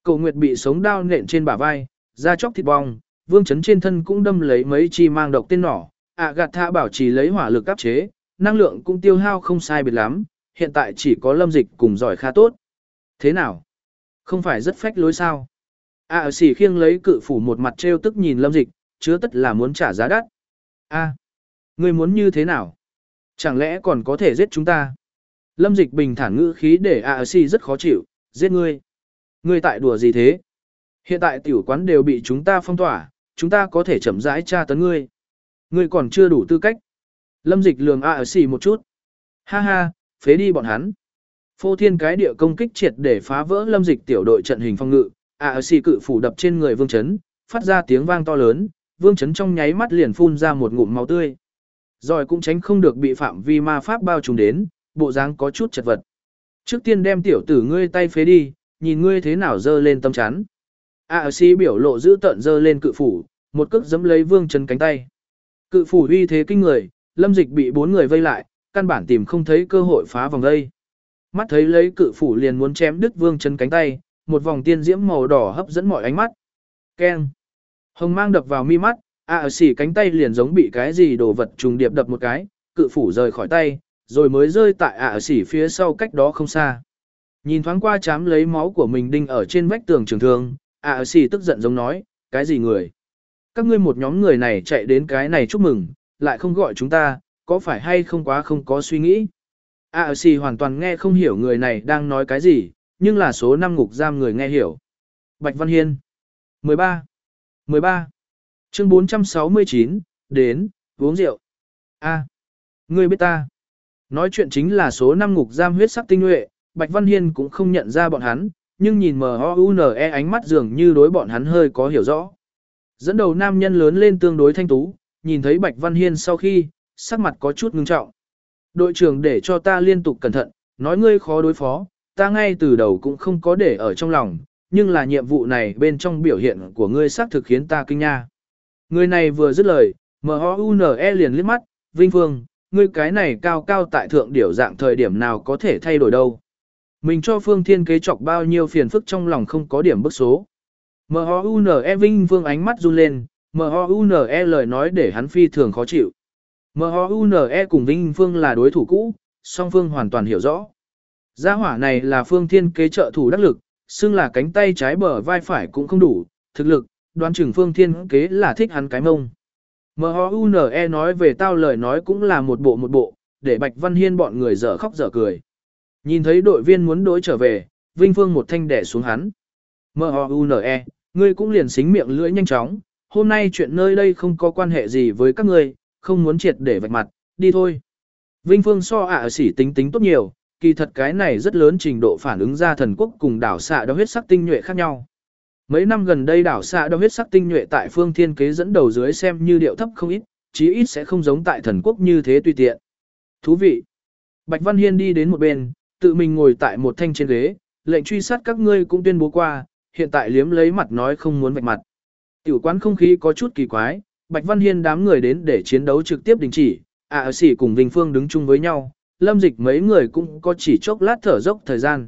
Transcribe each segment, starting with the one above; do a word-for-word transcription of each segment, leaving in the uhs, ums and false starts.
Cổ Nguyệt bị sống đao nện trên bả vai, da chóc thịt bong, Vương Chấn trên thân cũng đâm lấy mấy chi mang độc tên nỏ, ạ gạt thạ bảo trì lấy hỏa lực áp chế, năng lượng cũng tiêu hao không sai biệt lắm, hiện tại chỉ có Lâm Dịch cùng giỏi khá tốt. Thế nào? Không phải rất phách lối sao? ạ à, xỉ khiêng lấy cự phủ một mặt trêu tức nhìn Lâm Dịch, chứa tất là muốn trả giá đắt. A, à, ngươi muốn như thế nào? Chẳng lẽ còn có thể giết chúng ta? Lâm Dịch bình thản ngữ khí để ạ à, xỉ rất khó chịu, giết ngươi. Ngươi tại đùa gì thế? Hiện tại tiểu quán đều bị chúng ta phong tỏa, chúng ta có thể chậm rãi tra tấn ngươi. Ngươi còn chưa đủ tư cách. Lâm Dịch lườm ạ à, xỉ một chút. Ha ha, phế đi bọn hắn. Phô thiên cái địa công kích triệt để phá vỡ Lâm Dịch tiểu đội trận hình phong ngự, ạ à, xỉ cự phủ đập trên người Vương Chấn, phát ra tiếng vang to lớn, Vương Chấn trong nháy mắt liền phun ra một ngụm máu tươi. Rồi cũng tránh không được bị phạm vi ma pháp bao trùm đến, bộ dáng có chút chật vật. Trước tiên đem tiểu tử ngươi tay phế đi, nhìn ngươi thế nào dơ lên tâm chắn. ạ à, xỉ biểu lộ giữ tợn dơ lên cự phủ, một cước giẫm lấy Vương Chấn cánh tay. Cự phủ uy thế kinh người, Lâm Dịch bị bốn người vây lại, căn bản tìm không thấy cơ hội phá vòng vây. Mắt thấy lấy cự phủ liền muốn chém đứt Vương Chấn cánh tay, một vòng tiên diễm màu đỏ hấp dẫn mọi ánh mắt. Keng. Hồng mang đập vào mi mắt, ạ à, xỉ cánh tay liền giống bị cái gì đồ vật trùng điệp đập một cái, cự phủ rời khỏi tay, rồi mới rơi tại ạ à, xỉ phía sau cách đó không xa. Nhìn thoáng qua chám lấy máu của mình đinh ở trên vách tường trường thương, ạ à, xỉ tức giận giống nói, cái gì người? Các ngươi một nhóm người này chạy đến cái này chúc mừng, lại không gọi chúng ta, có phải hay không quá không có suy nghĩ? ạ à, xỉ hoàn toàn nghe không hiểu người này đang nói cái gì, nhưng là số năm ngục giam người nghe hiểu. Bạch Văn Hiên. mười ba. mười ba. Chương bốn trăm sáu mươi chín, đến, uống rượu. A. À, ngươi biết ta. Nói chuyện chính là số năm ngục giam huyết sắc tinh nhuệ, Bạch Văn Hiên cũng không nhận ra bọn hắn, nhưng nhìn M O U N E ánh mắt dường như đối bọn hắn hơi có hiểu rõ. Dẫn đầu nam nhân lớn lên tương đối thanh tú, nhìn thấy Bạch Văn Hiên sau khi, sắc mặt có chút ngưng trọng. Đội trưởng để cho ta liên tục cẩn thận, nói ngươi khó đối phó, ta ngay từ đầu cũng không có để ở trong lòng, nhưng là nhiệm vụ này bên trong biểu hiện của ngươi xác thực khiến ta kinh nha. Người này vừa dứt lời, M O U N E liền liếc mắt, Vinh Phương, ngươi cái này cao cao tại thượng điểu dạng thời điểm nào có thể thay đổi đâu. Mình cho Phương Thiên kế chọc bao nhiêu phiền phức trong lòng không có điểm bức số. M O U N E Vinh Phương ánh mắt run lên, M O U N E lời nói để hắn phi thường khó chịu. M O U N E cùng Vinh Phương là đối thủ cũ, song phương hoàn toàn hiểu rõ. Gia hỏa này là Phương Thiên kế trợ thủ đắc lực, xưng là cánh tay trái bờ vai phải cũng không đủ, thực lực, đoán chừng Phương Thiên kế là thích hắn cái mông. M O U N E nói về tao lời nói cũng là một bộ một bộ, để Bạch Văn Hiên bọn người dở khóc dở cười. Nhìn thấy đội viên muốn đối trở về, Vinh Phương một thanh đẻ xuống hắn. M O U N E, ngươi cũng liền xính miệng lưỡi nhanh chóng, hôm nay chuyện nơi đây không có quan hệ gì với các ngươi, không muốn triệt để vạch mặt, đi thôi. Vinh Phương so ạ à xỉ tính tính tốt nhiều, kỳ thật cái này rất lớn trình độ phản ứng ra thần quốc cùng đảo xạ đo huyết sắc tinh nhuệ khác nhau. Mấy năm gần đây đảo xạ đo huyết sắc tinh nhuệ tại Phương Thiên kế dẫn đầu dưới xem như điệu thấp không ít, chí ít sẽ không giống tại thần quốc như thế tùy tiện. Thú vị. Bạch Văn Hiên đi đến một bên, tự mình ngồi tại một thanh trên ghế, lệnh truy sát các ngươi cũng tuyên bố qua, hiện tại liếm lấy mặt nói không muốn vạch mặt. Tiểu quán không khí có chút kỳ quái, Bạch Văn Hiên đám người đến để chiến đấu trực tiếp đình chỉ, ạ à, xỉ cùng Vinh Phương đứng chung với nhau, Lâm Dịch mấy người cũng có chỉ chốc lát thở dốc thời gian.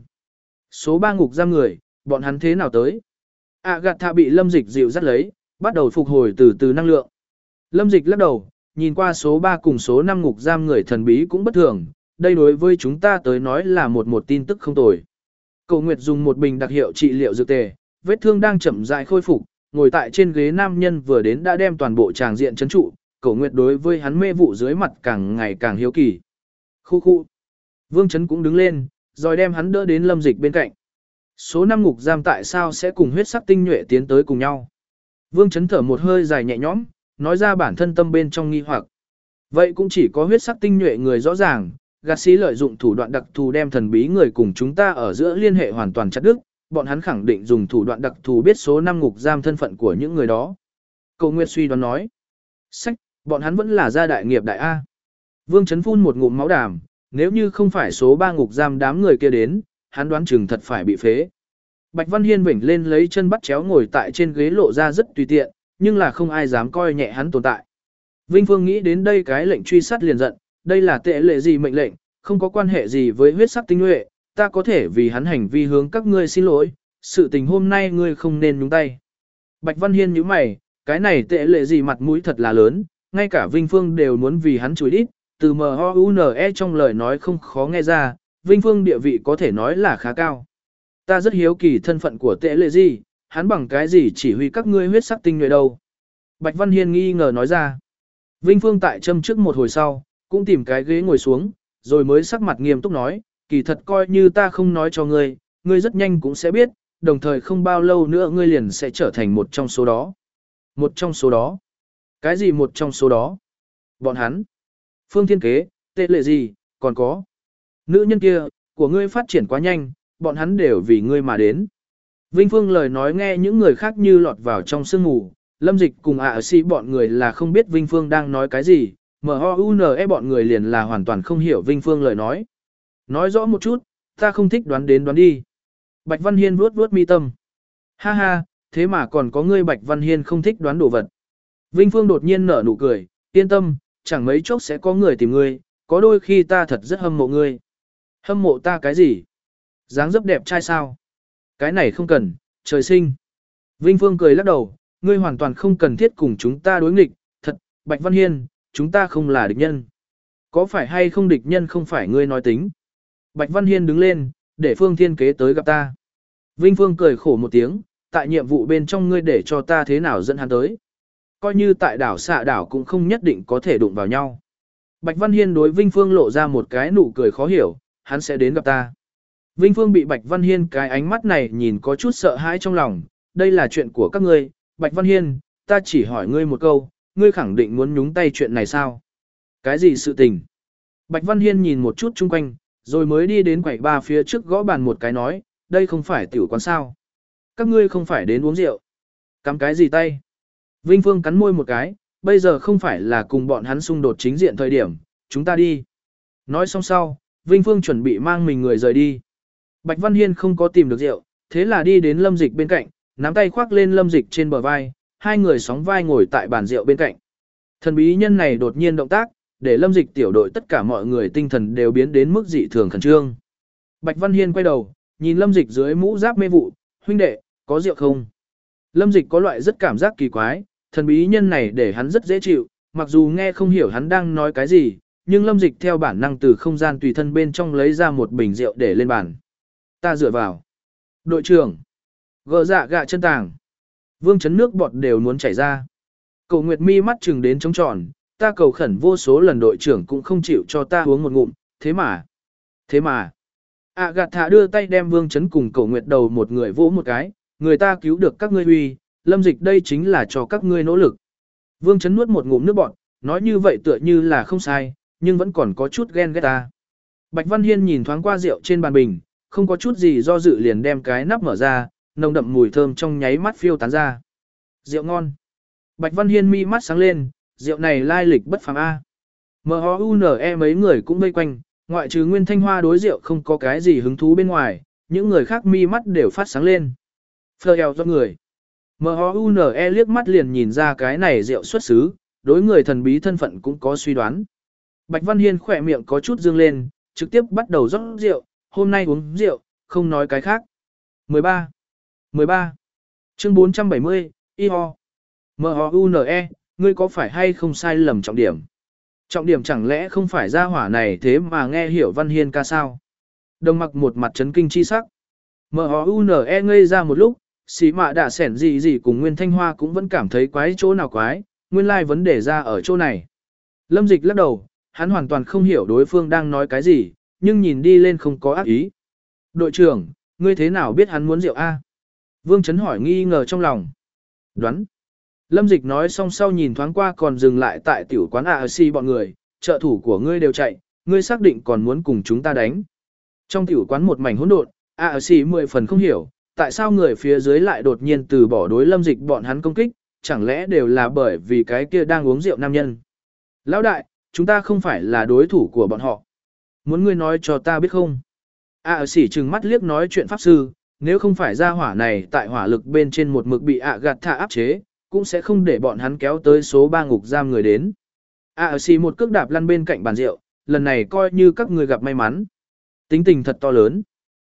Số ba ngục giam người, bọn hắn thế nào tới? ạ gạt thạ bị Lâm Dịch dịu dắt lấy, bắt đầu phục hồi từ từ năng lượng. Lâm Dịch lắc đầu, nhìn qua số ba cùng số năm ngục giam người thần bí cũng bất thường, đây đối với chúng ta tới nói là một một tin tức không tồi. Cầu Nguyệt dùng một bình đặc hiệu trị liệu dược tề, vết thương đang chậm rãi khôi phục, ngồi tại trên ghế nam nhân vừa đến đã đem toàn bộ tràng diện trấn trụ, Cầu Nguyệt đối với hắn mê vụ dưới mặt càng ngày càng hiếu kỳ. Khu khu. Vương Chấn cũng đứng lên, rồi đem hắn đỡ đến Lâm Dịch bên cạnh. Số năm ngục giam tại sao sẽ cùng huyết sắc tinh nhuệ tiến tới cùng nhau? Vương Chấn thở một hơi dài nhẹ nhõm, nói ra bản thân tâm bên trong nghi hoặc. Vậy cũng chỉ có huyết sắc tinh nhuệ người rõ ràng, gạt sĩ lợi dụng thủ đoạn đặc thù đem thần bí người cùng chúng ta ở giữa liên hệ hoàn toàn chặt đứt, bọn hắn khẳng định dùng thủ đoạn đặc thù biết số năm ngục giam thân phận của những người đó. Cầu Nguyệt suy đoán nói. Sách, bọn hắn vẫn là gia đại nghiệp đại A. Vương Chấn phun một ngụm máu đàm, nếu như không phải số ba ngục giam đám người kia đến, hắn đoán chừng thật phải bị phế. Bạch Văn Hiên vểnh lên lấy chân bắt chéo ngồi tại trên ghế lộ ra rất tùy tiện, nhưng là không ai dám coi nhẹ hắn tồn tại. Vinh Phương nghĩ đến đây cái lệnh truy sát liền giận, đây là tệ lệ gì mệnh lệnh, không có quan hệ gì với huyết sắc tinh nhuệ, ta có thể vì hắn hành vi hướng các ngươi xin lỗi, sự tình hôm nay ngươi không nên nhúng tay. Bạch Văn Hiên nhíu mày, cái này tệ lệ gì mặt mũi thật là lớn, ngay cả Vinh Phương đều muốn vì hắn chửi đít, từ M O U N E trong lời nói không khó nghe ra, Vinh Phương địa vị có thể nói là khá cao. Ta rất hiếu kỳ thân phận của tệ lệ gì, hắn bằng cái gì chỉ huy các ngươi huyết sắc tinh nhuệ đâu. Bạch Văn Hiên nghi ngờ nói ra. Vinh Phương tại châm trước một hồi sau, cũng tìm cái ghế ngồi xuống, rồi mới sắc mặt nghiêm túc nói, kỳ thật coi như ta không nói cho ngươi, ngươi rất nhanh cũng sẽ biết, đồng thời không bao lâu nữa ngươi liền sẽ trở thành một trong số đó. Một trong số đó? Cái gì một trong số đó? Bọn hắn. Phương Thiên Kế, tệ lệ gì, còn có. Nữ nhân kia, của ngươi phát triển quá nhanh, bọn hắn đều vì ngươi mà đến. Vinh Phương lời nói nghe những người khác như lọt vào trong sương mù, Lâm Dịch cùng ạ si bọn người là không biết Vinh Phương đang nói cái gì, M O U N E bọn người liền là hoàn toàn không hiểu Vinh Phương lời nói. Nói rõ một chút, ta không thích đoán đến đoán đi. Bạch Văn Hiên vuốt vuốt mi tâm. Ha ha, thế mà còn có ngươi Bạch Văn Hiên không thích đoán đồ vật. Vinh Phương đột nhiên nở nụ cười, yên tâm, chẳng mấy chốc sẽ có người tìm ngươi, có đôi khi ta thật rất hâm mộ ngươi. Hâm mộ ta cái gì? Dáng dấp đẹp trai sao? Cái này không cần, trời sinh. Vinh Phương cười lắc đầu, ngươi hoàn toàn không cần thiết cùng chúng ta đối nghịch, thật, Bạch Văn Hiên, chúng ta không là địch nhân. Có phải hay không địch nhân không phải ngươi nói tính. Bạch Văn Hiên đứng lên, để Phương Thiên Kế tới gặp ta. Vinh Phương cười khổ một tiếng, tại nhiệm vụ bên trong ngươi để cho ta thế nào dẫn hắn tới. Coi như tại đảo xạ đảo cũng không nhất định có thể đụng vào nhau. Bạch Văn Hiên đối Vinh Phương lộ ra một cái nụ cười khó hiểu, hắn sẽ đến gặp ta. Vinh Phương bị Bạch Văn Hiên cái ánh mắt này nhìn có chút sợ hãi trong lòng, đây là chuyện của các ngươi, Bạch Văn Hiên, ta chỉ hỏi ngươi một câu, ngươi khẳng định muốn nhúng tay chuyện này sao? Cái gì sự tình? Bạch Văn Hiên nhìn một chút chung quanh, rồi mới đi đến quầy ba phía trước gõ bàn một cái nói, đây không phải tiểu quán sao? Các ngươi không phải đến uống rượu. Cắm cái gì tay? Vinh Phương cắn môi một cái, bây giờ không phải là cùng bọn hắn xung đột chính diện thời điểm, chúng ta đi. Nói xong sau, Vinh Phương chuẩn bị mang mình người rời đi. Bạch Văn Hiên không có tìm được rượu, thế là đi đến Lâm Dịch bên cạnh, nắm tay khoác lên Lâm Dịch trên bờ vai, hai người sóng vai ngồi tại bàn rượu bên cạnh. Thần bí nhân này đột nhiên động tác, để Lâm Dịch tiểu đội tất cả mọi người tinh thần đều biến đến mức dị thường khẩn trương. Bạch Văn Hiên quay đầu, nhìn Lâm Dịch dưới mũ giáp mê vụ, huynh đệ, có rượu không? Lâm Dịch có loại rất cảm giác kỳ quái, thần bí nhân này để hắn rất dễ chịu, mặc dù nghe không hiểu hắn đang nói cái gì, nhưng Lâm Dịch theo bản năng từ không gian tùy thân bên trong lấy ra một bình rượu để lên bàn. Ta dựa vào. Đội trưởng. Gờ dạ gạ chân tàng. Vương chấn nước bọt đều muốn chảy ra. Cầu Nguyệt mi mắt chừng đến trống tròn, ta cầu khẩn vô số lần đội trưởng cũng không chịu cho ta uống một ngụm, thế mà. Thế mà. À gạt thả đưa tay đem Vương chấn cùng Cầu Nguyệt đầu một người vỗ một cái, người ta cứu được các ngươi huy, Lâm Dịch đây chính là cho các ngươi nỗ lực. Vương chấn nuốt một ngụm nước bọt, nói như vậy tựa như là không sai, nhưng vẫn còn có chút ghen ghét ta. Bạch Văn Hiên nhìn thoáng qua rượu trên bàn bình, không có chút gì do dự liền đem cái nắp mở ra, nồng đậm mùi thơm trong nháy mắt phiêu tán ra. Rượu ngon. Bạch Văn Hiên mi mắt sáng lên, rượu này lai lịch bất phàm a. M O U N E mấy người cũng vây quanh, ngoại trừ Nguyên Thanh Hoa đối rượu không có cái gì hứng thú bên ngoài, những người khác mi mắt đều phát sáng lên. Phờ eo do người. M O U N E liếc mắt liền nhìn ra cái này rượu xuất xứ, đối người thần bí thân phận cũng có suy đoán. Bạch Văn Hiên khỏe miệng có chút dương lên, trực tiếp bắt đầu rót rượu, hôm nay uống rượu, không nói cái khác. mười ba. mười ba. Chương bốn trăm bảy mươi, I H O. M O U N E, ngươi có phải hay không sai lầm trọng điểm? Trọng điểm chẳng lẽ không phải ra hỏa này thế mà nghe hiểu Văn Hiên ca sao? Đồng mặc một mặt chấn kinh chi sắc. M O U N E ngây ra một lúc, xí mạ đã sẻn gì gì cùng Nguyên Thanh Hoa cũng vẫn cảm thấy quái chỗ nào quái, nguyên lai like vấn đề ra ở chỗ này. Lâm Dịch lắc đầu, hắn hoàn toàn không hiểu đối phương đang nói cái gì, nhưng nhìn đi lên không có ác ý. Đội trưởng, ngươi thế nào biết hắn muốn rượu A? Vương Chấn hỏi nghi ngờ trong lòng. Đoán. Lâm Dịch nói xong sau nhìn thoáng qua còn dừng lại tại tiểu quán a xê bọn người, trợ thủ của ngươi đều chạy, ngươi xác định còn muốn cùng chúng ta đánh. Trong tiểu quán một mảnh hỗn độn, a xê mười phần không hiểu, tại sao người phía dưới lại đột nhiên từ bỏ đối Lâm Dịch bọn hắn công kích, chẳng lẽ đều là bởi vì cái kia đang uống rượu nam nhân. Lão đại, chúng ta không phải là đối thủ của bọn họ. Muốn ngươi nói cho ta biết không? A xỉ trừng mắt liếc nói chuyện pháp sư, nếu không phải ra hỏa này tại hỏa lực bên trên một mực bị ạ gạt thả áp chế, cũng sẽ không để bọn hắn kéo tới số ba ngục giam người đến. A xỉ một cước đạp lăn bên cạnh bàn rượu, lần này coi như các người gặp may mắn. Tính tình thật to lớn.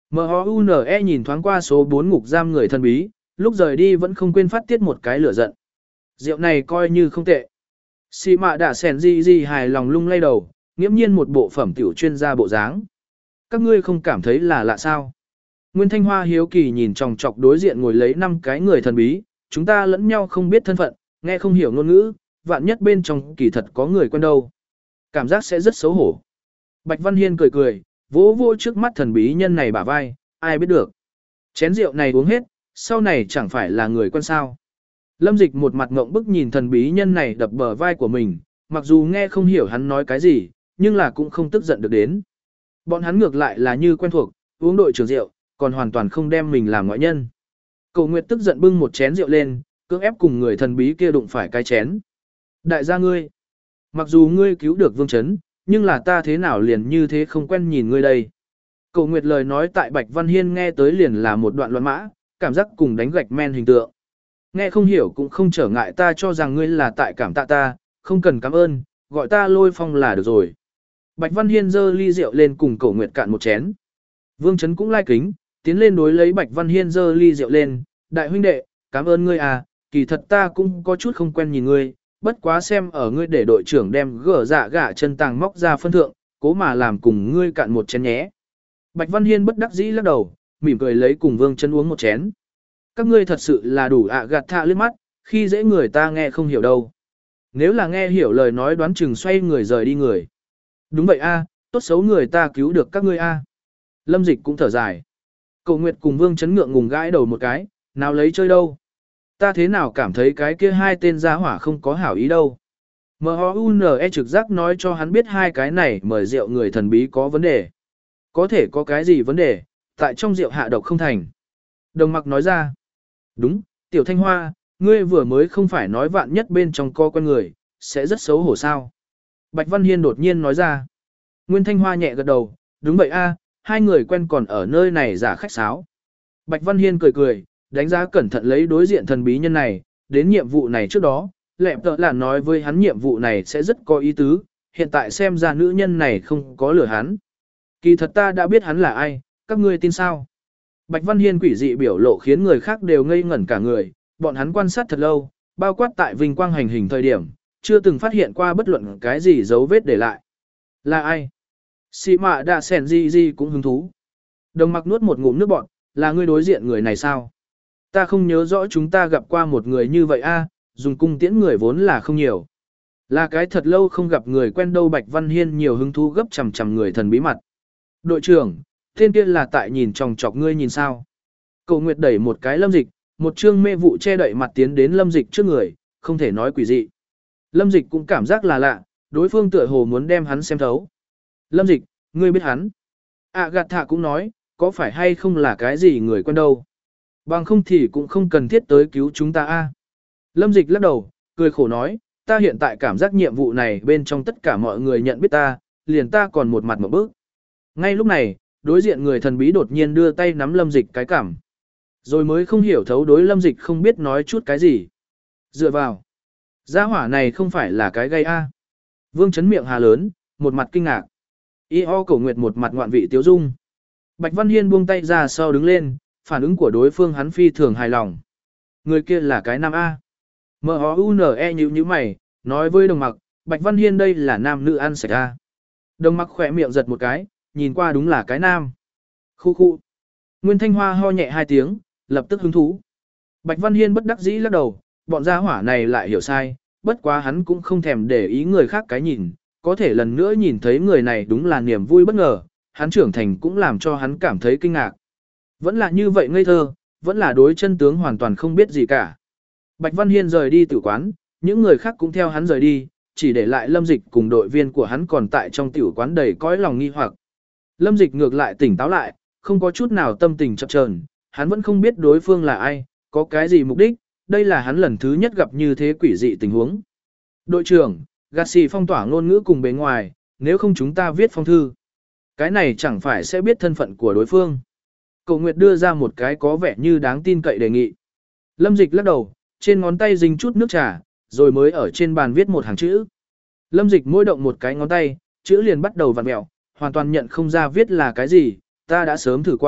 em o u en e nhìn thoáng qua số bốn ngục giam người thần bí, lúc rời đi vẫn không quên phát tiết một cái lửa giận. Rượu này coi như không tệ. Xì mạ đã sèn gì gì hài lòng lung lay đầu, nghiễm nhiên một bộ phẩm tiểu chuyên gia bộ dáng. Các ngươi không cảm thấy là lạ sao? Nguyên Thanh Hoa hiếu kỳ nhìn chòng chọc đối diện ngồi lấy năm cái người thần bí, chúng ta lẫn nhau không biết thân phận, nghe không hiểu ngôn ngữ, vạn nhất bên trong kỳ thật có người quen đâu. Cảm giác sẽ rất xấu hổ. Bạch Văn Hiên cười cười, vỗ vỗ trước mắt thần bí nhân này bả vai, ai biết được. Chén rượu này uống hết, sau này chẳng phải là người quen sao. Lâm Dịch một mặt ngộng bức nhìn thần bí nhân này đập bờ vai của mình, mặc dù nghe không hiểu hắn nói cái gì, nhưng là cũng không tức giận được đến. Bọn hắn ngược lại là như quen thuộc, uống đội trưởng rượu, còn hoàn toàn không đem mình làm ngoại nhân. Cầu Nguyệt tức giận bưng một chén rượu lên, cưỡng ép cùng người thần bí kia đụng phải cái chén. Đại gia ngươi, mặc dù ngươi cứu được Vương Chấn, nhưng là ta thế nào liền như thế không quen nhìn ngươi đây. Cầu Nguyệt lời nói tại Bạch Văn Hiên nghe tới liền là một đoạn loạn mã, cảm giác cùng đánh gạch men hình tượng. Nghe không hiểu cũng không trở ngại, ta cho rằng ngươi là tại cảm tạ ta, không cần cảm ơn, gọi ta Lôi Phong là được rồi. Bạch Văn Hiên giơ ly rượu lên cùng Cổ Nguyệt cạn một chén. Vương Chấn cũng lai kính, tiến lên đối lấy Bạch Văn Hiên giơ ly rượu lên, đại huynh đệ, cảm ơn ngươi à, kỳ thật ta cũng có chút không quen nhìn ngươi, bất quá xem ở ngươi để đội trưởng đem gỡ dạ gạ chân tàng móc ra phân thượng, cố mà làm cùng ngươi cạn một chén nhé. Bạch Văn Hiên bất đắc dĩ lắc đầu, mỉm cười lấy cùng Vương Chấn uống một chén. Các ngươi thật sự là đủ ạ gạt thạ liếc mắt, khi dễ người ta nghe không hiểu đâu. Nếu là nghe hiểu lời nói đoán chừng xoay người rời đi người. Đúng vậy a, tốt xấu người ta cứu được các ngươi a. Lâm Dịch cũng thở dài. Cầu Nguyệt cùng Vương Chấn ngượng ngùng gãi đầu một cái, nào lấy chơi đâu. Ta thế nào cảm thấy cái kia hai tên gia hỏa không có hảo ý đâu. em o u en e trực giác nói cho hắn biết hai cái này mời rượu người thần bí có vấn đề. Có thể có cái gì vấn đề, tại trong rượu hạ độc không thành. Đồng Mặc nói ra. Đúng, Tiểu Thanh Hoa, ngươi vừa mới không phải nói vạn nhất bên trong co con người, sẽ rất xấu hổ sao. Bạch Văn Hiên đột nhiên nói ra. Nguyên Thanh Hoa nhẹ gật đầu, đúng vậy a, hai người quen còn ở nơi này giả khách sáo. Bạch Văn Hiên cười cười, đánh giá cẩn thận lấy đối diện thần bí nhân này, đến nhiệm vụ này trước đó, lẹp tợ là nói với hắn nhiệm vụ này sẽ rất có ý tứ, hiện tại xem ra nữ nhân này không có lừa hắn. Kỳ thật ta đã biết hắn là ai, các ngươi tin sao? Bạch Văn Hiên quỷ dị biểu lộ khiến người khác đều ngây ngẩn cả người, bọn hắn quan sát thật lâu, bao quát tại vinh quang hành hình thời điểm, chưa từng phát hiện qua bất luận cái gì dấu vết để lại. Là ai? Sĩ mạ đã sèn gì gì cũng hứng thú. Đồng Mặc nuốt một ngụm nước bọt, là ngươi đối diện người này sao? Ta không nhớ rõ chúng ta gặp qua một người như vậy a, dùng cung tiễn người vốn là không nhiều. Là cái thật lâu không gặp người quen đâu. Bạch Văn Hiên nhiều hứng thú gấp chằm chằm người thần bí mặt. Đội trưởng, tên kia là tại nhìn chòng chọc ngươi nhìn sao? Cầu Nguyệt đẩy một cái Lâm Dịch, một trương mê vụ che đậy mặt tiến đến Lâm Dịch trước người, không thể nói quỷ dị. Lâm Dịch cũng cảm giác là lạ, đối phương tựa hồ muốn đem hắn xem thấu. Lâm Dịch, ngươi biết hắn? À gạt thạ cũng nói, có phải hay không là cái gì người quen đâu? Bằng không thì cũng không cần thiết tới cứu chúng ta a. Lâm Dịch lắc đầu, cười khổ nói, ta hiện tại cảm giác nhiệm vụ này bên trong tất cả mọi người nhận biết ta, liền ta còn một mặt một bước. Ngay lúc này, đối diện người thần bí đột nhiên đưa tay nắm Lâm Dịch cái cằm. Rồi mới không hiểu thấu đối Lâm Dịch không biết nói chút cái gì. Dựa vào. Gia hỏa này không phải là cái gây a. Vương Chấn miệng hà lớn, một mặt kinh ngạc. Y ho Cổ Nguyệt một mặt ngoạn vị tiếu dung. Bạch Văn Hiên buông tay ra sau đứng lên, phản ứng của đối phương hắn phi thường hài lòng. Người kia là cái nam A. em o u en e nhíu nhíu mày, nói với Đồng Mặc, Bạch Văn Hiên đây là nam nữ ăn sạch A. Đồng Mặc khỏe miệng giật một cái, nhìn qua đúng là cái nam. Khu khu. Nguyên Thanh Hoa ho nhẹ hai tiếng, lập tức hứng thú. Bạch Văn Hiên bất đắc dĩ lắc đầu, bọn gia hỏa này lại hiểu sai, bất quá hắn cũng không thèm để ý người khác cái nhìn, có thể lần nữa nhìn thấy người này đúng là niềm vui bất ngờ, hắn trưởng thành cũng làm cho hắn cảm thấy kinh ngạc. Vẫn là như vậy ngây thơ, vẫn là đối chân tướng hoàn toàn không biết gì cả. Bạch Văn Hiên rời đi tử quán, những người khác cũng theo hắn rời đi, chỉ để lại Lâm Dịch cùng đội viên của hắn còn tại trong tiểu quán đầy cõi lòng nghi hoặc. Lâm Dịch ngược lại tỉnh táo lại, không có chút nào tâm tình chập chờn, hắn vẫn không biết đối phương là ai, có cái gì mục đích, đây là hắn lần thứ nhất gặp như thế quỷ dị tình huống. Đội trưởng, gạt xì phong tỏa ngôn ngữ cùng bề ngoài, nếu không chúng ta viết phong thư. Cái này chẳng phải sẽ biết thân phận của đối phương. Cầu Nguyệt đưa ra một cái có vẻ như đáng tin cậy đề nghị. Lâm Dịch lắc đầu, trên ngón tay dính chút nước trà, rồi mới ở trên bàn viết một hàng chữ. Lâm Dịch mỗi động một cái ngón tay, chữ liền bắt đầu vặn mẹo, hoàn toàn nhận không ra viết là cái gì, ta đã sớm thử qua,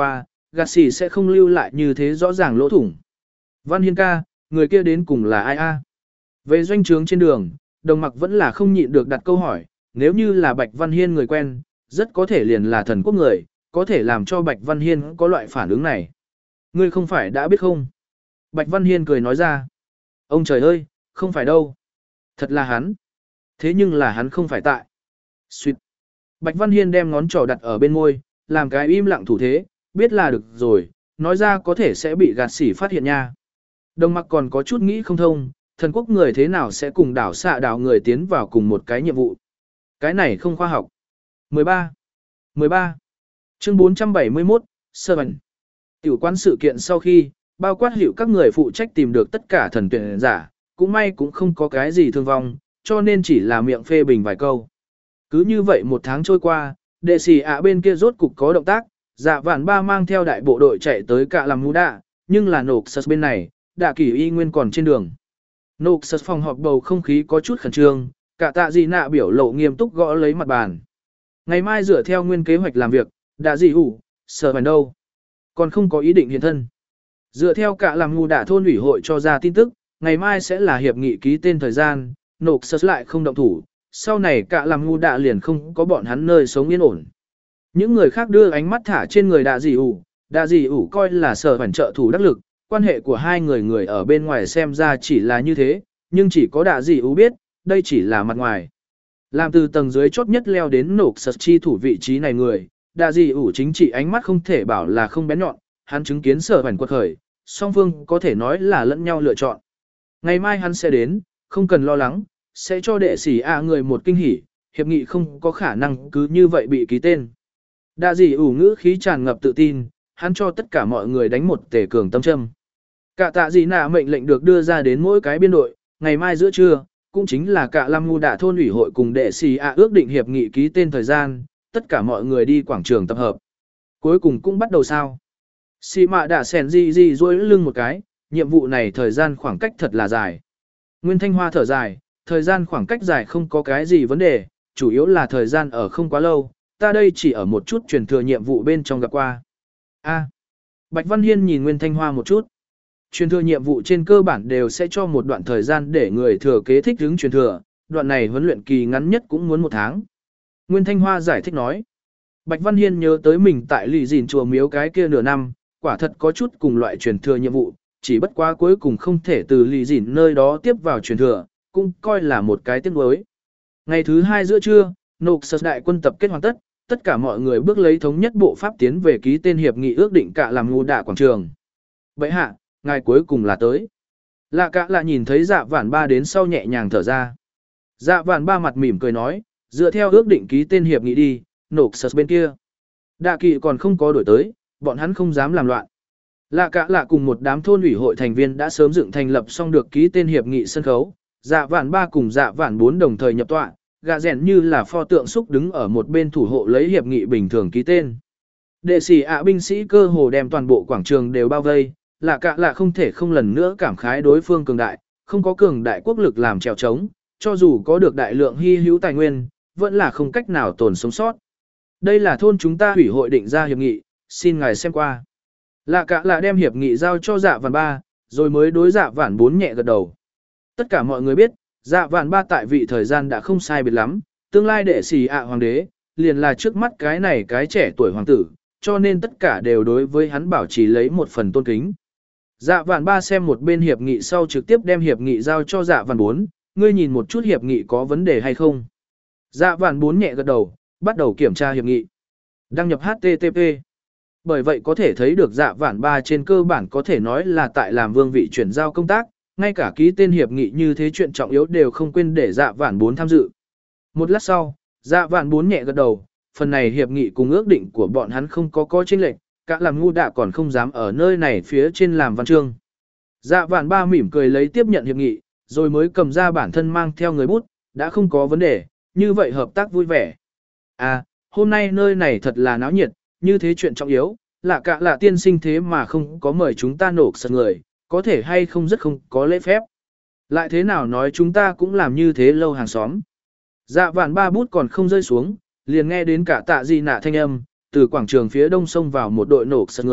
gạt xỉ sẽ không lưu lại như thế rõ ràng lỗ thủng. Văn Hiên ca, người kia đến cùng là ai a? Về doanh trướng trên đường, Đồng Mặc vẫn là không nhịn được đặt câu hỏi, nếu như là Bạch Văn Hiên người quen, rất có thể liền là thần quốc người, có thể làm cho Bạch Văn Hiên có loại phản ứng này. Ngươi không phải đã biết không? Bạch Văn Hiên cười nói ra. Ông trời ơi, không phải đâu. Thật là hắn. Thế nhưng là hắn không phải tại. Xuyệt. Bạch Văn Hiên đem ngón trỏ đặt ở bên môi, làm cái im lặng thủ thế, biết là được rồi, nói ra có thể sẽ bị gạt xỉ phát hiện nha. Đồng Mặc còn có chút nghĩ không thông, thần quốc người thế nào sẽ cùng đảo xạ đảo người tiến vào cùng một cái nhiệm vụ. Cái này không khoa học. mười ba. mười ba. Chương bốn trăm bảy mươi mốt, Seven. Tiểu quan sự kiện sau khi, bao quát hiệu các người phụ trách tìm được tất cả thần tuyển giả, cũng may cũng không có cái gì thương vong, cho nên chỉ là miệng phê bình vài câu. Cứ như vậy một tháng trôi qua, đệ sĩ ạ bên kia rốt cục có động tác, dạ vạn ba mang theo đại bộ đội chạy tới cả làm mũ đạ, nhưng là nộp sật bên này, đạ kỷ y nguyên còn trên đường. Nộp sật phòng họp bầu không khí có chút khẩn trương, cả tạ gì nạ biểu lộ nghiêm túc gõ lấy mặt bàn. Ngày mai dựa theo nguyên kế hoạch làm việc, đã gì ủ, sợ bàn đâu. Còn không có ý định hiện thân. Dựa theo cả làm mũ đạ thôn ủy hội cho ra tin tức, ngày mai sẽ là hiệp nghị ký tên thời gian, nộp sật lại không động thủ. Sau này cả làm ngu đạ liền không có bọn hắn nơi sống yên ổn. Những người khác đưa ánh mắt thả trên người đạ dị ủ, đạ dị ủ coi là sở phản trợ thủ đắc lực, quan hệ của hai người người ở bên ngoài xem ra chỉ là như thế, nhưng chỉ có đạ dị ủ biết, đây chỉ là mặt ngoài. Làm từ tầng dưới chốt nhất leo đến nộp sật chi thủ vị trí này người, đạ dị ủ chính trị ánh mắt không thể bảo là không bén nhọn, hắn chứng kiến sở phản quật khởi, song phương có thể nói là lẫn nhau lựa chọn. Ngày mai hắn sẽ đến, không cần lo lắng. Sẽ cho đệ sĩ A người một kinh hỉ, hiệp nghị không có khả năng cứ như vậy bị ký tên. Đạ dị ủ ngữ khí tràn ngập tự tin, hắn cho tất cả mọi người đánh một tể cường tâm châm. Cả tạ dị nạ mệnh lệnh được đưa ra đến mỗi cái biên đội, ngày mai giữa trưa, cũng chính là cả Lam Ngu Đạ thôn ủy hội cùng đệ sĩ A ước định hiệp nghị ký tên thời gian, tất cả mọi người đi quảng trường tập hợp. Cuối cùng cũng bắt đầu sao. Sĩ mạ đã sèn di di duỗi lưng một cái, nhiệm vụ này thời gian khoảng cách thật là dài. Nguyên Thanh Hoa thở dài. Thời gian khoảng cách dài không có cái gì vấn đề, chủ yếu là thời gian ở không quá lâu, ta đây chỉ ở một chút truyền thừa nhiệm vụ bên trong gặp qua. A. Bạch Văn Hiên nhìn Nguyên Thanh Hoa một chút. Truyền thừa nhiệm vụ trên cơ bản đều sẽ cho một đoạn thời gian để người thừa kế thích ứng truyền thừa, đoạn này huấn luyện kỳ ngắn nhất cũng muốn một tháng. Nguyên Thanh Hoa giải thích nói. Bạch Văn Hiên nhớ tới mình tại lì dìn chùa miếu cái kia nửa năm, quả thật có chút cùng loại truyền thừa nhiệm vụ, chỉ bất quá cuối cùng không thể từ lì dìn nơi đó tiếp vào truyền thừa. Cũng coi là một cái tiếc nuối. Ngày thứ hai giữa trưa, nộp sật đại quân tập kết hoàn tất, tất cả mọi người bước lấy thống nhất bộ pháp tiến về ký tên hiệp nghị ước định cả làm ngu đạ quảng trường. Bệ hạ, ngày cuối cùng là tới. Lạ cả là nhìn thấy dạ vản ba đến sau nhẹ nhàng thở ra. Dạ vản ba mặt mỉm cười nói, dựa theo ước định ký tên hiệp nghị đi, nộp sật bên kia. Đạ kỵ còn không có đổi tới, bọn hắn không dám làm loạn. Lạ cả là cùng một đám thôn ủy hội thành viên đã sớm dựng thành lập xong được ký tên hiệp nghị sân khấu. Dạ vạn ba cùng dạ vạn bốn đồng thời nhập tọa, gà rèn như là pho tượng xúc đứng ở một bên thủ hộ lấy hiệp nghị bình thường ký tên. Đệ sĩ ạ binh sĩ cơ hồ đem toàn bộ quảng trường đều bao vây, là cả là không thể không lần nữa cảm khái đối phương cường đại, không có cường đại quốc lực làm trèo trống, cho dù có được đại lượng hy hữu tài nguyên, vẫn là không cách nào tồn sống sót. Đây là thôn chúng ta ủy hội định ra hiệp nghị, xin ngài xem qua. Là cả là đem hiệp nghị giao cho dạ vạn ba, rồi mới đối dạ vạn bốn nhẹ gật đầu. Tất cả mọi người biết, dạ vạn ba tại vị thời gian đã không sai biệt lắm, tương lai đệ sĩ ạ hoàng đế, liền là trước mắt cái này cái trẻ tuổi hoàng tử, cho nên tất cả đều đối với hắn bảo trì lấy một phần tôn kính. Dạ vạn ba xem một bên hiệp nghị sau trực tiếp đem hiệp nghị giao cho dạ vạn bốn, ngươi nhìn một chút hiệp nghị có vấn đề hay không. Dạ vạn bốn nhẹ gật đầu, bắt đầu kiểm tra hiệp nghị. Đăng nhập hát tê tê pê. Bởi vậy có thể thấy được dạ vạn ba trên cơ bản có thể nói là tại làm vương vị chuyển giao công tác, ngay cả ký tên hiệp nghị như thế chuyện trọng yếu đều không quên để dạ vạn bốn tham dự. Một lát sau, dạ vạn bốn nhẹ gật đầu, phần này hiệp nghị cùng ước định của bọn hắn không có có chênh lệch, cả làm ngu đạ còn không dám ở nơi này phía trên làm văn chương. Dạ vạn ba mỉm cười lấy tiếp nhận hiệp nghị, rồi mới cầm ra bản thân mang theo người bút, đã không có vấn đề, như vậy hợp tác vui vẻ. À, hôm nay nơi này thật là náo nhiệt, như thế chuyện trọng yếu, lạ cả là tiên sinh thế mà không có mời chúng ta nổ sật người, có thể hay không rất không có lễ phép. Lại thế nào nói chúng ta cũng làm như thế lâu hàng xóm. Dạ vạn ba bút còn không rơi xuống, liền nghe đến cả tạ di nạ thanh âm, từ quảng trường phía đông sông vào một đội nổ sật người,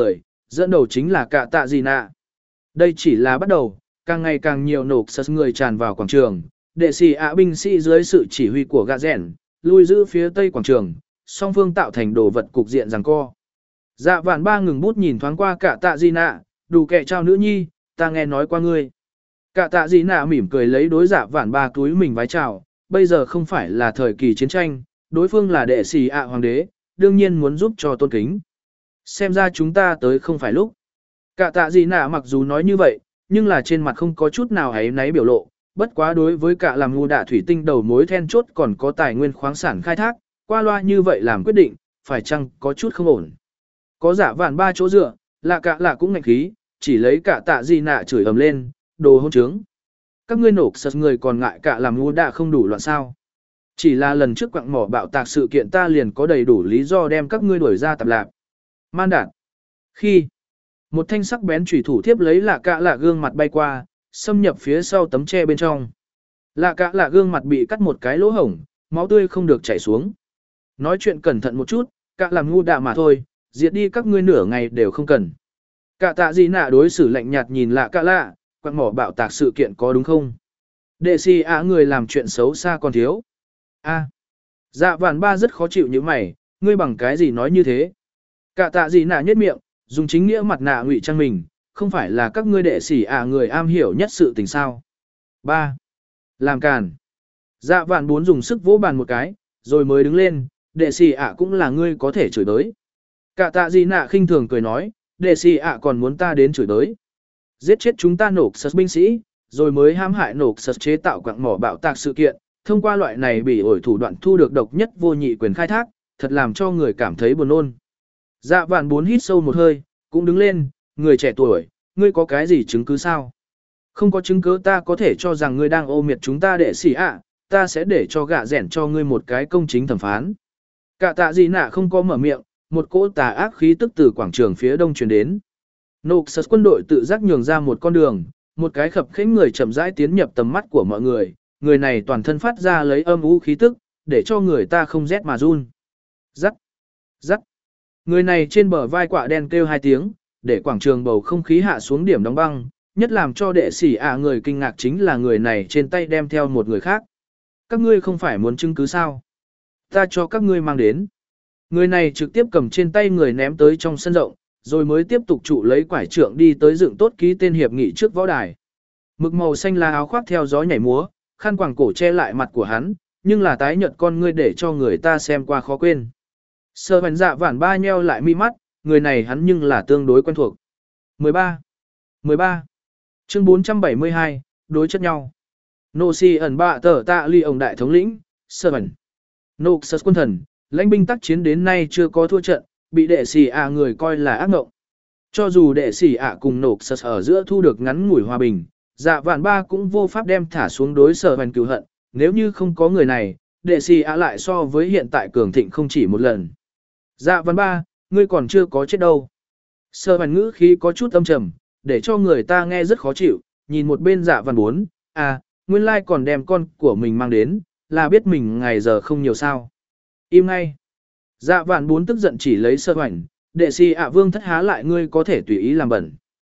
dẫn đầu chính là cả tạ gì nạ. Đây chỉ là bắt đầu, càng ngày càng nhiều nổ sật người tràn vào quảng trường, đệ sĩ ạ binh sĩ dưới sự chỉ huy của gạ rèn, lui giữ phía tây quảng trường, song phương tạo thành đồ vật cục diện giằng co. Dạ vạn ba ngừng bút nhìn thoáng qua cả tạ gì nạ, đủ kệ trao nữ nhi, ta nghe nói qua ngươi. Cả tạ gì nạ mỉm cười lấy đối dạ vạn ba túi mình vái chào, bây giờ không phải là thời kỳ chiến tranh, đối phương là đệ sĩ ạ hoàng đế, đương nhiên muốn giúp cho tôn kính. Xem ra chúng ta tới không phải lúc. Cả tạ gì nạ mặc dù nói như vậy, nhưng là trên mặt không có chút nào ấy náy biểu lộ, bất quá đối với cả làm ngu đạ thủy tinh đầu mối then chốt còn có tài nguyên khoáng sản khai thác, qua loa như vậy làm quyết định, phải chăng có chút không ổn. Có giả vạn ba chỗ dựa, lạ cả lạ cũng ngạnh khí, chỉ lấy cả tạ gì nạ chửi ầm lên, đồ hôn trướng. Các ngươi nổ sật người còn ngại cả làm ngu đạ không đủ loạn sao. Chỉ là lần trước quặng mỏ bạo tạc sự kiện ta liền có đầy đủ lý do đem các ngươi đuổi ra tập lạp. Man đạn. Khi một thanh sắc bén chủy thủ tiếp lấy lạ cả lạ gương mặt bay qua, xâm nhập phía sau tấm tre bên trong. Lạ cả lạ gương mặt bị cắt một cái lỗ hổng, máu tươi không được chảy xuống. Nói chuyện cẩn thận một chút, cả làm ngu đạ mà thôi, diệt đi các ngươi nửa ngày đều không cần. Cả tạ gì nạ đối xử lạnh nhạt nhìn lạ cả lạ, quặng mỏ bạo tạc sự kiện có đúng không? Đệ si ạ người làm chuyện xấu xa còn thiếu. A. Dạ vạn ba rất khó chịu như mày, ngươi bằng cái gì nói như thế? Cả tạ gì nạ nhếch miệng, dùng chính nghĩa mặt nạ ngụy trang mình, không phải là các ngươi đệ sĩ ạ người am hiểu nhất sự tình sao? Ba. Làm càn. Dạ vạn bốn dùng sức vỗ bàn một cái, rồi mới đứng lên, đệ sĩ ạ cũng là ngươi có thể chửi tới. Cả tạ gì nạ khinh thường cười nói, đệ sĩ ạ còn muốn ta đến chửi tới. Giết chết chúng ta nổ sật binh sĩ, rồi mới hãm hại nổ sật chế tạo quặng mỏ bạo tạc sự kiện, thông qua loại này bị ổi thủ đoạn thu được độc nhất vô nhị quyền khai thác, thật làm cho người cảm thấy buồn nôn. Dạ vạn bốn hít sâu một hơi, cũng đứng lên, người trẻ tuổi, ngươi có cái gì chứng cứ sao? Không có chứng cứ ta có thể cho rằng ngươi đang ô miệt chúng ta đệ sĩ ạ, ta sẽ để cho gạ rẻn cho ngươi một cái công chính thẩm phán. Cả tạ gì nạ không có mở miệng, một cỗ tà ác khí tức từ quảng trường phía đông truyền đến. Noxus quân đội tự giác nhường ra một con đường, một cái khập khiễng người chậm rãi tiến nhập tầm mắt của mọi người, người này toàn thân phát ra lấy âm u khí tức, để cho người ta không rét mà run. Rắc, rắc. Người này trên bờ vai quạ đen kêu hai tiếng, để quảng trường bầu không khí hạ xuống điểm đóng băng, nhất làm cho đệ sĩ ạ người kinh ngạc chính là người này trên tay đem theo một người khác. Các ngươi không phải muốn chứng cứ sao? Ta cho các ngươi mang đến. Người này trực tiếp cầm trên tay người ném tới trong sân rộng, rồi mới tiếp tục trụ lấy quải trượng đi tới dựng tốt ký tên hiệp nghị trước võ đài. Mực màu xanh là áo khoác theo gió nhảy múa, khăn quàng cổ che lại mặt của hắn, nhưng là tái nhợt con ngươi để cho người ta xem qua khó quên. Sơ bánh dạ vản ba nheo lại mi mắt, người này hắn nhưng là tương đối quen thuộc. mười ba. mười ba. Chương bốn trăm bảy mươi hai, đối chất nhau. Nô si ẩn bạ tờ tạ ly ông đại thống lĩnh, sơ bánh. Nô sơ quân thần, lãnh binh tác chiến đến nay chưa có thua trận, bị đệ sĩ ạ người coi là ác ngộng. Cho dù đệ sĩ ạ cùng nô sơ ở giữa thu được ngắn ngủi hòa bình, dạ vạn ba cũng vô pháp đem thả xuống đối sở hoành cứu hận, nếu như không có người này, đệ sĩ ạ lại so với hiện tại cường thịnh không chỉ một lần. Dạ vạn ba, ngươi còn chưa có chết đâu. Sở hoành ngữ khí có chút âm trầm, để cho người ta nghe rất khó chịu, nhìn một bên dạ vạn bốn, à, nguyên lai còn đem con của mình mang đến, là biết mình ngày giờ không nhiều sao. Im ngay. Dạ vạn bốn tức giận chỉ lấy sở hoành, đệ sĩ ạ vương thất há lại ngươi có thể tùy ý làm bẩn.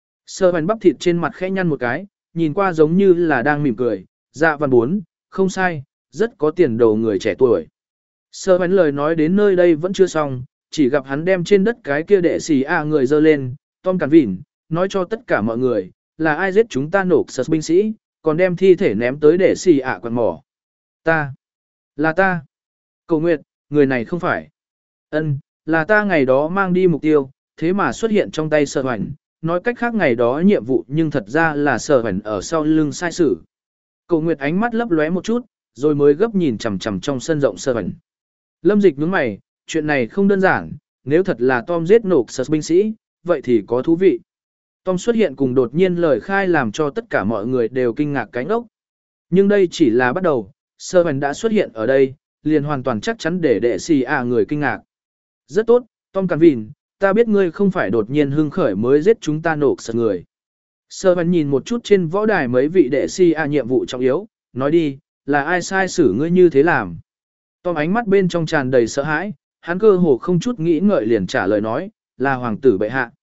Sở hoành bắp thịt trên mặt khẽ nhăn một cái, nhìn qua giống như là đang mỉm cười, dạ vạn bốn, không sai, rất có tiền đồ người trẻ tuổi. Sơ bánh lời nói đến nơi đây vẫn chưa xong, chỉ gặp hắn đem trên đất cái kia đệ sĩ A người dơ lên, Tom Cản Vỉn, nói cho tất cả mọi người, là ai giết chúng ta nổ sật binh sĩ, còn đem thi thể ném tới đệ sĩ A quạt mỏ. Ta, là ta. Cầu Nguyệt, người này không phải. Ân, là ta ngày đó mang đi mục tiêu, thế mà xuất hiện trong tay Sơ Hoành, nói cách khác ngày đó nhiệm vụ nhưng thật ra là Sở Hoành ở sau lưng sai sử. Cầu Nguyệt ánh mắt lấp lóe một chút, rồi mới gấp nhìn chằm chằm trong sân rộng Sở Hoành. Lâm Dịch nhướng mày, chuyện này không đơn giản, nếu thật là Tom giết nổ sật binh sĩ, vậy thì có thú vị. Tom xuất hiện cùng đột nhiên lời khai làm cho tất cả mọi người đều kinh ngạc cánh ốc. Nhưng đây chỉ là bắt đầu, Sở Hoành đã xuất hiện ở đây, liền hoàn toàn chắc chắn để đệ sĩ à người kinh ngạc. Rất tốt, Tom Cản Vỉn, ta biết ngươi không phải đột nhiên hưng khởi mới giết chúng ta nổ sật người. Sở Hoành nhìn một chút trên võ đài mấy vị đệ sĩ à nhiệm vụ trọng yếu, nói đi, là ai sai xử ngươi như thế làm. Tom ánh mắt bên trong tràn đầy sợ hãi, hắn cơ hồ không chút nghĩ ngợi liền trả lời nói, là hoàng tử bệ hạ.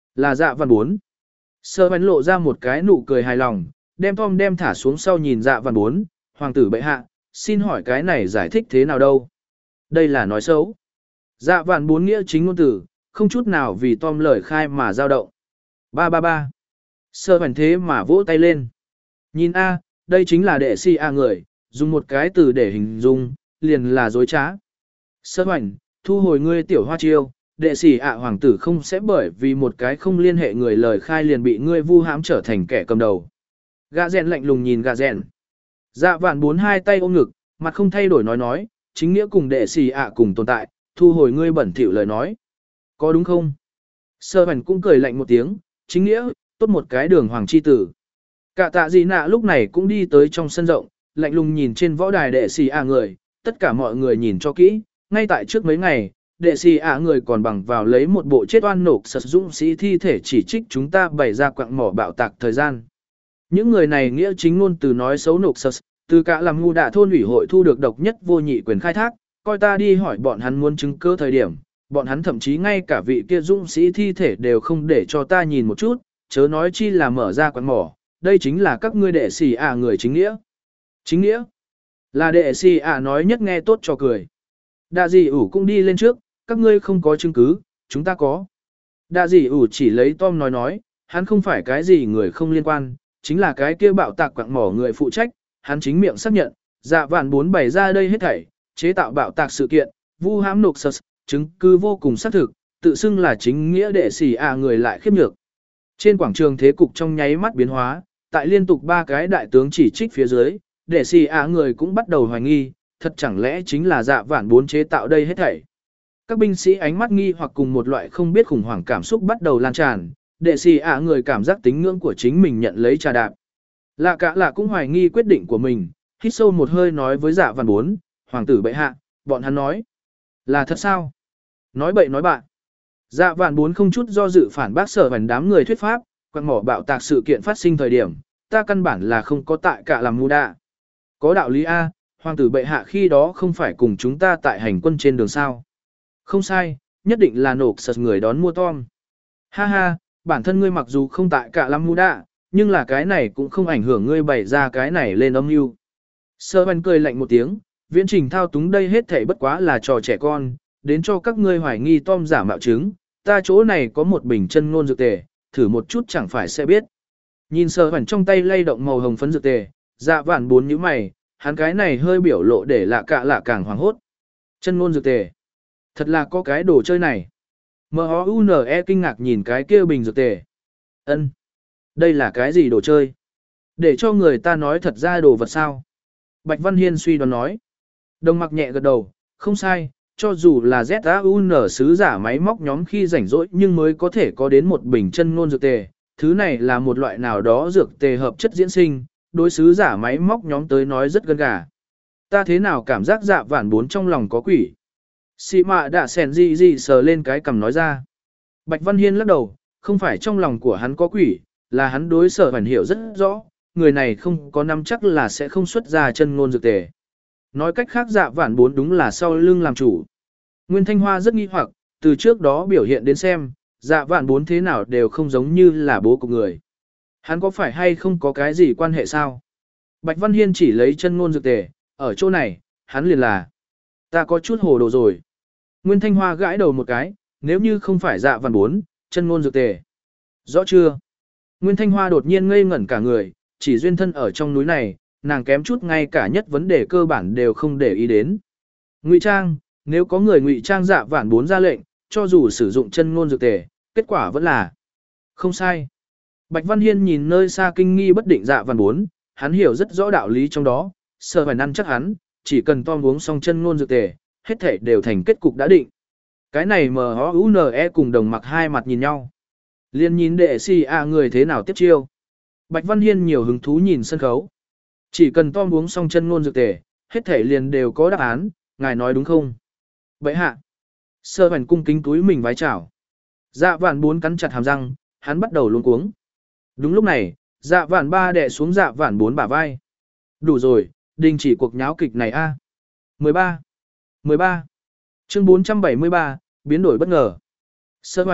Là dạ vạn bốn. Sơ hoành lộ ra một cái nụ cười hài lòng, đem Tom đem thả xuống sau nhìn dạ vạn bốn, hoàng tử bệ hạ, xin hỏi cái này giải thích thế nào đâu? Đây là nói xấu. Dạ vạn bốn nghĩa chính ngôn tử, không chút nào vì Tom lời khai mà dao động. Ba ba ba. Sơ hoành thế mà vỗ tay lên. Nhìn a, đây chính là đệ si a người, dùng một cái từ để hình dung, liền là dối trá. Sơ hoành, thu hồi ngươi tiểu hoa chiêu, đệ sĩ ạ hoàng tử không sẽ bởi vì một cái không liên hệ người lời khai liền bị ngươi vu hãm trở thành kẻ cầm đầu. Gà rèn lạnh lùng nhìn gà rèn. Dạ vạn bốn hai tay ôm ngực, mặt không thay đổi nói nói, chính nghĩa cùng đệ sĩ ạ cùng tồn tại, thu hồi ngươi bẩn thỉu lời nói. Có đúng không? Sơ hoành cũng cười lạnh một tiếng, chính nghĩa, tốt một cái đường hoàng chi tử. Cả tạ gì nạ lúc này cũng đi tới trong sân rộng, lạnh lùng nhìn trên võ đài đệ sĩ ạ người, tất cả mọi người nhìn cho kỹ, ngay tại trước mấy ngày, đệ sĩ ạ người còn bằng vào lấy một bộ chết oan nộp sật dũng sĩ thi thể chỉ trích chúng ta bày ra quạng mỏ bạo tạc thời gian. Những người này nghĩa chính ngôn từ nói xấu nộp sật, từ cả làm ngu đạ thôn ủy hội thu được độc nhất vô nhị quyền khai thác, coi ta đi hỏi bọn hắn muốn chứng cơ thời điểm, bọn hắn thậm chí ngay cả vị kia dũng sĩ thi thể đều không để cho ta nhìn một chút, chớ nói chi là mở ra quạng mỏ, đây chính là các ngươi đệ sĩ ạ người chính nghĩa. Chính nghĩa là đệ sĩ ạ nói nhất nghe tốt cho cười. Đạ dị ủ cũng đi lên trước, các ngươi không có chứng cứ, chúng ta có. Đạ dị ủ chỉ lấy Tom nói nói, hắn không phải cái gì người không liên quan, chính là cái kia bạo tạc quạng mỏ người phụ trách, hắn chính miệng xác nhận, dạ vạn bốn bày ra đây hết thảy, chế tạo bạo tạc sự kiện, vu hãm nộp sật, chứng cứ vô cùng xác thực, tự xưng là chính nghĩa đệ sĩ à người lại khiếp nhược. Trên quảng trường thế cục trong nháy mắt biến hóa, tại liên tục ba cái đại tướng chỉ trích phía dưới, đệ sĩ à người cũng bắt đầu hoài nghi, thật chẳng lẽ chính là dạ vạn bốn chế tạo đây hết thảy. Các binh sĩ ánh mắt nghi hoặc cùng một loại không biết khủng hoảng cảm xúc bắt đầu lan tràn, đệ sĩ ạ người cảm giác tính ngưỡng của chính mình nhận lấy trà đạp. Lạ cả lạ cũng hoài nghi quyết định của mình, hít sâu một hơi nói với dạ vạn bốn, hoàng tử bệ hạ, bọn hắn nói. Là thật sao? Nói bậy nói bạn. Dạ vạn bốn không chút do dự phản bác sở vành đám người thuyết pháp, quạng mỏ bạo tạc sự kiện phát sinh thời điểm, ta căn bản là không có tại cả làm ngu đa. Có đạo lý A, hoàng tử bệ hạ khi đó không phải cùng chúng ta tại hành quân trên đường sao. Không sai, nhất định là nộp sật người đón mua Tom. Ha ha, bản thân ngươi mặc dù không tại cả Lam Mu Đạ, nhưng là cái này cũng không ảnh hưởng ngươi bày ra cái này lên âm mưu. Sơ Văn cười lạnh một tiếng, viễn trình thao túng đây hết thảy bất quá là trò trẻ con, đến cho các ngươi hoài nghi Tom giả mạo chứng, ta chỗ này có một bình chân ngôn dược tề, thử một chút chẳng phải sẽ biết. Nhìn Sơ Văn trong tay lay động màu hồng phấn dược tề, dạ vạn bốn nhíu mày, hắn cái này hơi biểu lộ để lạ cạ lạ càng hoảng hốt. Chân ngôn dược tề. Thật là có cái đồ chơi này. M O U N E kinh ngạc nhìn cái kia bình dược tề. Ân, đây là cái gì đồ chơi? Để cho người ta nói thật ra đồ vật sao? Bạch Văn Hiên suy đoán nói. Đồng mặc nhẹ gật đầu, không sai, cho dù là Z A U N sứ giả máy móc nhóm khi rảnh rỗi nhưng mới có thể có đến một bình chân ngôn dược tề. Thứ này là một loại nào đó dược tề hợp chất diễn sinh, đối sứ giả máy móc nhóm tới nói rất gân gà. Ta thế nào cảm giác dạ vạn bốn trong lòng có quỷ? Sĩ mạ đã sèn gì gì sờ lên cái cầm nói ra. Bạch Văn Hiên lắc đầu, không phải trong lòng của hắn có quỷ, là hắn đối sở hoàn hiểu rất rõ, người này không có nắm chắc là sẽ không xuất ra chân ngôn dược tề. Nói cách khác dạ vạn bốn đúng là sau lưng làm chủ. Nguyên Thanh Hoa rất nghi hoặc, từ trước đó biểu hiện đến xem, dạ vạn bốn thế nào đều không giống như là bố của người. Hắn có phải hay không có cái gì quan hệ sao? Bạch Văn Hiên chỉ lấy chân ngôn dược tề, ở chỗ này, hắn liền là. Ta có chút hồ đồ rồi. Nguyên Thanh Hoa gãi đầu một cái, nếu như không phải dạ vạn bốn, chân ngôn dược tề. Rõ chưa? Nguyên Thanh Hoa đột nhiên ngây ngẩn cả người, chỉ duyên thân ở trong núi này, nàng kém chút ngay cả nhất vấn đề cơ bản đều không để ý đến. Ngụy trang, nếu có người ngụy trang dạ vạn bốn ra lệnh, cho dù sử dụng chân ngôn dược tề, kết quả vẫn là không sai. Bạch Văn Hiên nhìn nơi xa kinh nghi bất định dạ vạn bốn, hắn hiểu rất rõ đạo lý trong đó, sợ phải năn chắc hắn, chỉ cần Tom uống xong chân ngôn dược tề, hết thể đều thành kết cục đã định. Cái này M O U N E cùng đồng mặc hai mặt nhìn nhau. Liên nhìn đệ si a người thế nào tiếp chiêu. Bạch Văn Hiên nhiều hứng thú nhìn sân khấu. Chỉ cần Tom uống xong chân ngôn dược tề, hết thể liền đều có đáp án, ngài nói đúng không? Vậy hạ. Sơ hoành cung kính túi mình vái chào. Dạ vạn bốn cắn chặt hàm răng, hắn bắt đầu luống cuống. Đúng lúc này, dạ vạn ba đè xuống dạ vạn bốn bả vai. Đủ rồi, đình chỉ cuộc nháo kịch này a. mười ba. mười ba. Chương bốn trăm bảy mươi ba, biến đổi bất ngờ. Sơ hoành,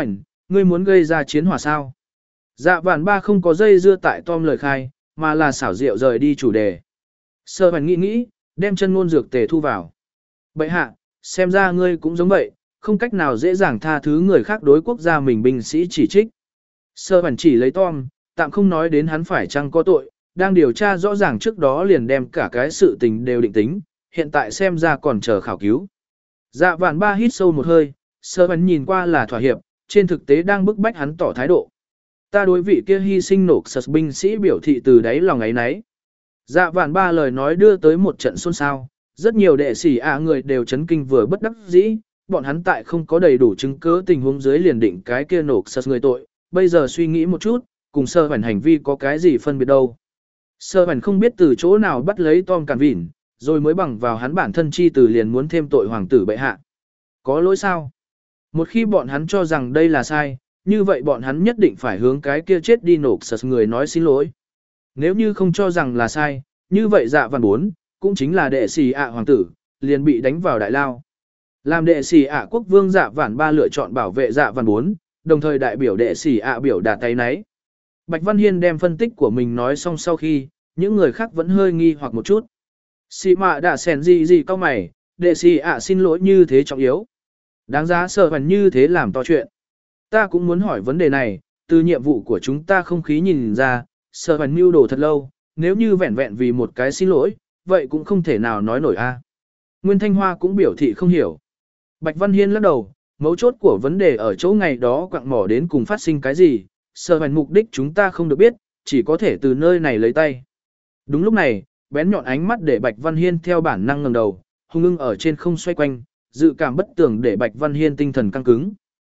Ngươi muốn gây ra chiến hỏa sao? Dạ vạn ba không có dây dưa tại Tom lời khai, mà là xảo diệu rời đi chủ đề. Sơ Hoành nghĩ nghĩ, đem chân ngôn dược tề thu vào. Bậy hạ, xem ra ngươi cũng giống vậy, không cách nào dễ dàng tha thứ người khác đối quốc gia mình binh sĩ chỉ trích. Sơ Hoành chỉ lấy Tom, tạm không nói đến hắn phải chăng có tội, đang điều tra rõ ràng trước đó liền đem cả cái sự tình đều định tính, hiện tại xem ra còn chờ khảo cứu. Dạ vạn ba hít sâu một hơi, Sơ Hoành nhìn qua là thỏa hiệp, trên thực tế đang bức bách hắn tỏ thái độ. Ta đối vị kia hy sinh nổ sật binh sĩ biểu thị từ đáy lòng ấy nấy. Dạ vạn ba lời nói đưa tới một trận xôn xao, rất nhiều đệ sĩ ạ người đều chấn kinh vừa bất đắc dĩ, bọn hắn tại không có đầy đủ chứng cứ tình huống dưới liền định cái kia nổ sật người tội, bây giờ suy nghĩ một chút, cùng Sơ Hoành hành vi có cái gì phân biệt đâu. Sơ Hoành không biết từ chỗ nào bắt lấy Tom Cản Vỉn, rồi mới bằng vào hắn bản thân chi từ liền muốn thêm tội hoàng tử bệ hạ. Có lỗi sao? Một khi bọn hắn cho rằng đây là sai, như vậy bọn hắn nhất định phải hướng cái kia chết đi nổ sật người nói xin lỗi. Nếu như không cho rằng là sai, như vậy dạ văn bốn, cũng chính là đệ sĩ ạ hoàng tử, liền bị đánh vào đại lao. Làm đệ sĩ ạ quốc vương dạ vạn ba lựa chọn bảo vệ dạ văn bốn, đồng thời đại biểu đệ sĩ ạ biểu đạt tay nấy. Bạch Văn Hiên đem phân tích của mình nói xong sau khi, những người khác vẫn hơi nghi hoặc một chút. Sĩ mạ đã xèn gì gì cao mày, đệ sĩ ạ xin lỗi như thế trọng yếu. Đáng giá sợ hẳn như thế làm to chuyện. Ta cũng muốn hỏi vấn đề này, từ nhiệm vụ của chúng ta không khí nhìn ra, sợ hẳn mưu đồ thật lâu, nếu như vẹn vẹn vì một cái xin lỗi, vậy cũng không thể nào nói nổi a. Nguyên Thanh Hoa cũng biểu thị không hiểu. Bạch Văn Hiên lắc đầu, mấu chốt của vấn đề ở chỗ ngày đó quặng mỏ đến cùng phát sinh cái gì, sợ hẳn mục đích chúng ta không được biết, chỉ có thể từ nơi này lấy tay. Đúng lúc này, bén nhọn ánh mắt để Bạch Văn Hiên theo bản năng ngẩng đầu, hung ưng ở trên không xoay quanh, dự cảm bất tường để Bạch Văn Hiên tinh thần căng cứng.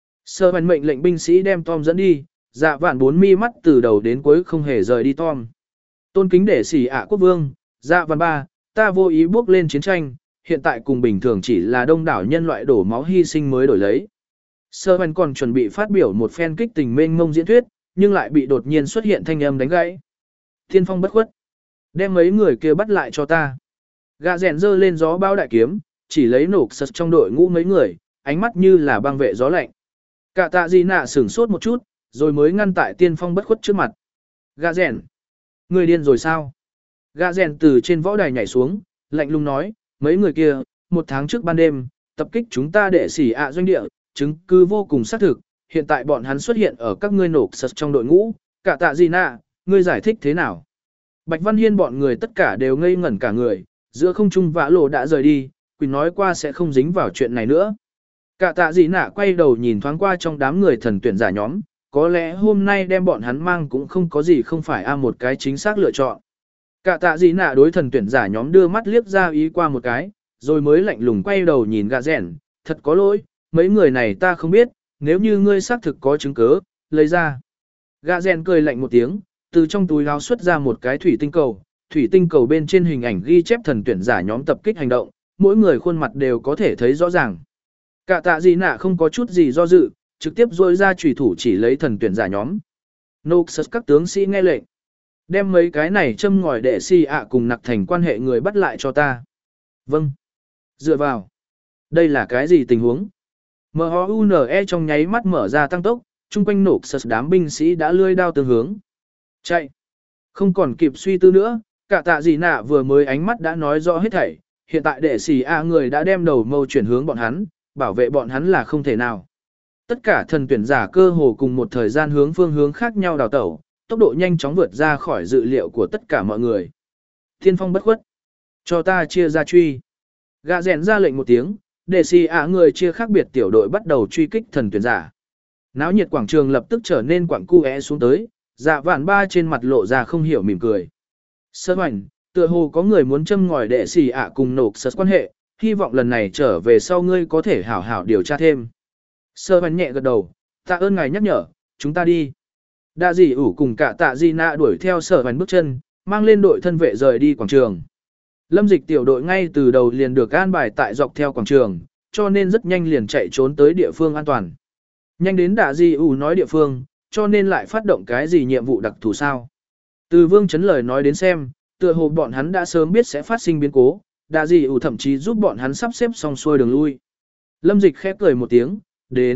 Sơ Hoành mệnh lệnh binh sĩ đem Tom dẫn đi, dạ vạn bốn mi mắt từ đầu đến cuối không hề rời đi Tom. Tôn kính để xỉ ạ quốc vương, dạ vạn ba, ta vô ý bước lên chiến tranh, hiện tại cùng bình thường chỉ là đông đảo nhân loại đổ máu hy sinh mới đổi lấy. Sơ Hoành còn chuẩn bị phát biểu một phen kích tình mênh mông diễn thuyết, nhưng lại bị đột nhiên xuất hiện thanh âm đánh gãy. Thiên phong bất khuất, đem mấy người kia bắt lại cho ta. Gã rèn dơ lên gió bao đại kiếm, chỉ lấy nổ sật trong đội ngũ mấy người, ánh mắt như là băng vệ gió lạnh. Cả tạ gì nạ sửng sốt một chút, rồi mới ngăn tại tiên phong bất khuất trước mặt. Gã rèn, người điên rồi sao? Gã rèn từ trên võ đài nhảy xuống, lạnh lùng nói, mấy người kia, một tháng trước ban đêm, tập kích chúng ta để xỉ ạ doanh địa, chứng cứ vô cùng xác thực, hiện tại bọn hắn xuất hiện ở các ngươi nổ sật trong đội ngũ, cả tạ gì nạ, ngươi giải thích thế nào? Bạch Văn Hiên bọn người tất cả đều ngây ngẩn cả người, giữa không trung vã lộ đã rời đi, Quỳnh nói qua sẽ không dính vào chuyện này nữa. Cả tạ gì nạ quay đầu nhìn thoáng qua trong đám người thần tuyển giả nhóm, có lẽ hôm nay đem bọn hắn mang cũng không có gì không phải a một cái chính xác lựa chọn. Cả tạ gì nạ đối thần tuyển giả nhóm đưa mắt liếc ra ý qua một cái, rồi mới lạnh lùng quay đầu nhìn gã rèn, thật có lỗi, mấy người này ta không biết, nếu như ngươi xác thực có chứng cứ, lấy ra. Gã rèn cười lạnh một tiếng, từ trong túi áo xuất ra một cái thủy tinh cầu, thủy tinh cầu bên trên hình ảnh ghi chép thần tuyển giả nhóm tập kích hành động, mỗi người khuôn mặt đều có thể thấy rõ ràng. Cả tạ gì nạ không có chút gì do dự, trực tiếp rôi ra chủy thủ chỉ lấy thần tuyển giả nhóm. Noxus các tướng sĩ nghe lệnh. Đem mấy cái này châm ngòi đệ si ạ cùng nặc thành quan hệ người bắt lại cho ta. Vâng. Dựa vào. Đây là cái gì tình huống? em o u en e trong nháy mắt mở ra tăng tốc, chung quanh Noxus đám binh sĩ đã lươi đao tương hướng. Chạy. Không còn kịp suy tư nữa, cả tạ gì nạ vừa mới ánh mắt đã nói rõ hết thảy. Hiện tại đệ sĩ A người đã đem đầu mâu chuyển hướng bọn hắn, bảo vệ bọn hắn là không thể nào. Tất cả thần tuyển giả cơ hồ cùng một thời gian hướng phương hướng khác nhau đào tẩu, tốc độ nhanh chóng vượt ra khỏi dự liệu của tất cả mọi người. Thiên phong bất khuất. Cho ta chia ra truy. Gã rèn ra lệnh một tiếng, đệ sĩ A người chia khác biệt tiểu đội bắt đầu truy kích thần tuyển giả. Náo nhiệt quảng trường lập tức trở nên quặng cu é xuống tới, dạ vạn ba trên mặt lộ ra không hiểu mỉm cười. Sơ Hoành, tựa hồ có người muốn châm ngòi đệ sĩ ạ cùng nổ sật quan hệ, hy vọng lần này trở về sau ngươi có thể hảo hảo điều tra thêm. Sơ Hoành nhẹ gật đầu, tạ ơn ngài nhắc nhở, chúng ta đi. Đa dì ủ cùng cả tạ di nạ đuổi theo Sở Hoành bước chân, mang lên đội thân vệ rời đi quảng trường. Lâm dịch tiểu đội ngay từ đầu liền được an bài tại dọc theo quảng trường, cho nên rất nhanh liền chạy trốn tới địa phương an toàn. Nhanh đến đa dì ủ nói địa phương, cho nên lại phát động cái gì nhiệm vụ đặc thù sao. Từ Vương Chấn lời nói đến xem, tựa hồ bọn hắn đã sớm biết sẽ phát sinh biến cố, đa dì ủ thậm chí giúp bọn hắn sắp xếp xong xuôi đường lui. Lâm dịch khép cười một tiếng, đến,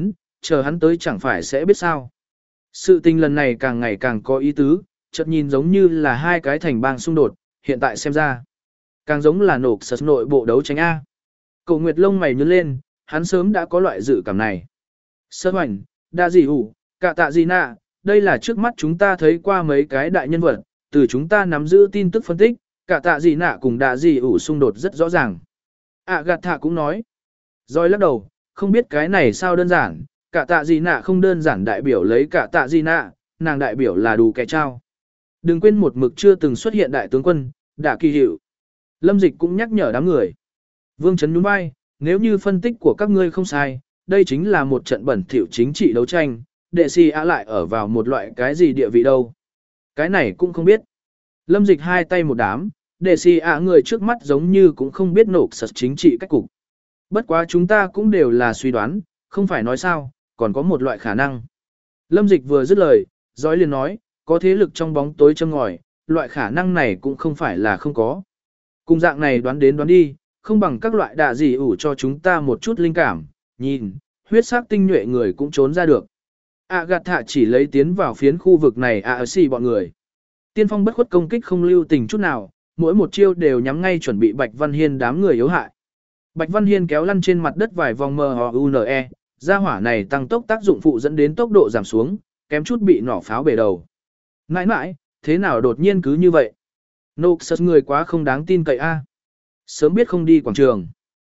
chờ hắn tới chẳng phải sẽ biết sao. Sự tình lần này càng ngày càng có ý tứ, chợt nhìn giống như là hai cái thành bang xung đột, hiện tại xem ra. Càng giống là nổ sật nội bộ đấu tranh A. Cậu Nguyệt lông mày nhướng lên, hắn sớm đã có loại dự cảm này. Sơ hoành, đa gì ủ, cả tạ gì nạ, đây là trước mắt chúng ta thấy qua mấy cái đại nhân vật, từ chúng ta nắm giữ tin tức phân tích, cả tạ gì nạ cùng đa gì ủ xung đột rất rõ ràng. À gạt thạ cũng nói. Rồi lắc đầu, không biết cái này sao đơn giản, cả tạ gì nạ không đơn giản đại biểu lấy cả tạ gì nạ, nàng đại biểu là đủ kẻ trao. Đừng quên một mực chưa từng xuất hiện đại tướng quân, đã kỳ hiệu. Lâm Dịch cũng nhắc nhở đám người. Vương Trấn nhún vai, nếu như phân tích của các ngươi không sai, đây chính là một trận bẩn thỉu chính trị đấu tranh, đệ si á lại ở vào một loại cái gì địa vị đâu. Cái này cũng không biết. Lâm Dịch hai tay một đám, đệ si á người trước mắt giống như cũng không biết nổ sật chính trị cách cục. Bất quá chúng ta cũng đều là suy đoán, không phải nói sao, còn có một loại khả năng. Lâm Dịch vừa dứt lời, Giói liền nói, có thế lực trong bóng tối châm ngòi, loại khả năng này cũng không phải là không có. Cùng dạng này đoán đến đoán đi, không bằng các loại đạ gì ủ cho chúng ta một chút linh cảm, nhìn, huyết sắc tinh nhuệ người cũng trốn ra được. À gạt thạ chỉ lấy tiến vào phiến khu vực này à ở xì bọn người. Tiên phong bất khuất công kích không lưu tình chút nào, mỗi một chiêu đều nhắm ngay chuẩn bị Bạch Văn Hiên đám người yếu hại. Bạch Văn Hiên kéo lăn trên mặt đất vài vòng MHUNE, gia hỏa này tăng tốc tác dụng phụ dẫn đến tốc độ giảm xuống, kém chút bị nỏ pháo bể đầu. Nãi nãi, thế nào đột nhiên cứ như vậy? Noxus người quá không đáng tin cậy a. Sớm biết không đi quảng trường.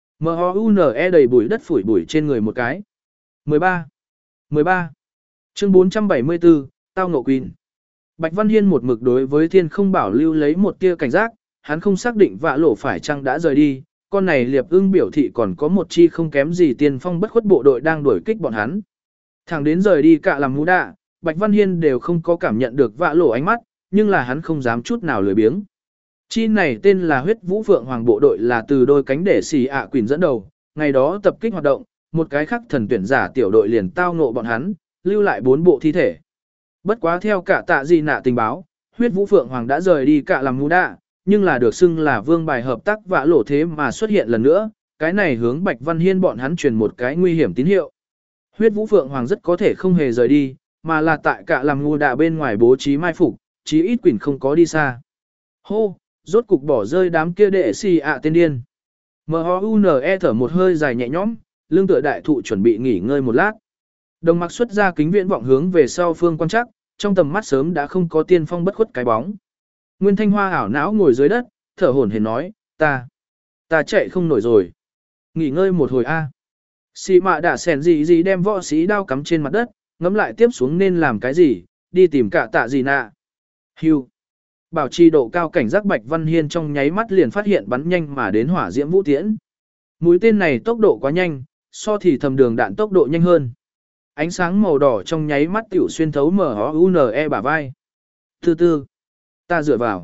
MHUNE đầy bụi đất phủi bụi trên người một cái. mười ba. mười ba. Chương bốn trăm bảy mươi tư, tao ngộ Queen. Bạch Văn Hiên một mực đối với thiên không bảo lưu lấy một tia cảnh giác, hắn không xác định vạ lỗ phải chăng đã rời đi, con này liệp ưng biểu thị còn có một chi không kém gì tiên phong bất khuất bộ đội đang đuổi kích bọn hắn. Thẳng đến rời đi cả làm mũ đạ, Bạch Văn Hiên đều không có cảm nhận được vạ lỗ ánh mắt, nhưng là hắn không dám chút nào lười biếng. Chi này tên là huyết vũ phượng hoàng bộ đội là từ đôi cánh để xì ạ quỷ dẫn đầu, ngày đó tập kích hoạt động, một cái khác thần tuyển giả tiểu đội liền tao ngộ bọn hắn, lưu lại bốn bộ thi thể. Bất quá theo cả tạ gì nạ tình báo, huyết vũ phượng hoàng đã rời đi cả làm mũ đạ, nhưng là được xưng là vương bài hợp tác vạ lỗ thế mà xuất hiện lần nữa, cái này hướng Bạch Văn Hiên bọn hắn truyền một cái nguy hiểm tín hiệu. Huyết vũ phượng hoàng rất có thể không hề rời đi, mà là tại cả làm ngu đạ bên ngoài bố trí mai phục, chí ít quỷ không có đi xa. Hô, rốt cục bỏ rơi đám kia đệ xì ạ tên điên. MHUNE thở một hơi dài nhẹ nhõm, lưng tựa đại thụ chuẩn bị nghỉ ngơi một lát. Đồng mặc xuất ra kính viễn vọng hướng về sau phương quan chắc, trong tầm mắt sớm đã không có tiên phong bất khuất cái bóng. Nguyên Thanh Hoa ảo não ngồi dưới đất, thở hổn hển nói, ta, ta chạy không nổi rồi. Nghỉ ngơi một hồi a. Xì mạ đã sèn gì gì đem võ sĩ đao cắm trên mặt đất, ngắm lại tiếp xuống nên làm cái gì, đi tìm cả tạ gì nạ. Hưu. Bảo trì độ cao cảnh giác Bạch Văn Hiên trong nháy mắt liền phát hiện bắn nhanh mà đến hỏa diễm vũ tiễn. Mũi tên này tốc độ quá nhanh, so thì thầm đường đạn tốc độ nhanh hơn. Ánh sáng màu đỏ trong nháy mắt tiểu xuyên thấu MHUNE bả vai. Từ từ, ta dựa vào.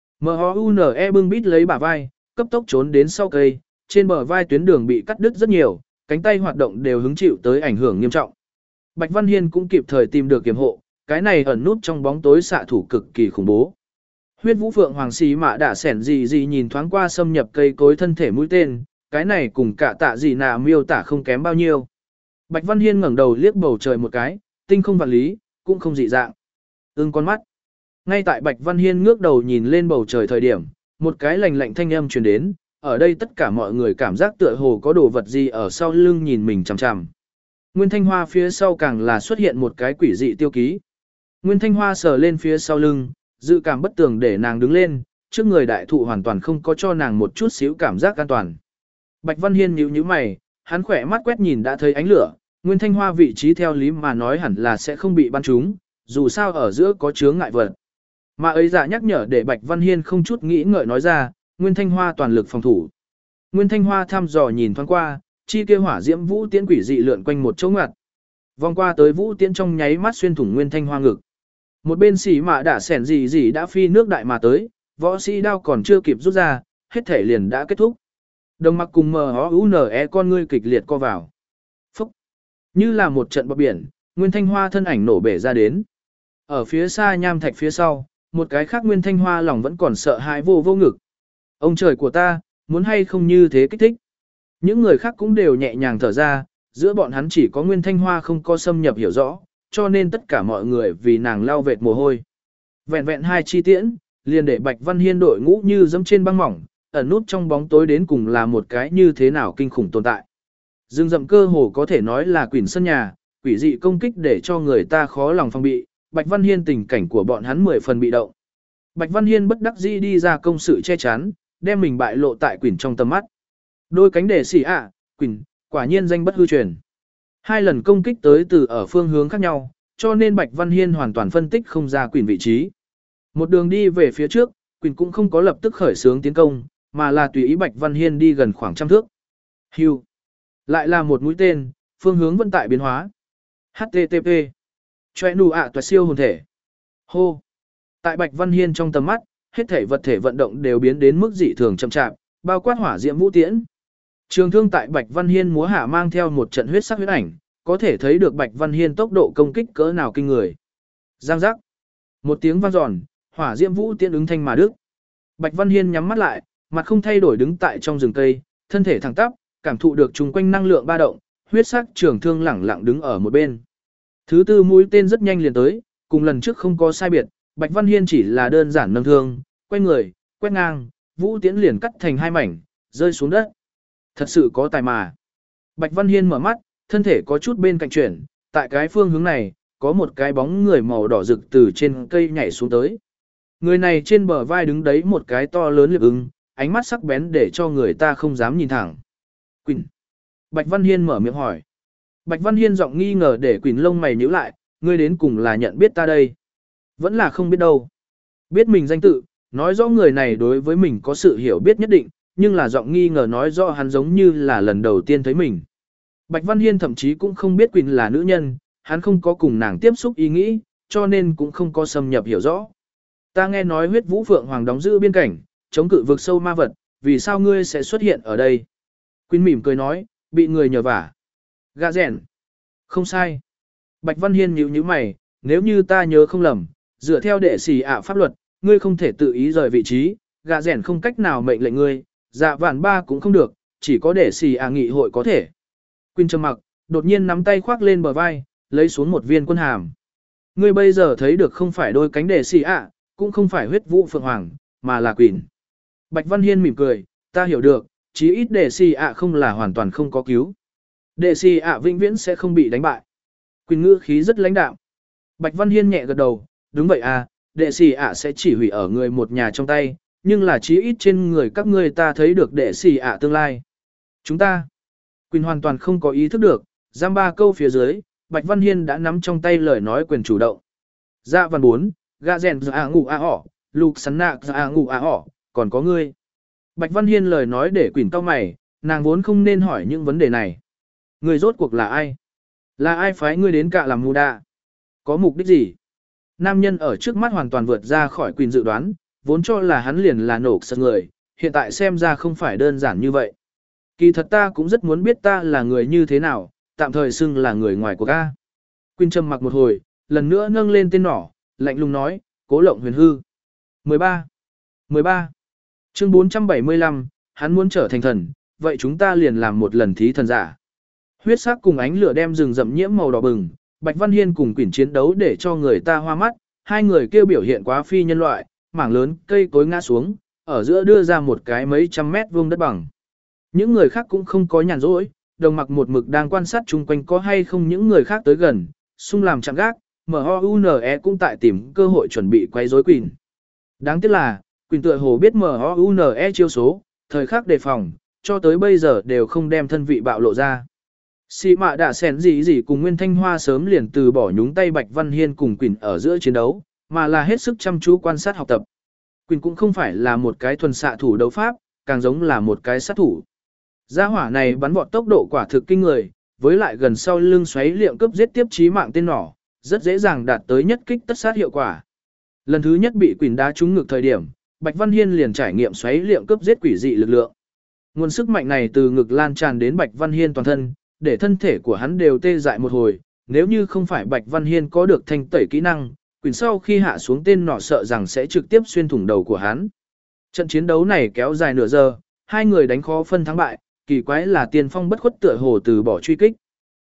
MHUNE bưng bít lấy bả vai, cấp tốc trốn đến sau cây, trên bờ vai tuyến đường bị cắt đứt rất nhiều, cánh tay hoạt động đều hứng chịu tới ảnh hưởng nghiêm trọng. Bạch Văn Hiên cũng kịp thời tìm được kiểm hộ, cái này ẩn nút trong bóng tối xạ thủ cực kỳ khủng bố. Huyết vũ phượng hoàng xì mạ đã sẻn gì gì nhìn thoáng qua xâm nhập cây cối thân thể mũi tên, cái này cùng cả tạ gì nà miêu tả không kém bao nhiêu. Bạch Văn Hiên ngẩng đầu liếc bầu trời một cái, tinh không vạn lý, cũng không dị dạng. Ưng con mắt. Ngay tại Bạch Văn Hiên ngước đầu nhìn lên bầu trời thời điểm, một cái lạnh lạnh thanh âm truyền đến, ở đây tất cả mọi người cảm giác tựa hồ có đồ vật gì ở sau lưng nhìn mình chằm chằm. Nguyên Thanh Hoa phía sau càng là xuất hiện một cái quỷ dị tiêu ký. Nguyên Thanh Hoa sờ lên phía sau lưng, dự cảm bất tường để nàng đứng lên, trước người đại thụ hoàn toàn không có cho nàng một chút xíu cảm giác an toàn. Bạch Văn Hiên nhíu nhíu mày, hắn khỏe mắt quét nhìn đã thấy ánh lửa, Nguyên Thanh Hoa vị trí theo lý mà nói hẳn là sẽ không bị bắn trúng, dù sao ở giữa có chướng ngại vật. Mà ấy dạ nhắc nhở để Bạch Văn Hiên không chút nghĩ ngợi nói ra, Nguyên Thanh Hoa toàn lực phòng thủ. Nguyên Thanh Hoa thăm dò nhìn thoáng qua, chi kia hỏa diễm vũ tiễn quỷ dị lượn quanh một chỗ ngặt. Vòng qua tới vũ tiễn trong nháy mắt xuyên thủng Nguyên Thanh Hoa ngực. Một bên sĩ mạ đã sẻn gì gì đã phi nước đại mà tới, võ sĩ đao còn chưa kịp rút ra, hết thể liền đã kết thúc. Đồng mặc cùng MHUNE con ngươi kịch liệt co vào. Phúc! Như là một trận bọt biển, Nguyên Thanh Hoa thân ảnh nổ bể ra đến. Ở phía xa nham thạch phía sau, một cái khác Nguyên Thanh Hoa lòng vẫn còn sợ hãi vô vô ngực. Ông trời của ta, muốn hay không như thế kích thích. Những người khác cũng đều nhẹ nhàng thở ra, giữa bọn hắn chỉ có Nguyên Thanh Hoa không có xâm nhập hiểu rõ, cho nên tất cả mọi người vì nàng lau vệt mồ hôi. Vẹn vẹn hai chi tiễn, liền để Bạch Văn Hiên đội ngũ như dẫm trên băng mỏng, ẩn nút trong bóng tối đến cùng là một cái như thế nào kinh khủng tồn tại. Rừng rậm cơ hồ có thể nói là quỷ sân nhà, quỷ dị công kích để cho người ta khó lòng phòng bị, Bạch Văn Hiên tình cảnh của bọn hắn mười phần bị động. Bạch Văn Hiên bất đắc dĩ đi ra công sự che chắn, đem mình bại lộ tại quỷ trong tầm mắt. Đôi cánh đề xỉ ạ, quỷ, quả nhiên danh bất hư truyền. Hai lần công kích tới từ ở phương hướng khác nhau, cho nên Bạch Văn Hiên hoàn toàn phân tích không ra quỷ vị trí. Một đường đi về phía trước, quỷ cũng không có lập tức khởi xướng tiến công, mà là tùy ý Bạch Văn Hiên đi gần khoảng trăm thước. Hưu. Lại là một mũi tên, phương hướng vẫn tại biến hóa. hát tê tê pê. Choe nụ ạ toa siêu hồn thể. Hô. Tại Bạch Văn Hiên trong tầm mắt, hết thể vật thể vận động đều biến đến mức dị thường chậm chạp, bao quát hỏa diễm vũ tiễn. Trường thương tại Bạch Văn Hiên múa hạ mang theo một trận huyết sắc huyết ảnh, có thể thấy được Bạch Văn Hiên tốc độ công kích cỡ nào kinh người. Giang giác. Một tiếng vang giòn, hỏa diễm vũ tiễn ứng thanh mà đứt. Bạch Văn Hiên nhắm mắt lại, mặt không thay đổi đứng tại trong rừng cây, thân thể thẳng tắp, cảm thụ được chung quanh năng lượng ba động, huyết sắc trường thương lẳng lặng đứng ở một bên. Thứ tư mũi tên rất nhanh liền tới, cùng lần trước không có sai biệt, Bạch Văn Hiên chỉ là đơn giản nâng thương, quay người, quét ngang, vũ tiễn liền cắt thành hai mảnh, rơi xuống đất. Thật sự có tài mà. Bạch Văn Hiên mở mắt, thân thể có chút bên cạnh chuyển, tại cái phương hướng này, có một cái bóng người màu đỏ rực từ trên cây nhảy xuống tới. Người này trên bờ vai đứng đấy một cái to lớn liệp ưng, ánh mắt sắc bén để cho người ta không dám nhìn thẳng. Quỳnh. Bạch Văn Hiên mở miệng hỏi. Bạch Văn Hiên giọng nghi ngờ để Quỳnh lông mày nhíu lại, ngươi đến cùng là nhận biết ta đây. Vẫn là không biết đâu. Biết mình danh tự, nói rõ người này đối với mình có sự hiểu biết nhất định, nhưng là giọng nghi ngờ nói rõ hắn giống như là lần đầu tiên thấy mình. Bạch Văn Hiên thậm chí cũng không biết Quỳnh là nữ nhân, hắn không có cùng nàng tiếp xúc ý nghĩ, cho nên cũng không có xâm nhập hiểu rõ. Ta nghe nói huyết vũ phượng hoàng đóng giữ biên cảnh, chống cự vực sâu ma vật, vì sao ngươi sẽ xuất hiện ở đây? Quỳnh mỉm cười nói, bị người nhờ vả. Gạ rèn. Không sai. Bạch Văn Hiên nhíu nhíu mày, nếu như ta nhớ không lầm, dựa theo đệ xì ạ pháp luật, ngươi không thể tự ý rời vị trí, gạ rèn không cách nào mệnh lệnh ngươi, dạ vạn ba cũng không được, chỉ có đệ xì ạ nghị hội có thể. Quỳnh trầm mặc, đột nhiên nắm tay khoác lên bờ vai, lấy xuống một viên quân hàm. Ngươi bây giờ thấy được không phải đôi cánh đệ xì ạ, cũng không phải huyết vũ phượng hoàng, mà là Quỳnh. Bạch Văn Hiên mỉm cười, ta hiểu được, chí ít đệ xì ạ không là hoàn toàn không có cứu. Đệ xì ạ vĩnh viễn sẽ không bị đánh bại. Quỳnh ngữ khí rất lãnh đạm. Bạch Văn Hiên nhẹ gật đầu, đúng vậy à, đệ xì ạ sẽ chỉ hủy ở người một nhà trong tay, nhưng là chí ít trên người các ngươi ta thấy được đệ xì ạ tương lai. Chúng ta. Quỳnh hoàn toàn không có ý thức được, giam ba câu phía dưới, Bạch Văn Hiên đã nắm trong tay lời nói quyền chủ động. Dạ văn bốn, gạ rèn dạ ngủ à họ, lục sắn nạc dạ ngủ à họ, còn có ngươi. Bạch Văn Hiên lời nói để Quỳnh cau mày, nàng vốn không nên hỏi những vấn đề này. Người rốt cuộc là ai? Là ai phái ngươi đến cạ làm mù đa? Có mục đích gì? Nam nhân ở trước mắt hoàn toàn vượt ra khỏi Quỳnh dự đoán, vốn cho là hắn liền là nổ sật người, hiện tại xem ra không phải đơn giản như vậy. Kỳ thật ta cũng rất muốn biết ta là người như thế nào, tạm thời xưng là người ngoài của ca. Quỳnh trầm mặc một hồi, lần nữa nâng lên tên nỏ, lạnh lùng nói, Cố Lộng Huyền Hư. mười ba. mười ba. Chương bốn trăm bảy mươi lăm, hắn muốn trở thành thần, vậy chúng ta liền làm một lần thí thần giả. Huyết sắc cùng ánh lửa đem rừng rậm nhiễm màu đỏ bừng, Bạch Văn Hiên cùng Quỳnh chiến đấu để cho người ta hoa mắt, hai người kêu biểu hiện quá phi nhân loại, mảng lớn cây cối ngã xuống, ở giữa đưa ra một cái mấy trăm mét vuông đất bằng. Những người khác cũng không có nhàn rỗi, đồng mặc một mực đang quan sát chung quanh có hay không những người khác tới gần, xung làm chạm gác, em o u en e cũng tại tìm cơ hội chuẩn bị quấy rối Quỳnh. Đáng tiếc là, Quỳnh tựa hồ biết em o u en e chiêu số, thời khắc đề phòng, cho tới bây giờ đều không đem thân vị bạo lộ ra. Sĩ mạ đã xẻn gì gì cùng Nguyên Thanh Hoa sớm liền từ bỏ nhúng tay Bạch Văn Hiên cùng Quỳnh ở giữa chiến đấu, mà là hết sức chăm chú quan sát học tập. Quỳnh cũng không phải là một cái thuần xạ thủ đấu pháp, càng giống là một cái sát thủ. Gia hỏa này bắn vọt tốc độ quả thực kinh người, với lại gần sau lưng xoáy liệm cướp giết tiếp chí mạng tên nỏ, rất dễ dàng đạt tới nhất kích tất sát hiệu quả. Lần thứ nhất bị Quỳnh đá trúng ngược thời điểm, Bạch Văn Hiên liền trải nghiệm xoáy liệm cướp giết quỷ dị lực lượng. Nguồn sức mạnh này từ ngực lan tràn đến Bạch Văn Hiên toàn thân, để thân thể của hắn đều tê dại một hồi, nếu như không phải Bạch Văn Hiên có được thanh tẩy kỹ năng, Quỳnh sau khi hạ xuống tên nỏ sợ rằng sẽ trực tiếp xuyên thủng đầu của hắn. Trận chiến đấu này kéo dài nửa giờ, hai người đánh khó phân thắng bại, kỳ quái là Tiên Phong bất khuất tựa hồ từ bỏ truy kích.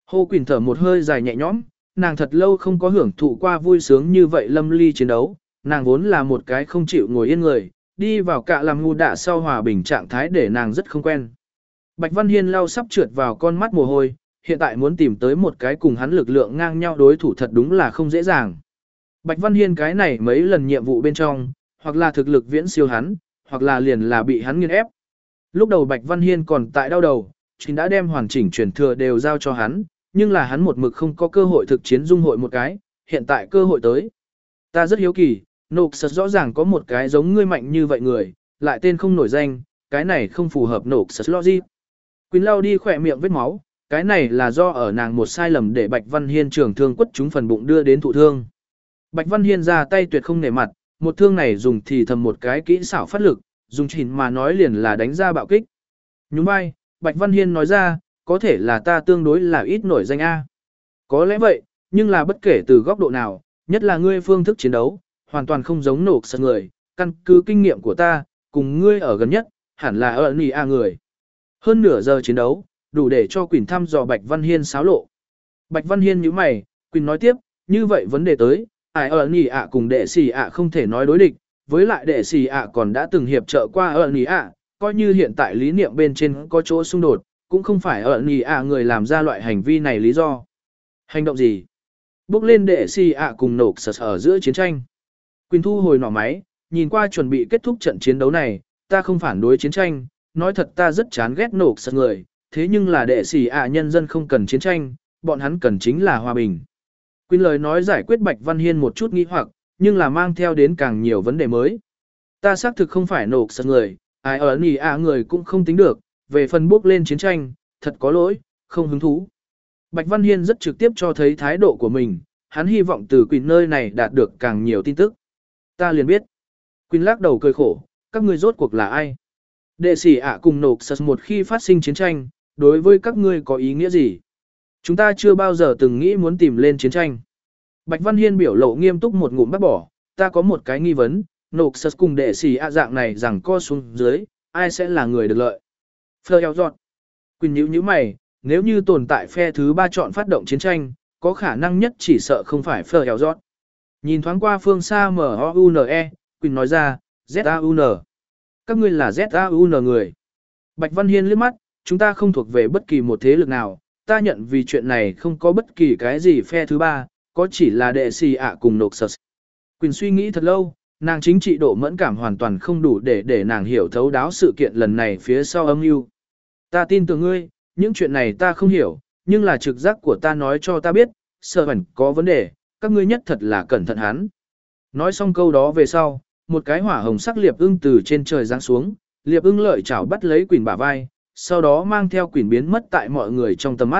Hồ Quỳnh thở một hơi dài nhẹ nhõm, nàng thật lâu không có hưởng thụ qua vui sướng như vậy lâm ly chiến đấu, nàng vốn là một cái không chịu ngồi yên người, đi vào cạ làm ngu đạ sau hòa bình trạng thái để nàng rất không quen. Bạch Văn Hiên lau sắp trượt vào con mắt mồ hôi, hiện tại muốn tìm tới một cái cùng hắn lực lượng ngang nhau đối thủ thật đúng là không dễ dàng. Bạch Văn Hiên cái này mấy lần nhiệm vụ bên trong, hoặc là thực lực viễn siêu hắn, hoặc là liền là bị hắn nghiền ép. Lúc đầu Bạch Văn Hiên còn tại đau đầu, chính đã đem hoàn chỉnh truyền thừa đều giao cho hắn, nhưng là hắn một mực không có cơ hội thực chiến dung hội một cái, hiện tại cơ hội tới. Ta rất hiếu kỳ, Nộp Sật rõ ràng có một cái giống ngươi mạnh như vậy người, lại tên không nổi danh, cái này không phù hợp Nộp Sật logic. Quỳnh lau đi khỏe miệng vết máu, cái này là do ở nàng một sai lầm để Bạch Văn Hiên trường thương quất trúng phần bụng đưa đến thụ thương. Bạch Văn Hiên ra tay tuyệt không nể mặt, một thương này dùng thì thầm một cái kỹ xảo phát lực, dùng chỉnh mà nói liền là đánh ra bạo kích. Nhún vai, Bạch Văn Hiên nói ra, có thể là ta tương đối là ít nổi danh A. Có lẽ vậy, nhưng là bất kể từ góc độ nào, nhất là ngươi phương thức chiến đấu, hoàn toàn không giống Nộp Sật người, căn cứ kinh nghiệm của ta, cùng ngươi ở gần nhất, hẳn là ở nì A người. Hơn nửa giờ chiến đấu, đủ để cho Quỳnh thăm dò Bạch Văn Hiên xáo lộ. Bạch Văn Hiên nhíu mày, Quỳnh nói tiếp, như vậy vấn đề tới, ai ở nì ạ cùng đệ sĩ ạ không thể nói đối địch, với lại đệ sĩ ạ còn đã từng hiệp trợ qua ở nì ạ, coi như hiện tại lý niệm bên trên có chỗ xung đột, cũng không phải ở nì ạ người làm ra loại hành vi này lý do. Hành động gì? Bước lên đệ sĩ ạ cùng Nộp Sật ở giữa chiến tranh. Quỳnh thu hồi nỏ máy, nhìn qua chuẩn bị kết thúc trận chiến đấu này, ta không phản đối chiến tranh, nói thật ta rất chán ghét Nộp Sật người, thế nhưng là đệ sĩ ạ nhân dân không cần chiến tranh, bọn hắn cần chính là hòa bình. Quỳnh lời nói giải quyết Bạch Văn Hiên một chút nghi hoặc, nhưng là mang theo đến càng nhiều vấn đề mới. Ta xác thực không phải Nộp Sật người, ai ở nì ạ người cũng không tính được, về phần bước lên chiến tranh, thật có lỗi, không hứng thú. Bạch Văn Hiên rất trực tiếp cho thấy thái độ của mình, hắn hy vọng từ Quỳnh nơi này đạt được càng nhiều tin tức. Ta liền biết. Quỳnh lắc đầu cười khổ, các ngươi rốt cuộc là ai? Đệ sĩ ạ cùng Nộp Sật một khi phát sinh chiến tranh, đối với các ngươi có ý nghĩa gì? Chúng ta chưa bao giờ từng nghĩ muốn tìm lên chiến tranh. Bạch Văn Hiên biểu lộ nghiêm túc một ngụm bác bỏ, ta có một cái nghi vấn, Nộp Sật cùng đệ sĩ ạ dạng này rằng co xuống dưới, ai sẽ là người được lợi? Phờ eo giọt. Quỳnh nhíu nhíu mày, nếu như tồn tại phe thứ ba chọn phát động chiến tranh, có khả năng nhất chỉ sợ không phải Phờ eo giọt. Nhìn thoáng qua phương xa M O U N E, Quỳnh nói ra, Z A U N. Các ngươi là Z A U N người. Bạch Văn Hiên liếc mắt, chúng ta không thuộc về bất kỳ một thế lực nào, ta nhận vì chuyện này không có bất kỳ cái gì phe thứ ba, có chỉ là đệ sĩ ạ cùng Nộp Sật. Quỳnh suy nghĩ thật lâu, nàng chính trị độ mẫn cảm hoàn toàn không đủ để để nàng hiểu thấu đáo sự kiện lần này phía sau âm mưu. Ta tin tưởng ngươi, những chuyện này ta không hiểu, nhưng là trực giác của ta nói cho ta biết, Sở Hoành có vấn đề, các ngươi nhất thật là cẩn thận hắn. Nói xong câu đó về sau, một cái hỏa hồng sắc liệp ưng từ trên trời giáng xuống, liệp ưng lợi chảo bắt lấy Quỳnh bả vai, sau đó mang theo Quỳnh biến mất tại mọi người trong tầm mắt.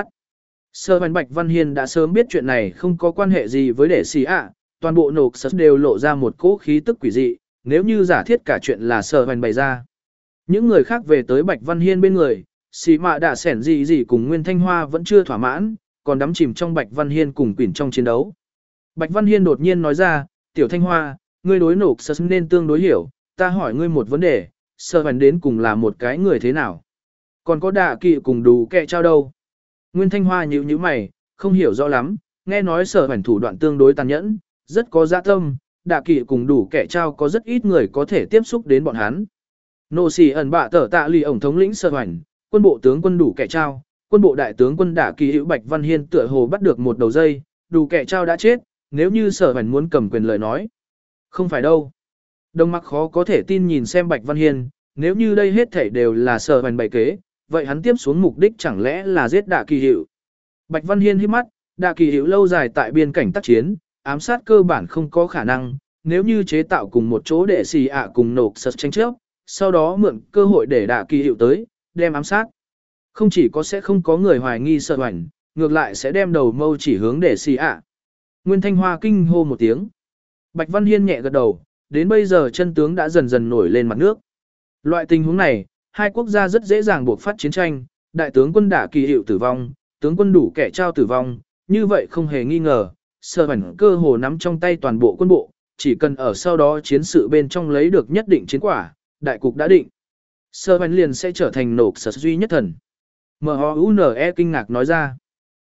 Sở Hoành Bạch Văn Hiên đã sớm biết chuyện này không có quan hệ gì với đệ sĩ ạ, toàn bộ Nộp Sật đều lộ ra một cỗ khí tức quỷ dị, nếu như giả thiết cả chuyện là Sở Hoành bày ra. Những người khác về tới Bạch Văn Hiên bên người, xì mạ đã sẻn gì gì cùng Nguyên Thanh Hoa vẫn chưa thỏa mãn, còn đắm chìm trong Bạch Văn Hiên cùng Quỳnh trong chiến đấu. Bạch Văn Hiên đột nhiên nói ra, Tiểu Thanh Hoa, ngươi đối Nộp Sật nên tương đối hiểu, ta hỏi ngươi một vấn đề, Sở Hoành đến cùng là một cái người thế nào? Còn có Đạ Kỵ cùng Đủ Kệ Trao đâu? Nguyên Thanh Hoa nhíu nhíu mày, không hiểu rõ lắm, nghe nói Sở Hoành thủ đoạn tương đối tàn nhẫn, rất có dã tâm, Đạ Kỵ cùng Đủ Kệ Trao có rất ít người có thể tiếp xúc đến bọn hắn. Nô xì ẩn bạ tở tạ lì ổng thống lĩnh Sở Hoành, quân bộ tướng quân Đủ Kệ Trao, quân bộ đại tướng quân Đạ Kỵ hữu Bạch Văn Hiên tựa hồ bắt được một đầu dây, Đủ Kệ Trao đã chết, nếu như Sở Hoành muốn cầm quyền lời nói. Không phải đâu. Đông Mặc khó có thể tin nhìn xem Bạch Văn Hiên, nếu như đây hết thảy đều là Sở Hoành bày kế, vậy hắn tiếp xuống mục đích chẳng lẽ là giết Đạ Kỳ Hữu? Bạch Văn Hiên hít mắt, Đạ Kỳ Hữu lâu dài tại biên cảnh tác chiến, ám sát cơ bản không có khả năng, nếu như chế tạo cùng một chỗ để xì ạ cùng Nộp Sật tranh chấp, sau đó mượn cơ hội để Đạ Kỳ Hữu tới, đem ám sát. Không chỉ có sẽ không có người hoài nghi Sở Hoành, ngược lại sẽ đem đầu mâu chỉ hướng để xì ạ. Nguyên Thanh Hoa kinh hô một tiếng. Bạch Văn Hiên nhẹ gật đầu, đến bây giờ chân tướng đã dần dần nổi lên mặt nước. Loại tình huống này, hai quốc gia rất dễ dàng buộc phát chiến tranh, đại tướng quân Đạ Kỳ Hữu tử vong, tướng quân Đủ Kệ Trao tử vong, như vậy không hề nghi ngờ, Sở Hoành cơ hồ nắm trong tay toàn bộ quân bộ, chỉ cần ở sau đó chiến sự bên trong lấy được nhất định chiến quả, đại cục đã định. Sở Hoành liền sẽ trở thành Nộp Sật duy nhất thần. M O U N E kinh ngạc nói ra.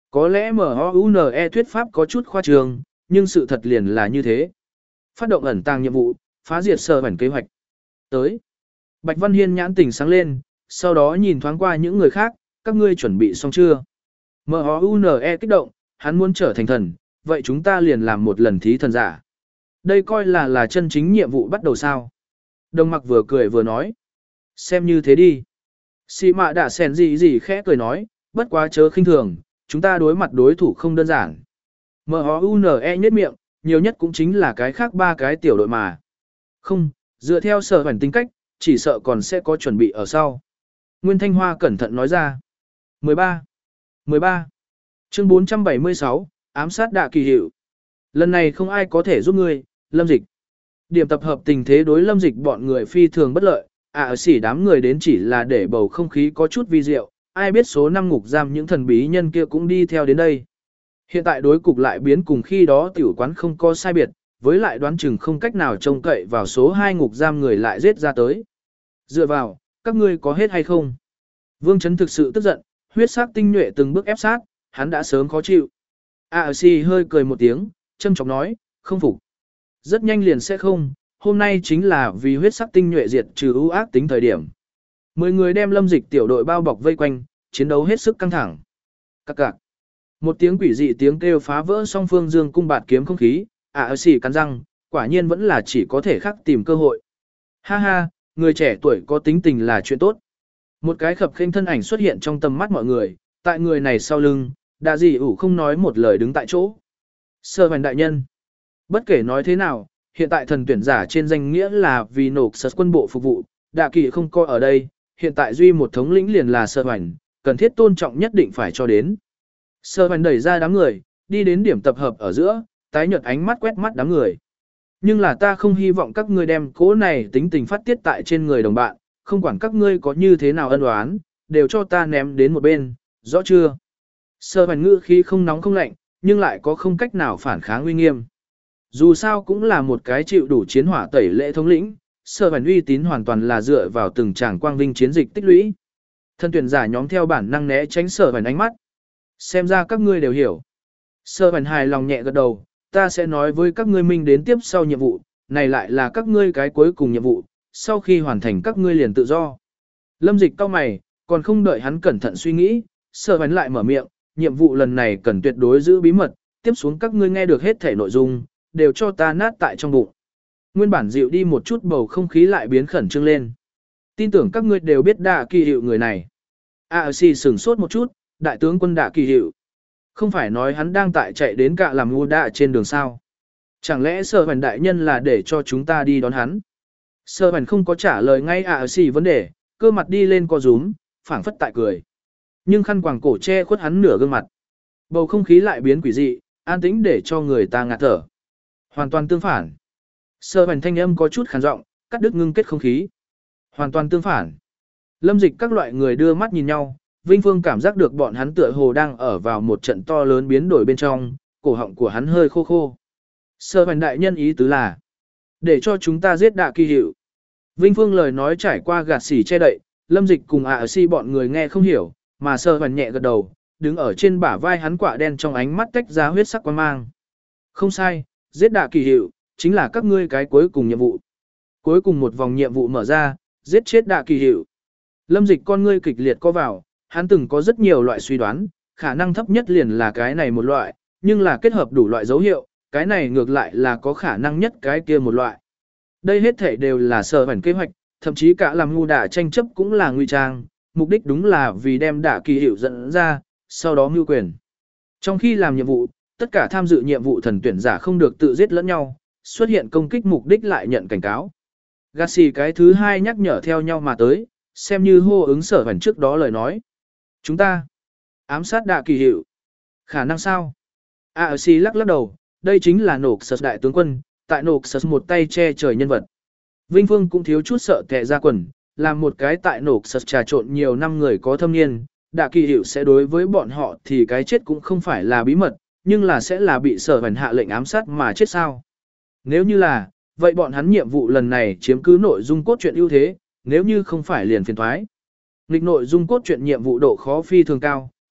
Có lẽ em o u en e thuyết pháp có chút khoa trương, nhưng sự thật liền là như thế. Phát động ẩn tàng nhiệm vụ, phá diệt sở bản kế hoạch. Tới. Bạch Văn Hiên nhãn tỉnh sáng lên, sau đó nhìn thoáng qua những người khác, các ngươi chuẩn bị xong chưa? em o u en e kích động, hắn muốn trở thành thần, vậy chúng ta liền làm một lần thí thần giả. Đây coi là là chân chính nhiệm vụ bắt đầu sao. Đồng mặc vừa cười vừa nói. Xem như thế đi. Xì mạ đã sèn gì gì khẽ cười nói, bất quá chớ khinh thường, chúng ta đối mặt đối thủ không đơn giản. em o u en e nhất miệng, nhiều nhất cũng chính là cái khác ba cái tiểu đội mà. Không, dựa theo sở bản tính cách, chỉ sợ còn sẽ có chuẩn bị ở sau. Nguyên Thanh Hoa cẩn thận nói ra. mười ba. mười ba. Chương bốn trăm bảy mươi sáu, ám sát đạ kỳ hiệu. Lần này không ai có thể giúp ngươi, Lâm Dịch. Điểm tập hợp tình thế đối Lâm Dịch bọn người phi thường bất lợi, à ở xỉ đám người đến chỉ là để bầu không khí có chút vi diệu, ai biết số năm ngục giam những thần bí nhân kia cũng đi theo đến đây. Hiện tại đối cục lại biến cùng khi đó tiểu quán không có sai biệt, với lại đoán chừng không cách nào trông cậy vào số hai ngục giam người lại giết ra tới. Dựa vào, các ngươi có hết hay không? Vương Chấn thực sự tức giận, huyết sắc tinh nhuệ từng bước ép sát, hắn đã sớm khó chịu. a rờ xê hơi cười một tiếng, châm chọc nói, không phục. Rất nhanh liền sẽ không, hôm nay chính là vì huyết sắc tinh nhuệ diệt trừ ưu ác tính thời điểm. Mười người đem Lâm Dịch tiểu đội bao bọc vây quanh, chiến đấu hết sức căng thẳng. Các cạc. Một tiếng quỷ dị tiếng kêu phá vỡ song phương dương cung bạt kiếm không khí, a rờ xê cắn răng, quả nhiên vẫn là chỉ có thể khắc tìm cơ hội. Ha ha, người trẻ tuổi có tính tình là chuyện tốt. Một cái khập khênh thân ảnh xuất hiện trong tầm mắt mọi người, tại người này sau lưng, đã gì ủ không nói một lời đứng tại chỗ. Sơ hoành đại nhân. Bất kể nói thế nào, hiện tại thần tuyển giả trên danh nghĩa là vì nộp sật quân bộ phục vụ, đạ kỳ không coi ở đây, hiện tại duy một thống lĩnh liền là sơ hoành, cần thiết tôn trọng nhất định phải cho đến. Sơ hoành đẩy ra đám người, đi đến điểm tập hợp ở giữa, tái nhợt ánh mắt quét mắt đám người. Nhưng là ta không hy vọng các ngươi đem cố này tính tình phát tiết tại trên người đồng bạn, không quản các ngươi có như thế nào ân oán, đều cho ta ném đến một bên, rõ chưa? Sơ hoành ngữ khí không nóng không lạnh, nhưng lại có không cách nào phản kháng uy nghiêm. Dù sao cũng là một cái chịu đủ chiến hỏa tẩy lễ thống lĩnh, sơ hoành uy tín hoàn toàn là dựa vào từng tràng quang vinh chiến dịch tích lũy. Thân tuyển giả nhóm theo bản năng né tránh sơ hoành ánh mắt. Xem ra các ngươi đều hiểu. Sơ hoành hài lòng nhẹ gật đầu, ta sẽ nói với các ngươi minh đến tiếp sau nhiệm vụ, này lại là các ngươi cái cuối cùng nhiệm vụ, sau khi hoàn thành các ngươi liền tự do. Lâm Dịch cau mày, còn không đợi hắn cẩn thận suy nghĩ, sơ hoành lại mở miệng, nhiệm vụ lần này cần tuyệt đối giữ bí mật, tiếp xuống các ngươi nghe được hết thể nội dung, đều cho ta nát tại trong bụng. Nguyên bản dịu đi một chút bầu không khí lại biến khẩn trương lên. Tin tưởng các ngươi đều biết Đạ Kỳ Hiệu người này. a rờ xê sửng sốt một chút, đại tướng quân Đạ Kỳ Hiệu. Không phải nói hắn đang tại chạy đến cạ làm ngu đạ trên đường sao. Chẳng lẽ Sở Hoành đại nhân là để cho chúng ta đi đón hắn? Sở Hoành không có trả lời ngay a rờ xê vấn đề, cơ mặt đi lên co rúm, phảng phất tại cười. Nhưng khăn quàng cổ che khuất hắn nửa gương mặt. Bầu không khí lại biến quỷ dị, an tĩnh để cho người ta ngạt thở. Hoàn toàn tương phản. Sở Hoành thanh âm có chút khàn giọng, cắt đứt ngưng kết không khí. Hoàn toàn tương phản. Lâm Dịch các loại người đưa mắt nhìn nhau, Vinh Phương cảm giác được bọn hắn tựa hồ đang ở vào một trận to lớn biến đổi bên trong, cổ họng của hắn hơi khô khô. Sở Hoành đại nhân ý tứ là để cho chúng ta giết Đạ Kỳ Hiệu. Vinh Phương lời nói trải qua gạt xỉ che đậy, Lâm Dịch cùng a rờ xê bọn người nghe không hiểu, mà Sở Hoành nhẹ gật đầu, đứng ở trên bả vai hắn quạ đen trong ánh mắt tách ra huyết sắc quang mang. Không sai, giết Đạ Kỳ Hiệu chính là các ngươi cái cuối cùng nhiệm vụ. Cuối cùng một vòng nhiệm vụ mở ra, giết chết Đạ Kỳ Hiệu. Lâm Dịch con ngươi kịch liệt co vào, hắn từng có rất nhiều loại suy đoán, khả năng thấp nhất liền là cái này một loại, nhưng là kết hợp đủ loại dấu hiệu, cái này ngược lại là có khả năng nhất cái kia một loại. Đây hết thể đều là Sở Hoành kế hoạch, thậm chí cả làm ngu đả tranh chấp cũng là nguy trang, mục đích đúng là vì đem Đạ Kỳ Hiệu dẫn ra, sau đó mưu quyền. Trong khi làm nhiệm vụ, tất cả tham dự nhiệm vụ thần tuyển giả không được tự giết lẫn nhau, xuất hiện công kích mục đích lại nhận cảnh cáo. Gassi cái thứ hai nhắc nhở theo nhau mà tới, xem như hô ứng Sở Hoành trước đó lời nói. Chúng ta ám sát Đạ Kỳ Hiệu. Khả năng sao? a rờ xê lắc lắc đầu, đây chính là nộp sật đại tướng quân, tại nộp sật một tay che trời nhân vật. Vinh Phương cũng thiếu chút sợ tè ra quần, làm một cái tại nộp sật trà trộn nhiều năm người có thâm niên, Đạ Kỳ Hiệu sẽ đối với bọn họ thì cái chết cũng không phải là bí mật, nhưng là sẽ là bị Sở Hoành hạ lệnh ám sát mà chết sao? Nếu như là, vậy bọn hắn nhiệm vụ lần này chiếm cứ nội dung cốt truyện ưu thế, nếu như không phải liền phiền thoái. Nghịch nội dung cốt truyện nhiệm vụ độ khó phi thường cao,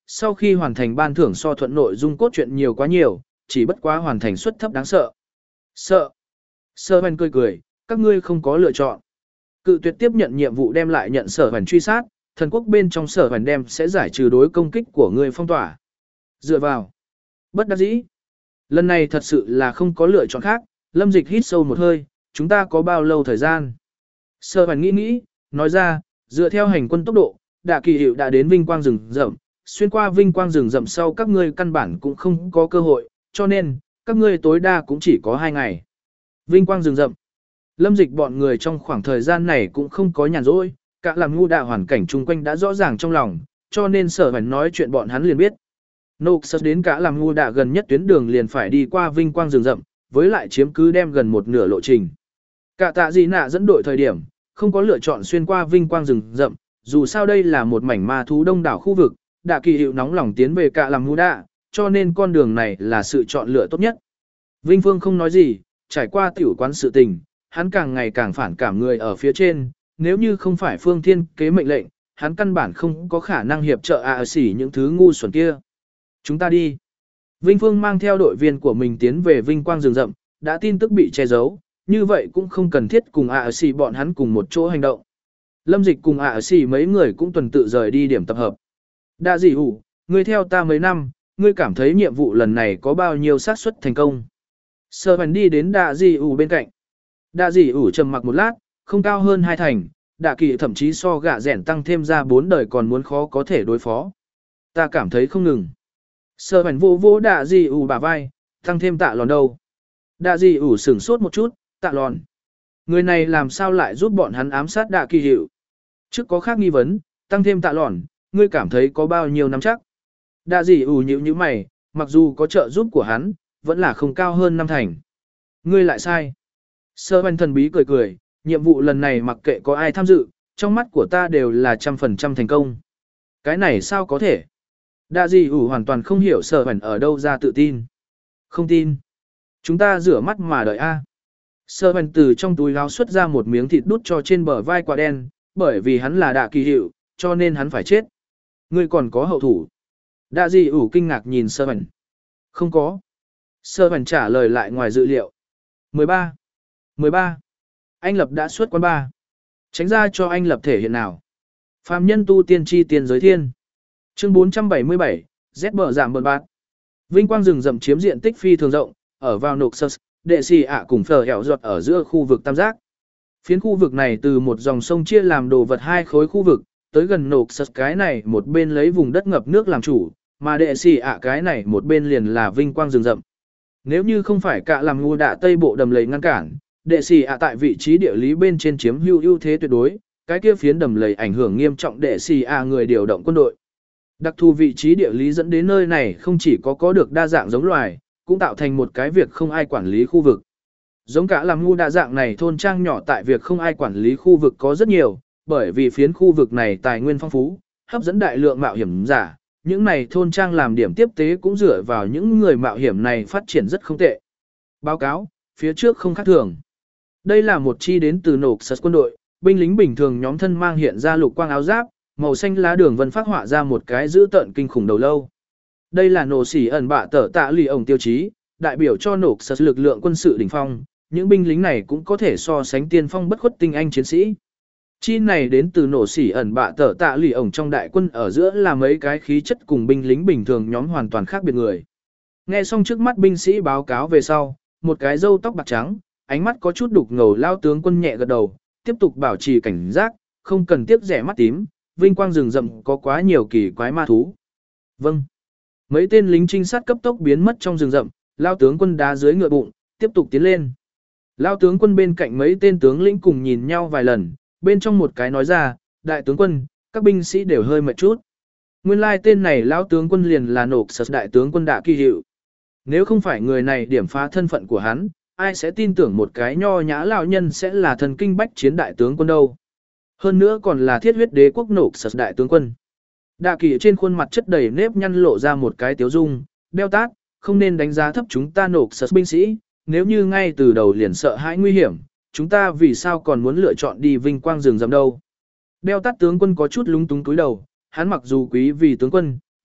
sau khi hoàn thành ban thưởng so thuận nội dung cốt truyện nhiều quá nhiều, chỉ bất quá hoàn thành suất thấp đáng sợ. Sợ. Sở Hoành cười cười, các ngươi không có lựa chọn. Cự tuyệt tiếp nhận nhiệm vụ đem lại nhận Sở Hoành truy sát, thần quốc bên trong Sở Hoành đem sẽ giải trừ đối công kích của ngươi phong tỏa. Dựa vào. Bất đắc dĩ. Lần này thật sự là không có lựa chọn khác, Lâm Dịch hít sâu một hơi, chúng ta có bao lâu thời gian? Sở Hoành nghĩ nghĩ, nói ra, dựa theo hành quân tốc độ, Đạ Kỳ Hiệu đã đến vinh quang rừng rậm, xuyên qua vinh quang rừng rậm sau các ngươi căn bản cũng không có cơ hội, cho nên, các ngươi tối đa cũng chỉ có hai ngày. Vinh quang rừng rậm. Lâm Dịch bọn người trong khoảng thời gian này cũng không có nhàn rỗi, cả làm ngu đạ hoàn cảnh chung quanh đã rõ ràng trong lòng, cho nên Sở Hoành nói chuyện bọn hắn liền biết. Noxus đến cả làm ngu đạ gần nhất tuyến đường liền phải đi qua vinh quang rừng rậm, với lại chiếm cứ đem gần một nửa lộ trình. Cả tạ gì nạ dẫn đội thời điểm, không có lựa chọn xuyên qua vinh quang rừng rậm, dù sao đây là một mảnh ma thú đông đảo khu vực, Đạ Kỳ Hiệu nóng lòng tiến về cả làm ngu đạ, cho nên con đường này là sự chọn lựa tốt nhất. Vinh Phương không nói gì, trải qua tiểu quán sự tình, hắn càng ngày càng phản cảm người ở phía trên, nếu như không phải Phương Thiên kế mệnh lệnh, hắn căn bản không có khả năng hiệp trợ ạ xỉ những thứ ngu xuẩn kia. Chúng ta đi. Vinh Phương mang theo đội viên của mình tiến về vinh quang rừng rậm, đã tin tức bị che giấu, như vậy cũng không cần thiết cùng ạ xỉ bọn hắn cùng một chỗ hành động. Lâm Dịch cùng ạ xỉ mấy người cũng tuần tự rời đi điểm tập hợp. Đa dị hủ, ngươi theo ta mấy năm, ngươi cảm thấy nhiệm vụ lần này có bao nhiêu xác suất thành công? Sở Hoành đi đến Đạ dị hủ bên cạnh. Đạ dị hủ trầm mặc một lát, không cao hơn hai thành, Đạ Kỳ thậm chí so gạ rẻn tăng thêm ra bốn đời còn muốn khó có thể đối phó. Ta cảm thấy không ngừng. Sở Hoành vô vô Đạ dị hủ bả vai, tăng thêm tạ lòn đâu. Đạ dị hủ sửng sốt một chút, tạ lòn. Người này làm sao lại giúp bọn hắn ám sát Đạ Kỳ hiệu? Trước có khác nghi vấn, tăng thêm tạ lòn, ngươi cảm thấy có bao nhiêu năm chắc? Đạ dị hủ nhíu nhíu mày, mặc dù có trợ giúp của hắn, vẫn là không cao hơn năm thành. Ngươi lại sai. Sở Hoành thần bí cười cười, nhiệm vụ lần này mặc kệ có ai tham dự, trong mắt của ta đều là trăm phần trăm thành công. Cái này sao có thể? Đạ dị hủ hoàn toàn không hiểu Sở Hoành ở đâu ra tự tin. Không tin. Chúng ta rửa mắt mà đợi a. Sở Hoành từ trong túi áo xuất ra một miếng thịt đút cho trên bờ vai quả đen, bởi vì hắn là Đạ Kỳ hiệu, cho nên hắn phải chết. Ngươi còn có hậu thủ. Đạ dị hủ kinh ngạc nhìn Sở Hoành. Không có. Sở Hoành trả lời lại ngoài dự liệu. mười ba. mười ba. Anh Lập đã xuất quán ba. Tránh ra cho anh Lập thể hiện nào. Phàm nhân tu tiên chi tiền giới thiên. Chương bốn trăm bảy mươi bảy, Z bờ giảm bờ bát. Vinh quang rừng rậm chiếm diện tích phi thường rộng, ở vào Noxus, đệ xì ạ cùng phở hẻo ruột ở giữa khu vực tam giác. Phiến khu vực này từ một dòng sông chia làm đồ vật hai khối khu vực, tới gần Noxus cái này một bên lấy vùng đất ngập nước làm chủ, mà đệ xì ạ cái này một bên liền là vinh quang rừng rậm. Nếu như không phải cả làm ngu đạ tây bộ đầm lầy ngăn cản, đệ xì ạ tại vị trí địa lý bên trên chiếm hữu ưu thế tuyệt đối, cái kia phiến đầm lầy ảnh hưởng nghiêm trọng đệ xì ạ người điều động quân đội. Đặc thù vị trí địa lý dẫn đến nơi này không chỉ có có được đa dạng giống loài, cũng tạo thành một cái việc không ai quản lý khu vực. Giống cả làm ngu đa dạng này thôn trang nhỏ tại việc không ai quản lý khu vực có rất nhiều, bởi vì phiến khu vực này tài nguyên phong phú, hấp dẫn đại lượng mạo hiểm giả. Những này thôn trang làm điểm tiếp tế cũng dựa vào những người mạo hiểm này phát triển rất không tệ. Báo cáo, phía trước không khác thường. Đây là một chi đến từ Noxus quân đội, binh lính bình thường nhóm thân mang hiện ra lục quang áo giáp, màu xanh lá đường vân phát họa ra một cái dữ tợn kinh khủng đầu lâu. Đây là nổ xỉ ẩn bạ tở tạ lì ổng tiêu chí, đại biểu cho Noxus lực lượng quân sự đỉnh phong, những binh lính này cũng có thể so sánh tiên phong bất khuất tinh anh chiến sĩ. Chi này đến từ nổ xỉ ẩn bạ tở tạ lì ổng trong đại quân ở giữa là mấy cái khí chất cùng binh lính bình thường nhóm hoàn toàn khác biệt người. Nghe xong trước mắt binh sĩ báo cáo về sau, một cái râu tóc bạc trắng, ánh mắt có chút đục ngầu lao tướng quân nhẹ gật đầu, tiếp tục bảo trì cảnh giác, không cần tiếp rẻ mắt tím, vinh quang rừng rậm có quá nhiều kỳ quái ma thú. Vâng. Mấy tên lính trinh sát cấp tốc biến mất trong rừng rậm, lao tướng quân đá dưới ngựa bụng, tiếp tục tiến lên. Lao tướng quân bên cạnh mấy tên tướng lĩnh cùng nhìn nhau vài lần, bên trong một cái nói ra, đại tướng quân, các binh sĩ đều hơi mệt chút. Nguyên lai tên này lão tướng quân liền là Noxus đại tướng quân Đạ Kỳ hiệu. Nếu không phải người này điểm phá thân phận của hắn, ai sẽ tin tưởng một cái nho nhã lão nhân sẽ là thần kinh bách chiến đại tướng quân đâu. Hơn nữa còn là thiết huyết đế quốc Noxus đại tướng quân. Đạ Kỳ trên khuôn mặt chất đầy nếp nhăn lộ ra một cái tiếu dung, đeo tát, không nên đánh giá thấp chúng ta Noxus binh sĩ, nếu như ngay từ đầu liền sợ hãi nguy hiểm, chúng ta vì sao còn muốn lựa chọn đi vinh quang rừng rậm đâu. Đeo tát tướng quân có chút lúng túng túi đầu, hắn mặc dù quý vì tướng quân,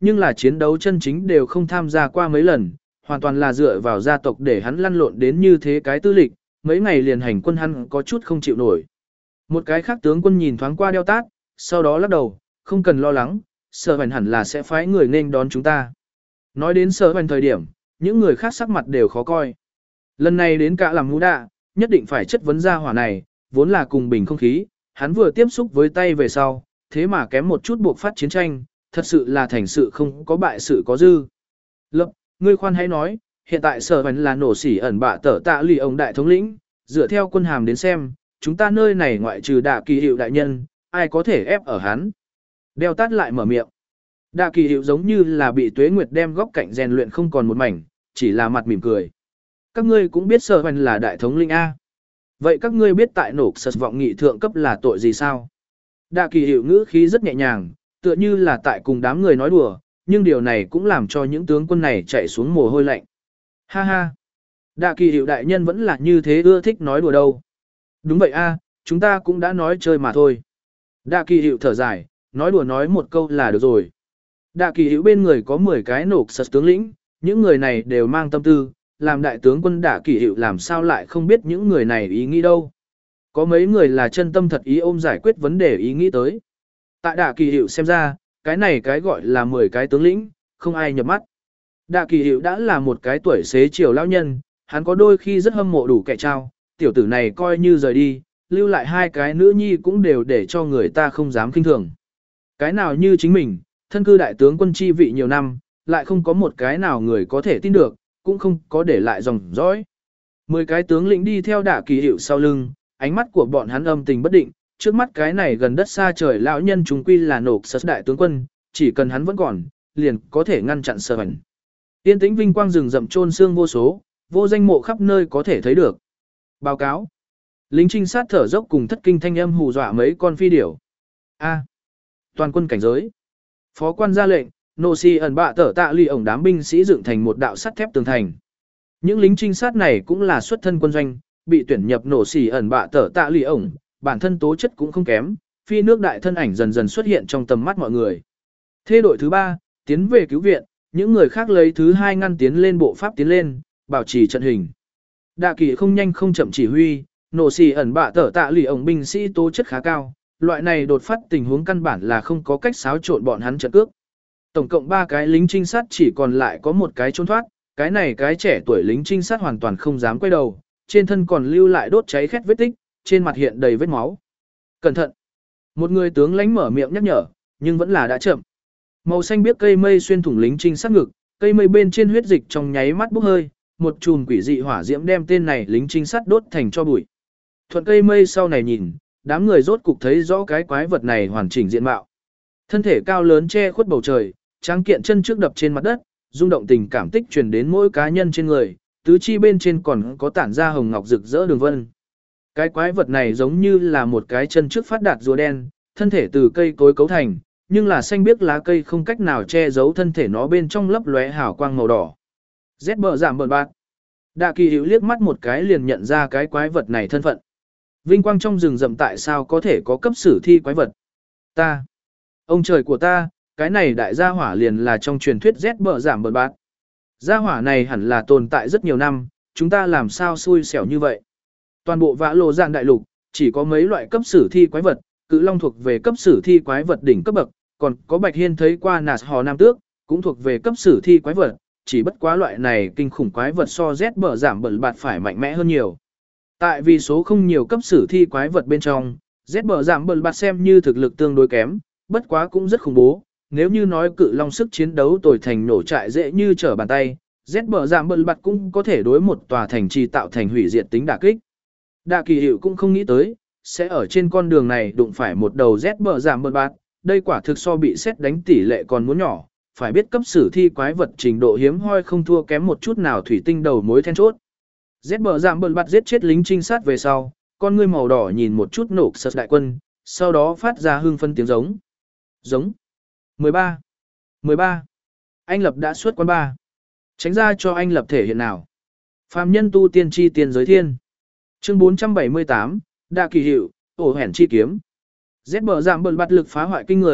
nhưng là chiến đấu chân chính đều không tham gia qua mấy lần, hoàn toàn là dựa vào gia tộc để hắn lăn lộn đến như thế cái tư lịch, mấy ngày liền hành quân hắn có chút không chịu nổi. Một cái khác tướng quân nhìn thoáng qua đeo tát, sau đó lắc đầu, không cần lo lắng, sở hoành hẳn là sẽ phái người nên đón chúng ta. Nói đến sở hoành thời điểm, những người khác sắc mặt đều khó coi. Lần này đến cả làm mũ đạ, nhất định phải chất vấn ra hỏa này, vốn là cùng bình không khí, hắn vừa tiếp xúc với tay về sau, thế mà kém một chút buộc phát chiến tranh, thật sự là thành sự không có bại sự có dư. Lập, ngươi khoan hãy nói, hiện tại sở hoành là nổ sỉ ẩn bạ tở tạ lì ông đại thống lĩnh, dựa theo quân hàm đến xem, chúng ta nơi này ngoại trừ đạ kỳ hiệu đại nhân, ai có thể ép ở hắn. Đeo tát lại mở miệng. Đạ kỳ hiệu giống như là bị tuế nguyệt đem góc cạnh rèn luyện không còn một mảnh, chỉ là mặt mỉm cười. Các ngươi cũng biết sở hoành là đại thống lĩnh A. Vậy các ngươi biết tại nổ sật vọng nghị thượng cấp là tội gì sao? Đạ kỳ hiệu ngữ khí rất nhẹ nhàng, tựa như là tại cùng đám người nói đùa, nhưng điều này cũng làm cho những tướng quân này chạy xuống mồ hôi lạnh. Ha ha! Đạ kỳ hiệu đại nhân vẫn là như thế ưa thích nói đùa đâu. Đúng vậy a, chúng ta cũng đã nói chơi mà thôi. Đạ kỳ hiệu thở dài, nói đùa nói một câu là được rồi. Đạ kỳ hiệu bên người có mười cái nổ sật tướng lĩnh, những người này đều mang tâm tư, làm đại tướng quân Đạ kỳ hiệu làm sao lại không biết những người này ý nghĩ đâu. Có mấy người là chân tâm thật ý ôm giải quyết vấn đề ý nghĩ tới. Tại Đạ kỳ hiệu xem ra, cái này cái gọi là mười cái tướng lĩnh, không ai nhập mắt. Đạ kỳ hiệu đã là một cái tuổi xế chiều lão nhân, hắn có đôi khi rất hâm mộ đủ kẻ trao, tiểu tử này coi như rời đi, lưu lại hai cái nữ nhi cũng đều để cho người ta không dám kinh thường. Cái nào như chính mình, thân cư đại tướng quân chi vị nhiều năm, lại không có một cái nào người có thể tin được, cũng không có để lại dòng dõi. Mười cái tướng lĩnh đi theo Đạ kỳ hiệu sau lưng, ánh mắt của bọn hắn âm tình bất định, trước mắt cái này gần đất xa trời lão nhân chúng quy là nổ sật đại tướng quân, chỉ cần hắn vẫn còn, liền có thể ngăn chặn sở hành. Tiên tĩnh vinh quang rừng rậm trôn xương vô số, vô danh mộ khắp nơi có thể thấy được. Báo cáo. Lính trinh sát thở dốc cùng thất kinh thanh âm hù dọa mấy con phi điểu. A. Toàn quân cảnh giới. Phó quan ra lệnh, nô si ẩn bạ tở tạ lì ổng đám binh sĩ dựng thành một đạo sắt thép tường thành. Những lính trinh sát này cũng là xuất thân quân doanh, bị tuyển nhập nổ xỉ ẩn bạ tở tạ lì ổng, bản thân tố chất cũng không kém, phi nước đại thân ảnh dần dần xuất hiện trong tầm mắt mọi người. Thế đội thứ ba, tiến về cứu viện, những người khác lấy thứ hai ngăn tiến lên bộ pháp tiến lên, bảo trì trận hình. Đạ kỳ không nhanh không chậm chỉ huy, nổ xì ẩn bạ tở tạ lì ổng binh sĩ tố chất khá cao, loại này đột phát tình huống căn bản là không có cách xáo trộn bọn hắn trận cước. Tổng cộng ba cái lính trinh sát chỉ còn lại có một cái trốn thoát, cái này cái trẻ tuổi lính trinh sát hoàn toàn không dám quay đầu, trên thân còn lưu lại đốt cháy khét vết tích, trên mặt hiện đầy vết máu. Cẩn thận! Một người tướng lãnh mở miệng nhắc nhở, nhưng vẫn là đã chậm. Màu xanh biếc cây mây xuyên thủng lính trinh sát ngực, cây mây bên trên huyết dịch trong nháy mắt bốc hơi, một chùm quỷ dị hỏa diễm đem tên này lính trinh sát đốt thành cho bụi. Thuận cây mây sau này nhìn, đám người rốt cục thấy rõ cái quái vật này hoàn chỉnh diện mạo. Thân thể cao lớn che khuất bầu trời, tráng kiện chân trước đập trên mặt đất, rung động tình cảm tích truyền đến mỗi cá nhân trên người, tứ chi bên trên còn có tản ra hồng ngọc rực rỡ đường vân. Cái quái vật này giống như là một cái chân trước phát đạt rùa đen, thân thể từ cây cối cấu thành, nhưng là xanh biếc lá cây không cách nào che giấu thân thể nó bên trong lấp lóe hào quang màu đỏ. Rét bờ giảm bợn bạc. Đạ kỳ hữu liếc mắt một cái liền nhận ra cái quái vật này thân phận. Vinh quang trong rừng rậm tại sao có thể có cấp sử thi quái vật? Ta. Ông trời của ta, cái này đại gia hỏa liền là trong truyền thuyết rét bờ giảm bợn bạc. Gia hỏa này hẳn là tồn tại rất nhiều năm, chúng ta làm sao xui xẻo như vậy? Toàn bộ vã lộ dạn đại lục, chỉ có mấy loại cấp sử thi quái vật, cự long thuộc về cấp sử thi quái vật đỉnh cấp bậc, còn có Bạch Hiên thấy qua nạt hò nam tước, cũng thuộc về cấp sử thi quái vật, chỉ bất quá loại này kinh khủng quái vật so Z bờ giảm bẩn bạt phải mạnh mẽ hơn nhiều. Tại vì số không nhiều cấp sử thi quái vật bên trong, Z bờ giảm bẩn bạt xem như thực lực tương đối kém, bất quá cũng rất khủng bố, nếu như nói cự long sức chiến đấu tồi thành nổ trại dễ như trở bàn tay, Z bờ giảm bẩn bạt cũng có thể đối một tòa thành trì tạo thành hủy diệt tính đả kích. Đạ kỳ hiệu cũng không nghĩ tới, sẽ ở trên con đường này đụng phải một đầu Z bờ giảm bẩn bạt, đây quả thực so bị xét đánh tỷ lệ còn muốn nhỏ, phải biết cấp sử thi quái vật trình độ hiếm hoi không thua kém một chút nào thủy tinh đầu mối then chốt. Z bờ giảm bẩn bạt giết chết lính trinh sát về sau, con ngươi màu đỏ nhìn một chút nổ sật đại quân, sau đó phát ra hưng phân tiếng giống. Giống. mười ba. mười ba. Anh Lập đã xuất quán ba. Tránh ra cho anh Lập thể hiện nào. Phàm nhân tu tiên chi tiền giới thiên. Chương bốn trăm bảy mươi tám, Đạ kỳ hiệu, ổ hẻn chi kiếm. Z bờ giảm bẩn bạt lực phá hoại kinh người,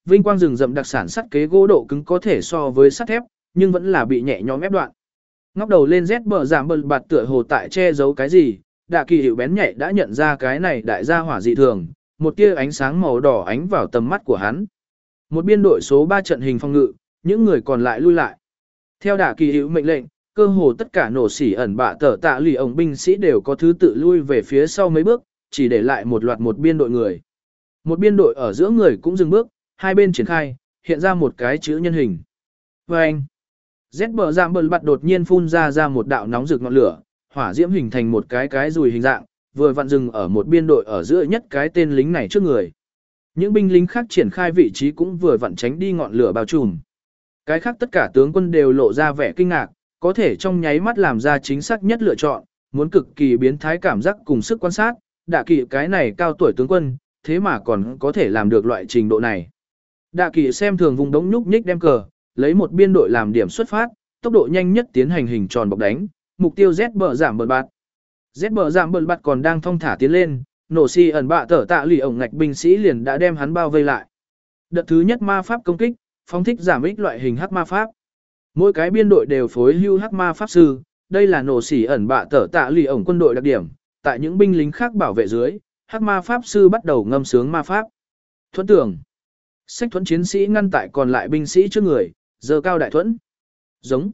vinh quang rừng rậm đặc sản sắt kế gỗ độ cứng có thể so với sắt thép, nhưng vẫn là bị nhẹ nhõm ép đoạn. Ngóc đầu lên rét bờ giảm bờ bạt tựa hồ tại che giấu cái gì, Đạ Kỳ Hiệu bén nhạy đã nhận ra cái này đại gia hỏa dị thường, một tia ánh sáng màu đỏ ánh vào tầm mắt của hắn. Một biên đội số ba trận hình phòng ngự, những người còn lại lui lại. Theo Đạ Kỳ Hiệu mệnh lệnh, cơ hồ tất cả nổ xỉ ẩn bạ tở tạ lì ổng binh sĩ đều có thứ tự lui về phía sau mấy bước, chỉ để lại một loạt một biên đội người. Một biên đội ở giữa người cũng dừng bước, hai bên triển khai, hiện ra một cái chữ nhân hình. Và anh, rét bờ giảm bờ bạt đột nhiên phun ra ra một đạo nóng rực ngọn lửa, hỏa diễm hình thành một cái cái dùi hình dạng, vừa vặn dừng ở một biên đội ở giữa nhất cái tên lính này trước người. Những binh lính khác triển khai vị trí cũng vừa vặn tránh đi ngọn lửa bao trùm. Cái khác tất cả tướng quân đều lộ ra vẻ kinh ngạc, có thể trong nháy mắt làm ra chính xác nhất lựa chọn, muốn cực kỳ biến thái cảm giác cùng sức quan sát, Đạ Kỳ cái này cao tuổi tướng quân, thế mà còn có thể làm được loại trình độ này. Đạ Kỳ xem thường vùng đống nhúc nhích đem cờ, lấy một biên đội làm điểm xuất phát, tốc độ nhanh nhất tiến hành hình tròn bọc đánh, mục tiêu Z bờ giảm bờ bạt. Z bờ giảm bờ bạt còn đang thong thả tiến lên, nổ xì ẩn bạ tở tạ lì ổng ngạch binh sĩ liền đã đem hắn bao vây lại. Đợt thứ nhất ma pháp công kích, phóng thích giảm ích loại hình hắc ma pháp. Mỗi cái biên đội đều phối hưu hắc ma pháp sư, đây là nổ xỉ ẩn bạ tở tạ lì ổng quân đội đặc điểm, tại những binh lính khác bảo vệ dưới, hắc ma pháp sư bắt đầu ngâm sướng ma pháp. Thuẫn tưởng. Sách thuẫn chiến sĩ ngăn tại còn lại binh sĩ trước người, giơ cao đại thuẫn. Giống.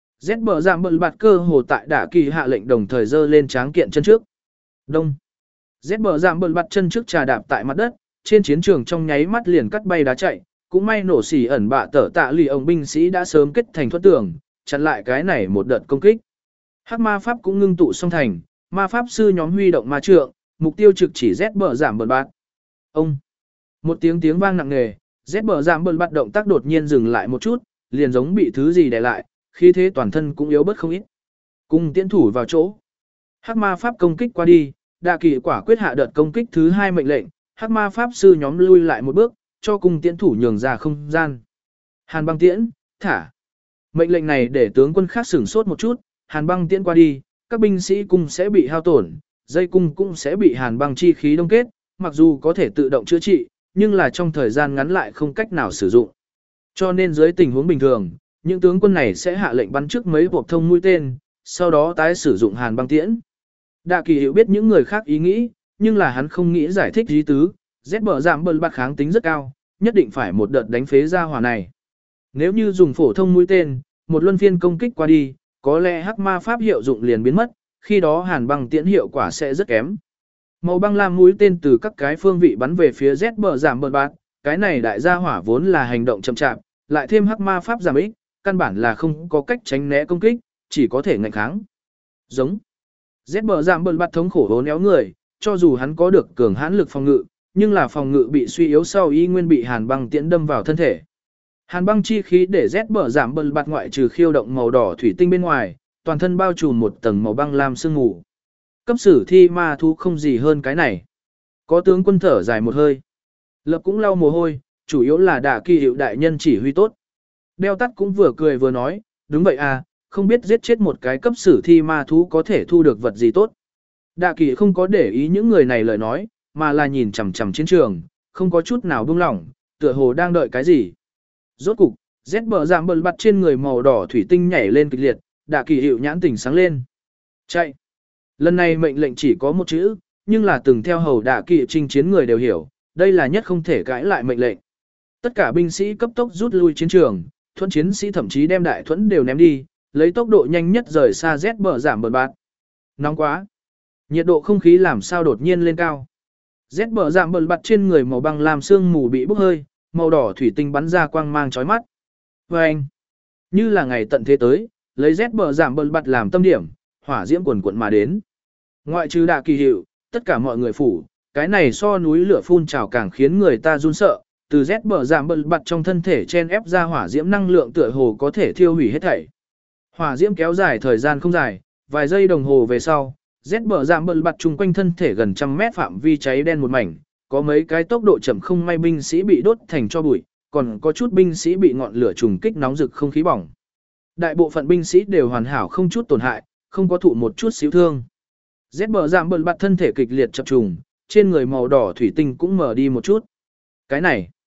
Z bờ giảm bờ bạt cơ hồ tại Đạ Kỳ hạ lệnh đồng thời giơ lên tráng kiện chân trước. Đông. Z bờ giảm bờ bạt chân trước trà đạp tại mặt đất, trên chiến trường trong nháy mắt liền cắt bay đá chạy. Cũng may nổ xỉ ẩn bạ tở tạ lì ông binh sĩ đã sớm kết thành thuẫn tường, chặn lại cái này một đợt công kích. Hắc ma pháp cũng ngưng tụ xong thành, ma pháp sư nhóm huy động ma trượng, mục tiêu trực chỉ Z bờ giảm bờ bạt. Ông. Một tiếng tiếng vang nặng nề, Z bờ giảm bờ bạt động tác đột nhiên dừng lại một chút, liền giống bị thứ gì đè lại, khí thế toàn thân cũng yếu bớt không ít. Cùng tiễn thủ vào chỗ. Hắc ma pháp công kích qua đi, Đạ Kỳ quả quyết hạ đợt công kích thứ hai mệnh lệnh, hắc ma pháp sư nhóm lui lại một bước, cho cung tiễn thủ nhường ra không gian. Hàn băng tiễn, thả. Mệnh lệnh này để tướng quân khác sửng sốt một chút, hàn băng tiễn qua đi, các binh sĩ cung sẽ bị hao tổn, dây cung cũng sẽ bị hàn băng chi khí đông kết, mặc dù có thể tự động chữa trị, nhưng là trong thời gian ngắn lại không cách nào sử dụng. Cho nên dưới tình huống bình thường, những tướng quân này sẽ hạ lệnh bắn trước mấy hộp thông mũi tên, sau đó tái sử dụng hàn băng tiễn. Đạ Kỳ hiểu biết những người khác ý nghĩ, nhưng là hắn không nghĩ giải thích ý tứ. Z bờ giảm bờ bạt kháng tính rất cao, nhất định phải một đợt đánh phế ra hỏa này. Nếu như dùng phổ thông mũi tên, một luân phiên công kích qua đi, có lẽ hắc ma pháp hiệu dụng liền biến mất, khi đó hàn băng tiễn hiệu quả sẽ rất kém. Màu băng lam mũi tên từ các cái phương vị bắn về phía Z bờ giảm bờ bạt, cái này đại gia hỏa vốn là hành động chậm chạp, lại thêm hắc ma pháp giảm ích, căn bản là không có cách tránh né công kích, chỉ có thể ngạnh kháng. Giống. Z bờ giảm bờ bạt thống khổ hố néo người, cho dù hắn có được cường hãn lực phòng ngự, nhưng là phòng ngự bị suy yếu sau y nguyên bị hàn băng tiễn đâm vào thân thể. Hàn băng chi khí để Z bờ giảm bờ bạt ngoại trừ khiêu động màu đỏ thủy tinh bên ngoài, toàn thân bao trùm một tầng màu băng lam sương mù. Cấp sử thi ma thú không gì hơn cái này. Có tướng quân thở dài một hơi. Lập cũng lau mồ hôi, chủ yếu là Đạ Kỳ hiệu đại nhân chỉ huy tốt. Đeo tắt cũng vừa cười vừa nói, đúng vậy à, không biết giết chết một cái cấp sử thi ma thú có thể thu được vật gì tốt. Đạ Kỳ không có để ý những người này lời nói, mà là nhìn chằm chằm chiến trường, không có chút nào buông lỏng, tựa hồ đang đợi cái gì. Rốt cục, Z bờ giảm bờ bạt trên người màu đỏ thủy tinh nhảy lên kịch liệt, Đạ Kỳ hiệu nhãn tỉnh sáng lên. Chạy. Lần này mệnh lệnh chỉ có một chữ, nhưng là từng theo hầu Đạ Kỳ chinh chiến người đều hiểu, đây là nhất không thể cãi lại mệnh lệnh. Tất cả binh sĩ cấp tốc rút lui chiến trường, thuẫn chiến sĩ thậm chí đem đại thuẫn đều ném đi, lấy tốc độ nhanh nhất rời xa Z bờ giảm bờ bạt. Nóng quá. Nhiệt độ không khí làm sao đột nhiên lên cao. Z bờ giảm bờ bạt trên người màu băng làm sương mù bị bốc hơi, màu đỏ thủy tinh bắn ra quang mang chói mắt. Và anh, như là ngày tận thế tới, lấy Z bờ giảm bờ bạt làm tâm điểm, hỏa diễm quần quận mà đến. Ngoại trừ Đạ Kỳ hiệu, tất cả mọi người phủ, cái này so núi lửa phun trào càng khiến người ta run sợ. Từ Z bờ giảm bờ bạt trong thân thể chen ép ra hỏa diễm năng lượng tựa hồ có thể thiêu hủy hết thảy. Hỏa diễm kéo dài thời gian không dài, vài giây đồng hồ về sau, Z bờ giảm bờ bạt chung quanh thân thể gần trăm mét phạm vi cháy đen một mảnh, có mấy cái tốc độ chậm không may binh sĩ bị đốt thành tro bụi, còn có chút binh sĩ bị ngọn lửa trùng kích nóng rực không khí bỏng. Đại bộ phận binh sĩ đều hoàn hảo không chút tổn hại, không có thụ một chút xíu thương. Z bờ giảm bờ bạt thân thể kịch liệt chập trùng, trên người màu đỏ thủy tinh cũng mở đi một chút. Cái này,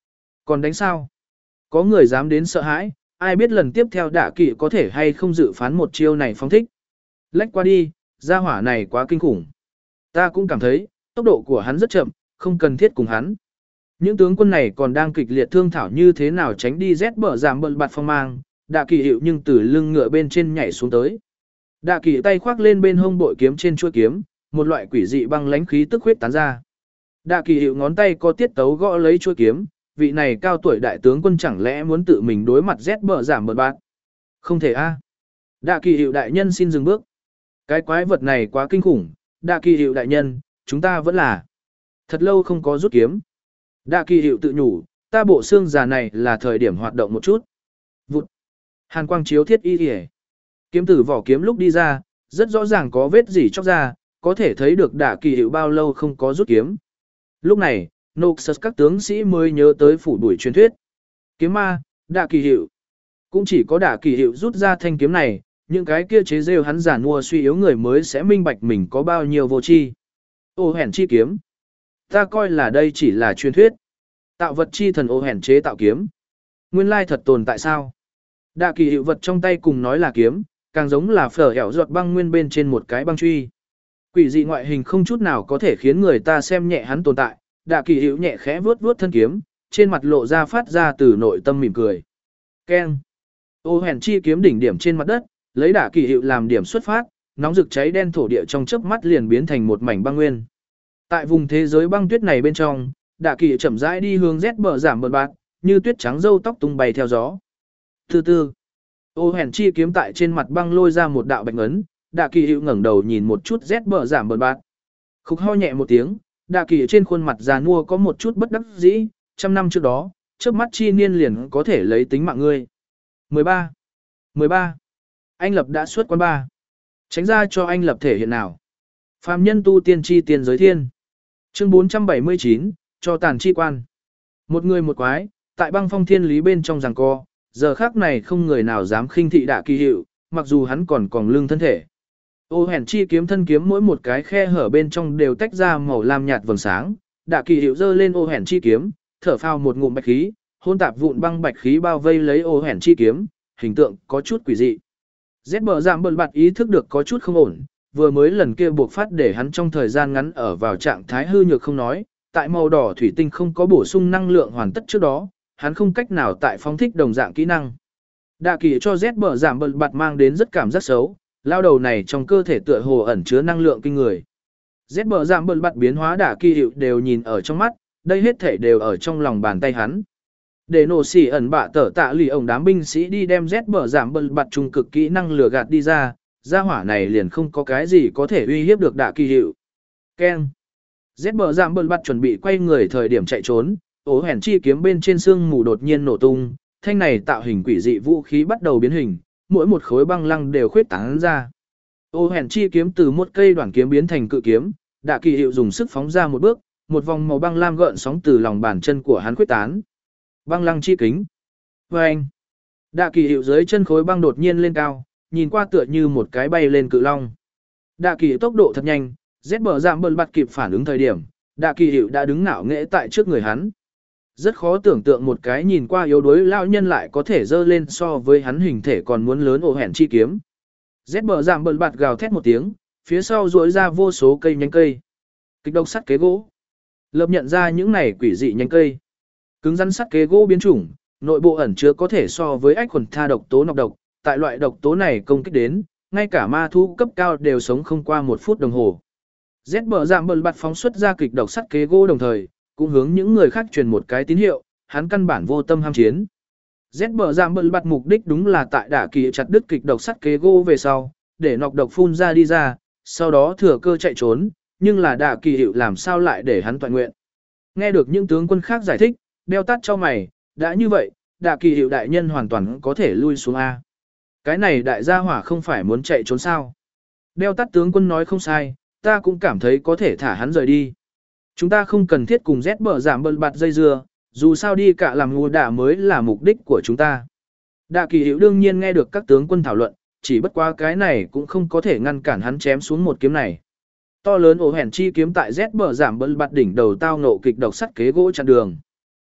Còn đánh sao? Có người dám đến sợ hãi, ai biết lần tiếp theo đả kỵ có thể hay không dự phán một chiêu này phóng thích. Lách qua đi, gia hỏa này quá kinh khủng. Ta cũng cảm thấy, tốc độ của hắn rất chậm, không cần thiết cùng hắn. Những tướng quân này còn đang kịch liệt thương thảo như thế nào tránh đi rét bở giảm bận bạt phong mang, đạ kỳ hiệu nhưng từ lưng ngựa bên trên nhảy xuống tới. Đạ kỳ tay khoác lên bên hông bội kiếm trên chuôi kiếm, một loại quỷ dị băng lãnh khí tức huyết tán ra. Đạ kỳ hiệu ngón tay có tiết tấu gõ lấy chuôi kiếm, vị này cao tuổi đại tướng quân chẳng lẽ muốn tự mình đối mặt rét bở giảm bận bạt? Không thể a. À. Đạ kỳ hiệu đại nhân xin dừng bước. Cái quái vật này quá kinh khủng, đạ kỳ hiệu đại nhân, chúng ta vẫn là thật lâu không có rút kiếm. Đạ kỳ hiệu tự nhủ, ta bộ xương già này là thời điểm hoạt động một chút. Vụt. Hàn quang chiếu thiết y kìa. Kiếm tử vỏ kiếm lúc đi ra, rất rõ ràng có vết gì chóc ra, có thể thấy được đạ kỳ hiệu bao lâu không có rút kiếm. Lúc này, Noxus các tướng sĩ mới nhớ tới phủ đuổi truyền thuyết. Kiếm ma, đạ kỳ hiệu. Cũng chỉ có đạ kỳ hiệu rút ra thanh kiếm này, những cái kia chế rêu hắn giả nua suy yếu người mới sẽ minh bạch mình có bao nhiêu vô tri. Ô hèn chi kiếm. Ta coi là đây chỉ là truyền thuyết. Tạo vật chi thần ô hèn chế tạo kiếm. Nguyên lai thật tồn tại sao? Đạ kỳ hiệu vật trong tay cùng nói là kiếm, càng giống là phở ẻo giọt băng nguyên bên trên một cái băng truy. Quỷ dị ngoại hình không chút nào có thể khiến người ta xem nhẹ hắn tồn tại. Đạ kỳ hiệu nhẹ khẽ vuốt vuốt thân kiếm, trên mặt lộ ra phát ra từ nội tâm mỉm cười. Keng. Ô hèn chi kiếm đỉnh điểm trên mặt đất, lấy đạ kỳ hiệu làm điểm xuất phát, nóng rực cháy đen thổ địa trong chớp mắt liền biến thành một mảnh băng nguyên. Tại vùng thế giới băng tuyết này bên trong, đạ kỳ chậm rãi đi hướng rét bờ giảm bờ bạc, như tuyết trắng râu tóc tung bay theo gió. Từ từ, ô hèn chi kiếm tại trên mặt băng lôi ra một đạo bạch ấn, đạ kỳ hiệu ngẩng đầu nhìn một chút rét bờ giảm bờ bạc. Khục ho nhẹ một tiếng, đạ kỳ trên khuôn mặt già nua có một chút bất đắc dĩ, trăm năm trước đó, trước mắt chi niên liền có thể lấy tính mạng ngươi. mười ba. mười ba. Anh Lập đã xuất quán ba. Tránh ra cho anh Lập thể hiện nào. Phàm nhân tu tiên chi tiền giới thiên. Chương bốn trăm bảy mươi chín, cho tàn chi quan. Một người một quái, tại băng phong thiên lý bên trong giằng co, giờ khác này không người nào dám khinh thị đạ kỳ hiệu, mặc dù hắn còn còn lưng thân thể. Ô hèn chi kiếm thân kiếm mỗi một cái khe hở bên trong đều tách ra màu lam nhạt vầng sáng, đạ kỳ hiệu giơ lên ô hèn chi kiếm, thở phào một ngụm bạch khí, hôn tạp vụn băng bạch khí bao vây lấy ô hèn chi kiếm, hình tượng có chút quỷ dị. Rét bờ giảm bận bạt ý thức được có chút không ổn, vừa mới lần kia buộc phát để hắn trong thời gian ngắn ở vào trạng thái hư nhược không nói, tại màu đỏ thủy tinh không có bổ sung năng lượng hoàn tất trước đó, hắn không cách nào tại phóng thích đồng dạng kỹ năng. Đạ kỳ cho rét bờ giảm bận bạt mang đến rất cảm giác xấu, lao đầu này trong cơ thể tựa hồ ẩn chứa năng lượng kinh người. Rét bờ giảm bận bạt biến hóa đạ kỳ hiệu đều nhìn ở trong mắt, đây hết thể đều ở trong lòng bàn tay hắn. Để nổ xỉ ẩn bạ tở tạ lì ổng đám binh sĩ đi đem rét bờ giảm bận bạt trung cực kỹ năng lừa gạt đi ra, gia hỏa này liền không có cái gì có thể uy hiếp được đạ kỳ hiệu. Keng. Rét bờ giảm bận bạt chuẩn bị quay người thời điểm chạy trốn, ố hèn chi kiếm bên trên xương mù đột nhiên nổ tung, thanh này tạo hình quỷ dị vũ khí bắt đầu biến hình, mỗi một khối băng lăng đều khuyết tán ra. Ô hèn chi kiếm từ một cây đoạn kiếm biến thành cự kiếm, đạ kỳ hiệu dùng sức phóng ra một bước, một vòng màu băng lam gợn sóng từ lòng bàn chân của hắn khuyết tán. Băng lăng chi kính. Vâng! Đạ kỳ hiệu dưới chân khối băng đột nhiên lên cao, nhìn qua tựa như một cái bay lên cự long. Đạ kỳ tốc độ thật nhanh, rét bờ giảm bận bạt kịp phản ứng thời điểm, đạ kỳ hiệu đã đứng ngạo nghễ tại trước người hắn. Rất khó tưởng tượng một cái nhìn qua yếu đuối lão nhân lại có thể dơ lên so với hắn hình thể còn muốn lớn ổ hẹn chi kiếm. Rét bờ giảm bận bạt gào thét một tiếng, phía sau duỗi ra vô số cây nhánh cây. Kịch độc sắt kế gỗ. Lập nhận ra những này quỷ dị nhánh cây. Cứng rắn sắt kế gỗ biến chủng, nội bộ ẩn chứa có thể so với ách khuẩn tha độc tố nọc độc, tại loại độc tố này công kích đến, ngay cả ma thú cấp cao đều sống không qua một phút đồng hồ. Rét bờ giảm bận bạt phóng xuất ra kịch độc sắt kế gỗ đồng thời, cũng hướng những người khác truyền một cái tín hiệu, hắn căn bản vô tâm ham chiến. Rét bờ giảm bận bạt mục đích đúng là tại đả kỳ chặt đứt kịch độc sắt kế gỗ về sau, để nọc độc phun ra đi ra, sau đó thừa cơ chạy trốn, nhưng là đả kỳ hiệu làm sao lại để hắn toàn nguyện. Nghe được những tướng quân khác giải thích, đeo tắt cho mày, đã như vậy, đả kỳ hiệu đại nhân hoàn toàn có thể lui xuống A. Cái này đại gia hỏa không phải muốn chạy trốn sao. Đeo tắt tướng quân nói không sai, ta cũng cảm thấy có thể thả hắn rời đi. Chúng ta không cần thiết cùng rét bờ giảm bận bạt dây dưa, dù sao đi cả làm ngô đả mới là mục đích của chúng ta. Đạ kỳ hiệu đương nhiên nghe được các tướng quân thảo luận, chỉ bất quá cái này cũng không có thể ngăn cản hắn chém xuống một kiếm này. To lớn ổ hèn chi kiếm tại rét bờ giảm bận bạt đỉnh đầu tao nộ kịch độc sắt kế gỗ chặn đường.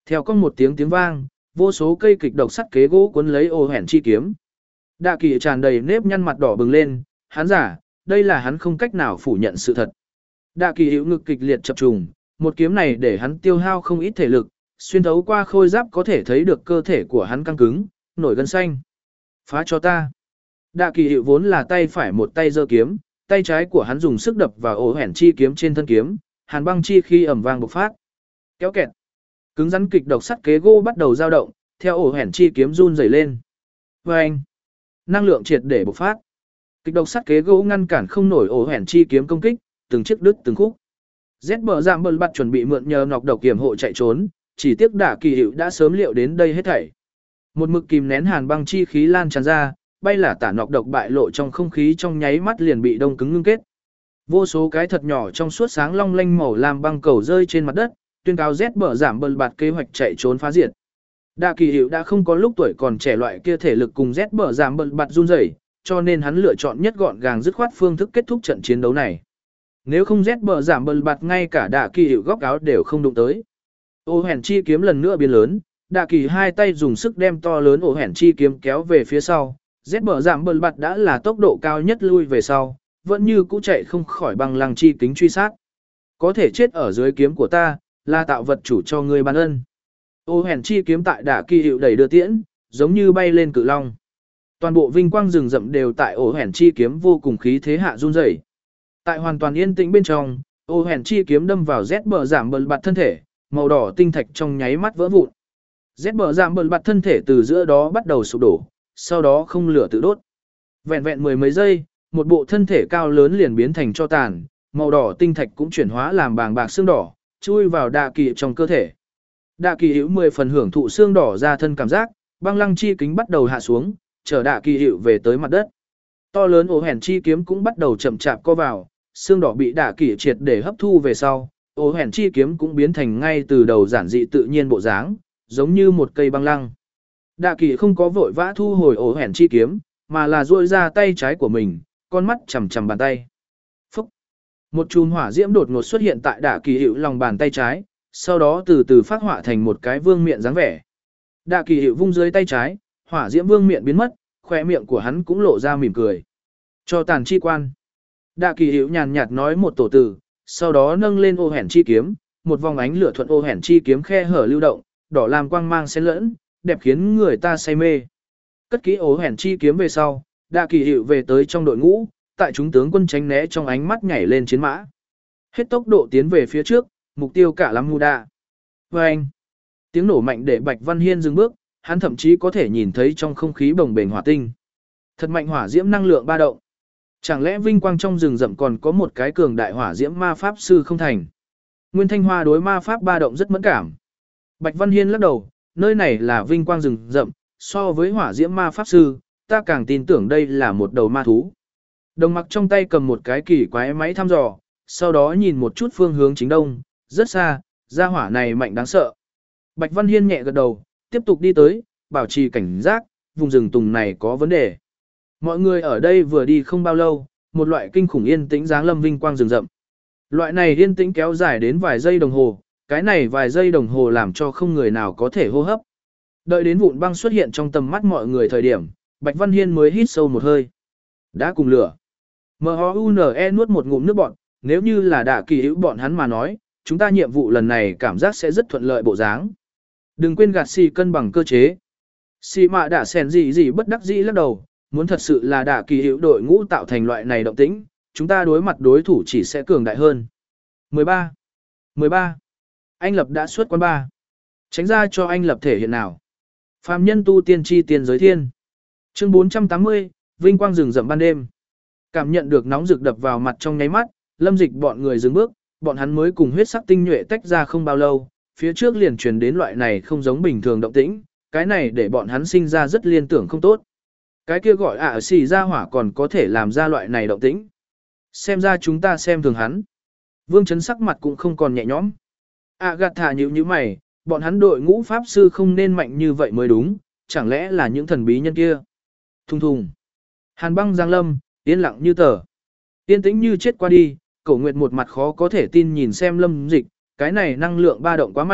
Theo con một tiếng tiếng vang, vô số cây kịch độc sắt kế gỗ cuốn lấy ô hẻn chi kiếm. Đạ Kỳ tràn đầy nếp nhăn mặt đỏ bừng lên, hắn giả, đây là hắn không cách nào phủ nhận sự thật. Đạ Kỳ hữu ngực kịch liệt chập trùng, một kiếm này để hắn tiêu hao không ít thể lực, xuyên thấu qua khôi giáp có thể thấy được cơ thể của hắn căng cứng, nổi gân xanh. Phá cho ta. Đạ Kỳ hữu vốn là tay phải một tay giơ kiếm, tay trái của hắn dùng sức đập vào ổ hẻn chi kiếm trên thân kiếm, hàn băng chi khi ầm vang bộc phát. Kéo kẹt. Cứng rắn kịch độc sắt kế gỗ bắt đầu dao động, theo ổ hẻn chi kiếm run rẩy lên. Oeng. Năng lượng triệt để bộc phát. Kịch độc sắt kế gỗ ngăn cản không nổi ổ hẻn chi kiếm công kích, từng chiếc đứt từng khúc. Z bờ giảm bờ bạt chuẩn bị mượn nhờ nọc độc kiểm hộ chạy trốn, chỉ tiếc Đả Kỳ Hữu đã sớm liệu đến đây hết thảy. Một mực kìm nén hàn băng chi khí lan tràn ra, bay là tả nọc độc bại lộ trong không khí trong nháy mắt liền bị đông cứng ngưng kết. Vô số cái thật nhỏ trong suốt sáng long lanh màu lam băng cầu rơi trên mặt đất, tuyên cáo Z bờ giảm bờ bạt kế hoạch chạy trốn phá diệt. Đạ Kỳ Hữu đã không có lúc tuổi còn trẻ loại kia thể lực cùng Z bờ giảm bờ bạt run rẩy, cho nên hắn lựa chọn nhất gọn gàng dứt khoát phương thức kết thúc trận chiến đấu này. Nếu không Z bờ giảm bờ bạt ngay cả Đạ Kỳ Hữu góc áo đều không đụng tới. Ô hẻn chi kiếm lần nữa biến lớn, Đạ Kỳ hai tay dùng sức đem to lớn ổ hẻn chi kiếm kéo về phía sau, Z bờ giảm bờ bạt đã là tốc độ cao nhất lui về sau, vẫn như cũ chạy không khỏi băng lăng chi kính truy sát. Có thể chết ở dưới kiếm của ta, là tạo vật chủ cho ngươi ban ân. Ô hèn chi kiếm tại Đả Kỳ Hữu đẩy đưa tiễn, giống như bay lên cự long. Toàn bộ vinh quang rừng rậm đều tại ô hèn chi kiếm vô cùng khí thế hạ run rẩy. Tại hoàn toàn yên tĩnh bên trong, ô hèn chi kiếm đâm vào Z bờ giảm bờ bạt thân thể, màu đỏ tinh thạch trong nháy mắt vỡ vụn. Z bờ giảm bờ bạt thân thể từ giữa đó bắt đầu sụp đổ, sau đó không lửa tự đốt. Vẹn vẹn mười mấy giây, một bộ thân thể cao lớn liền biến thành tro tàn, màu đỏ tinh thạch cũng chuyển hóa làm bàng bạc xương đỏ, chui vào Đạ Kỳ trong cơ thể. Đạ Kỳ Hữu mười phần hưởng thụ xương đỏ ra thân cảm giác, băng lăng chi kính bắt đầu hạ xuống, chở Đạ Kỳ Hữu về tới mặt đất. To lớn ổ hẻn chi kiếm cũng bắt đầu chậm chạp co vào, xương đỏ bị Đạ Kỳ triệt để hấp thu về sau, ổ hẻn chi kiếm cũng biến thành ngay từ đầu giản dị tự nhiên bộ dáng, giống như một cây băng lăng. Đạ Kỳ không có vội vã thu hồi ổ hẻn chi kiếm, mà là duỗi ra tay trái của mình, con mắt chằm chằm bàn tay. Phúc! Một chùm hỏa diễm đột ngột xuất hiện tại Đạ Kỳ Hữu lòng bàn tay trái, sau đó từ từ phát họa thành một cái vương miện dáng vẻ. Đạ Kỳ Hữu vung dưới tay trái, hỏa diễm vương miện biến mất, khóe miệng của hắn cũng lộ ra mỉm cười. Cho tàn chi quan. Đạ Kỳ Hữu nhàn nhạt nói một tổ từ, sau đó nâng lên ô hẻn chi kiếm, một vòng ánh lửa thuận ô hẻn chi kiếm khe hở lưu động, đỏ làm quang mang xen lẫn, đẹp khiến người ta say mê. Cất kỹ ô hẻn chi kiếm về sau, Đạ Kỳ Hữu về tới trong đội ngũ, tại chúng tướng quân tránh né trong ánh mắt nhảy lên chiến mã. Hết tốc độ tiến về phía trước, mục tiêu cả lắm mù đa. Và anh, tiếng nổ mạnh để Bạch Văn Hiên dừng bước, hắn thậm chí có thể nhìn thấy trong không khí bồng bềnh hỏa tinh. Thật mạnh hỏa diễm năng lượng ba động. Chẳng lẽ vinh quang trong rừng rậm còn có một cái cường đại hỏa diễm ma pháp sư không thành? Nguyên Thanh Hoa đối ma pháp ba động rất mẫn cảm. Bạch Văn Hiên lắc đầu, nơi này là vinh quang rừng rậm, so với hỏa diễm ma pháp sư, ta càng tin tưởng đây là một đầu ma thú. Đồng Mặc trong tay cầm một cái kỳ quái máy thăm dò, sau đó nhìn một chút phương hướng chính đông, rất xa, gia hỏa này mạnh đáng sợ. Bạch Văn Hiên nhẹ gật đầu, tiếp tục đi tới, bảo trì cảnh giác, vùng rừng tùng này có vấn đề. Mọi người ở đây vừa đi không bao lâu, một loại kinh khủng yên tĩnh giáng lâm vinh quang rừng rậm. Loại này yên tĩnh kéo dài đến vài giây đồng hồ, cái này vài giây đồng hồ làm cho không người nào có thể hô hấp. Đợi đến vụn băng xuất hiện trong tầm mắt mọi người thời điểm, Bạch Văn Hiên mới hít sâu một hơi. Đã cùng lửa. em o u en e nuốt một ngụm nước bọn, nếu như là Đạ Kỳ Hữu bọn hắn mà nói, chúng ta nhiệm vụ lần này cảm giác sẽ rất thuận lợi bộ dáng. Đừng quên gạt xì cân bằng cơ chế. Xì mạ đã sèn gì gì bất đắc dĩ lắc đầu, muốn thật sự là Đạ Kỳ Hữu đội ngũ tạo thành loại này động tĩnh, chúng ta đối mặt đối thủ chỉ sẽ cường đại hơn. mười ba. mười ba. Anh Lập đã xuất quán ba. Tránh ra cho anh Lập thể hiện nào. Phàm nhân tu tiên tri tiền giới thiên. Chương bốn trăm tám mươi, vinh quang rừng rậm ban đêm. Cảm nhận được nóng rực đập vào mặt trong nháy mắt, Lâm Dịch bọn người dừng bước, bọn hắn mới cùng huyết sắc tinh nhuệ tách ra không bao lâu, phía trước liền truyền đến loại này không giống bình thường động tĩnh, cái này để bọn hắn sinh ra rất liên tưởng không tốt. Cái kia gọi ả xì ra hỏa còn có thể làm ra loại này động tĩnh. Xem ra chúng ta xem thường hắn. Vương Chấn sắc mặt cũng không còn nhẹ nhõm. À gạt thả nhíu nhíu mày, bọn hắn đội ngũ pháp sư không nên mạnh như vậy mới đúng, chẳng lẽ là những thần bí nhân kia. Thùng thùng. Hàn băng giang lâm, yên lặng như tờ. Yên tĩnh như chết qua đi, Cổ Nguyệt một mặt khó có thể tin nhìn xem Lâm Dịch, cái này năng lượng ba động quá mạnh,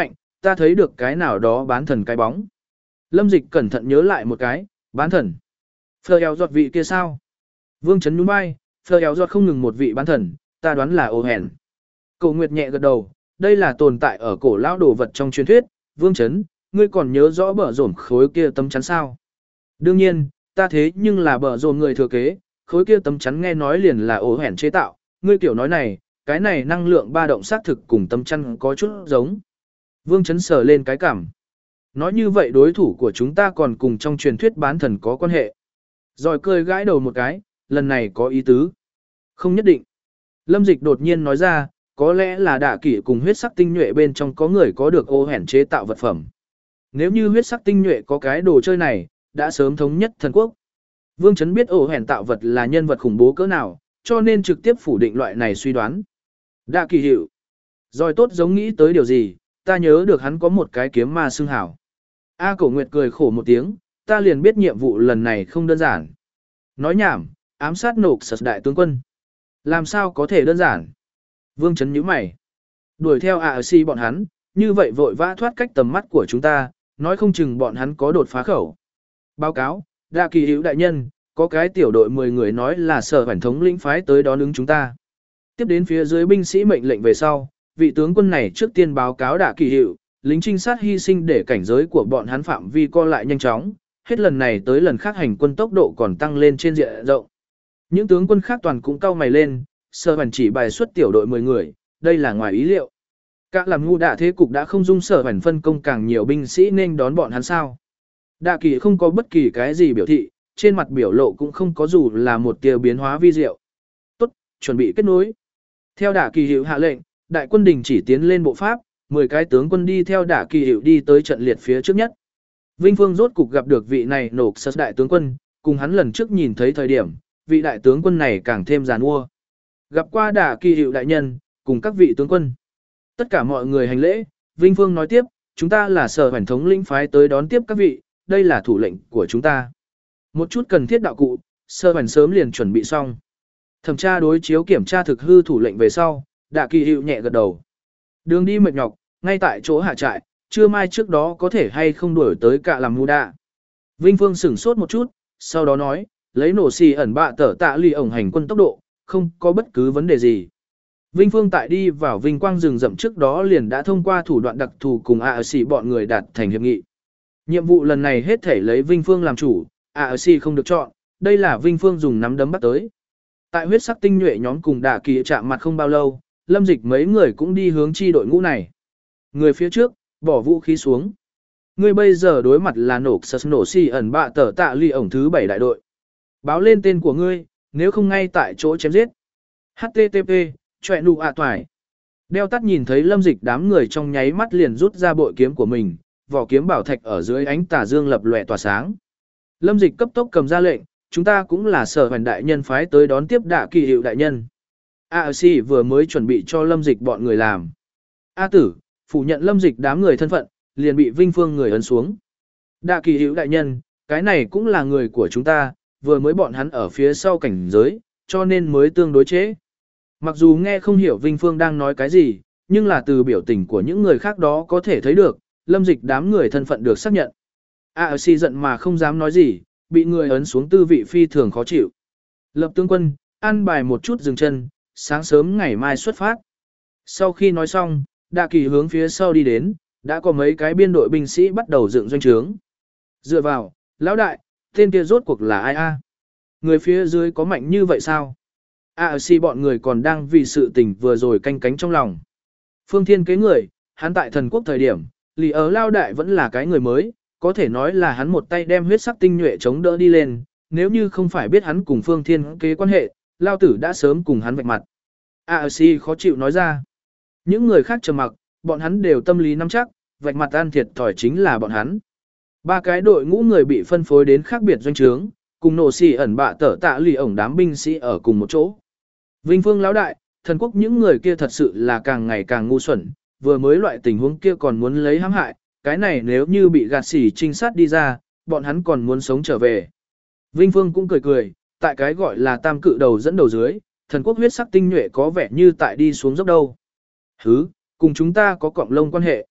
ta thấy được cái nào đó bán thần cái bóng. Lâm Dịch cẩn thận nhớ lại một cái, bán thần. Phờ eo giọt vị kia sao? Vương Chấn nhún vai, phờ eo giọt không ngừng một vị bán thần, ta đoán là ô hèn. Cổ Nguyệt nhẹ gật đầu, đây là tồn tại ở cổ lão đồ vật trong truyền thuyết. Vương Chấn, ngươi còn nhớ rõ bờ rổm khối kia tấm chắn sao? Đương nhiên, ta thế nhưng là bờ rổm người thừa kế, khối kia tấm chắn nghe nói liền là ổ hẻn chế tạo, ngươi tiểu nói này, cái này năng lượng ba động xác thực cùng tấm chắn có chút giống. Vương Chấn sờ lên cái cảm. Nói như vậy đối thủ của chúng ta còn cùng trong truyền thuyết bán thần có quan hệ. Rồi cười gãi đầu một cái, lần này có ý tứ. Không nhất định. Lâm Dịch đột nhiên nói ra, có lẽ là đạ kỷ cùng huyết sắc tinh nhuệ bên trong có người có được ô hẻn chế tạo vật phẩm. Nếu như huyết sắc tinh nhuệ có cái đồ chơi này, đã sớm thống nhất thần quốc. Vương Chấn biết ổ hẻn tạo vật là nhân vật khủng bố cỡ nào, cho nên trực tiếp phủ định loại này suy đoán. Đạ kỳ hiệu. Rồi tốt giống nghĩ tới điều gì, ta nhớ được hắn có một cái kiếm ma xưng hảo. A Cổ Nguyệt cười khổ một tiếng, ta liền biết nhiệm vụ lần này không đơn giản. Nói nhảm, ám sát nộp sật đại tướng quân. Làm sao có thể đơn giản? Vương Chấn nhíu mày. Đuổi theo a ét xê bọn hắn, như vậy vội vã thoát cách tầm mắt của chúng ta, nói không chừng bọn hắn có đột phá khẩu. Báo cáo, Đạ kỳ hữu đại nhân, có cái tiểu đội mười người nói là sở phản thống lĩnh phái tới đón ứng chúng ta. Tiếp đến phía dưới binh sĩ mệnh lệnh về sau, vị tướng quân này trước tiên báo cáo Đạ kỳ hữu, lính trinh sát hy sinh để cảnh giới của bọn hắn phạm vi co lại nhanh chóng, hết lần này tới lần khác hành quân tốc độ còn tăng lên trên diện rộng. Những tướng quân khác toàn cũng cau mày lên, sở phản chỉ bài xuất tiểu đội mười người, đây là ngoài ý liệu. Các làm ngu đạ thế cục đã không dung sở phản phân công càng nhiều binh sĩ nên đón bọn hắn sao. Đạ kỳ không có bất kỳ cái gì biểu thị, trên mặt biểu lộ cũng không có dù là một tia biến hóa vi diệu. Tốt, chuẩn bị kết nối. Theo Đạ kỳ hiệu hạ lệnh, đại quân đình chỉ tiến lên bộ pháp, mười cái tướng quân đi theo Đạ kỳ hiệu đi tới trận liệt phía trước nhất. Vinh Phương rốt cục gặp được vị này nộp sật đại tướng quân, cùng hắn lần trước nhìn thấy thời điểm, vị đại tướng quân này càng thêm giàn mua. Gặp qua Đạ kỳ hiệu đại nhân, cùng các vị tướng quân. Tất cả mọi người hành lễ, Vinh Phương nói tiếp, chúng ta là sở hoành thống lĩnh phái tới đón tiếp các vị, đây là thủ lệnh của chúng ta. Một chút cần thiết đạo cụ, sở hoành sớm liền chuẩn bị xong. Thẩm tra đối chiếu kiểm tra thực hư thủ lệnh về sau, Đạ kỳ hiệu nhẹ gật đầu. Đường đi mệt nhọc, ngay tại chỗ hạ trại, trưa mai trước đó có thể hay không đuổi tới cả làm mù đạ. Vinh Phương sửng sốt một chút, sau đó nói, lấy nổ xì ẩn bạ tở tạ ly ổng hành quân tốc độ, không có bất cứ vấn đề gì. Vinh Phương tại đi vào vinh quang rừng rậm trước đó liền đã thông qua thủ đoạn đặc thù cùng a ét xê bọn người đạt thành hiệp nghị. Nhiệm vụ lần này hết thể lấy Vinh Phương làm chủ, a ét xê không được chọn, đây là Vinh Phương dùng nắm đấm bắt tới. Tại huyết sắc tinh nhuệ nhóm cùng Đạ kỳ chạm mặt không bao lâu, Lâm Dịch mấy người cũng đi hướng chi đội ngũ này. Người phía trước, bỏ vũ khí xuống. Người bây giờ đối mặt là nổ sật nổ xì ẩn bạ tở tạ ly ổng thứ bảy đại đội. Báo lên tên của ngươi, nếu không ngay tại chỗ chém giết. hát tê tê pê, chọe nụ ạ toài. Đeo tắt nhìn thấy Lâm Dịch đám người trong nháy mắt liền rút ra bội kiếm của mình, vỏ kiếm bảo thạch ở dưới ánh tà dương lập lòe tỏa sáng. Lâm Dịch cấp tốc cầm ra lệnh, chúng ta cũng là sở hoành đại nhân phái tới đón tiếp Đạ kỳ hiệu đại nhân. a ét xê vừa mới chuẩn bị cho Lâm Dịch bọn người làm. A tử, phủ nhận Lâm Dịch đám người thân phận, liền bị Vinh Phương người ấn xuống. Đạ kỳ hiệu đại nhân, cái này cũng là người của chúng ta, vừa mới bọn hắn ở phía sau cảnh giới, cho nên mới tương đối chế. Mặc dù nghe không hiểu Vinh Phương đang nói cái gì, nhưng là từ biểu tình của những người khác đó có thể thấy được, Lâm Dịch đám người thân phận được xác nhận. a ét xê giận mà không dám nói gì, bị người ấn xuống tư vị phi thường khó chịu. Lập tướng quân, ăn bài một chút dừng chân, sáng sớm ngày mai xuất phát. Sau khi nói xong, Đạ kỳ hướng phía sau đi đến, đã có mấy cái biên đội binh sĩ bắt đầu dựng doanh trướng. Dựa vào, lão đại, tên kia rốt cuộc là ai a? Người phía dưới có mạnh như vậy sao? a ét xê bọn người còn đang vì sự tình vừa rồi canh cánh trong lòng. Phương Thiên kế người, hắn tại thần quốc thời điểm, lì ở lao đại vẫn là cái người mới, có thể nói là hắn một tay đem huyết sắc tinh nhuệ chống đỡ đi lên, nếu như không phải biết hắn cùng Phương Thiên kế quan hệ, lao tử đã sớm cùng hắn vạch mặt. a ét xê khó chịu nói ra. Những người khác trầm mặc, bọn hắn đều tâm lý nắm chắc, vạch mặt ăn thiệt thòi chính là bọn hắn. Ba cái đội ngũ người bị phân phối đến khác biệt doanh trướng, cùng nổ xì ẩn bạ tở tạ lì ổng đám binh sĩ ở cùng một chỗ. Vinh Phương lão đại, thần quốc những người kia thật sự là càng ngày càng ngu xuẩn, vừa mới loại tình huống kia còn muốn lấy hãm hại, cái này nếu như bị gạt xỉ trinh sát đi ra, bọn hắn còn muốn sống trở về. Vinh Phương cũng cười cười, tại cái gọi là tam cự đầu dẫn đầu dưới, thần quốc huyết sắc tinh nhuệ có vẻ như tại đi xuống dốc đâu. Hứ, cùng chúng ta có cọng lông quan hệ.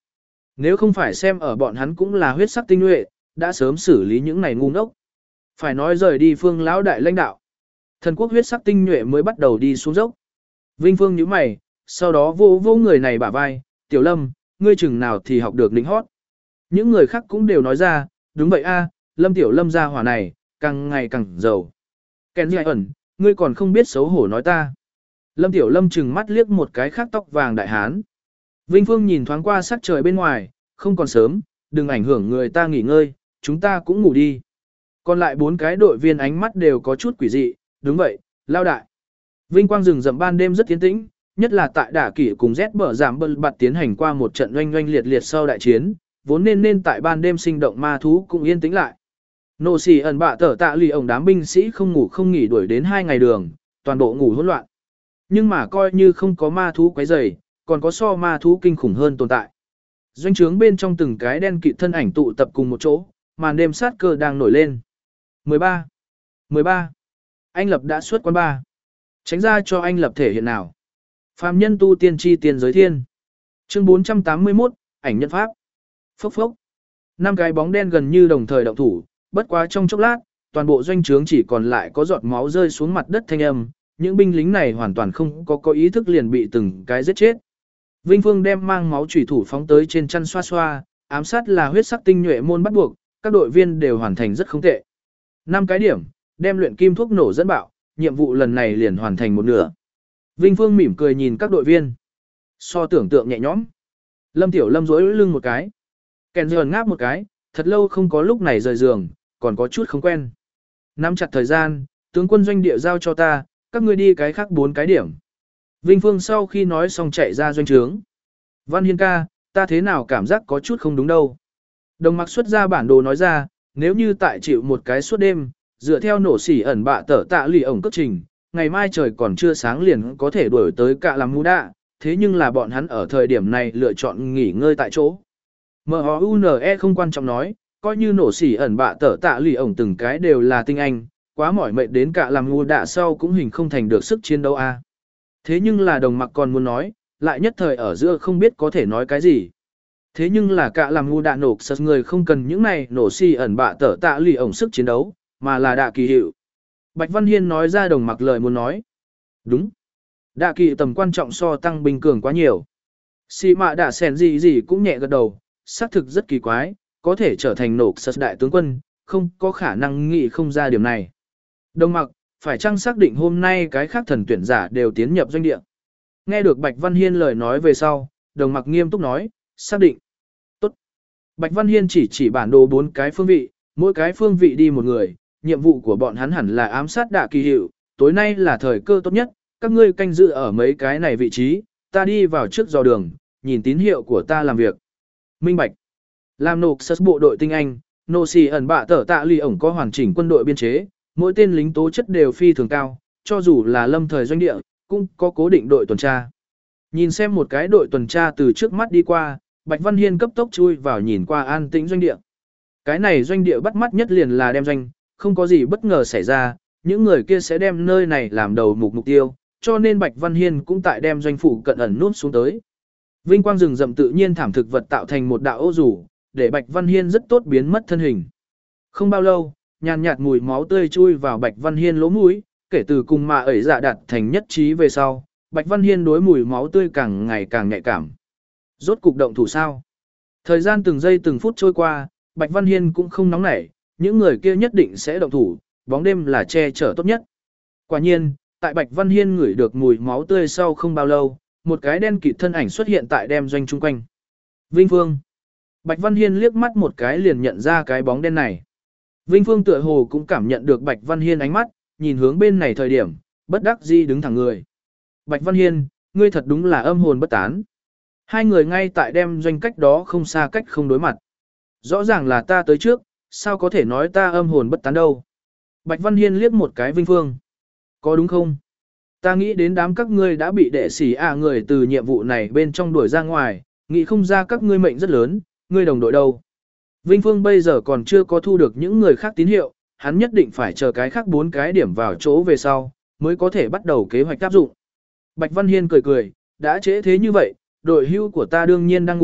Nếu không phải xem ở bọn hắn cũng là huyết sắc tinh nhuệ, đã sớm xử lý những này ngu ngốc. Phải nói rời đi Phương lão đại lãnh đạo. Thần quốc huyết sắc tinh nhuệ mới bắt đầu đi xuống dốc. Vinh Phương nhíu mày, sau đó vô vô người này bả vai, Tiểu Lâm, ngươi chừng nào thì học được lính hót. Những người khác cũng đều nói ra, đúng vậy a, Lâm Tiểu Lâm gia hỏa này, càng ngày càng giàu. Kèn nhạy ẩn, ngươi còn không biết xấu hổ nói ta. Lâm Tiểu Lâm chừng mắt liếc một cái khác tóc vàng đại hán. Vinh Phương nhìn thoáng qua sắc trời bên ngoài, không còn sớm, đừng ảnh hưởng người ta nghỉ ngơi, chúng ta cũng ngủ đi. Còn lại bốn cái đội viên ánh mắt đều có chút quỷ dị, đúng vậy, lao đại. Vinh quang rừng rậm ban đêm rất tiến tĩnh, nhất là tại đả kỷ cùng Z bở giảm bật bật tiến hành qua một trận oanh oanh liệt liệt sau đại chiến, vốn nên nên tại ban đêm sinh động ma thú cũng yên tĩnh lại. Nô xì ẩn bạ tở tạ lì ổng đám binh sĩ không ngủ không nghỉ đuổi đến hai ngày đường, toàn bộ ngủ hỗn loạn. Nhưng mà coi như không có ma thú quấy rầy, còn có so ma thú kinh khủng hơn tồn tại. Doanh trướng bên trong từng cái đen kịt thân ảnh tụ tập cùng một chỗ, màn đêm sát cơ đang nổi lên. mười ba. mười ba. Anh Lập đã xuất quán ba. Tránh ra cho anh Lập thể hiện nào. Phàm nhân tu tiên tri tiền giới thiên. Chương bốn trăm tám mươi mốt, ảnh nhân pháp. Phốc phốc. Năm cái bóng đen gần như đồng thời động thủ, bất quá trong chốc lát, toàn bộ doanh trướng chỉ còn lại có giọt máu rơi xuống mặt đất thanh âm, những binh lính này hoàn toàn không có có ý thức liền bị từng cái giết chết. Vinh Phương đem mang máu chủy thủ phóng tới trên chăn xoa xoa, ám sát là huyết sắc tinh nhuệ môn bắt buộc, các đội viên đều hoàn thành rất không tệ. Năm cái điểm, đem luyện kim thuốc nổ dẫn bạo, nhiệm vụ lần này liền hoàn thành một nửa. Vinh Phương mỉm cười nhìn các đội viên. So tưởng tượng nhẹ nhõm. Lâm Tiểu Lâm duỗi lưng một cái. Kèn giờn ngáp một cái, thật lâu không có lúc này rời giường, còn có chút không quen. Nắm chặt thời gian, tướng quân doanh địa giao cho ta, các ngươi đi cái khác bốn cái điểm. Vinh Phương sau khi nói xong chạy ra doanh trướng. Văn Hiên ca, ta thế nào cảm giác có chút không đúng đâu. Đồng Mặc xuất ra bản đồ nói ra, nếu như tại chịu một cái suốt đêm, dựa theo nổ xỉ ẩn bạ tở tạ lì ổng cất trình, ngày mai trời còn chưa sáng liền có thể đuổi tới cả làm mũ đạ, thế nhưng là bọn hắn ở thời điểm này lựa chọn nghỉ ngơi tại chỗ. em o u en e không quan trọng nói, coi như nổ xỉ ẩn bạ tở tạ lì ổng từng cái đều là tinh anh, quá mỏi mệt đến cả làm mũ đạ sau cũng hình không thành được sức chiến đấu a. Thế nhưng là Đồng Mặc còn muốn nói, lại nhất thời ở giữa không biết có thể nói cái gì. Thế nhưng là cả làm ngu đạ nổ sật người không cần những này nổ xì ẩn bạ tở tạ lì ổng sức chiến đấu, mà là đạ kỳ hiệu. Bạch Văn Hiên nói ra Đồng Mặc lời muốn nói. Đúng. Đạ kỳ tầm quan trọng so tăng bình cường quá nhiều. Xì mạ đạ sèn gì gì cũng nhẹ gật đầu, xác thực rất kỳ quái, có thể trở thành nổ sật đại tướng quân, không có khả năng nghĩ không ra điểm này. Đồng Mặc, phải chăng xác định hôm nay cái khác thần tuyển giả đều tiến nhập doanh địa? Nghe được Bạch Văn Hiên lời nói về sau, Đồng Mặc nghiêm túc nói, xác định. Tốt. Bạch Văn Hiên chỉ chỉ bản đồ bốn cái phương vị, mỗi cái phương vị đi một người, nhiệm vụ của bọn hắn hẳn là ám sát đạ kỳ hiệu, tối nay là thời cơ tốt nhất, các ngươi canh giữ ở mấy cái này vị trí, ta đi vào trước dò đường, nhìn tín hiệu của ta làm việc. Minh Bạch. Làm nộp sật bộ đội tinh anh, nô xì ẩn bạ tở tạ lì ổng có hoàn chỉnh quân đội biên chế, mỗi tên lính tố chất đều phi thường cao, cho dù là lâm thời doanh địa, cũng có cố định đội tuần tra. Nhìn xem một cái đội tuần tra từ trước mắt đi qua, Bạch Văn Hiên cấp tốc chui vào nhìn qua an tĩnh doanh địa. Cái này doanh địa bắt mắt nhất liền là đem doanh, không có gì bất ngờ xảy ra, những người kia sẽ đem nơi này làm đầu mục mục tiêu, cho nên Bạch Văn Hiên cũng tại đem doanh phủ cận ẩn nút xuống tới. Vinh quang rừng rậm tự nhiên thảm thực vật tạo thành một đạo ô rủ, để Bạch Văn Hiên rất tốt biến mất thân hình. Không bao lâu, nhàn nhạt mùi máu tươi chui vào Bạch Văn Hiên lỗ mũi, kể từ cùng mà ẩy dạ đạt thành nhất trí về sau, Bạch Văn Hiên đối mùi máu tươi càng ngày càng nhạy cảm. Rốt cục động thủ sao? Thời gian từng giây từng phút trôi qua, Bạch Văn Hiên cũng không nóng nảy, những người kia nhất định sẽ động thủ, bóng đêm là che chở tốt nhất. Quả nhiên, tại Bạch Văn Hiên ngửi được mùi máu tươi sau không bao lâu, một cái đen kịt thân ảnh xuất hiện tại đem doanh chung quanh. Vinh Phương. Bạch Văn Hiên liếc mắt một cái liền nhận ra cái bóng đen này. Vinh Phương tựa hồ cũng cảm nhận được Bạch Văn Hiên ánh mắt, nhìn hướng bên này thời điểm, bất đắc dĩ đứng thẳng người. Bạch Văn Hiên, ngươi thật đúng là âm hồn bất tán. Hai người ngay tại đem doanh cách đó không xa cách không đối mặt. Rõ ràng là ta tới trước, sao có thể nói ta âm hồn bất tán đâu. Bạch Văn Hiên liếc một cái Vinh Phương. Có đúng không? Ta nghĩ đến đám các ngươi đã bị đệ sĩ à người từ nhiệm vụ này bên trong đuổi ra ngoài, nghĩ không ra các ngươi mệnh rất lớn, ngươi đồng đội đâu. Vinh Phương bây giờ còn chưa có thu được những người khác tín hiệu, hắn nhất định phải chờ cái khác bốn cái điểm vào chỗ về sau, mới có thể bắt đầu kế hoạch áp dụng. Bạch Văn Hiên cười cười, đã trễ thế như vậy, đội hưu của ta đương nhiên đang ngủ,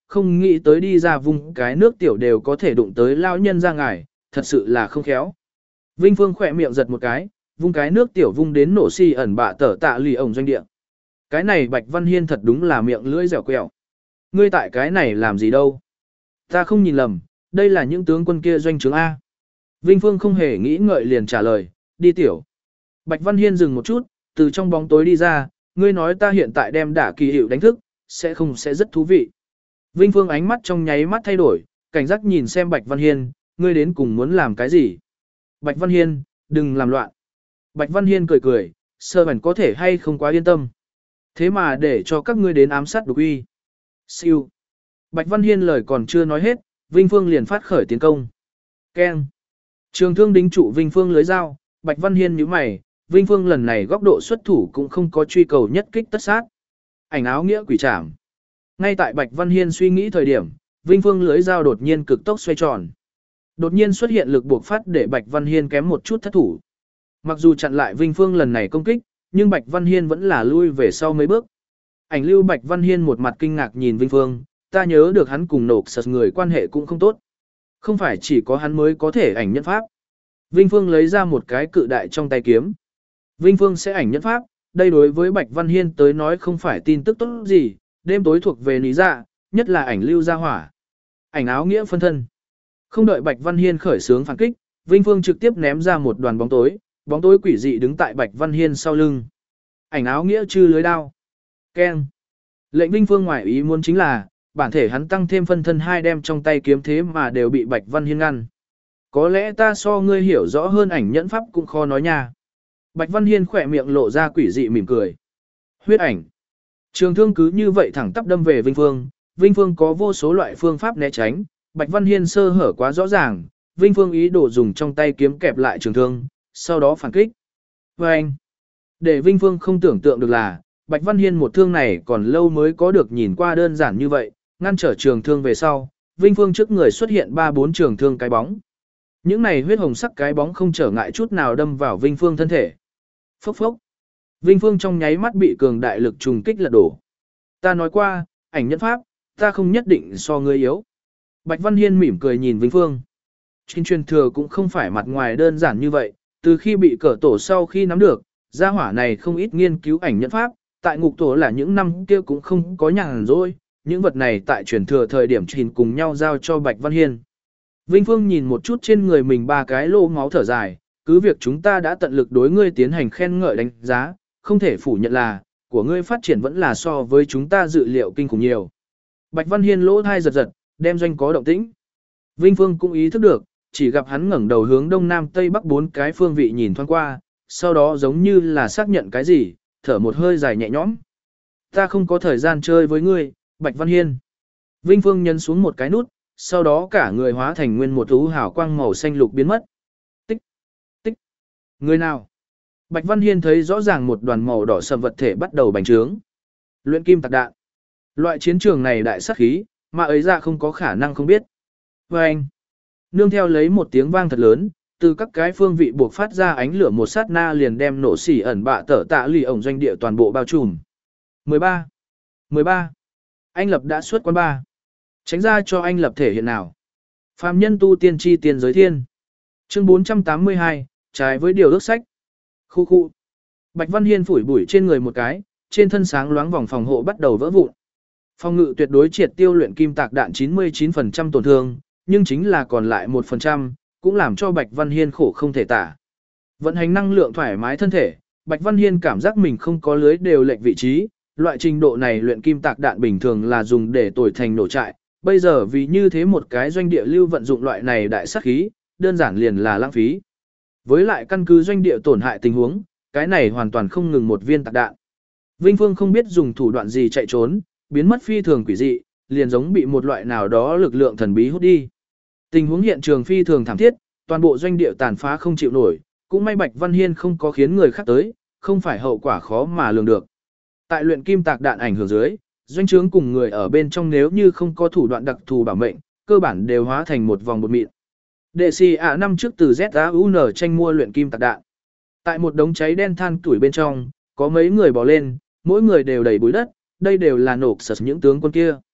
không nghĩ tới đi ra vùng cái nước tiểu đều có thể đụng tới lao nhân ra ngài, thật sự là không khéo. Vinh Phương khỏe miệng giật một cái, vung cái nước tiểu vung đến nổ xì ẩn bạ tở tạ lì ổng doanh địa. Cái này Bạch Văn Hiên thật đúng là miệng lưỡi dẻo quẹo. Ngươi tại cái này làm gì đâu? Ta không nhìn lầm, đây là những tướng quân kia doanh trướng A. Vinh Phương không hề nghĩ ngợi liền trả lời, đi tiểu. Bạch Văn Hiên dừng một chút, từ trong bóng tối đi ra, ngươi nói ta hiện tại đem đả kỳ hiệu đánh thức, sẽ không sẽ rất thú vị. Vinh Phương ánh mắt trong nháy mắt thay đổi, cảnh giác nhìn xem Bạch Văn Hiên, ngươi đến cùng muốn làm cái gì? Bạch Văn Hiên, đừng làm loạn. Bạch Văn Hiên cười cười, sơ bản có thể hay không quá yên tâm. Thế mà để cho các ngươi đến ám sát đục uy. Siêu. Bạch Văn Hiên lời còn chưa nói hết, Vinh Phương liền phát khởi tiến công. Keng. Trường thương đính trụ Vinh Phương lưới dao, Bạch Văn Hiên nhíu mày, Vinh Phương lần này góc độ xuất thủ cũng không có truy cầu nhất kích tất sát. Ảnh áo nghĩa quỷ trảm. Ngay tại Bạch Văn Hiên suy nghĩ thời điểm, Vinh Phương lưới dao đột nhiên cực tốc xoay tròn. Đột nhiên xuất hiện lực buộc phát để Bạch Văn Hiên kém một chút thất thủ. Mặc dù chặn lại Vinh Phương lần này công kích, nhưng Bạch Văn Hiên vẫn là lui về sau mấy bước. Ảnh lưu Bạch Văn Hiên một mặt kinh ngạc nhìn Vinh Phương, ta nhớ được hắn cùng nộp sật người quan hệ cũng không tốt. Không phải chỉ có hắn mới có thể ảnh nhân pháp. Vinh Phương lấy ra một cái cự đại trong tay kiếm. Vinh Phương sẽ ảnh nhân pháp, đây đối với Bạch Văn Hiên tới nói không phải tin tức tốt gì, đêm tối thuộc về lý dạ, nhất là ảnh lưu gia hỏa. Ảnh áo nghĩa phân thân. Không đợi Bạch Văn Hiên khởi xướng phản kích, Vinh Phương trực tiếp ném ra một đoàn bóng tối, bóng tối quỷ dị đứng tại Bạch Văn Hiên sau lưng. Ảnh áo nghĩa chư lưới đao. Keng. Lệnh Vinh Phương ngoài ý muốn chính là, bản thể hắn tăng thêm phân thân hai đem trong tay kiếm thế mà đều bị Bạch Văn Hiên ngăn. Có lẽ ta so ngươi hiểu rõ hơn ảnh nhẫn pháp cũng khó nói nha. Bạch Văn Hiên khỏe miệng lộ ra quỷ dị mỉm cười. Huyết ảnh. Trường thương cứ như vậy thẳng tắp đâm về Vinh Phương, Vinh Phương có vô số loại phương pháp né tránh, Bạch Văn Hiên sơ hở quá rõ ràng, Vinh Phương ý đồ dùng trong tay kiếm kẹp lại trường thương, sau đó phản kích. Và anh, để Vinh Phương không tưởng tượng được là, Bạch Văn Hiên một thương này còn lâu mới có được nhìn qua đơn giản như vậy, ngăn trở trường thương về sau, Vinh Phương trước người xuất hiện ba bốn trường thương cái bóng. Những này huyết hồng sắc cái bóng không trở ngại chút nào đâm vào Vinh Phương thân thể. Phốc phốc. Vinh Phương trong nháy mắt bị cường đại lực trùng kích lật đổ. Ta nói qua, ảnh nhẫn pháp, ta không nhất định so ngươi yếu. Bạch Văn Hiên mỉm cười nhìn Vinh Phương. Trên truyền thừa cũng không phải mặt ngoài đơn giản như vậy, từ khi bị cỡ tổ sau khi nắm được, gia hỏa này không ít nghiên cứu ảnh nhẫn pháp, tại ngục tổ là những năm kia cũng không có nhàn rỗi, những vật này tại truyền thừa thời điểm trình cùng nhau giao cho Bạch Văn Hiên. Vinh Phương nhìn một chút trên người mình ba cái lỗ máu thở dài, cứ việc chúng ta đã tận lực đối ngươi tiến hành khen ngợi đánh giá, không thể phủ nhận là, của ngươi phát triển vẫn là so với chúng ta dự liệu kinh khủng nhiều. Bạch Văn Hiên lỗ thai giật giật, đem doanh có động tĩnh. Vinh Phương cũng ý thức được, chỉ gặp hắn ngẩng đầu hướng đông nam tây bắc bốn cái phương vị nhìn thoáng qua, sau đó giống như là xác nhận cái gì, thở một hơi dài nhẹ nhõm. Ta không có thời gian chơi với ngươi, Bạch Văn Hiên. Vinh Phương nhấn xuống một cái nút, sau đó cả người hóa thành nguyên một thú hào quang màu xanh lục biến mất. Tích, tích. Người nào? Bạch Văn Hiên thấy rõ ràng một đoàn màu đỏ sầm vật thể bắt đầu bành trướng. Luyện kim tạc đạn. Loại chiến trường này đại sát khí, mà ấy ra không có khả năng không biết. Và anh, nương theo lấy một tiếng vang thật lớn, từ các cái phương vị buộc phát ra ánh lửa một sát na liền đem nổ xỉ ẩn bạ tở tạ lì ổng doanh địa toàn bộ bao trùm. mười ba. mười ba. Anh Lập đã xuất quán ba. Tránh ra cho anh Lập thể hiện nào. Phàm nhân tu tiên tri tiên giới thiên. Chương bốn trăm tám mươi hai, trái với điều ước sách. Khu khu. Bạch Văn Hiên phủi bụi trên người một cái, trên thân sáng loáng vòng phòng hộ bắt đầu vỡ vụn. Phòng ngự tuyệt đối triệt tiêu luyện kim tạc đạn chín mươi chín phần trăm tổn thương, nhưng chính là còn lại một phần trăm, cũng làm cho Bạch Văn Hiên khổ không thể tả. Vận hành năng lượng thoải mái thân thể, Bạch Văn Hiên cảm giác mình không có lưới đều lệch vị trí, loại trình độ này luyện kim tạc đạn bình thường là dùng để tồi thành nổ trại, bây giờ vì như thế một cái doanh địa lưu vận dụng loại này đại sát khí, đơn giản liền là lãng phí. Với lại căn cứ doanh địa tổn hại tình huống, cái này hoàn toàn không ngừng một viên tạc đạn. Vinh Phương không biết dùng thủ đoạn gì chạy trốn, biến mất phi thường quỷ dị, liền giống bị một loại nào đó lực lượng thần bí hút đi. Tình huống hiện trường phi thường thảm thiết, toàn bộ doanh địa tàn phá không chịu nổi, cũng may Bạch Văn Hiên không có khiến người khác tới, không phải hậu quả khó mà lường được. Tại luyện kim tạc đạn ảnh hưởng dưới, doanh trướng cùng người ở bên trong nếu như không có thủ đoạn đặc thù bảo mệnh, cơ bản đều hóa thành một vòng bột mịn. Đệ sĩ ạ năm trước từ Z A U N tranh mua luyện kim tạc đạn. Tại một đống cháy đen than tuổi bên trong, có mấy người bò lên, mỗi người đều đầy bụi đất, đây đều là nổ sật những tướng quân kia.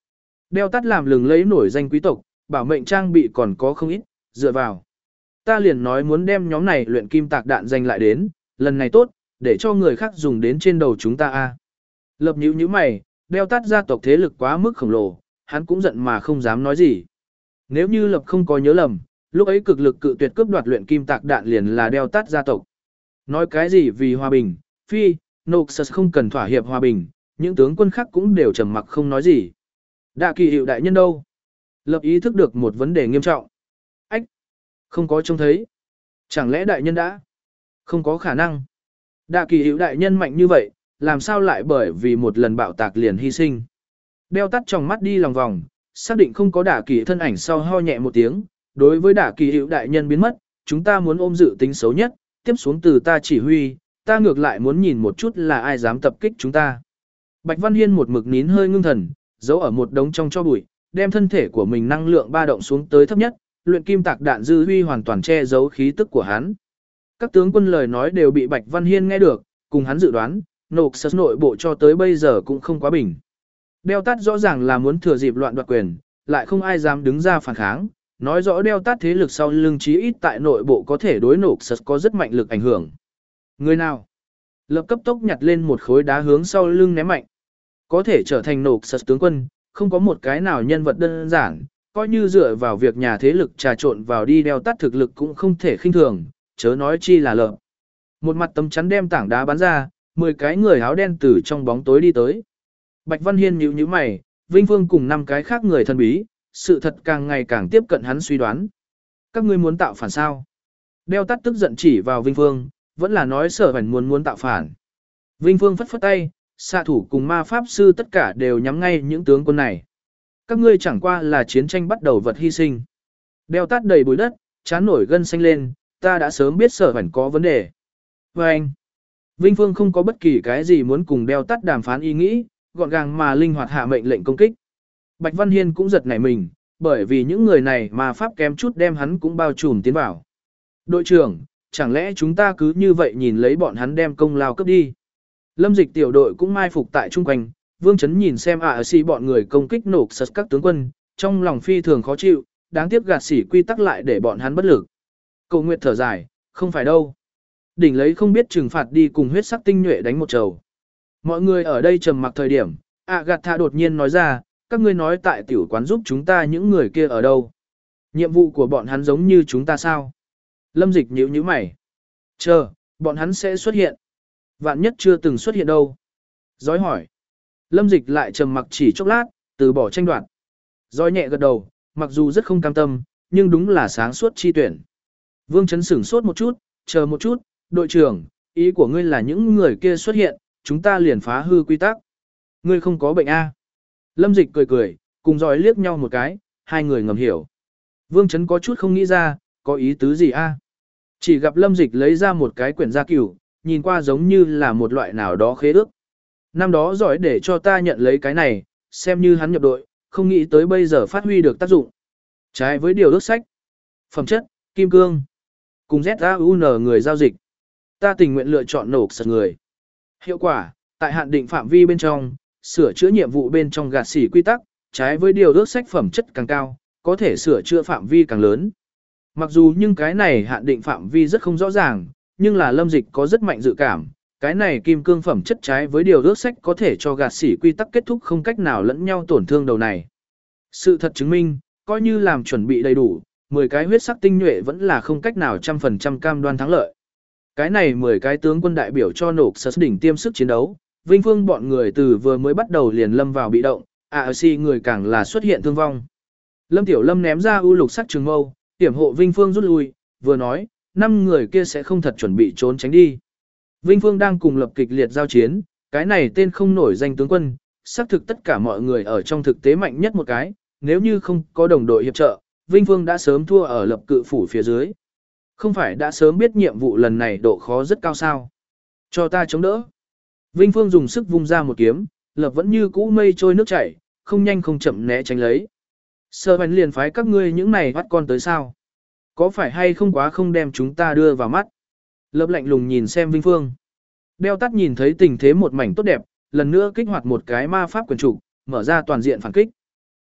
Đeo tắt làm lừng lấy nổi danh quý tộc, bảo mệnh trang bị còn có không ít, dựa vào. Ta liền nói muốn đem nhóm này luyện kim tạc đạn giành lại đến, lần này tốt, để cho người khác dùng đến trên đầu chúng ta a. Lập nhíu nhíu mày, đeo tắt gia tộc thế lực quá mức khổng lồ, hắn cũng giận mà không dám nói gì. Nếu như Lập không có nhớ lầm, lúc ấy cực lực cự tuyệt cướp đoạt luyện kim tạc đạn liền là đeo tắt gia tộc. Nói cái gì vì hòa bình, phi, Noxus không cần thỏa hiệp hòa bình, những tướng quân khác cũng đều trầm mặc không nói gì. Đạ kỳ hiệu đại nhân đâu? Lập ý thức được một vấn đề nghiêm trọng. Ách! Không có trông thấy. Chẳng lẽ đại nhân đã? Không có khả năng. Đạ kỳ hiệu đại nhân mạnh như vậy, làm sao lại bởi vì một lần bạo tạc liền hy sinh? Đeo tắt trong mắt đi lòng vòng, xác định không có đả kỳ thân ảnh sau ho nhẹ một tiếng. Đối với đả kỳ hiệu đại nhân biến mất, chúng ta muốn ôm dự tính xấu nhất, tiếp xuống từ ta chỉ huy, ta ngược lại muốn nhìn một chút là ai dám tập kích chúng ta. Bạch Văn Hiên một mực nín hơi ngưng thần, giấu ở một đống trong cho bụi, đem thân thể của mình năng lượng ba động xuống tới thấp nhất, luyện kim tạc đạn dư huy hoàn toàn che giấu khí tức của hắn. Các tướng quân lời nói đều bị Bạch Văn Hiên nghe được, cùng hắn dự đoán, Noxus nội bộ cho tới bây giờ cũng không quá bình. Đeo tát rõ ràng là muốn thừa dịp loạn đoạt quyền, lại không ai dám đứng ra phản kháng, nói rõ đeo tát thế lực sau lưng chí ít tại nội bộ có thể đối Noxus có rất mạnh lực ảnh hưởng. Người nào? Lập cấp tốc nhặt lên một khối đá hướng sau lưng ném mạnh. Có thể trở thành Noxus tướng quân, không có một cái nào nhân vật đơn giản, coi như dựa vào việc nhà thế lực trà trộn vào đi đeo tát thực lực cũng không thể khinh thường, chớ nói chi là Lập. Một mặt tấm chắn đem tảng đá bắn ra, mười cái người áo đen từ trong bóng tối đi tới. Bạch Văn Hiên nhíu nhíu mày, Vinh Phương cùng năm cái khác người thần bí, sự thật càng ngày càng tiếp cận hắn suy đoán. Các ngươi muốn tạo phản sao? Đeo tát tức giận chỉ vào Vinh Phương, vẫn là nói sở hẳn muốn muốn tạo phản. Vinh Phương phất phất tay, xạ thủ cùng ma pháp sư tất cả đều nhắm ngay những tướng quân này. Các ngươi chẳng qua là chiến tranh bắt đầu vật hy sinh. Đeo tát đầy bụi đất, chán nổi gân xanh lên, ta đã sớm biết sở hẳn có vấn đề. Và anh, Vinh Phương không có bất kỳ cái gì muốn cùng đeo tát đàm phán ý nghĩ, gọn gàng mà linh hoạt hạ mệnh lệnh công kích. Bạch Văn Hiên cũng giật nảy mình, bởi vì những người này mà pháp kém chút đem hắn cũng bao trùm tiến vào. Đội trưởng, chẳng lẽ chúng ta cứ như vậy nhìn lấy bọn hắn đem công lao cấp đi? Lâm Dịch tiểu đội cũng mai phục tại chung quanh, Vương Chấn nhìn xem ạ à xì bọn người công kích nổ sật các tướng quân, trong lòng phi thường khó chịu, đáng tiếc gạt xỉ quy tắc lại để bọn hắn bất lực. Cầu Nguyệt thở dài, không phải đâu. Đỉnh lấy không biết trừng phạt đi cùng huyết sắc tinh nhuệ đánh một trầu. Mọi người ở đây trầm mặc thời điểm, Agatha đột nhiên nói ra, các ngươi nói tại tiểu quán giúp chúng ta những người kia ở đâu? Nhiệm vụ của bọn hắn giống như chúng ta sao? Lâm Dịch nhíu nhíu mày. Chờ, bọn hắn sẽ xuất hiện. Vạn nhất chưa từng xuất hiện đâu. Giói hỏi. Lâm Dịch lại trầm mặc chỉ chốc lát, từ bỏ tranh đoạt. Giói nhẹ gật đầu, mặc dù rất không cam tâm, nhưng đúng là sáng suốt chi tuyển. Vương Chấn sửng sốt một chút, chờ một chút, đội trưởng, ý của ngươi là những người kia xuất hiện, chúng ta liền phá hư quy tắc. Ngươi không có bệnh a? Lâm Dịch cười cười, cùng Giói liếc nhau một cái, hai người ngầm hiểu. Vương Chấn có chút không nghĩ ra, có ý tứ gì a? Chỉ gặp Lâm Dịch lấy ra một cái quyển gia cửu, nhìn qua giống như là một loại nào đó khế ước. Năm đó giỏi để cho ta nhận lấy cái này, xem như hắn nhập đội, không nghĩ tới bây giờ phát huy được tác dụng. Trái với điều ước sách. Phẩm chất, kim cương. Cùng Z A U N người giao dịch. Ta tình nguyện lựa chọn nổ sật người. Hiệu quả, tại hạn định phạm vi bên trong, sửa chữa nhiệm vụ bên trong gạt xỉ quy tắc, trái với điều ước sách phẩm chất càng cao, có thể sửa chữa phạm vi càng lớn. Mặc dù nhưng cái này hạn định phạm vi rất không rõ ràng, nhưng là Lâm Dịch có rất mạnh dự cảm, cái này kim cương phẩm chất trái với điều ước sách có thể cho gạt xỉ quy tắc kết thúc không cách nào lẫn nhau tổn thương đầu này. Sự thật chứng minh, coi như làm chuẩn bị đầy đủ, mười cái huyết sắc tinh nhuệ vẫn là không cách nào trăm phần trăm cam đoan thắng lợi. Cái này mười cái tướng quân đại biểu cho nổ sật đỉnh tiêm sức chiến đấu, Vinh Phương bọn người từ vừa mới bắt đầu liền lâm vào bị động, a rờ xê người càng là xuất hiện thương vong. Lâm Tiểu Lâm ném ra ưu lục sắc trường mâu, tiểm hộ Vinh Phương rút lui, vừa nói, năm người kia sẽ không thật chuẩn bị trốn tránh đi. Vinh Phương đang cùng lập kịch liệt giao chiến, cái này tên không nổi danh tướng quân, xác thực tất cả mọi người ở trong thực tế mạnh nhất một cái, nếu như không có đồng đội hiệp trợ, Vinh Phương đã sớm thua ở lập cự phủ phía dưới. Không phải đã sớm biết nhiệm vụ lần này độ khó rất cao sao. Cho ta chống đỡ. Vinh Phương dùng sức vung ra một kiếm, lập vẫn như cũ mây trôi nước chảy, không nhanh không chậm né tránh lấy. Sơ bánh liền phái các ngươi những này bắt con tới sao. Có phải hay không quá không đem chúng ta đưa vào mắt? Lập lạnh lùng nhìn xem Vinh Phương. Đeo tắt nhìn thấy tình thế một mảnh tốt đẹp, lần nữa kích hoạt một cái ma pháp quyền trục, mở ra toàn diện phản kích.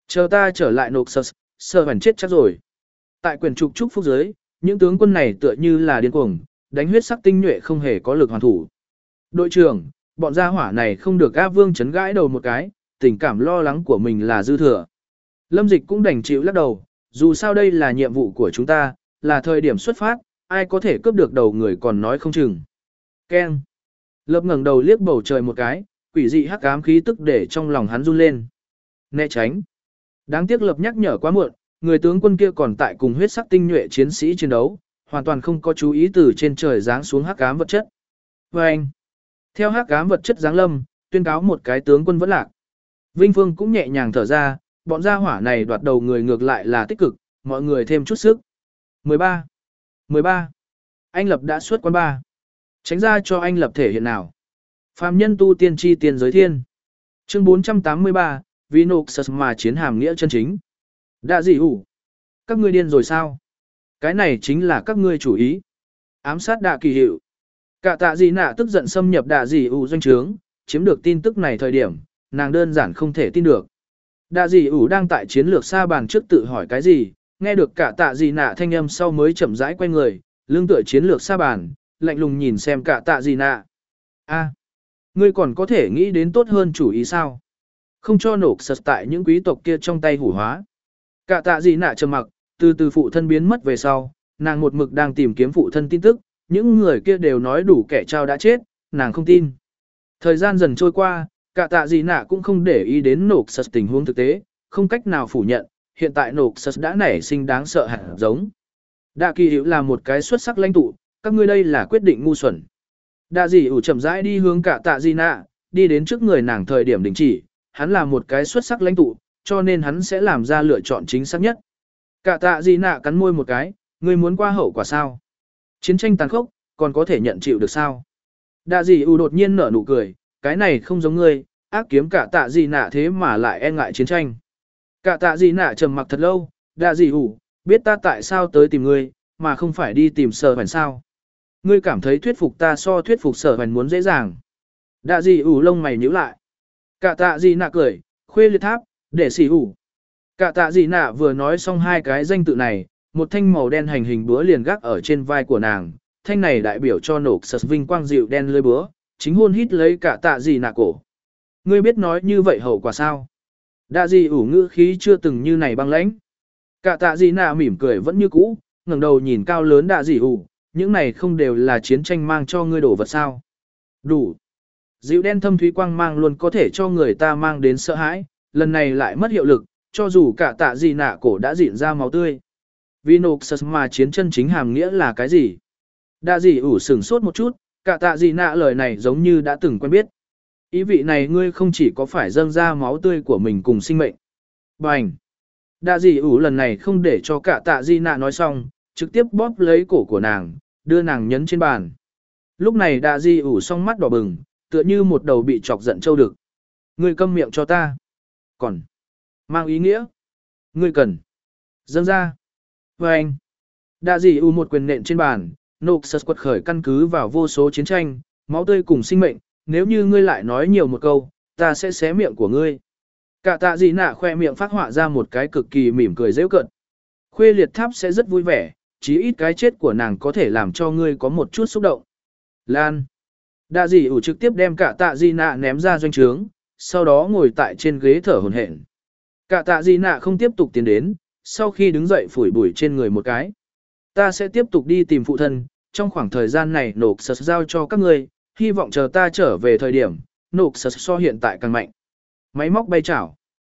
Chờ ta trở lại nộp sơ, sơ hẳn chết chắc rồi. Tại quyền trục trúc phúc giới, những tướng quân này tựa như là điên cuồng, đánh huyết sắc tinh nhuệ không hề có lực hoàn thủ. Đội trưởng, bọn gia hỏa này không được A Vương chấn gãi đầu một cái, tình cảm lo lắng của mình là dư thừa. Lâm Dịch cũng đành chịu lắc đầu, dù sao đây là nhiệm vụ của chúng ta, là thời điểm xuất phát, ai có thể cướp được đầu người còn nói không chừng. Keng. Lập ngẩng đầu liếc bầu trời một cái, quỷ dị hắc ám khí tức để trong lòng hắn run lên. Né tránh. Đáng tiếc Lập nhắc nhở quá muộn, người tướng quân kia còn tại cùng huyết sắc tinh nhuệ chiến sĩ chiến đấu, hoàn toàn không có chú ý từ trên trời giáng xuống hắc ám vật chất. Và anh. Theo hắc ám vật chất giáng lâm, tuyên cáo một cái tướng quân vẫn lạc. Vinh Phương cũng nhẹ nhàng thở ra, bọn gia hỏa này đoạt đầu người ngược lại là tích cực, mọi người thêm chút sức. mười ba. mười ba. Anh Lập đã xuất quán ba. Tránh ra cho anh Lập thể hiện nào. Phàm nhân tu tiên tri tiên giới thiên. Chương bốn trăm tám mươi ba, Vinoxus mà chiến hàm nghĩa chân chính. Đã gì hủ? Các ngươi điên rồi sao? Cái này chính là các ngươi chủ ý. Ám sát đạ kỳ hiệu. Cả tạ gì nạ tức giận xâm nhập đạ gì ủ doanh trướng, chiếm được tin tức này thời điểm, nàng đơn giản không thể tin được. Đạ gì ủ đang tại chiến lược xa bàn trước tự hỏi cái gì, nghe được cả tạ gì nạ thanh âm sau mới chậm rãi quay người, lưng tựa chiến lược xa bàn, lạnh lùng nhìn xem cả tạ gì nạ. A, ngươi còn có thể nghĩ đến tốt hơn chủ ý sao? Không cho nổ sật tại những quý tộc kia trong tay hủ hóa. Cả tạ gì nạ trầm mặc, từ từ phụ thân biến mất về sau, nàng một mực đang tìm kiếm phụ thân tin tức, những người kia đều nói đủ kẻ trao đã chết, nàng không tin. Thời gian dần trôi qua, cả tạ gì nạ cũng không để ý đến nổ sật tình huống thực tế, không cách nào phủ nhận, hiện tại nổ sật đã nảy sinh đáng sợ hẳn giống. Đạ kỳ hữu là một cái xuất sắc lãnh tụ, các ngươi đây là quyết định ngu xuẩn. Đạ dị ủ chậm rãi đi hướng cả tạ gì nạ, đi đến trước người nàng thời điểm đình chỉ, hắn là một cái xuất sắc lãnh tụ, cho nên hắn sẽ làm ra lựa chọn chính xác nhất. Cả tạ gì nạ cắn môi một cái, ngươi muốn qua hậu quả sao? Chiến tranh tàn khốc, còn có thể nhận chịu được sao? Đạ dị ủ đột nhiên nở nụ cười, cái này không giống ngươi, ác kiếm cả tạ gì nạ thế mà lại e ngại chiến tranh. Cả tạ gì nạ trầm mặc thật lâu, đạ dị ủ, biết ta tại sao tới tìm ngươi, mà không phải đi tìm sở hoành sao? Ngươi cảm thấy thuyết phục ta so thuyết phục sở hoành muốn dễ dàng. Đạ dị ủ lông mày nhíu lại. Cả tạ gì nạ cười, khuê liệt tháp, để xỉ ủ. Cả tạ gì nạ vừa nói xong hai cái danh tự này, một thanh màu đen hành hình búa liền gác ở trên vai của nàng. Thanh này đại biểu cho nổ sật vinh quang dịu đen lưới búa, chính hôn hít lấy cả tạ gì nạ cổ. Ngươi biết nói như vậy hậu quả sao? Đạ gì ủ ngữ khí chưa từng như này băng lãnh. Cả tạ gì nạ mỉm cười vẫn như cũ, ngẩng đầu nhìn cao lớn đạ gì ủ, những này không đều là chiến tranh mang cho ngươi đổ vật sao? Đủ. Dịu đen thâm thúy quang mang luôn có thể cho người ta mang đến sợ hãi, lần này lại mất hiệu lực, cho dù cả tạ gì nạ cổ đã dịn ra máu tươi. Vinoxus mà chiến chân chính hàm nghĩa là cái gì? Đạ gì ủ sửng sốt một chút, cả tạ gì nạ lời này giống như đã từng quen biết. Ý vị này ngươi không chỉ có phải dâng ra máu tươi của mình cùng sinh mệnh. Bành! Đạ gì ủ lần này không để cho cả tạ gì nạ nói xong, trực tiếp bóp lấy cổ của nàng, đưa nàng nhấn trên bàn. Lúc này đạ gì ủ song mắt đỏ bừng, tựa như một đầu bị chọc giận trâu đực. Ngươi câm miệng cho ta. Còn mang ý nghĩa. Ngươi cần. Dâng ra. Và anh. Đạ dị u một quyền nện trên bàn, Noxus quật khởi căn cứ vào vô số chiến tranh, máu tươi cùng sinh mệnh, nếu như ngươi lại nói nhiều một câu, ta sẽ xé miệng của ngươi. Cả tạ dị nạ khoe miệng phát họa ra một cái cực kỳ mỉm cười dễ cận. Khuê liệt tháp sẽ rất vui vẻ, chí ít cái chết của nàng có thể làm cho ngươi có một chút xúc động. Lan. Đạ dị ủ trực tiếp đem cả tạ dị nạ ném ra doanh trướng, sau đó ngồi tại trên ghế thở hổn hển. Cả tạ dị nạ không tiếp tục tiến đến, sau khi đứng dậy phủi bụi trên người một cái. Ta sẽ tiếp tục đi tìm phụ thân, trong khoảng thời gian này nộp sật giao cho các ngươi, hy vọng chờ ta trở về thời điểm, nộp sật so hiện tại càng mạnh. Máy móc bay chảo.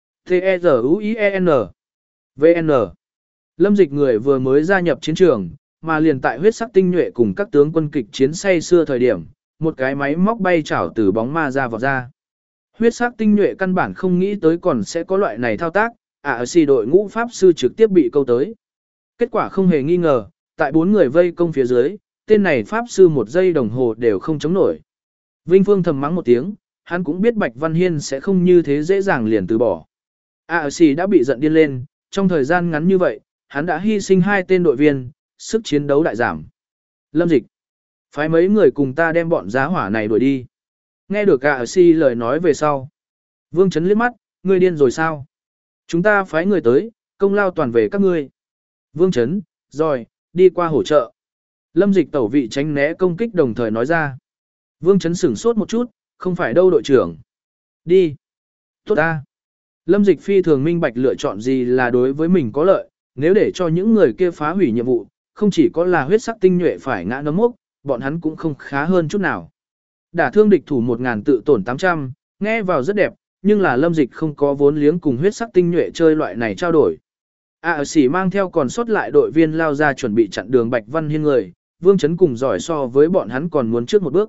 T-E-Z-U-I-E-N V N Lâm Dịch người vừa mới gia nhập chiến trường, mà liền tại huyết sắc tinh nhuệ cùng các tướng quân kịch chiến say xưa thời điểm, một cái máy móc bay chảo từ bóng ma ra vọt ra. Huyết sắc tinh nhuệ căn bản không nghĩ tới còn sẽ có loại này thao tác, à xì đội ngũ pháp sư trực tiếp bị câu tới. Kết quả không hề nghi ngờ, tại bốn người vây công phía dưới, tên này pháp sư một giây đồng hồ đều không chống nổi. Vinh Phương thầm mắng một tiếng, hắn cũng biết Bạch Văn Hiên sẽ không như thế dễ dàng liền từ bỏ. a xê đã bị giận điên lên, trong thời gian ngắn như vậy, hắn đã hy sinh hai tên đội viên, sức chiến đấu đại giảm. Lâm Dịch, phái mấy người cùng ta đem bọn giá hỏa này đuổi đi. Nghe được a xê lời nói về sau. Vương Chấn liếc mắt, ngươi điên rồi sao? Chúng ta phái người tới, công lao toàn về các ngươi. Vương Chấn, rồi, đi qua hỗ trợ. Lâm Dịch tẩu vị tránh né công kích đồng thời nói ra. Vương Chấn sửng sốt một chút, không phải đâu đội trưởng. Đi. Tốt ta. Lâm Dịch phi thường minh bạch lựa chọn gì là đối với mình có lợi, nếu để cho những người kia phá hủy nhiệm vụ, không chỉ có là huyết sắc tinh nhuệ phải ngã nấm mốc, bọn hắn cũng không khá hơn chút nào. Đả thương địch thủ một ngàn tự tổn tám trăm, nghe vào rất đẹp, nhưng là Lâm Dịch không có vốn liếng cùng huyết sắc tinh nhuệ chơi loại này trao đổi. À xỉ mang theo còn sót lại đội viên lao ra chuẩn bị chặn đường Bạch Văn Hiên người, Vương Chấn cùng giỏi so với bọn hắn còn muốn trước một bước.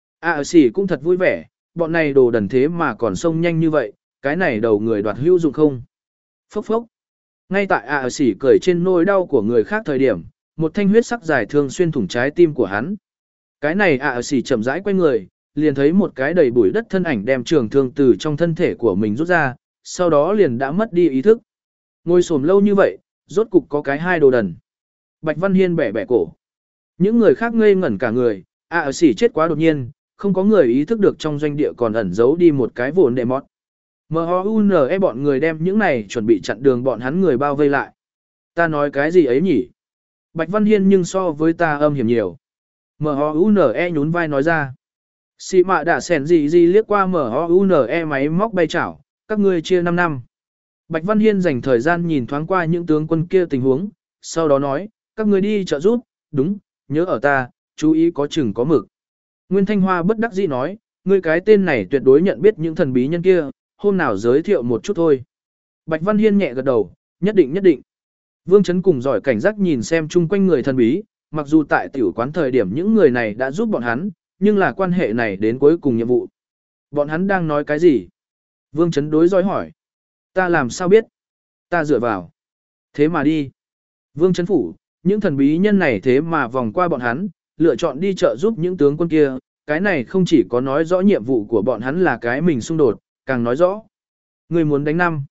À xỉ cũng thật vui vẻ, bọn này đồ đần thế mà còn xông nhanh như vậy, cái này đầu người đoạt hữu dụng không. Phốc phốc. Ngay tại À xỉ cười trên nỗi đau của người khác thời điểm, một thanh huyết sắc dài thương xuyên thủng trái tim của hắn. Cái này À xỉ chậm rãi quay người, liền thấy một cái đầy bụi đất thân ảnh đem trường thương từ trong thân thể của mình rút ra, sau đó liền đã mất đi ý thức. Ngồi xổm lâu như vậy, rốt cục có cái hai đồ đần. Bạch Văn Hiên bẻ bẻ cổ. Những người khác ngây ngẩn cả người, À xỉ chết quá đột nhiên, không có người ý thức được trong doanh địa còn ẩn giấu đi một cái vồn đệ mót. em o u en e bọn người đem những này chuẩn bị chặn đường bọn hắn người bao vây lại. Ta nói cái gì ấy nhỉ? Bạch Văn Hiên nhưng so với ta âm hiểm nhiều. em o u en e nhún vai nói ra. Xị mạ đã sẻn gì gì liếc qua em o u en e máy móc bay chảo, các ngươi chia năm năm. Bạch Văn Hiên dành thời gian nhìn thoáng qua những tướng quân kia tình huống, sau đó nói, các ngươi đi trợ giúp, đúng, nhớ ở ta, chú ý có chừng có mực. Nguyên Thanh Hoa bất đắc dĩ nói, ngươi cái tên này tuyệt đối nhận biết những thần bí nhân kia, hôm nào giới thiệu một chút thôi. Bạch Văn Hiên nhẹ gật đầu, nhất định nhất định. Vương Chấn cùng giỏi cảnh giác nhìn xem chung quanh người thần bí, mặc dù tại tiểu quán thời điểm những người này đã giúp bọn hắn, nhưng là quan hệ này đến cuối cùng nhiệm vụ. Bọn hắn đang nói cái gì? Vương Chấn đối giỏi hỏi. Ta làm sao biết? Ta dựa vào. Thế mà đi. Vương Chấn phủ, những thần bí nhân này thế mà vòng qua bọn hắn, lựa chọn đi trợ giúp những tướng quân kia, cái này không chỉ có nói rõ nhiệm vụ của bọn hắn là cái mình xung đột, càng nói rõ. Người muốn đánh năm.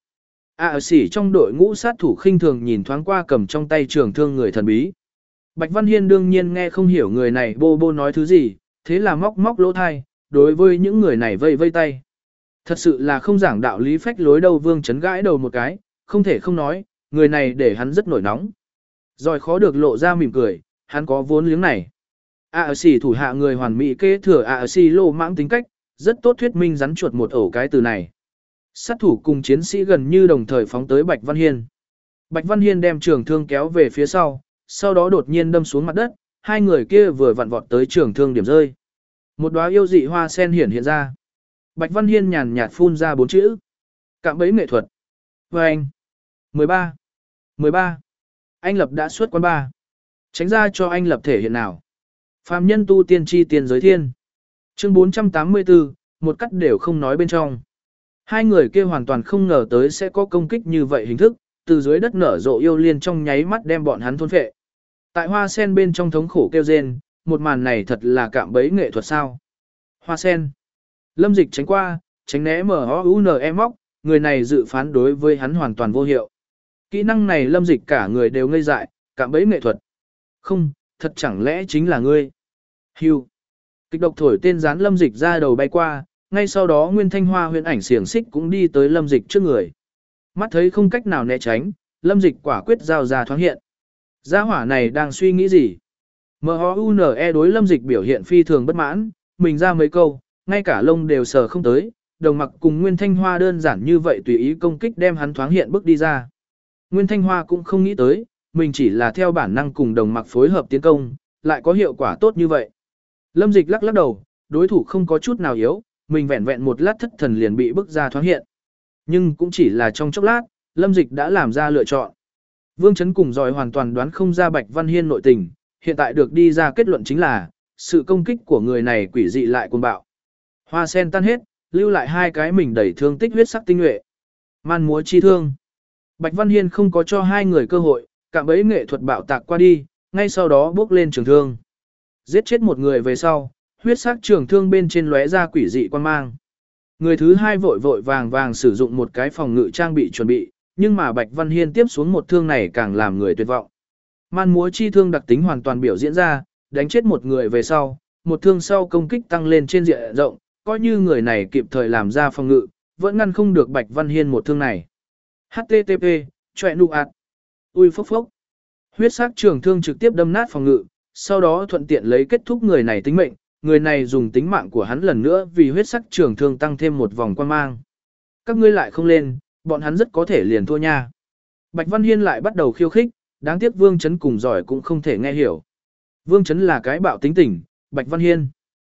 À xỉ trong đội ngũ sát thủ khinh thường nhìn thoáng qua cầm trong tay trường thương người thần bí. Bạch Văn Hiên đương nhiên nghe không hiểu người này bô bô nói thứ gì, thế là móc móc lỗ thai, đối với những người này vây vây tay. Thật sự là không giảng đạo lý phách lối đâu. Vương Chấn gãi đầu một cái, không thể không nói, người này để hắn rất nổi nóng. Rồi khó được lộ ra mỉm cười, hắn có vốn liếng này. À xỉ thủ hạ người hoàn mỹ kế thừa À xỉ lô mãng tính cách, rất tốt thuyết minh rắn chuột một ổ cái từ này. Sát thủ cùng chiến sĩ gần như đồng thời phóng tới Bạch Văn Hiên. Bạch Văn Hiên đem trường thương kéo về phía sau, sau đó đột nhiên đâm xuống mặt đất, hai người kia vừa vặn vọt tới trường thương điểm rơi. Một đóa yêu dị hoa sen hiển hiện ra. Bạch Văn Hiên nhàn nhạt phun ra bốn chữ. Cạm bẫy nghệ thuật. Và anh. mười ba. mười ba. Anh Lập đã xuất quán ba. Tránh ra cho anh Lập thể hiện nào. Phàm nhân tu tiên tri tiền giới thiên. Chương bốn trăm tám mươi tư, một cắt đều không nói bên trong. Hai người kia hoàn toàn không ngờ tới sẽ có công kích như vậy hình thức, từ dưới đất nở rộ yêu liên trong nháy mắt đem bọn hắn thôn phệ. Tại hoa sen bên trong thống khổ kêu rên, một màn này thật là cạm bẫy nghệ thuật sao. Hoa sen. Lâm Dịch tránh qua, tránh né M O U N E móc, người này dự phán đối với hắn hoàn toàn vô hiệu. Kỹ năng này Lâm Dịch cả người đều ngây dại, cạm bẫy nghệ thuật. Không, thật chẳng lẽ chính là ngươi. Hưu. Kịch độc thổi tên dán Lâm Dịch ra đầu bay qua, ngay sau đó Nguyên Thanh Hoa huyền ảnh xiềng xích cũng đi tới Lâm Dịch trước người. Mắt thấy không cách nào né tránh, Lâm Dịch quả quyết giao ra thoáng hiện. Gia hỏa này đang suy nghĩ gì? M O U N E đối Lâm Dịch biểu hiện phi thường bất mãn, mình ra mấy câu, ngay cả lông đều sờ không tới, Đồng Mặc cùng Nguyên Thanh Hoa đơn giản như vậy tùy ý công kích đem hắn thoáng hiện bước đi ra. Nguyên Thanh Hoa cũng không nghĩ tới, mình chỉ là theo bản năng cùng Đồng Mặc phối hợp tiến công, lại có hiệu quả tốt như vậy. Lâm Dịch lắc lắc đầu, đối thủ không có chút nào yếu, mình vẹn vẹn một lát thất thần liền bị bức ra thoáng hiện. Nhưng cũng chỉ là trong chốc lát, Lâm Dịch đã làm ra lựa chọn. Vương Chấn cùng giỏi hoàn toàn đoán không ra Bạch Văn Hiên nội tình, hiện tại được đi ra kết luận chính là, sự công kích của người này quỷ dị lại cuồng bạo. Hoa sen tan hết, lưu lại hai cái mình đẩy thương tích huyết sắc tinh nhuệ. Man múa chi thương. Bạch Văn Hiên không có cho hai người cơ hội, cạm bẫy nghệ thuật bạo tạc qua đi, ngay sau đó bước lên trường thương. Giết chết một người về sau, huyết sắc trường thương bên trên lóe ra quỷ dị quan mang. Người thứ hai vội vội vàng vàng sử dụng một cái phòng ngự trang bị chuẩn bị, nhưng mà Bạch Văn Hiên tiếp xuống một thương này càng làm người tuyệt vọng. Man múa chi thương đặc tính hoàn toàn biểu diễn ra, đánh chết một người về sau, một thương sau công kích tăng lên trên diện rộng, coi như người này kịp thời làm ra phòng ngự, vẫn ngăn không được Bạch Văn Hiên một thương này. hát tê tê pê, chọe nụ ạt. Ui phốc phốc. Huyết sắc trường thương trực tiếp đâm nát phòng ngự, sau đó thuận tiện lấy kết thúc người này tính mệnh, người này dùng tính mạng của hắn lần nữa vì huyết sắc trường thương tăng thêm một vòng quan mang. Các ngươi lại không lên, bọn hắn rất có thể liền thua nha. Bạch Văn Hiên lại bắt đầu khiêu khích, đáng tiếc Vương Chấn cùng giỏi cũng không thể nghe hiểu. Vương Chấn là cái bạo tính tình, Bạch Văn Hiên.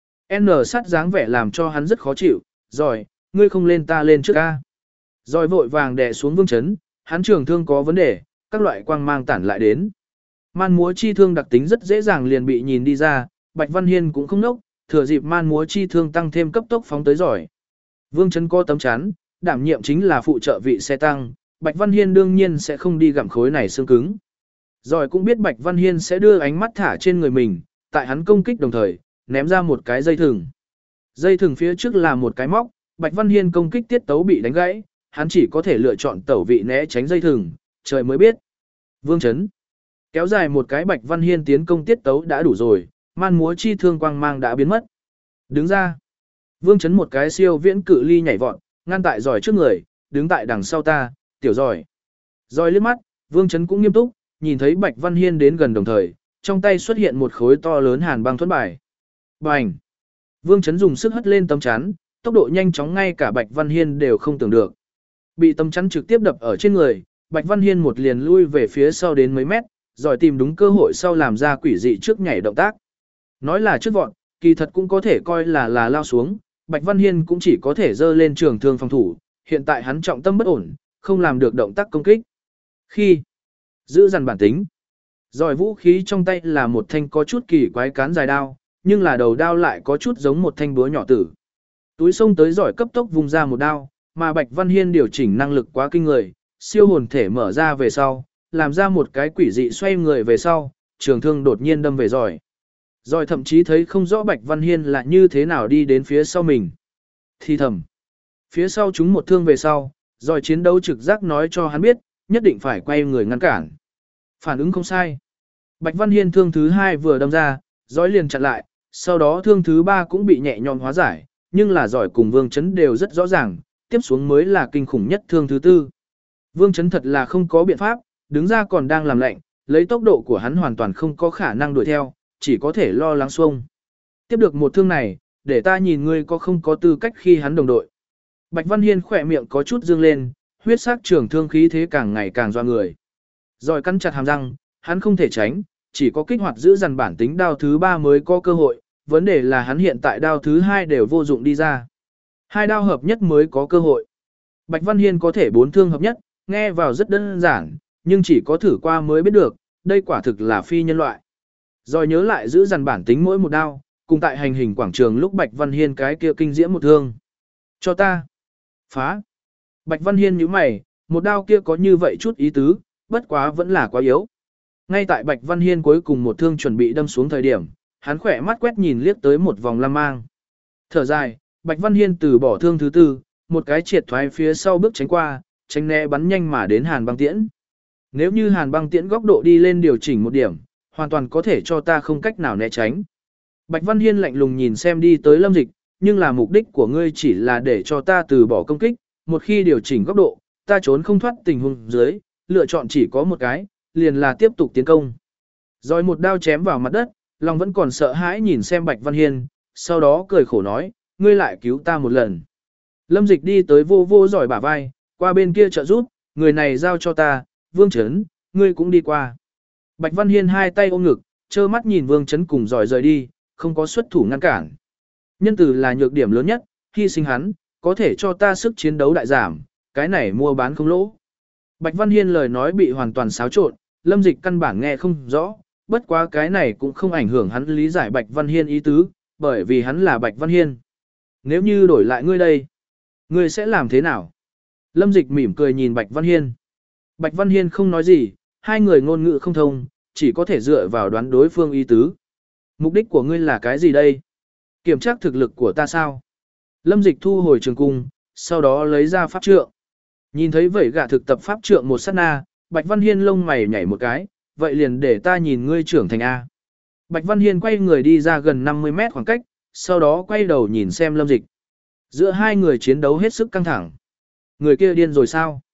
N sát dáng vẻ làm cho hắn rất khó chịu, giỏi, ngươi không lên ta lên trước ca. Giỏi vội vàng đè xuống Vương Chấn, hắn trường thương có vấn đề, các loại quang mang tản lại đến. Man múa chi thương đặc tính rất dễ dàng liền bị nhìn đi ra, Bạch Văn Hiên cũng không nốc, thừa dịp man múa chi thương tăng thêm cấp tốc phóng tới giỏi. Vương Chấn có tấm chắn, đảm nhiệm chính là phụ trợ vị xe tăng, Bạch Văn Hiên đương nhiên sẽ không đi gặm khối này xương cứng. Giỏi cũng biết Bạch Văn Hiên sẽ đưa ánh mắt thả trên người mình, tại hắn công kích đồng thời, ném ra một cái dây thừng. Dây thừng phía trước là một cái móc, Bạch Văn Hiên công kích tiết tấu bị đánh gãy, hắn chỉ có thể lựa chọn tẩu vị né tránh dây thừng, trời mới biết. Vương Chấn kéo dài một cái Bạch Văn Hiên tiến công tiết tấu đã đủ rồi, man múa chi thương quang mang đã biến mất. Đứng ra. Vương Chấn một cái siêu viễn cự ly nhảy vọt, ngăn tại giỏi trước người, đứng tại đằng sau ta, tiểu giỏi. Giỏi liếc mắt, Vương Chấn cũng nghiêm túc, nhìn thấy Bạch Văn Hiên đến gần đồng thời, trong tay xuất hiện một khối to lớn hàn băng thuẫn bài. Bành! Vương Chấn dùng sức hất lên tấm chắn, tốc độ nhanh chóng ngay cả Bạch Văn Hiên đều không tưởng được. Bị tấm chắn trực tiếp đập ở trên người, Bạch Văn Hiên một liền lui về phía sau đến mấy mét, rồi tìm đúng cơ hội sau làm ra quỷ dị trước nhảy động tác. Nói là trước vọt, kỳ thật cũng có thể coi là là lao xuống, Bạch Văn Hiên cũng chỉ có thể dơ lên trường thương phòng thủ, hiện tại hắn trọng tâm bất ổn, không làm được động tác công kích. Khi giữ dằn bản tính, rồi vũ khí trong tay là một thanh có chút kỳ quái cán dài đao, nhưng là đầu đao lại có chút giống một thanh búa nhỏ tử. Túi xông tới giỏi cấp tốc vùng ra một đao, mà Bạch Văn Hiên điều chỉnh năng lực quá kinh người, siêu hồn thể mở ra về sau, làm ra một cái quỷ dị xoay người về sau, trường thương đột nhiên đâm về giỏi. Giỏi thậm chí thấy không rõ Bạch Văn Hiên là như thế nào đi đến phía sau mình. Thì thầm. Phía sau chúng một thương về sau, giỏi chiến đấu trực giác nói cho hắn biết, nhất định phải quay người ngăn cản. Phản ứng không sai. Bạch Văn Hiên thương thứ hai vừa đâm ra, giỏi liền chặn lại, sau đó thương thứ ba cũng bị nhẹ nhõm hóa giải, nhưng là giỏi cùng Vương Chấn đều rất rõ ràng, tiếp xuống mới là kinh khủng nhất thương thứ tư. Vương Chấn thật là không có biện pháp, đứng ra còn đang làm lạnh, lấy tốc độ của hắn hoàn toàn không có khả năng đuổi theo, chỉ có thể lo lắng xuông. Tiếp được một thương này, để ta nhìn ngươi có không có tư cách khi hắn đồng đội. Bạch Văn Hiên khỏe miệng có chút dương lên, huyết sắc trường thương khí thế càng ngày càng doa người. Rồi cắn chặt hàm răng, hắn không thể tránh, chỉ có kích hoạt giữ dằn bản tính đao thứ ba mới có cơ hội, vấn đề là hắn hiện tại đao thứ hai đều vô dụng đi ra. Hai đao hợp nhất mới có cơ hội. Bạch Văn Hiên có thể bốn thương hợp nhất, nghe vào rất đơn giản, nhưng chỉ có thử qua mới biết được, đây quả thực là phi nhân loại. Rồi nhớ lại giữ dằn bản tính mỗi một đao, cùng tại hành hình quảng trường lúc Bạch Văn Hiên cái kia kinh diễm một thương. Cho ta. Phá. Bạch Văn Hiên nhíu mày, một đao kia có như vậy chút ý tứ, bất quá vẫn là quá yếu. Ngay tại Bạch Văn Hiên cuối cùng một thương chuẩn bị đâm xuống thời điểm, hắn khỏe mắt quét nhìn liếc tới một vòng lam mang. Thở dài, Bạch Văn Hiên từ bỏ thương thứ tư, một cái triệt thoái phía sau bước tránh qua, tránh né bắn nhanh mà đến Hàn Băng Tiễn. Nếu như Hàn Băng Tiễn góc độ đi lên điều chỉnh một điểm, hoàn toàn có thể cho ta không cách nào né tránh. Bạch Văn Hiên lạnh lùng nhìn xem đi tới Lâm Dịch, nhưng là mục đích của ngươi chỉ là để cho ta từ bỏ công kích, một khi điều chỉnh góc độ, ta trốn không thoát tình huống dưới, lựa chọn chỉ có một cái, liền là tiếp tục tiến công. Rồi một đao chém vào mặt đất, lòng vẫn còn sợ hãi nhìn xem Bạch Văn Hiên, sau đó cười khổ nói, ngươi lại cứu ta một lần. Lâm Dịch đi tới vô vô giỏi bả vai, qua bên kia trợ giúp, người này giao cho ta, Vương Chấn, ngươi cũng đi qua. Bạch Văn Hiên hai tay ôm ngực, trơ mắt nhìn Vương Chấn cùng giỏi rời đi, không có xuất thủ ngăn cản. Nhân từ là nhược điểm lớn nhất, hy sinh hắn, có thể cho ta sức chiến đấu đại giảm, cái này mua bán không lỗ. Bạch Văn Hiên lời nói bị hoàn toàn xáo trộn, Lâm Dịch căn bản nghe không rõ, bất quá cái này cũng không ảnh hưởng hắn lý giải Bạch Văn Hiên ý tứ, bởi vì hắn là Bạch Văn Hiên. Nếu như đổi lại ngươi đây, ngươi sẽ làm thế nào? Lâm Dịch mỉm cười nhìn Bạch Văn Hiên. Bạch Văn Hiên không nói gì, hai người ngôn ngữ không thông, chỉ có thể dựa vào đoán đối phương ý tứ. Mục đích của ngươi là cái gì đây? Kiểm tra thực lực của ta sao? Lâm Dịch thu hồi trường cung, sau đó lấy ra pháp trượng. Nhìn thấy vậy gã thực tập pháp trượng một sát na, Bạch Văn Hiên lông mày nhảy một cái, vậy liền để ta nhìn ngươi trưởng thành A. Bạch Văn Hiên quay người đi ra gần năm mươi mét khoảng cách, sau đó quay đầu nhìn xem Lâm Dịch. Giữa hai người chiến đấu hết sức căng thẳng. Người kia điên rồi sao?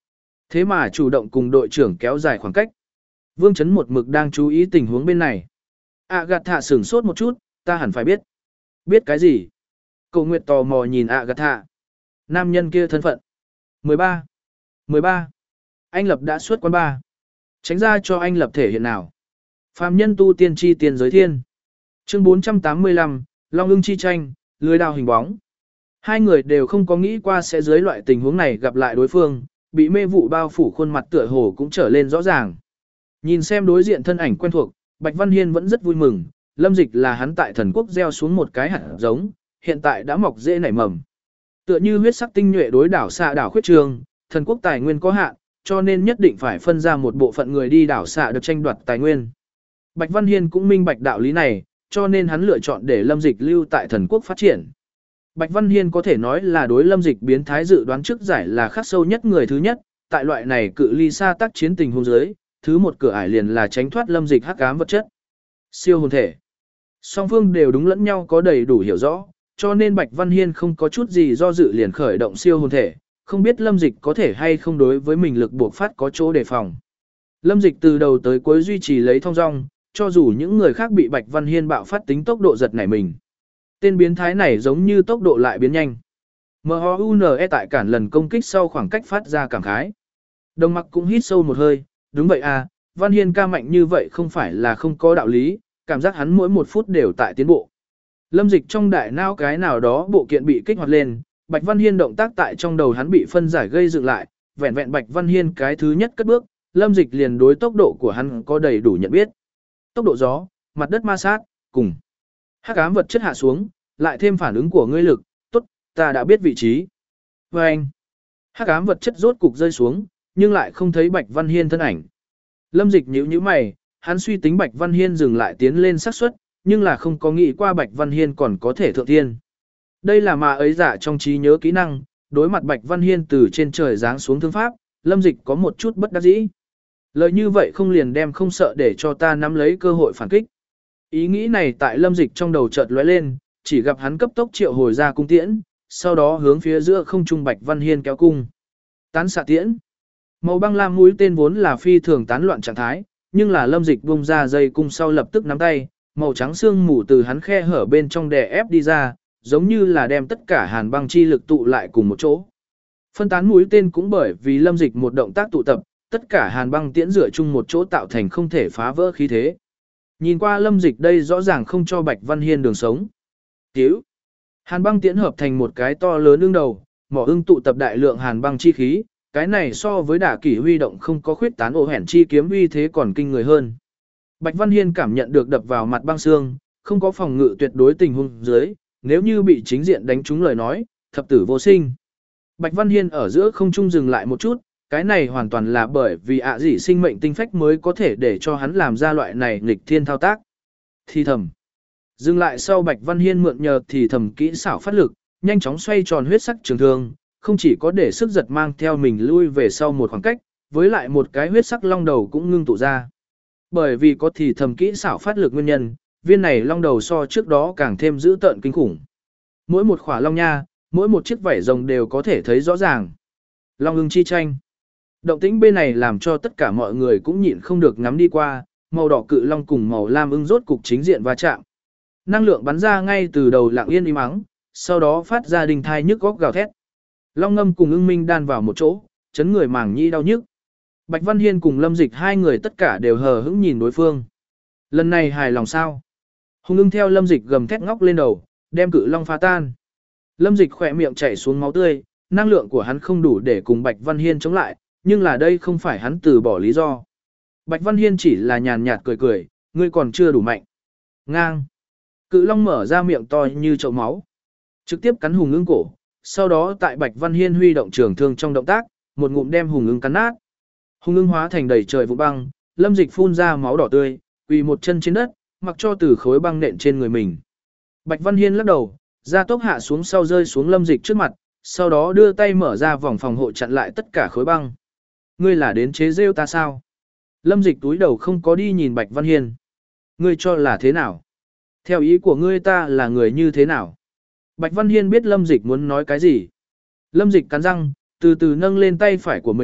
Thế mà chủ động cùng đội trưởng kéo dài khoảng cách. Vương Chấn một mực đang chú ý tình huống bên này. Agatha sửng sốt một chút, ta hẳn phải biết. Biết cái gì? Cậu Nguyệt tò mò nhìn Agatha. Nam nhân kia thân phận. mười ba. mười ba. Anh Lập đã xuất quán ba. Tránh ra cho anh Lập thể hiện nào. Phàm nhân tu tiên chi tiền giới thiên. Chương bốn trăm tám mươi lăm, Long ưng chi tranh, lưới đao hình bóng. Hai người đều không có nghĩ qua sẽ dưới loại tình huống này gặp lại đối phương, bị mê vụ bao phủ khuôn mặt tựa hồ cũng trở lên rõ ràng. Nhìn xem đối diện thân ảnh quen thuộc, Bạch Văn Hiên vẫn rất vui mừng, Lâm Dịch là hắn tại thần quốc gieo xuống một cái hạt giống, hiện tại đã mọc rễ nảy mầm. Tựa như huyết sắc tinh nhuệ đối đảo xạ đảo khuyết trường, thần quốc tài nguyên có hạn, cho nên nhất định phải phân ra một bộ phận người đi đảo xạ được tranh đoạt tài nguyên. Bạch Văn Hiên cũng minh bạch đạo lý này, cho nên hắn lựa chọn để Lâm Dịch lưu tại thần quốc phát triển. Bạch Văn Hiên có thể nói là đối Lâm Dịch biến thái dự đoán trước giải là khắc sâu nhất người thứ nhất, tại loại này cự ly xa tác chiến tình huống dưới, thứ một cửa ải liền là tránh thoát Lâm Dịch hắc ám vật chất. Siêu hồn thể. Song phương đều đúng lẫn nhau có đầy đủ hiểu rõ, cho nên Bạch Văn Hiên không có chút gì do dự liền khởi động siêu hồn thể, không biết Lâm Dịch có thể hay không đối với mình lực buộc phát có chỗ đề phòng. Lâm Dịch từ đầu tới cuối duy trì lấy thong dong, cho dù những người khác bị Bạch Văn Hiên bạo phát tính tốc độ giật nảy mình. Tên biến thái này giống như tốc độ lại biến nhanh. em o u en e tại cản lần công kích sau khoảng cách phát ra cảm khái. Đồng Mặc cũng hít sâu một hơi, đúng vậy à, Văn Hiên ca mạnh như vậy không phải là không có đạo lý, cảm giác hắn mỗi một phút đều tại tiến bộ. Lâm Dịch trong đại não cái nào đó bộ kiện bị kích hoạt lên, Bạch Văn Hiên động tác tại trong đầu hắn bị phân giải gây dựng lại, vẹn vẹn Bạch Văn Hiên cái thứ nhất cất bước, Lâm Dịch liền đối tốc độ của hắn có đầy đủ nhận biết. Tốc độ gió, mặt đất ma sát, cùng hắc ám vật chất hạ xuống, lại thêm phản ứng của ngươi lực, tốt, ta đã biết vị trí. Và anh, hắc ám vật chất rốt cục rơi xuống, nhưng lại không thấy Bạch Văn Hiên thân ảnh. Lâm Dịch nhíu nhíu mày, hắn suy tính Bạch Văn Hiên dừng lại tiến lên xác suất, nhưng là không có nghĩ qua Bạch Văn Hiên còn có thể thượng thiên. Đây là mà ấy giả trong trí nhớ kỹ năng, đối mặt Bạch Văn Hiên từ trên trời giáng xuống thương pháp, Lâm Dịch có một chút bất đắc dĩ. Lời như vậy không liền đem không sợ để cho ta nắm lấy cơ hội phản kích. Ý nghĩ này tại Lâm Dịch trong đầu chợt lóe lên, chỉ gặp hắn cấp tốc triệu hồi ra cung tiễn, sau đó hướng phía giữa không trung Bạch Văn Hiên kéo cung. Tán xạ tiễn. Màu băng lam mũi tên vốn là phi thường tán loạn trạng thái, nhưng là Lâm Dịch bung ra dây cung sau lập tức nắm tay, màu trắng xương mù từ hắn khe hở bên trong đè ép đi ra, giống như là đem tất cả hàn băng chi lực tụ lại cùng một chỗ. Phân tán mũi tên cũng bởi vì Lâm Dịch một động tác tụ tập, tất cả hàn băng tiễn dựa chung một chỗ tạo thành không thể phá vỡ khí thế. Nhìn qua Lâm Dịch đây rõ ràng không cho Bạch Văn Hiên đường sống. Cứu! Hàn băng tiễn hợp thành một cái to lớn ương đầu, mỏ ưng tụ tập đại lượng hàn băng chi khí, cái này so với đả kỷ huy động không có khuyết tán ổ hẻn chi kiếm uy thế còn kinh người hơn. Bạch Văn Hiên cảm nhận được đập vào mặt băng xương, không có phòng ngự tuyệt đối tình huống dưới, nếu như bị chính diện đánh trúng lời nói, thập tử vô sinh. Bạch Văn Hiên ở giữa không trung dừng lại một chút, cái này hoàn toàn là bởi vì ạ à dị sinh mệnh tinh phách mới có thể để cho hắn làm ra loại này nghịch thiên thao tác. Thì thầm. Dừng lại sau Bạch Văn Hiên mượn nhờ thì thầm kỹ xảo phát lực, nhanh chóng xoay tròn huyết sắc trường thương, không chỉ có để sức giật mang theo mình lui về sau một khoảng cách, với lại một cái huyết sắc long đầu cũng ngưng tụ ra. Bởi vì có thì thầm kỹ xảo phát lực nguyên nhân, viên này long đầu so trước đó càng thêm dữ tợn kinh khủng. Mỗi một khỏa long nha, mỗi một chiếc vảy rồng đều có thể thấy rõ ràng. Long ưng chi tranh. Động tĩnh bên này làm cho tất cả mọi người cũng nhịn không được ngắm đi qua, màu đỏ cự long cùng màu lam ưng rốt cục chính diện va chạm. Năng lượng bắn ra ngay từ đầu lặng yên im ắng, sau đó phát ra đình thai nhức góc gào thét. Long ngâm cùng ưng minh đan vào một chỗ, chấn người màng nhĩ đau nhức. Bạch Văn Hiên cùng Lâm Dịch hai người tất cả đều hờ hững nhìn đối phương. Lần này hài lòng sao? Hùng ưng theo Lâm Dịch gầm thét ngóc lên đầu, đem cự long phá tan. Lâm Dịch khỏe miệng chảy xuống máu tươi, năng lượng của hắn không đủ để cùng Bạch Văn Hiên chống lại, nhưng là đây không phải hắn từ bỏ lý do. Bạch Văn Hiên chỉ là nhàn nhạt cười cười, ngươi còn chưa đủ mạnh. Ngang. Cự long mở ra miệng to như chậu máu, trực tiếp cắn Hùng ưng cổ, sau đó tại Bạch Văn Hiên huy động trường thương trong động tác, một ngụm đem Hùng ưng cắn nát. Hùng ưng hóa thành đầy trời vụ băng, Lâm Dịch phun ra máu đỏ tươi, quỳ một chân trên đất, mặc cho từ khối băng nện trên người mình. Bạch Văn Hiên lắc đầu, ra tốc hạ xuống sau rơi xuống Lâm Dịch trước mặt, sau đó đưa tay mở ra vòng phòng hộ chặn lại tất cả khối băng. Ngươi là đến chế rêu ta sao? Lâm Dịch túi đầu không có đi nhìn Bạch Văn Hiên. Ngươi cho là thế nào? Theo ý của ngươi ta là người như thế nào? Bạch Văn Hiên biết Lâm Dịch muốn nói cái gì. Lâm Dịch cắn răng, từ từ nâng lên tay phải của mình,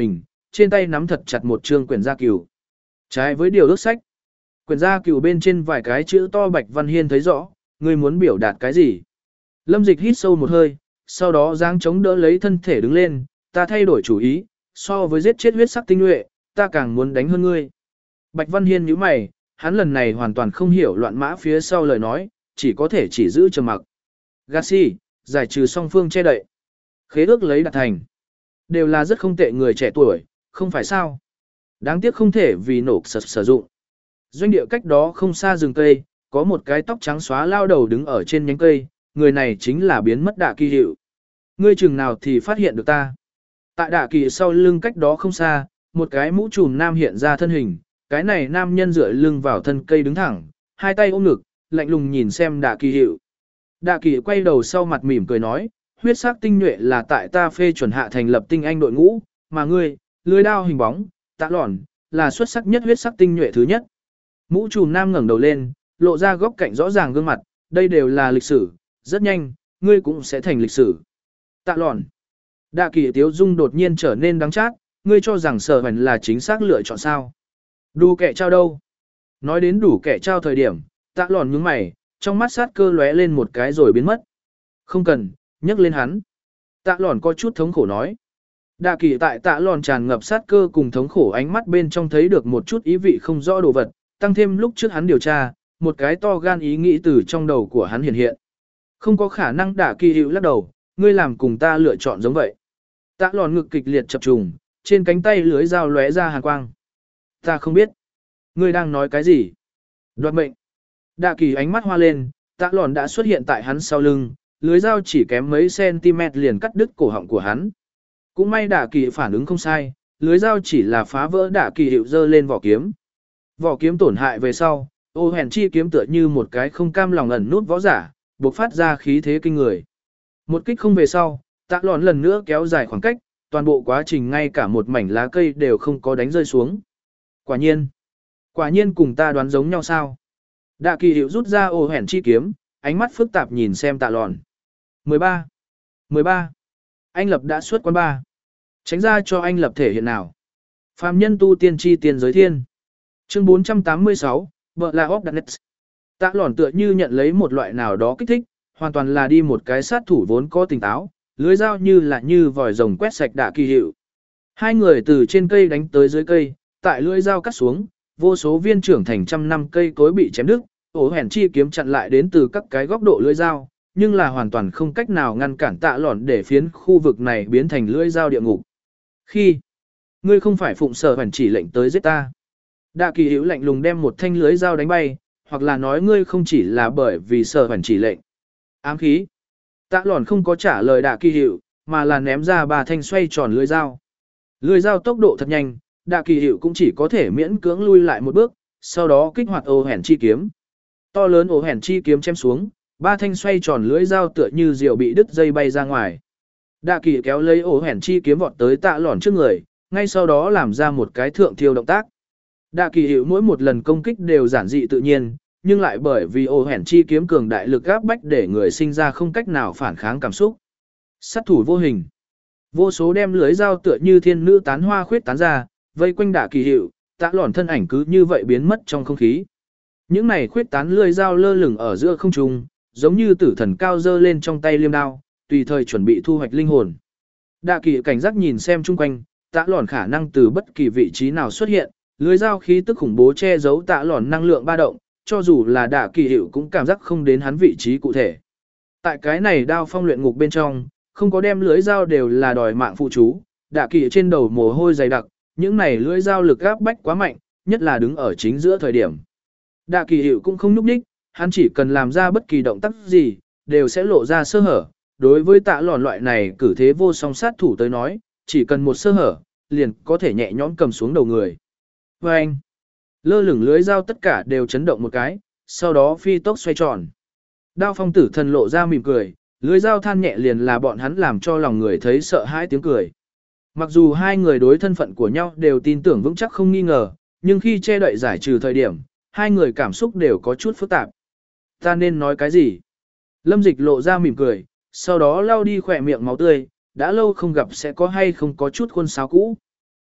trên tay nắm thật chặt một chương quyển gia cửu. Trái với điều ước sách, quyển gia cửu bên trên vài cái chữ to Bạch Văn Hiên thấy rõ, ngươi muốn biểu đạt cái gì. Lâm Dịch hít sâu một hơi, sau đó giáng chống đỡ lấy thân thể đứng lên, ta thay đổi chủ ý, so với giết chết huyết sắc tinh nhuệ, ta càng muốn đánh hơn ngươi. Bạch Văn Hiên nhíu mày, hắn lần này hoàn toàn không hiểu loạn mã phía sau lời nói, chỉ có thể chỉ giữ trầm mặc. Garci, giải trừ song phương che đậy. Khế ước lấy đạt thành. Đều là rất không tệ người trẻ tuổi, không phải sao. Đáng tiếc không thể vì nổ sật sử dụng. Doanh địa cách đó không xa rừng cây, có một cái tóc trắng xóa lao đầu đứng ở trên nhánh cây, người này chính là biến mất Đạ Kỳ Hiệu. Ngươi chừng nào thì phát hiện được ta. Tại Đạ Kỳ sau lưng cách đó không xa, một cái mũ trùm nam hiện ra thân hình, cái này nam nhân dựa lưng vào thân cây đứng thẳng, hai tay ôm ngực, lạnh lùng nhìn xem Đạ Kỳ Hiệu. Đạ Kỳ quay đầu sau mặt mỉm cười nói, huyết sắc tinh nhuệ là tại ta phê chuẩn hạ thành lập tinh anh đội ngũ, mà ngươi, lưới đao hình bóng, tạ lỏn, là xuất sắc nhất huyết sắc tinh nhuệ thứ nhất. Mũ trùm nam ngẩng đầu lên, lộ ra góc cạnh rõ ràng gương mặt, đây đều là lịch sử, rất nhanh, ngươi cũng sẽ thành lịch sử. Tạ lỏn. Đạ Kỳ tiếu dung đột nhiên trở nên đắng chát, ngươi cho rằng sở hẳn là chính xác lựa chọn sao. Đủ kẻ trao đâu? Nói đến đủ kẻ trao thời điểm, tạ lỏn nhướng mày, trong mắt sát cơ lóe lên một cái rồi biến mất. Không cần, nhấc lên hắn. Tạ lỏn có chút thống khổ nói. Đạ Kỳ tại tạ lỏn tràn ngập sát cơ cùng thống khổ ánh mắt bên trong thấy được một chút ý vị không rõ đồ vật, tăng thêm lúc trước hắn điều tra, một cái to gan ý nghĩ từ trong đầu của hắn hiện hiện. Không có khả năng. Đạ Kỳ hữu lắc đầu, ngươi làm cùng ta lựa chọn giống vậy. Tạ lỏn ngực kịch liệt chập trùng, trên cánh tay lưới dao lóe ra hàn quang. Ta không biết. Ngươi đang nói cái gì? Đoạt mệnh. Đạ Kỳ ánh mắt hoa lên, tạ lỏn đã xuất hiện tại hắn sau lưng, lưới dao chỉ kém mấy cm liền cắt đứt cổ họng của hắn. Cũng may Đạ Kỳ phản ứng không sai, lưới dao chỉ là phá vỡ Đạ Kỳ hiệu dơ lên vỏ kiếm. Vỏ kiếm tổn hại về sau, ô hèn chi kiếm tựa như một cái không cam lòng ẩn nút võ giả, bộc phát ra khí thế kinh người. Một kích không về sau, tạ lỏn lần nữa kéo dài khoảng cách, toàn bộ quá trình ngay cả một mảnh lá cây đều không có đánh rơi xuống. Quả nhiên, quả nhiên cùng ta đoán giống nhau sao? Đạ Kỳ hiệu rút ra ô hèn chi kiếm, ánh mắt phức tạp nhìn xem tạ lỏn. mười ba. mười ba. Anh Lập đã xuất quán ba. Tránh ra cho anh Lập thể hiện nào. Phàm nhân tu tiên chi tiền giới thiên. Chương bốn trăm tám mươi sáu, vợ là óc đặt nét. Tạ lỏn tựa như nhận lấy một loại nào đó kích thích, hoàn toàn là đi một cái sát thủ vốn có tỉnh táo, lưới dao như là như vòi rồng quét sạch Đạ Kỳ hiệu. Hai người từ trên cây đánh tới dưới cây, tại lưỡi dao cắt xuống, vô số viên trưởng thành trăm năm cây cối bị chém đứt, ổ hèn chi kiếm chặn lại đến từ các cái góc độ lưỡi dao, nhưng là hoàn toàn không cách nào ngăn cản tạ lỏn để phiến khu vực này biến thành lưỡi dao địa ngục. Khi ngươi không phải phụng sở hoàn chỉ lệnh tới giết ta, Đạ Kỳ hữu lạnh lùng đem một thanh lưỡi dao đánh bay, hoặc là nói ngươi không chỉ là bởi vì sở hoàn chỉ lệnh. Ám khí. Tạ lỏn không có trả lời Đạ Kỳ hữu, mà là ném ra ba thanh xoay tròn lưỡi dao. Lưỡi dao tốc độ thật nhanh, Đạ Kỳ hữu cũng chỉ có thể miễn cưỡng lui lại một bước, sau đó kích hoạt ổ hèn chi kiếm. To lớn ổ hèn chi kiếm chém xuống, ba thanh xoay tròn lưỡi dao tựa như diều bị đứt dây bay ra ngoài. Đạ Kỳ kéo lấy ổ hèn chi kiếm vọt tới tạ lỏn trước người, ngay sau đó làm ra một cái thượng thiêu động tác. Đạ Kỳ hữu mỗi một lần công kích đều giản dị tự nhiên, nhưng lại bởi vì ổ hèn chi kiếm cường đại lực áp bách để người sinh ra không cách nào phản kháng cảm xúc. Sát thủ vô hình. Vô số đem lưới dao tựa như thiên nữ tán hoa khuyết tán ra, vây quanh Đạ Kỳ hữu, tạ lỏn thân ảnh cứ như vậy biến mất trong không khí. Những này khuyết tán lưới dao lơ lửng ở giữa không trung, giống như tử thần cao dơ lên trong tay liêm đao, tùy thời chuẩn bị thu hoạch linh hồn. Đạ Kỳ cảnh giác nhìn xem chung quanh, tạ lỏn khả năng từ bất kỳ vị trí nào xuất hiện, lưới dao khí tức khủng bố che giấu tạ lỏn năng lượng ba động, cho dù là Đạ Kỳ hiệu cũng cảm giác không đến hắn vị trí cụ thể. Tại cái này đao phong luyện ngục bên trong, không có đem lưới dao đều là đòi mạng phụ chú, Đạ Kỳ trên đầu mồ hôi dày đặc, những này lưới dao lực áp bách quá mạnh, nhất là đứng ở chính giữa thời điểm. Đạ Kỳ hiệu cũng không nhúc nhích, hắn chỉ cần làm ra bất kỳ động tác gì, đều sẽ lộ ra sơ hở. Đối với tạ lòn loại này cử thế vô song sát thủ tới nói, chỉ cần một sơ hở, liền có thể nhẹ nhõm cầm xuống đầu người. Và anh, lơ lửng lưới dao tất cả đều chấn động một cái, sau đó phi tốc xoay tròn. Đao phong tử thần lộ ra mỉm cười, lưới dao than nhẹ liền là bọn hắn làm cho lòng người thấy sợ hãi tiếng cười. Mặc dù hai người đối thân phận của nhau đều tin tưởng vững chắc không nghi ngờ, nhưng khi che đậy giải trừ thời điểm, hai người cảm xúc đều có chút phức tạp. Ta nên nói cái gì? Lâm Dịch lộ ra mỉm cười, sau đó lau đi khỏe miệng máu tươi, đã lâu không gặp sẽ có hay không có chút khuôn sáo cũ.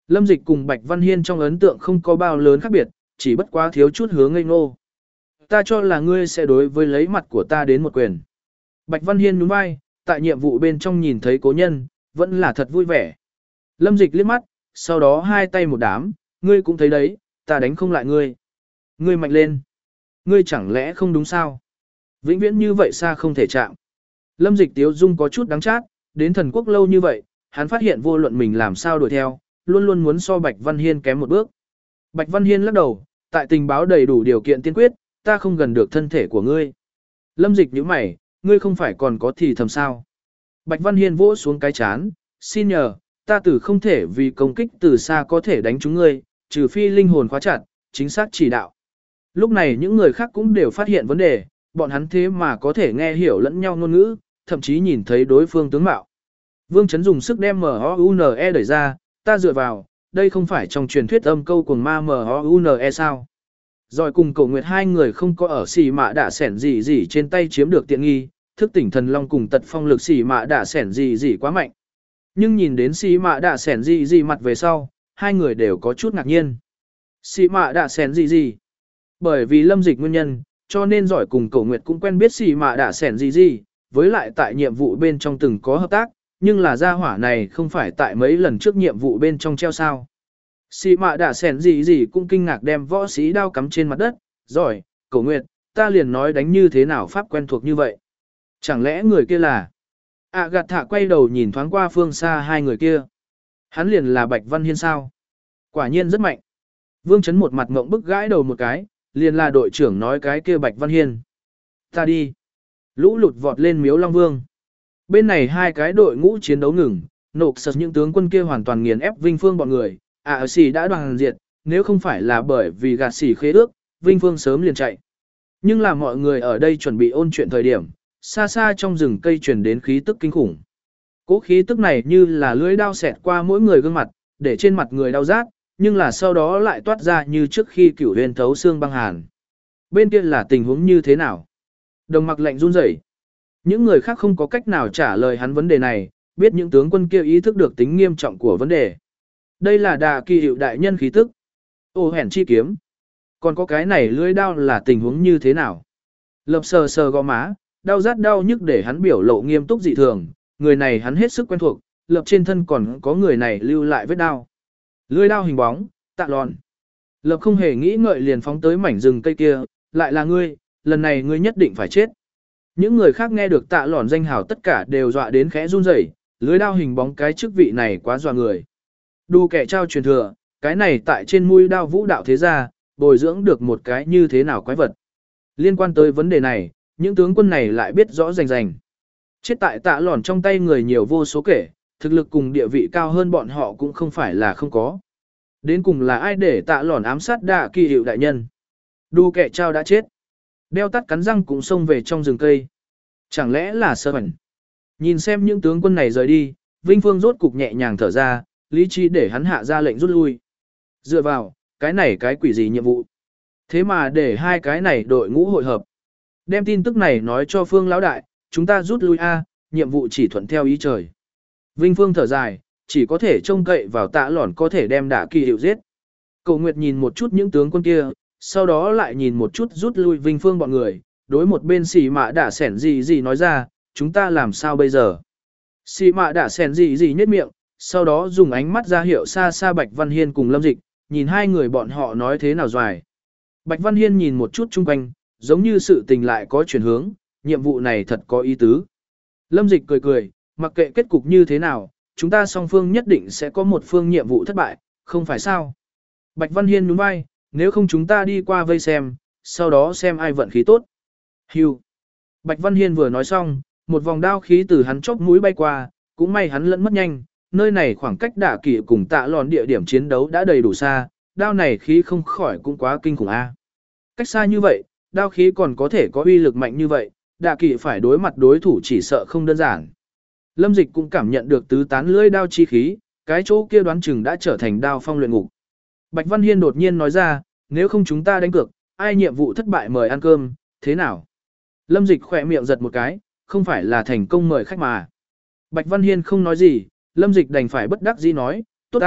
Lâm Dịch cùng Bạch Văn Hiên trong ấn tượng không có bao lớn khác biệt, chỉ bất quá thiếu chút hướng ngây ngô. Ta cho là ngươi sẽ đối với lấy mặt của ta đến một quyền. Bạch Văn Hiên nhún vai, tại nhiệm vụ bên trong nhìn thấy cố nhân, vẫn là thật vui vẻ. Lâm Dịch liếc mắt, sau đó hai tay một đám, ngươi cũng thấy đấy, ta đánh không lại ngươi. Ngươi mạnh lên. Ngươi chẳng lẽ không đúng sao? Vĩnh viễn như vậy xa không thể chạm. Lâm Dịch tiếu dung có chút đáng chát, đến thần quốc lâu như vậy, hắn phát hiện vô luận mình làm sao đuổi theo, luôn luôn muốn so Bạch Văn Hiên kém một bước. Bạch Văn Hiên lắc đầu, tại tình báo đầy đủ điều kiện tiên quyết, ta không gần được thân thể của ngươi. Lâm Dịch nhíu mày, ngươi không phải còn có thì thầm sao? Bạch Văn Hiên vỗ xuống cái chán, xin nhờ, ta tử không thể vì công kích từ xa có thể đánh trúng ngươi, trừ phi linh hồn khóa chặt, chính xác chỉ đạo. Lúc này những người khác cũng đều phát hiện vấn đề, bọn hắn thế mà có thể nghe hiểu lẫn nhau ngôn ngữ, thậm chí nhìn thấy đối phương tướng mạo. Vương Chấn dùng sức đem M O U N E đẩy ra, ta dựa vào, đây không phải trong truyền thuyết âm câu cuồng ma M O U N E sao? Rồi cùng Cổ Nguyệt hai người không có ở xì mạ đả sẻn gì gì trên tay chiếm được tiện nghi, thức tỉnh thần long cùng tật phong lực xì mạ đả sẻn gì gì quá mạnh. Nhưng nhìn đến xì mạ đả sẻn gì gì mặt về sau, hai người đều có chút ngạc nhiên. Xì mạ đả sẻn gì gì? Bởi vì Lâm Dịch nguyên nhân, cho nên Giỏi cùng Cổ Nguyệt cũng quen biết xì mạ đả sẻn gì gì, với lại tại nhiệm vụ bên trong từng có hợp tác, nhưng là gia hỏa này không phải tại mấy lần trước nhiệm vụ bên trong treo sao. Xì mạ đả sẻn gì gì cũng kinh ngạc đem võ sĩ đao cắm trên mặt đất, Giỏi, Cổ Nguyệt, ta liền nói đánh như thế nào pháp quen thuộc như vậy. Chẳng lẽ người kia là... À gạt thả quay đầu nhìn thoáng qua phương xa hai người kia. Hắn liền là Bạch Văn Hiên sao? Quả nhiên rất mạnh. Vương Chấn một mặt ngộng bức gãi đầu một cái, liền là đội trưởng nói cái kia Bạch Văn Hiên. Ta đi. Lũ lụt vọt lên miếu Long Vương. Bên này hai cái đội ngũ chiến đấu ngừng, nộp sật những tướng quân kia hoàn toàn nghiền ép Vinh Phương bọn người. À ở xì đã đoàn diệt, nếu không phải là bởi vì gạt xì khế ước, Vinh Phương sớm liền chạy. Nhưng là mọi người ở đây chuẩn bị ôn chuyện thời điểm, xa xa trong rừng cây truyền đến khí tức kinh khủng. Cỗ khí tức này như là lưỡi dao xẹt qua mỗi người gương mặt, để trên mặt người đau rát, nhưng là sau đó lại toát ra như trước khi cửu huyền thấu xương băng hàn. Bên kia là tình huống như thế nào? Đồng mặc lạnh run rẩy. Những người khác không có cách nào trả lời hắn vấn đề này, biết những tướng quân kia ý thức được tính nghiêm trọng của vấn đề. Đây là đà kỳ hiệu đại nhân khí tức. Ô hèn chi kiếm. Còn có cái này lưỡi đao là tình huống như thế nào? Lập sờ sờ gò má, đau rát đau nhức để hắn biểu lộ nghiêm túc dị thường, người này hắn hết sức quen thuộc, lập trên thân còn có người này lưu lại vết đao. Lưỡi đao hình bóng, Tạ Lòn. Lập không hề nghĩ ngợi liền phóng tới mảnh rừng cây kia, lại là ngươi, lần này ngươi nhất định phải chết. Những người khác nghe được Tạ Lòn danh hào tất cả đều dọa đến khẽ run rẩy, lưỡi đao hình bóng cái chức vị này quá dọa người. Đu kẻ trao truyền thừa, cái này tại trên mũi đao vũ đạo thế gia, bồi dưỡng được một cái như thế nào quái vật. Liên quan tới vấn đề này, những tướng quân này lại biết rõ rành rành. Chết tại Tạ Lòn trong tay người nhiều vô số kể, thực lực cùng địa vị cao hơn bọn họ cũng không phải là không có. Đến cùng là ai để Tạ Lòn ám sát Đạ Kỳ hiệu đại nhân? Đu kẻ trao đã chết. Đeo tắt cắn răng cũng xông về trong rừng cây. Chẳng lẽ là sơ bẩn? Nhìn xem những tướng quân này rời đi, Vinh Phương rốt cục nhẹ nhàng thở ra, lý trí để hắn hạ ra lệnh rút lui. Dựa vào, cái này cái quỷ gì nhiệm vụ? Thế mà để hai cái này đội ngũ hội hợp. Đem tin tức này nói cho Phương lão đại, chúng ta rút lui a, nhiệm vụ chỉ thuận theo ý trời. Vinh Phương thở dài, chỉ có thể trông cậy vào Tạ Lòn có thể đem Đả Kỳ hiệu giết. Cầu Nguyệt nhìn một chút những tướng quân kia, sau đó lại nhìn một chút rút lui Vinh Phương bọn người, đối một bên xì mạ đả sẻn gì gì nói ra, chúng ta làm sao bây giờ? Xì mạ đả sẻn gì gì nhếch miệng, sau đó dùng ánh mắt ra hiệu xa xa Bạch Văn Hiên cùng Lâm Dịch, nhìn hai người bọn họ nói thế nào doài. Bạch Văn Hiên nhìn một chút chung quanh, giống như sự tình lại có chuyển hướng, nhiệm vụ này thật có ý tứ. Lâm Dịch cười cười, mặc kệ kết cục như thế nào, chúng ta song phương nhất định sẽ có một phương nhiệm vụ thất bại, không phải sao? Bạch Văn Hiên nhún vai, nếu không chúng ta đi qua vây xem, sau đó xem ai vận khí tốt. Hưu. Bạch Văn Hiên vừa nói xong, một vòng đao khí từ hắn chóp mũi bay qua, cũng may hắn lẫn mất nhanh, nơi này khoảng cách Đả Kỳ cùng Tạ Lòn địa điểm chiến đấu đã đầy đủ xa, đao này khí không khỏi cũng quá kinh khủng a. Cách xa như vậy, đao khí còn có thể có uy lực mạnh như vậy, Đả Kỳ phải đối mặt đối thủ chỉ sợ không đơn giản. Lâm Dịch cũng cảm nhận được tứ tán lưỡi đao chi khí, cái chỗ kia đoán chừng đã trở thành đao phong luyện ngục. Bạch Văn Hiên đột nhiên nói ra, nếu không chúng ta đánh cược, ai nhiệm vụ thất bại mời ăn cơm, thế nào? Lâm Dịch khỏe miệng giật một cái, không phải là thành công mời khách mà. Bạch Văn Hiên không nói gì, Lâm Dịch đành phải bất đắc dĩ nói, tốt ta,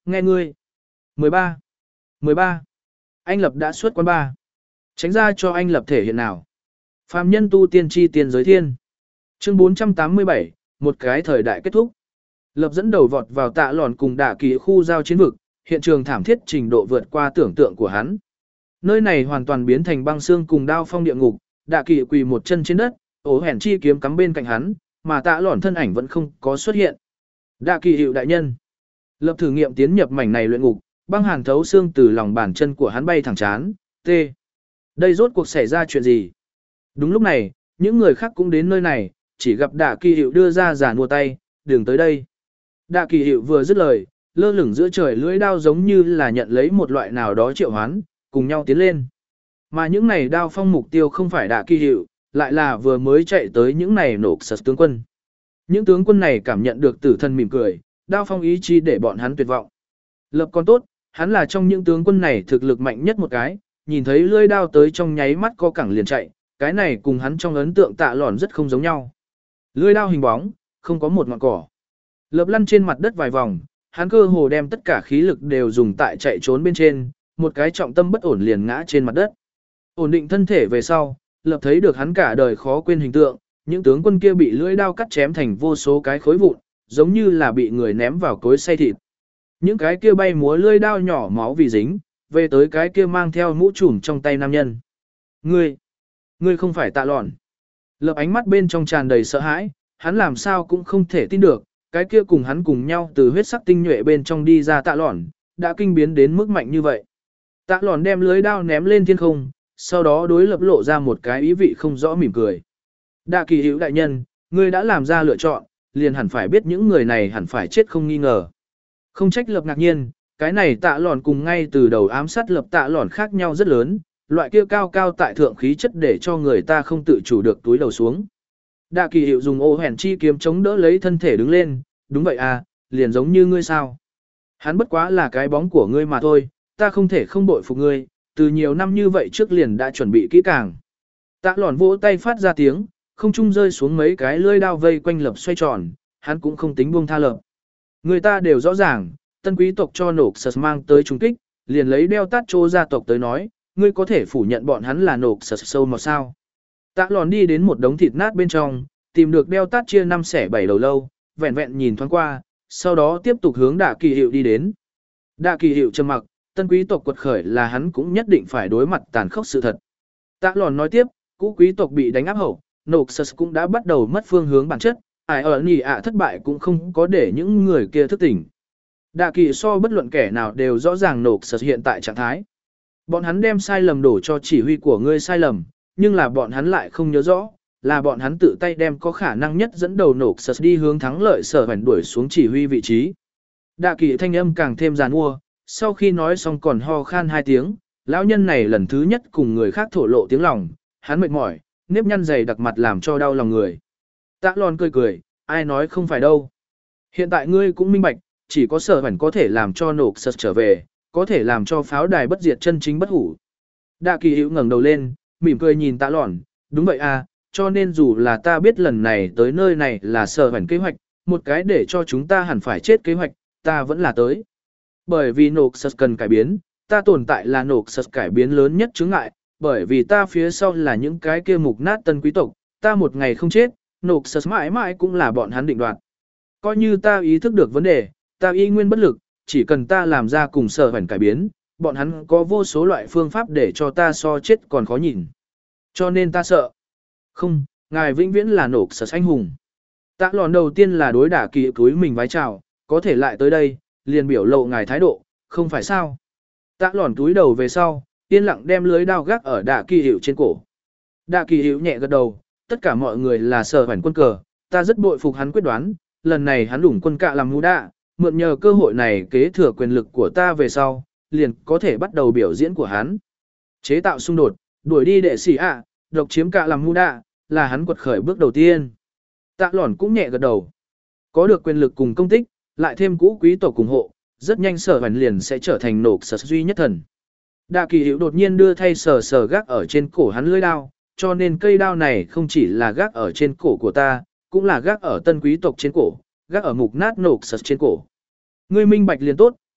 Nghe ngươi. mười ba. mười ba. Anh Lập đã xuất quán ba. Tránh ra cho anh Lập thể hiện nào. Phàm nhân tu tiên tri tiên giới thiên. Chương bốn trăm tám mươi bảy, một cái thời đại kết thúc. Lập dẫn đầu vọt vào Tạ Lòn cùng Đả Kỳ khu giao chiến vực, hiện trường thảm thiết trình độ vượt qua tưởng tượng của hắn. Nơi này hoàn toàn biến thành băng xương cùng đao phong địa ngục, Đả Kỳ quỳ một chân trên đất, ổ hẻn chi kiếm cắm bên cạnh hắn, mà Tạ Lòn thân ảnh vẫn không có xuất hiện. Đả Kỳ hiệu đại nhân. Lập thử nghiệm tiến nhập mảnh này luyện ngục, băng hàn thấu xương từ lòng bàn chân của hắn bay thẳng chán. T. Đây rốt cuộc xảy ra chuyện gì? Đúng lúc này, những người khác cũng đến nơi này, chỉ gặp Đả Kỳ hiệu đưa ra giàn mua tay, đừng tới đây. Đả Kỳ hiệu vừa dứt lời, lơ lửng giữa trời lưỡi đao giống như là nhận lấy một loại nào đó triệu hoán, cùng nhau tiến lên. Mà những này đao phong mục tiêu không phải Đả Kỳ hiệu, lại là vừa mới chạy tới những này nổ sật tướng quân. Những tướng quân này cảm nhận được tử thần mỉm cười, đao phong ý chí để bọn hắn tuyệt vọng. Lập còn tốt, hắn là trong những tướng quân này thực lực mạnh nhất một cái, nhìn thấy lưỡi đao tới trong nháy mắt co cẳng liền chạy, cái này cùng hắn trong ấn tượng Tạ Lòn rất không giống nhau. Lưỡi đao hình bóng, không có một ngọn cỏ. Lập lăn trên mặt đất vài vòng, hắn cơ hồ đem tất cả khí lực đều dùng tại chạy trốn bên trên, một cái trọng tâm bất ổn liền ngã trên mặt đất. Ổn định thân thể về sau, Lập thấy được hắn cả đời khó quên hình tượng, những tướng quân kia bị lưỡi đao cắt chém thành vô số cái khối vụn, giống như là bị người ném vào cối xay thịt. Những cái kia bay múa lưỡi đao nhỏ máu vì dính, về tới cái kia mang theo mũ trùm trong tay nam nhân. Ngươi, ngươi không phải Tạ Lòn. Lập ánh mắt bên trong tràn đầy sợ hãi, hắn làm sao cũng không thể tin được, cái kia cùng hắn cùng nhau từ huyết sắc tinh nhuệ bên trong đi ra Tạ Lòn, đã kinh biến đến mức mạnh như vậy. Tạ Lòn đem lưới đao ném lên thiên không, sau đó đối Lập lộ ra một cái ý vị không rõ mỉm cười. Đả Kỳ hữu đại nhân, ngươi đã làm ra lựa chọn, liền hẳn phải biết những người này hẳn phải chết không nghi ngờ. Không trách Lập ngạc nhiên, cái này Tạ Lòn cùng ngay từ đầu ám sát Lập Tạ Lòn khác nhau rất lớn, loại kia cao cao tại thượng khí chất để cho người ta không tự chủ được túi đầu xuống. Đả Kỳ hiệu dùng ô hèn chi kiếm chống đỡ lấy thân thể đứng lên, đúng vậy à, liền giống như ngươi sao. Hắn bất quá là cái bóng của ngươi mà thôi, ta không thể không bội phục ngươi, từ nhiều năm như vậy trước liền đã chuẩn bị kỹ càng. Tạ Lòn vỗ tay phát ra tiếng, không trung rơi xuống mấy cái lưỡi đao vây quanh Lập xoay tròn, hắn cũng không tính buông tha Lập. Người ta đều rõ ràng, tân quý tộc cho nổ sật mang tới trung kích, liền lấy đeo tát chô gia tộc tới nói, ngươi có thể phủ nhận bọn hắn là nổ sật sâu mà sao. Tạ Lòn đi đến một đống thịt nát bên trong, tìm được đeo tát chia năm xẻ bảy đầu lâu, vẹn vẹn nhìn thoáng qua, sau đó tiếp tục hướng Đả Kỳ hiệu đi đến. Đả Kỳ hiệu trầm mặc, tân quý tộc quật khởi là hắn cũng nhất định phải đối mặt tàn khốc sự thật. Tạ Lòn nói tiếp, cũ quý tộc bị đánh áp hậu, Noxus cũng đã bắt đầu mất phương hướng bản chất, ai ở nhì ạ thất bại cũng không có để những người kia thức tỉnh. Đả Kỳ so bất luận kẻ nào đều rõ ràng Noxus hiện tại trạng thái. Bọn hắn đem sai lầm đổ cho chỉ huy của ngươi sai lầm, nhưng là bọn hắn lại không nhớ rõ, là bọn hắn tự tay đem có khả năng nhất dẫn đầu Noxus đi hướng thắng lợi sở hoành đuổi xuống chỉ huy vị trí. Đả Kỳ thanh âm càng thêm giàn mua, sau khi nói xong còn ho khan hai tiếng, lão nhân này lần thứ nhất cùng người khác thổ lộ tiếng lòng, hắn mệt mỏi, nếp nhăn dày đặc mặt làm cho đau lòng người. Tạ Lòn cười cười, ai nói không phải đâu. Hiện tại ngươi cũng minh bạch, chỉ có sở hoành có thể làm cho Noxus trở về, có thể làm cho pháo đài bất diệt chân chính bất hủ. Đả Kỳ hữu ngẩng đầu lên, mỉm cười nhìn Tạ Lòn, đúng vậy à, cho nên dù là ta biết lần này tới nơi này là sở hoành kế hoạch, một cái để cho chúng ta hẳn phải chết kế hoạch, ta vẫn là tới. Bởi vì Noxus cần cải biến, ta tồn tại là Noxus cải biến lớn nhất chướng ngại, bởi vì ta phía sau là những cái kia mục nát tân quý tộc, ta một ngày không chết, Noxus mãi mãi cũng là bọn hắn định đoạt. Coi như ta ý thức được vấn đề, ta y nguyên bất lực, chỉ cần ta làm ra cùng sở hoành cải biến, bọn hắn có vô số loại phương pháp để cho ta so chết còn khó nhìn. Cho nên ta sợ. Không, ngài vĩnh viễn là Noxus anh hùng. Tạ Lòn đầu tiên là đối Đả Kỳ cúi mình vái chào, có thể lại tới đây, liền biểu lộ ngài thái độ, không phải sao. Tạ Lòn túi đầu về sau, yên lặng đem lưới đao gác ở Đả Kỳ hiệu trên cổ. Đả Kỳ hiệu nhẹ gật đầu, tất cả mọi người là sở hoành quân cờ, ta rất bội phục hắn quyết đoán, lần này hắn đủng quân cạ làm mũ đạ, mượn nhờ cơ hội này kế thừa quyền lực của ta về sau, liền có thể bắt đầu biểu diễn của hắn. Chế tạo xung đột, đuổi đi đệ sĩ ạ, độc chiếm cạ làm mũ đạ, là hắn quật khởi bước đầu tiên. Tạ Lòn cũng nhẹ gật đầu. Có được quyền lực cùng công tích, lại thêm cũ quý tộc ủng hộ, rất nhanh sở hoành liền sẽ trở thành Noxus duy nhất thần. Đả Kỳ hữu đột nhiên đưa thay sờ sờ gác ở trên cổ hắn lưỡi đao, cho nên cây đao này không chỉ là gác ở trên cổ của ta, cũng là gác ở tân quý tộc trên cổ, gác ở mục nát Noxus trên cổ. Ngươi minh bạch liền tốt,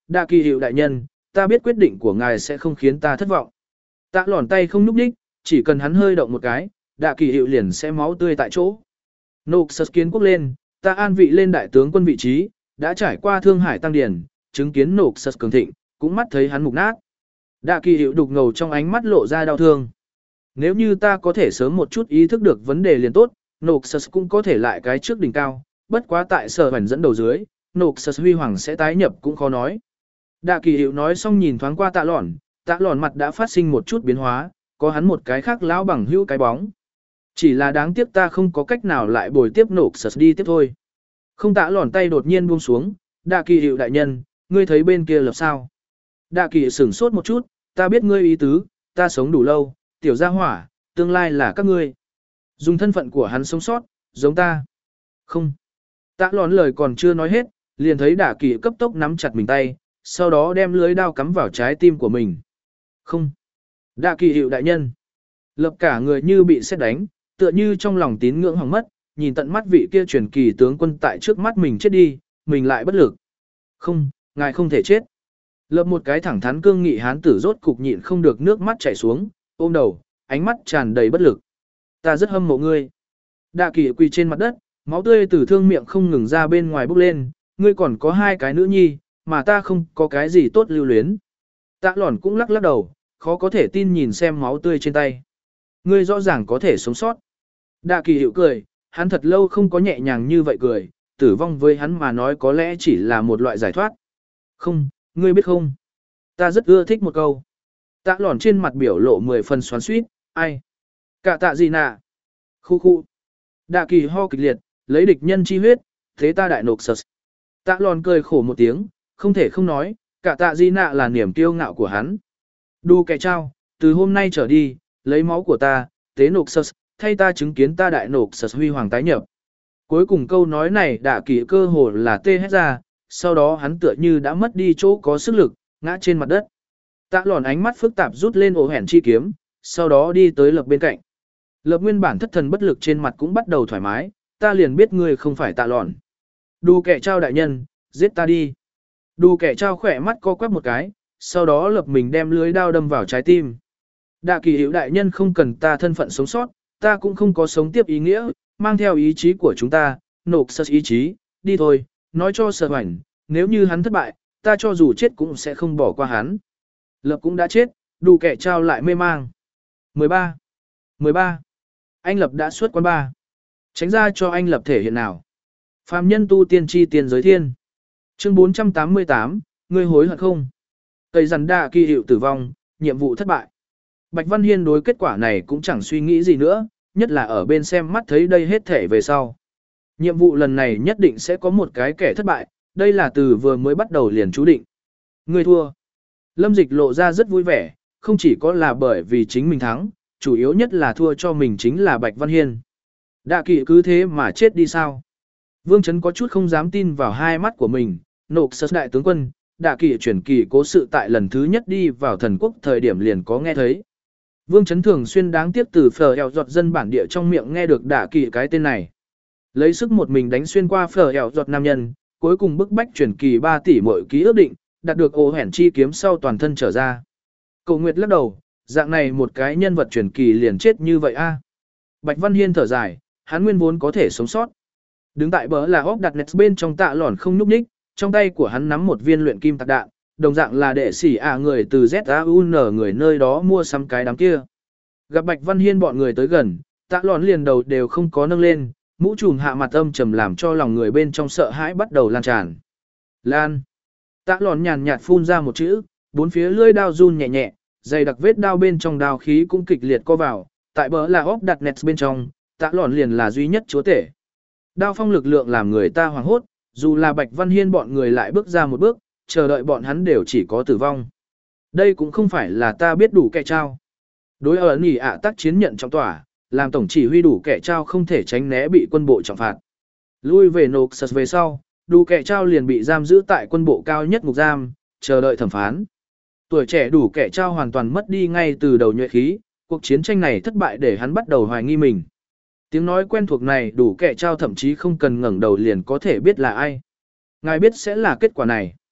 Đạ kỳ hiệu đại nhân, ta biết quyết định của ngài sẽ không khiến ta thất vọng. Tạ lòn tay không nhúc đích, chỉ cần hắn hơi động một cái, đạ kỳ hiệu liền sẽ máu tươi tại chỗ. Noxus kiến quốc lên, ta an vị lên đại tướng quân vị trí, đã trải qua Thương Hải tăng điển, chứng kiến Noxus cường thịnh, cũng mắt thấy hắn mục nát. Đạ kỳ hiệu đục ngầu trong ánh mắt lộ ra đau thương. Nếu như ta có thể sớm một chút ý thức được vấn đề liền tốt, Noxus cũng có thể lại cái trước đỉnh cao, bất quá tại sở hoành dẫn đầu dưới, Noxus huy hoàng sẽ tái nhập cũng khó nói. Đạ kỳ hiệu nói xong nhìn thoáng qua tạ lòn, tạ lòn mặt đã phát sinh một chút biến hóa, có hắn một cái khác lão bằng hữu cái bóng. Chỉ là đáng tiếc ta không có cách nào lại bồi tiếp Noxus đi tiếp thôi. Không, tạ lòn tay đột nhiên buông xuống, đạ kỳ hiệu đại nhân, ngươi thấy bên kia lập sao? Đạ kỳ sửng sốt một chút, ta biết ngươi ý tứ, ta sống đủ lâu, tiểu gia hỏa, tương lai là các ngươi. Dùng thân phận của hắn sống sót, giống ta. Không. Tạ lòn lời còn chưa nói hết, liền thấy đạ kỳ cấp tốc nắm chặt mình tay, sau đó đem lưới đao cắm vào trái tim của mình. Không. Đạ kỳ hiệu đại nhân. Lập cả người như bị sét đánh, tựa như trong lòng tín ngưỡng hỏng mất, nhìn tận mắt vị kia truyền kỳ tướng quân tại trước mắt mình chết đi, mình lại bất lực. Không, ngài không thể chết. Lập một cái thẳng thắn cương nghị hán tử rốt cục nhịn không được nước mắt chảy xuống, ôm đầu, ánh mắt tràn đầy bất lực. Ta rất hâm mộ ngươi. Đạ kỳ quỳ trên mặt đất, máu tươi từ thương miệng không ngừng ra bên ngoài bốc lên, ngươi còn có hai cái nữ nhi, mà ta không có cái gì tốt lưu luyến. Tạ lòn cũng lắc lắc đầu, khó có thể tin nhìn xem máu tươi trên tay. Ngươi rõ ràng có thể sống sót. Đạ kỳ hiệu cười, hắn thật lâu không có nhẹ nhàng như vậy cười, tử vong với hắn mà nói có lẽ chỉ là một loại giải thoát. Không, ngươi biết không? Ta rất ưa thích một câu. Tạ lòn trên mặt biểu lộ mười phần xoắn xuýt, ai? Cả tạ gì nạ? Khu khu. Đạ kỳ ho kịch liệt, lấy địch nhân chi huyết, thế ta đại nộp sật. Tạ lòn cười khổ một tiếng, không thể không nói, cả tạ di nạ là niềm kiêu ngạo của hắn. Đu kẻ trao, từ hôm nay trở đi, lấy máu của ta, tế nộp sật, thay ta chứng kiến ta đại nộp sật huy hoàng tái nhập. Cuối cùng câu nói này đạ kỳ cơ hồ là tê hết ra, sau đó hắn tựa như đã mất đi chỗ có sức lực, ngã trên mặt đất. Tạ lòn ánh mắt phức tạp rút lên ổ hẻn chi kiếm, sau đó đi tới Lập bên cạnh. Lập nguyên bản thất thần bất lực trên mặt cũng bắt đầu thoải mái, ta liền biết ngươi không phải tạ lòn. Đu kẻ trao đại nhân, giết ta đi. Đu kẻ trao khỏe mắt co quắp một cái, sau đó Lập mình đem lưới đao đâm vào trái tim. Đạ kỳ hiệu đại nhân không cần ta thân phận sống sót, ta cũng không có sống tiếp ý nghĩa, mang theo ý chí của chúng ta, nộp sật ý chí, đi thôi, nói cho sở hoành, nếu như hắn thất bại, ta cho dù chết cũng sẽ không bỏ qua hắn. Lập cũng đã chết, đủ kẻ trao lại mê mang. mười ba. mười ba. Anh Lập đã xuất quán ba. Tránh ra cho anh Lập thể hiện nào. Phàm nhân tu tiên tri tiền giới thiên. Chương bốn trăm tám mươi tám, ngươi hối hận không? Tây dần đạ kỳ hiệu tử vong, nhiệm vụ thất bại. Bạch Văn Hiên đối kết quả này cũng chẳng suy nghĩ gì nữa, nhất là ở bên xem mắt thấy đây hết thể về sau. Nhiệm vụ lần này nhất định sẽ có một cái kẻ thất bại, đây là từ vừa mới bắt đầu liền chú định. Ngươi thua. Lâm Dịch lộ ra rất vui vẻ, không chỉ có là bởi vì chính mình thắng, chủ yếu nhất là thua cho mình chính là Bạch Văn Hiên. Đạ kỳ cứ thế mà chết đi sao? Vương Chấn có chút không dám tin vào hai mắt của mình, nộp sật đại tướng quân, Đạ kỳ chuyển kỳ cố sự tại lần thứ nhất đi vào thần quốc thời điểm liền có nghe thấy. Vương Chấn thường xuyên đáng tiếc từ phở eo giọt dân bản địa trong miệng nghe được Đạ kỳ cái tên này. Lấy sức một mình đánh xuyên qua phở eo giọt nam nhân, cuối cùng bức bách chuyển kỳ ba tỷ mỗi ký ước định, đạt được ổ hẻn chi kiếm sau toàn thân trở ra. Cầu Nguyệt lắc đầu, dạng này một cái nhân vật chuyển kỳ liền chết như vậy a. Bạch Văn Hiên thở dài, hắn nguyên vốn có thể sống sót. Đứng tại bờ là óc đặt nét bên trong tạ lòn không nhúc nhích, trong tay của hắn nắm một viên luyện kim tạc đạn, đồng dạng là đệ sĩ à người từ Z A U N người nơi đó mua sắm cái đám kia. Gặp Bạch Văn Hiên bọn người tới gần, tạ lòn liền đầu đều không có nâng lên, mũ trùm hạ mặt âm trầm làm cho lòng người bên trong sợ hãi bắt đầu lan tràn. Lan. Tạ lòn nhàn nhạt phun ra một chữ, bốn phía lưỡi đao run nhẹ nhẹ, dày đặc vết đao bên trong đao khí cũng kịch liệt co vào, tại bờ là óc đặt nét bên trong, tạ lòn liền là duy nhất chúa tể. Đao phong lực lượng làm người ta hoảng hốt, dù là Bạch Văn Hiên bọn người lại bước ra một bước, chờ đợi bọn hắn đều chỉ có tử vong. Đây cũng không phải là ta biết đủ kẻ trao. Đối ở nỉ ạ tác chiến nhận trọng tỏa, làm tổng chỉ huy đủ kẻ trao không thể tránh né bị quân bộ trọng phạt. Lui về nộp sật về sau, đủ kẻ trao liền bị giam giữ tại quân bộ cao nhất ngục giam, chờ đợi thẩm phán. Tuổi trẻ đủ kẻ trao hoàn toàn mất đi ngay từ đầu nhuệ khí, cuộc chiến tranh này thất bại để hắn bắt đầu hoài nghi mình. Tiếng nói quen thuộc này đủ kẻ trao thậm chí không cần ngẩng đầu liền có thể biết là ai. Ngài biết sẽ là kết quả này.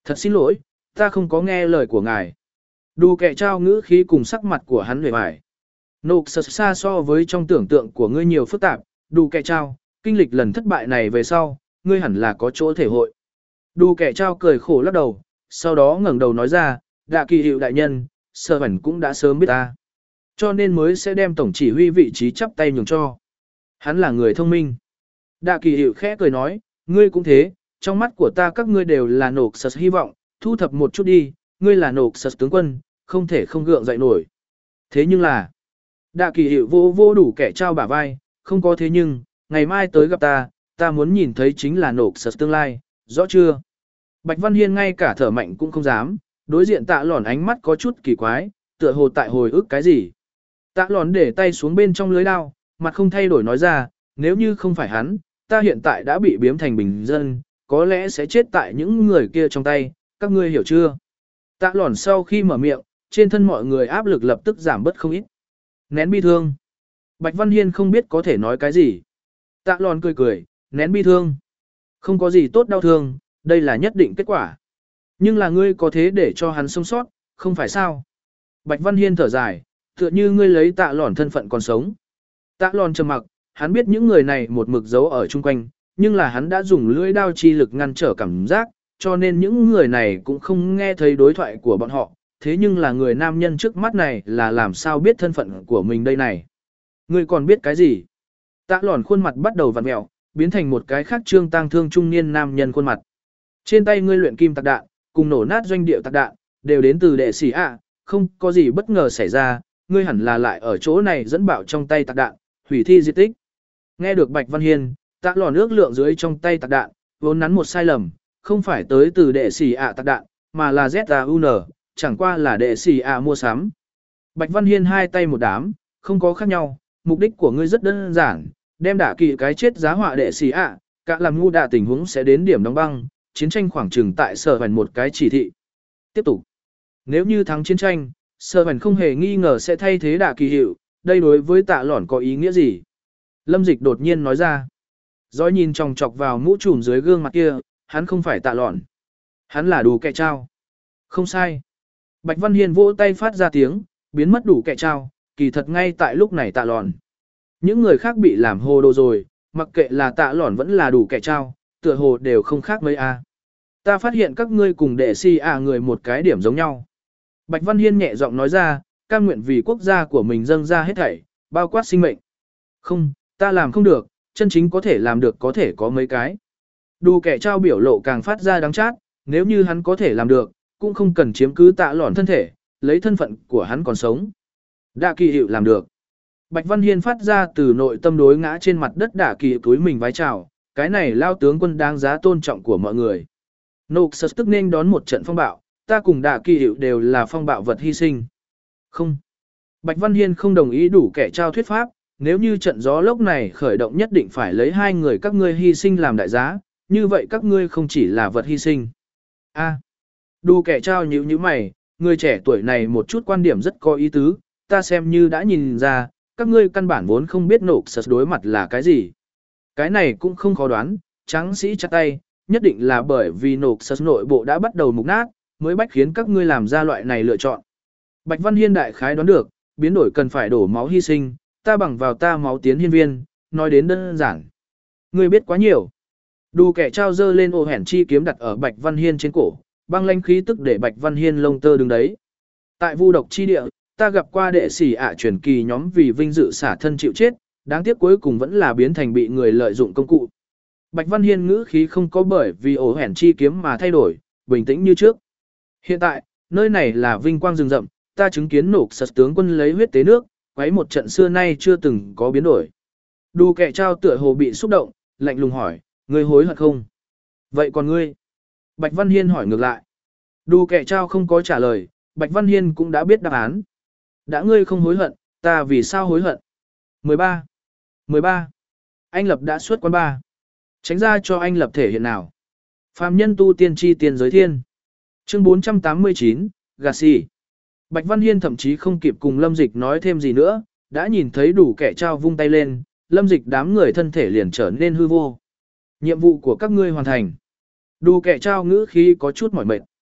Thật xin lỗi, ta không có nghe lời của ngài. Đủ kẻ trao ngữ khí cùng sắc mặt của hắn về vải. Nộp sật xa so với trong tưởng tượng của ngươi nhiều phức tạp, đủ kẻ trao, kinh lịch lần thất bại này về sau, ngươi hẳn là có chỗ thể hội. Đủ kẻ trao cười khổ lắc đầu, sau đó ngẩng đầu nói ra, đạ kỳ hiệu đại nhân, sơ vẩn cũng đã sớm biết ta. Cho nên mới sẽ đem tổng chỉ huy vị trí chắp tay nhường cho. Hắn là người thông minh. Đạ kỳ hiệu khẽ cười nói, ngươi cũng thế, trong mắt của ta các ngươi đều là nộp sật hy vọng, thu thập một chút đi, ngươi là nộp sật tướng quân, không thể không gượng dậy nổi. Thế nhưng là, đạ kỳ hiệu vô vô đủ kẻ trao bả vai, không có thế nhưng, ngày mai tới gặp ta, ta muốn nhìn thấy chính là nộp sật tương lai, rõ chưa? Bạch Văn Hiên ngay cả thở mạnh cũng không dám, đối diện tạ lòn ánh mắt có chút kỳ quái, tựa hồ tại hồi ức cái gì. Tạ lòn để tay xuống bên trong lưới đao, mặt không thay đổi nói ra, nếu như không phải hắn, ta hiện tại đã bị biếm thành bình dân, có lẽ sẽ chết tại những người kia trong tay, các ngươi hiểu chưa? Tạ lòn sau khi mở miệng, trên thân mọi người áp lực lập tức giảm bớt không ít. Nén bi thương. Bạch Văn Hiên không biết có thể nói cái gì. Tạ lòn cười cười, nén bi thương. Không có gì tốt đau thương, đây là nhất định kết quả. Nhưng là ngươi có thế để cho hắn sống sót, không phải sao? Bạch Văn Hiên thở dài, tựa như ngươi lấy tạ lòn thân phận còn sống. Tạ lòn trầm mặc, hắn biết những người này một mực giấu ở chung quanh, nhưng là hắn đã dùng lưỡi đao chi lực ngăn trở cảm giác, cho nên những người này cũng không nghe thấy đối thoại của bọn họ. Thế nhưng là người nam nhân trước mắt này là làm sao biết thân phận của mình đây này? Ngươi còn biết cái gì? Tạ lòn khuôn mặt bắt đầu vặn mẹo, biến thành một cái khác trương tang thương trung niên nam nhân khuôn mặt. Trên tay ngươi luyện kim tạc đạn, cùng nổ nát doanh địa tạc đạn, đều đến từ đệ sĩ ạ, không có gì bất ngờ xảy ra, ngươi hẳn là lại ở chỗ này dẫn bạo trong tay tạc đạn, hủy thi di tích. Nghe được Bạch Văn Hiên, tạ lò nước lượng dưới trong tay tạc đạn, vốn nắn một sai lầm, không phải tới từ đệ sĩ ạ tạc đạn, mà là Z A U N, chẳng qua là đệ sĩ ạ mua sắm. Bạch Văn Hiên hai tay một đám, không có khác nhau, mục đích của ngươi rất đơn giản, đem đả kỳ cái chết giá họa đệ sĩ ạ, cả làm ngu đạ tình huống sẽ đến điểm đóng băng, chiến tranh khoảng chừng tại sở vành một cái chỉ thị. Tiếp tục. Nếu như thắng chiến tranh, sở vành không hề nghi ngờ sẽ thay thế đả kỳ hiệu, đây đối với tạ lỏn có ý nghĩa gì? Lâm Dịch đột nhiên nói ra. Rồi nhìn chòng chọc vào mũ trùm dưới gương mặt kia, hắn không phải tạ lỏn. Hắn là đủ kẻ trao. Không sai. Bạch Văn Hiên vỗ tay phát ra tiếng, biến mất đủ kẻ trao, kỳ thật ngay tại lúc này tạ lỏn. Những người khác bị làm hồ đồ rồi, mặc kệ là tạ lỏn vẫn là đủ kẻ trao, tựa hồ đều không khác mấy a. Ta phát hiện các ngươi cùng đệ si a người một cái điểm giống nhau. Bạch Văn Hiên nhẹ giọng nói ra, cam nguyện vì quốc gia của mình dâng ra hết thảy, bao quát sinh mệnh. Không, ta làm không được, chân chính có thể làm được có thể có mấy cái. Đủ kẻ trao biểu lộ càng phát ra đáng chát, nếu như hắn có thể làm được, cũng không cần chiếm cứ tạ lỏn thân thể, lấy thân phận của hắn còn sống. Đạ kỳ hiệu làm được. Bạch Văn Hiên phát ra từ nội tâm đối ngã trên mặt đất đả kỳ túi mình vái chào, cái này lao tướng quân đáng giá tôn trọng của mọi người. Nộp sật tức nên đón một trận phong bạo, ta cùng đả kỳ hiệu đều là phong bạo vật hy sinh. Không. Bạch Văn Hiên không đồng ý đủ kẻ trao thuyết pháp, nếu như trận gió lốc này khởi động nhất định phải lấy hai người các ngươi hy sinh làm đại giá, như vậy các ngươi không chỉ là vật hy sinh. A. Đủ kẻ trao nhíu nhíu mày, người trẻ tuổi này một chút quan điểm rất có ý tứ, ta xem như đã nhìn ra, các ngươi căn bản vốn không biết nộp sật đối mặt là cái gì. Cái này cũng không khó đoán, tráng sĩ chặt tay, nhất định là bởi vì nộp sật nội bộ đã bắt đầu mục nát, mới bách khiến các ngươi làm ra loại này lựa chọn. Bạch Văn Hiên đại khái đoán được, biến đổi cần phải đổ máu hy sinh, ta bằng vào ta máu tiến hiên viên, nói đến đơn giản. Ngươi biết quá nhiều. Đủ kẻ trao dơ lên ô hẻn chi kiếm đặt ở Bạch Văn Hiên trên cổ, băng lãnh khí tức để Bạch Văn Hiên lông tơ đứng đấy. Tại vu độc chi địa, ta gặp qua đệ sĩ ạ truyền kỳ nhóm vì vinh dự xả thân chịu chết, đáng tiếc cuối cùng vẫn là biến thành bị người lợi dụng công cụ. Bạch Văn Hiên ngữ khí không có bởi vì ổ hẻn chi kiếm mà thay đổi, bình tĩnh như trước. Hiện tại, nơi này là vinh quang rừng rậm, ta chứng kiến nộp sật tướng quân lấy huyết tế nước, quấy một trận xưa nay chưa từng có biến đổi. Đủ kẻ trao tựa hồ bị xúc động, lạnh lùng hỏi, ngươi hối hận không? Vậy còn ngươi? Bạch Văn Hiên hỏi ngược lại. Đủ kẻ trao không có trả lời, Bạch Văn Hiên cũng đã biết đáp án. Đã ngươi không hối hận, ta vì sao hối hận? mười ba. mười ba. Anh Lập đã xuất quán ba. Tránh ra cho anh Lập thể hiện nào. Phàm nhân tu tiên tri tiên giới thiên. Chương bốn trăm tám mươi chín, gà xì. Bạch Văn Hiên thậm chí không kịp cùng Lâm Dịch nói thêm gì nữa, đã nhìn thấy đủ kẻ trao vung tay lên, Lâm Dịch đám người thân thể liền trở nên hư vô. Nhiệm vụ của các ngươi hoàn thành. Đủ kẻ trao ngữ khí có chút mỏi mệt.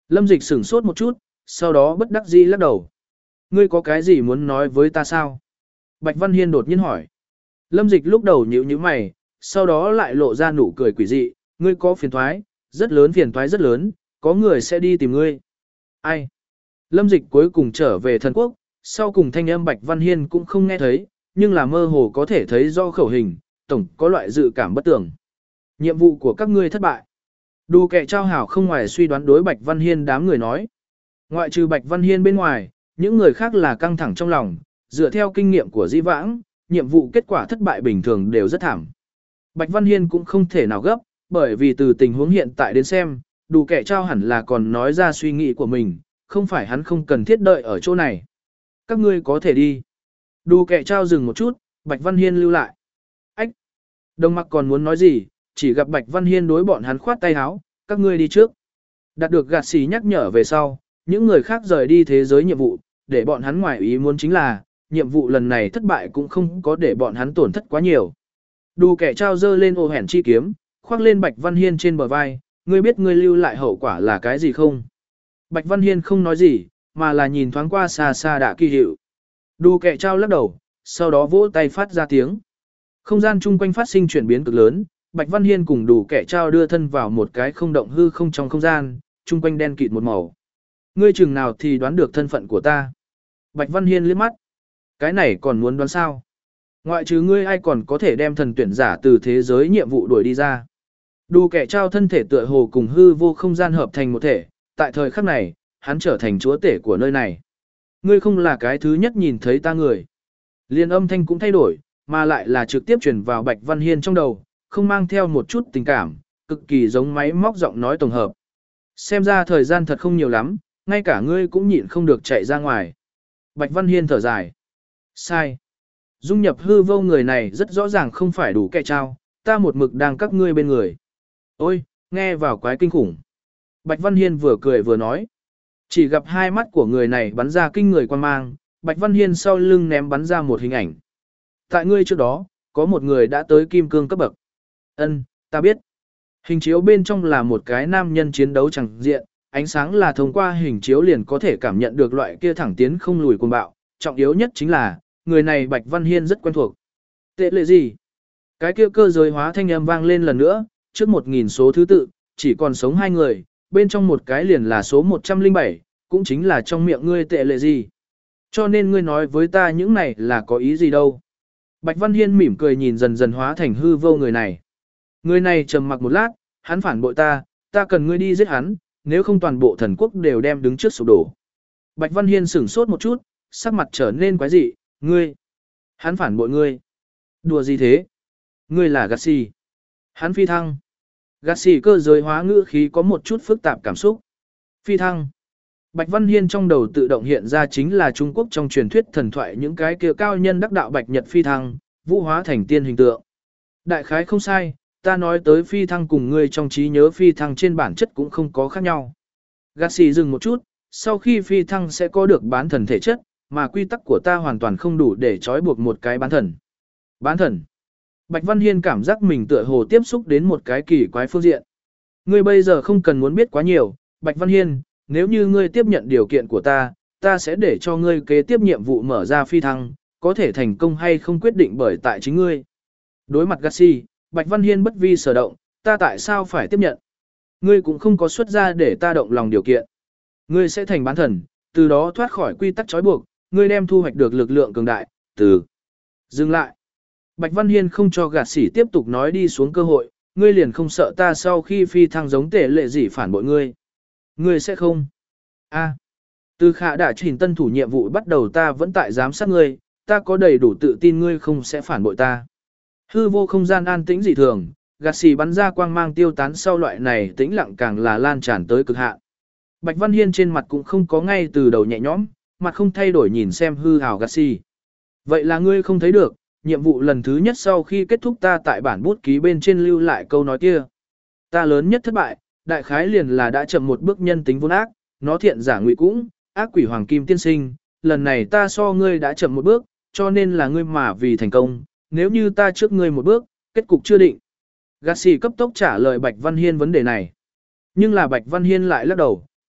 Lâm Dịch sửng sốt một chút, sau đó bất đắc dĩ lắc đầu. Ngươi có cái gì muốn nói với ta sao? Bạch Văn Hiên đột nhiên hỏi. Lâm Dịch lúc đầu nhíu nhíu mày, sau đó lại lộ ra nụ cười quỷ dị, ngươi có phiền toái, rất lớn phiền toái rất lớn, có người sẽ đi tìm ngươi. Ai? Lâm Dịch cuối cùng trở về thần quốc, sau cùng thanh âm Bạch Văn Hiên cũng không nghe thấy, nhưng là mơ hồ có thể thấy do khẩu hình, tổng có loại dự cảm bất tưởng. Nhiệm vụ của các ngươi thất bại. Đù kẻ trao hảo không ngoài suy đoán đối Bạch Văn Hiên đám người nói. Ngoại trừ Bạch Văn Hiên bên ngoài, những người khác là căng thẳng trong lòng, dựa theo kinh nghiệm của Dĩ Vãng, nhiệm vụ kết quả thất bại bình thường đều rất thảm. Bạch Văn Hiên cũng không thể nào gấp, bởi vì từ tình huống hiện tại đến xem, đủ kẻ trao hẳn là còn nói ra suy nghĩ của mình, không phải hắn không cần thiết đợi ở chỗ này. Các ngươi có thể đi. Đủ kẻ trao dừng một chút, Bạch Văn Hiên lưu lại. Ách! Đồng mặc còn muốn nói gì, chỉ gặp Bạch Văn Hiên đối bọn hắn khoát tay áo, các ngươi đi trước. Đạt được gạt xì nhắc nhở về sau, những người khác rời đi thế giới nhiệm vụ, để bọn hắn ngoài ý muốn chính là, nhiệm vụ lần này thất bại cũng không có để bọn hắn tổn thất quá nhiều. Đủ kẻ trao dơ lên ô hẻn chi kiếm, khoác lên Bạch Văn Hiên trên bờ vai, ngươi biết ngươi lưu lại hậu quả là cái gì không? Bạch Văn Hiên không nói gì, mà là nhìn thoáng qua xa xa Đạ Kỳ Hiệu. Đủ kẻ trao lắc đầu, sau đó vỗ tay phát ra tiếng. Không gian chung quanh phát sinh chuyển biến cực lớn, Bạch Văn Hiên cùng đủ kẻ trao đưa thân vào một cái không động hư không trong không gian, chung quanh đen kịt một màu. Ngươi chừng nào thì đoán được thân phận của ta? Bạch Văn Hiên liếc mắt. Cái này còn muốn đoán sao? Ngoại trừ ngươi ai còn có thể đem thần tuyển giả từ thế giới nhiệm vụ đuổi đi ra. Đủ kẻ trao thân thể tựa hồ cùng hư vô không gian hợp thành một thể, tại thời khắc này, hắn trở thành chúa tể của nơi này. Ngươi không là cái thứ nhất nhìn thấy ta người. Liên âm thanh cũng thay đổi, mà lại là trực tiếp truyền vào Bạch Văn Hiên trong đầu, không mang theo một chút tình cảm, cực kỳ giống máy móc giọng nói tổng hợp. Xem ra thời gian thật không nhiều lắm, ngay cả ngươi cũng nhịn không được chạy ra ngoài. Bạch Văn Hiên thở dài. Sai. Dung nhập hư vô người này rất rõ ràng không phải đủ kẻ trao, ta một mực đang các ngươi bên người. Ôi, nghe vào quái kinh khủng. Bạch Văn Hiên vừa cười vừa nói. Chỉ gặp hai mắt của người này bắn ra kinh người quan mang, Bạch Văn Hiên sau lưng ném bắn ra một hình ảnh. Tại ngươi trước đó, có một người đã tới kim cương cấp bậc. Ân, ta biết. Hình chiếu bên trong là một cái nam nhân chiến đấu chẳng diện, ánh sáng là thông qua hình chiếu liền có thể cảm nhận được loại kia thẳng tiến không lùi cuồng bạo, trọng yếu nhất chính là, người này Bạch Văn Hiên rất quen thuộc. Tệ lệ gì? Cái kia cơ giới hóa thanh âm vang lên lần nữa, trước một nghìn số thứ tự, chỉ còn sống hai người, bên trong một cái liền là số một trăm lẻ bảy, cũng chính là trong miệng ngươi tệ lệ gì. Cho nên ngươi nói với ta những này là có ý gì đâu. Bạch Văn Hiên mỉm cười nhìn dần dần hóa thành hư vô người này. Người này trầm mặc một lát, hắn phản bội ta, ta cần ngươi đi giết hắn, nếu không toàn bộ thần quốc đều đem đứng trước sụp đổ. Bạch Văn Hiên sửng sốt một chút, sắc mặt trở nên quái dị, ngươi. Hắn phản bội ngươi. Đùa gì thế? Ngươi là Gassi. Hắn phi thăng. Gassi cơ giới hóa ngữ khí có một chút phức tạp cảm xúc. Phi thăng. Bạch Văn Hiên trong đầu tự động hiện ra chính là Trung Quốc trong truyền thuyết thần thoại những cái kia cao nhân đắc đạo Bạch Nhật phi thăng, vũ hóa thành tiên hình tượng. Đại khái không sai, ta nói tới phi thăng cùng ngươi trong trí nhớ phi thăng trên bản chất cũng không có khác nhau. Gassi dừng một chút, sau khi phi thăng sẽ có được bán thần thể chất, mà quy tắc của ta hoàn toàn không đủ để trói buộc một cái bán thần. Bán thần. Bạch Văn Hiên cảm giác mình tựa hồ tiếp xúc đến một cái kỳ quái phương diện. Ngươi bây giờ không cần muốn biết quá nhiều, Bạch Văn Hiên, nếu như ngươi tiếp nhận điều kiện của ta, ta sẽ để cho ngươi kế tiếp nhiệm vụ mở ra phi thăng, có thể thành công hay không quyết định bởi tại chính ngươi. Đối mặt Gassi, Bạch Văn Hiên bất vi sở động, ta tại sao phải tiếp nhận? Ngươi cũng không có xuất ra để ta động lòng điều kiện. Ngươi sẽ thành bán thần, từ đó thoát khỏi quy tắc trói buộc, ngươi đem thu hoạch được lực lượng cường đại, từ. Dừng lại. Bạch Văn Hiên không cho gạt sỉ tiếp tục nói đi xuống cơ hội, ngươi liền không sợ ta sau khi phi thăng giống tệ lệ gì phản bội ngươi. Ngươi sẽ không. A. Từ khả đã trình tân thủ nhiệm vụ bắt đầu ta vẫn tại giám sát ngươi, ta có đầy đủ tự tin ngươi không sẽ phản bội ta. Hư vô không gian an tĩnh dị thường, gạt xì bắn ra quang mang tiêu tán sau loại này tĩnh lặng càng là lan tràn tới cực hạn. Bạch Văn Hiên trên mặt cũng không có ngay từ đầu nhẹ nhõm, mặt không thay đổi nhìn xem hư hào gạt xì. Vậy là ngươi không thấy được, nhiệm vụ lần thứ nhất sau khi kết thúc ta tại bản bút ký bên trên lưu lại câu nói kia. Ta lớn nhất thất bại, đại khái liền là đã chậm một bước nhân tính vốn ác, nó thiện giả ngụy cũng, ác quỷ hoàng kim tiên sinh, lần này ta so ngươi đã chậm một bước, cho nên là ngươi mà vì thành công, nếu như ta trước ngươi một bước, kết cục chưa định. Gassi cấp tốc trả lời Bạch Văn Hiên vấn đề này. Nhưng là Bạch Văn Hiên lại lắc đầu,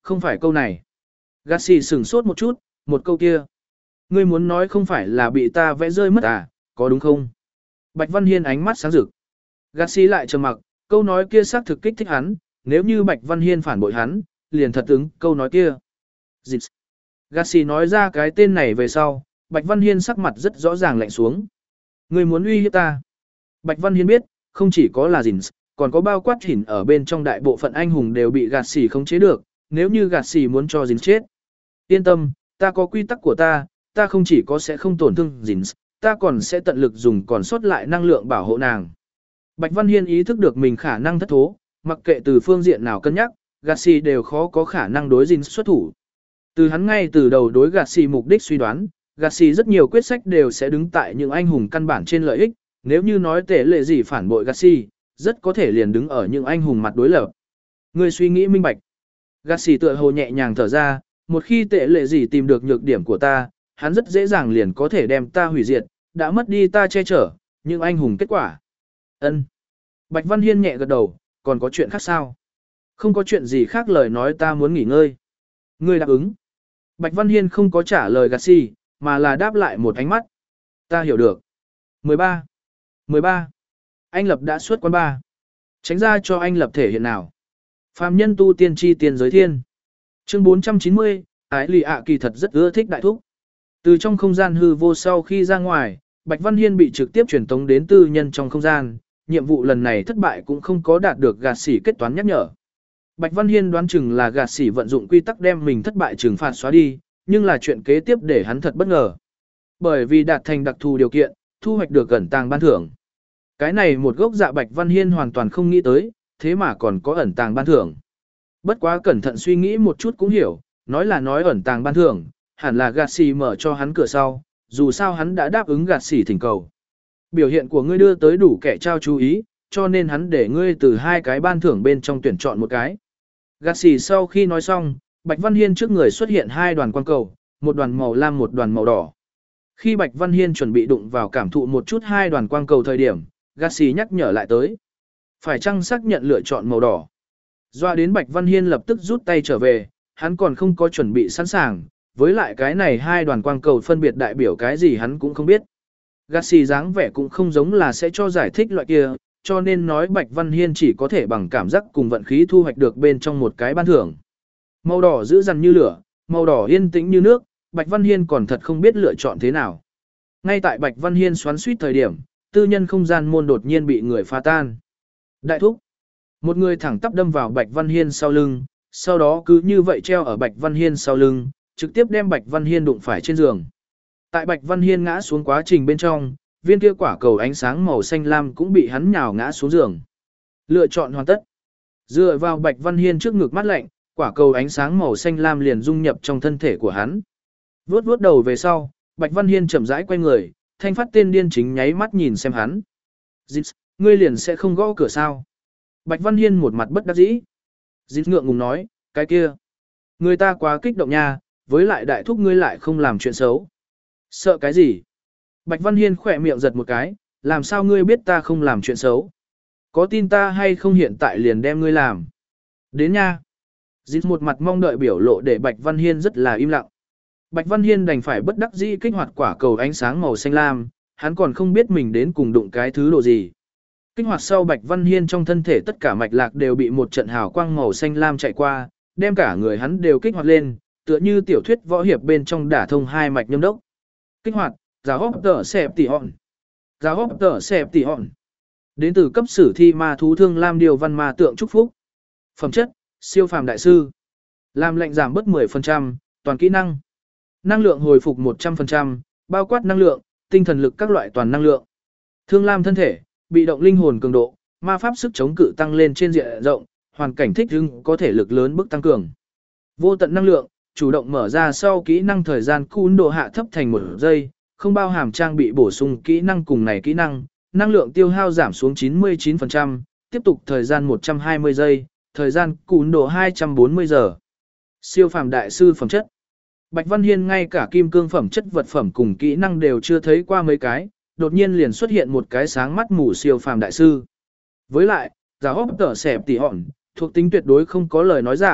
không phải câu này. Garcia sửng sốt một chút, một câu kia. Ngươi muốn nói không phải là bị ta vẽ rơi mất à, có đúng không? Bạch Văn Hiên ánh mắt sáng rực. Garcia lại trầm mặc, câu nói kia xác thực kích thích hắn, nếu như Bạch Văn Hiên phản bội hắn, liền thật ứng câu nói kia. Zins. Garcia nói ra cái tên này về sau, Bạch Văn Hiên sắc mặt rất rõ ràng lạnh xuống. Ngươi muốn uy hiếp ta. Bạch Văn Hiên biết, không chỉ có là Zins, còn có bao quát hỉn ở bên trong đại bộ phận anh hùng đều bị Garcia khống chế được, nếu như Garcia muốn cho Zins chết. Yên tâm, ta có quy tắc của ta, ta không chỉ có sẽ không tổn thương Zins, ta còn sẽ tận lực dùng còn sót lại năng lượng bảo hộ nàng. Bạch Văn Hiên ý thức được mình khả năng thất thố, mặc kệ từ phương diện nào cân nhắc, Garcia đều khó có khả năng đối Zins xuất thủ. Từ hắn ngay từ đầu đối Garcia mục đích suy đoán, Garcia rất nhiều quyết sách đều sẽ đứng tại những anh hùng căn bản trên lợi ích, nếu như nói tệ lệ gì phản bội Garcia, rất có thể liền đứng ở những anh hùng mặt đối lập. Người suy nghĩ minh bạch. Garcia tựa hồ nhẹ nhàng thở ra, một khi tệ lệ gì tìm được nhược điểm của ta, hắn rất dễ dàng liền có thể đem ta hủy diệt, đã mất đi ta che chở, những anh hùng kết quả. Ân. Bạch Văn Hiên nhẹ gật đầu, còn có chuyện khác sao? Không có chuyện gì khác, lời nói ta muốn nghỉ ngơi. Ngươi đáp ứng. Bạch Văn Hiên không có trả lời Garcia, mà là đáp lại một ánh mắt. Ta hiểu được. mười ba. mười ba. Anh Lập đã xuất quán ba. Tránh ra cho anh Lập thể hiện nào. Phàm nhân tu tiên tri tiên giới thiên. Chương bốn trăm chín mươi, Ái Lì ạ kỳ thật rất ưa thích đại thúc. Từ trong không gian hư vô sau khi ra ngoài, Bạch Văn Hiên bị trực tiếp truyền tống đến tư nhân trong không gian, nhiệm vụ lần này thất bại cũng không có đạt được gạt xỉ kết toán nhắc nhở. Bạch Văn Hiên đoán chừng là gạt xỉ vận dụng quy tắc đem mình thất bại trừng phạt xóa đi, nhưng là chuyện kế tiếp để hắn thật bất ngờ. Bởi vì đạt thành đặc thù điều kiện, thu hoạch được ẩn tàng ban thưởng. Cái này một gốc dạ Bạch Văn Hiên hoàn toàn không nghĩ tới, thế mà còn có ẩn tàng ban thưởng. Bất quá cẩn thận suy nghĩ một chút cũng hiểu, nói là nói ẩn tàng ban thưởng, hẳn là gạt xỉ mở cho hắn cửa sau, dù sao hắn đã đáp ứng gạt xỉ thỉnh cầu. Biểu hiện của ngươi đưa tới đủ kẻ trao chú ý, cho nên hắn để ngươi từ hai cái ban thưởng bên trong tuyển chọn một cái. Gạt xỉ sau khi nói xong, Bạch Văn Hiên trước người xuất hiện hai đoàn quang cầu, một đoàn màu lam một đoàn màu đỏ. Khi Bạch Văn Hiên chuẩn bị đụng vào cảm thụ một chút hai đoàn quang cầu thời điểm, gạt xỉ nhắc nhở lại tới. Phải chăng xác nhận lựa chọn màu đỏ? Doa đến Bạch Văn Hiên lập tức rút tay trở về, hắn còn không có chuẩn bị sẵn sàng, với lại cái này hai đoàn quang cầu phân biệt đại biểu cái gì hắn cũng không biết. Garcia dáng vẻ cũng không giống là sẽ cho giải thích loại kia, cho nên nói Bạch Văn Hiên chỉ có thể bằng cảm giác cùng vận khí thu hoạch được bên trong một cái ban thưởng. Màu đỏ dữ dằn như lửa, màu đỏ yên tĩnh như nước, Bạch Văn Hiên còn thật không biết lựa chọn thế nào. Ngay tại Bạch Văn Hiên xoắn suýt thời điểm, tư nhân không gian môn đột nhiên bị người phá tan. Đại thúc. Một người thẳng tắp đâm vào Bạch Văn Hiên sau lưng, sau đó cứ như vậy treo ở Bạch Văn Hiên sau lưng, trực tiếp đem Bạch Văn Hiên đụng phải trên giường. Tại Bạch Văn Hiên ngã xuống quá trình bên trong, viên kia quả cầu ánh sáng màu xanh lam cũng bị hắn nhào ngã xuống giường. Lựa chọn hoàn tất. Dựa vào Bạch Văn Hiên trước ngực mát lạnh, quả cầu ánh sáng màu xanh lam liền dung nhập trong thân thể của hắn. Vuốt vuốt đầu về sau, Bạch Văn Hiên chậm rãi quay người, thanh phát tên điên chính nháy mắt nhìn xem hắn. Dít, ngươi liền sẽ không gõ cửa sao? Bạch Văn Hiên một mặt bất đắc dĩ. Dít ngượng ngùng nói, cái kia. Người ta quá kích động nha, với lại đại thúc ngươi lại không làm chuyện xấu. Sợ cái gì? Bạch Văn Hiên khỏe miệng giật một cái, làm sao ngươi biết ta không làm chuyện xấu? Có tin ta hay không hiện tại liền đem ngươi làm? Đến nha. Dít một mặt mong đợi biểu lộ để Bạch Văn Hiên rất là im lặng. Bạch Văn Hiên đành phải bất đắc dĩ kích hoạt quả cầu ánh sáng màu xanh lam, hắn còn không biết mình đến cùng đụng cái thứ độ gì. Kích hoạt sau Bạch Văn Hiên trong thân thể tất cả mạch lạc đều bị một trận hào quang màu xanh lam chạy qua, đem cả người hắn đều kích hoạt lên, tựa như tiểu thuyết võ hiệp bên trong đả thông hai mạch nhâm đốc. Kích hoạt, giáo hốc tở xẹp tỉ hòn. Giáo hốc tở xẹp tỉ hòn. Đến từ cấp sử thi ma thú thương lam điều văn ma tượng chúc phúc. Phẩm chất, siêu phàm đại sư. Làm lệnh giảm bớt mười phần trăm, toàn kỹ năng. Năng lượng hồi phục một trăm phần trăm, bao quát năng lượng, tinh thần lực các loại toàn năng lượng. Thương lam thân thể, bị động linh hồn cường độ, ma pháp sức chống cự tăng lên trên diện rộng, hoàn cảnh thích ứng có thể lực lớn bức tăng cường. Vô tận năng lượng, chủ động mở ra sau kỹ năng thời gian cún độ hạ thấp thành một giây, không bao hàm trang bị bổ sung kỹ năng cùng này kỹ năng, năng lượng tiêu hao giảm xuống chín mươi chín phần trăm, tiếp tục thời gian một trăm hai mươi giây, thời gian cún độ hai trăm bốn mươi giờ. Siêu phàm đại sư phẩm chất. Bạch Văn Hiên ngay cả kim cương phẩm chất vật phẩm cùng kỹ năng đều chưa thấy qua mấy cái, đột nhiên liền xuất hiện một cái sáng mắt mù siêu phàm đại sư. Với lại, giáo hốc tở xẹp tỉ hòn, thuộc tính tuyệt đối không có lời nói giảng,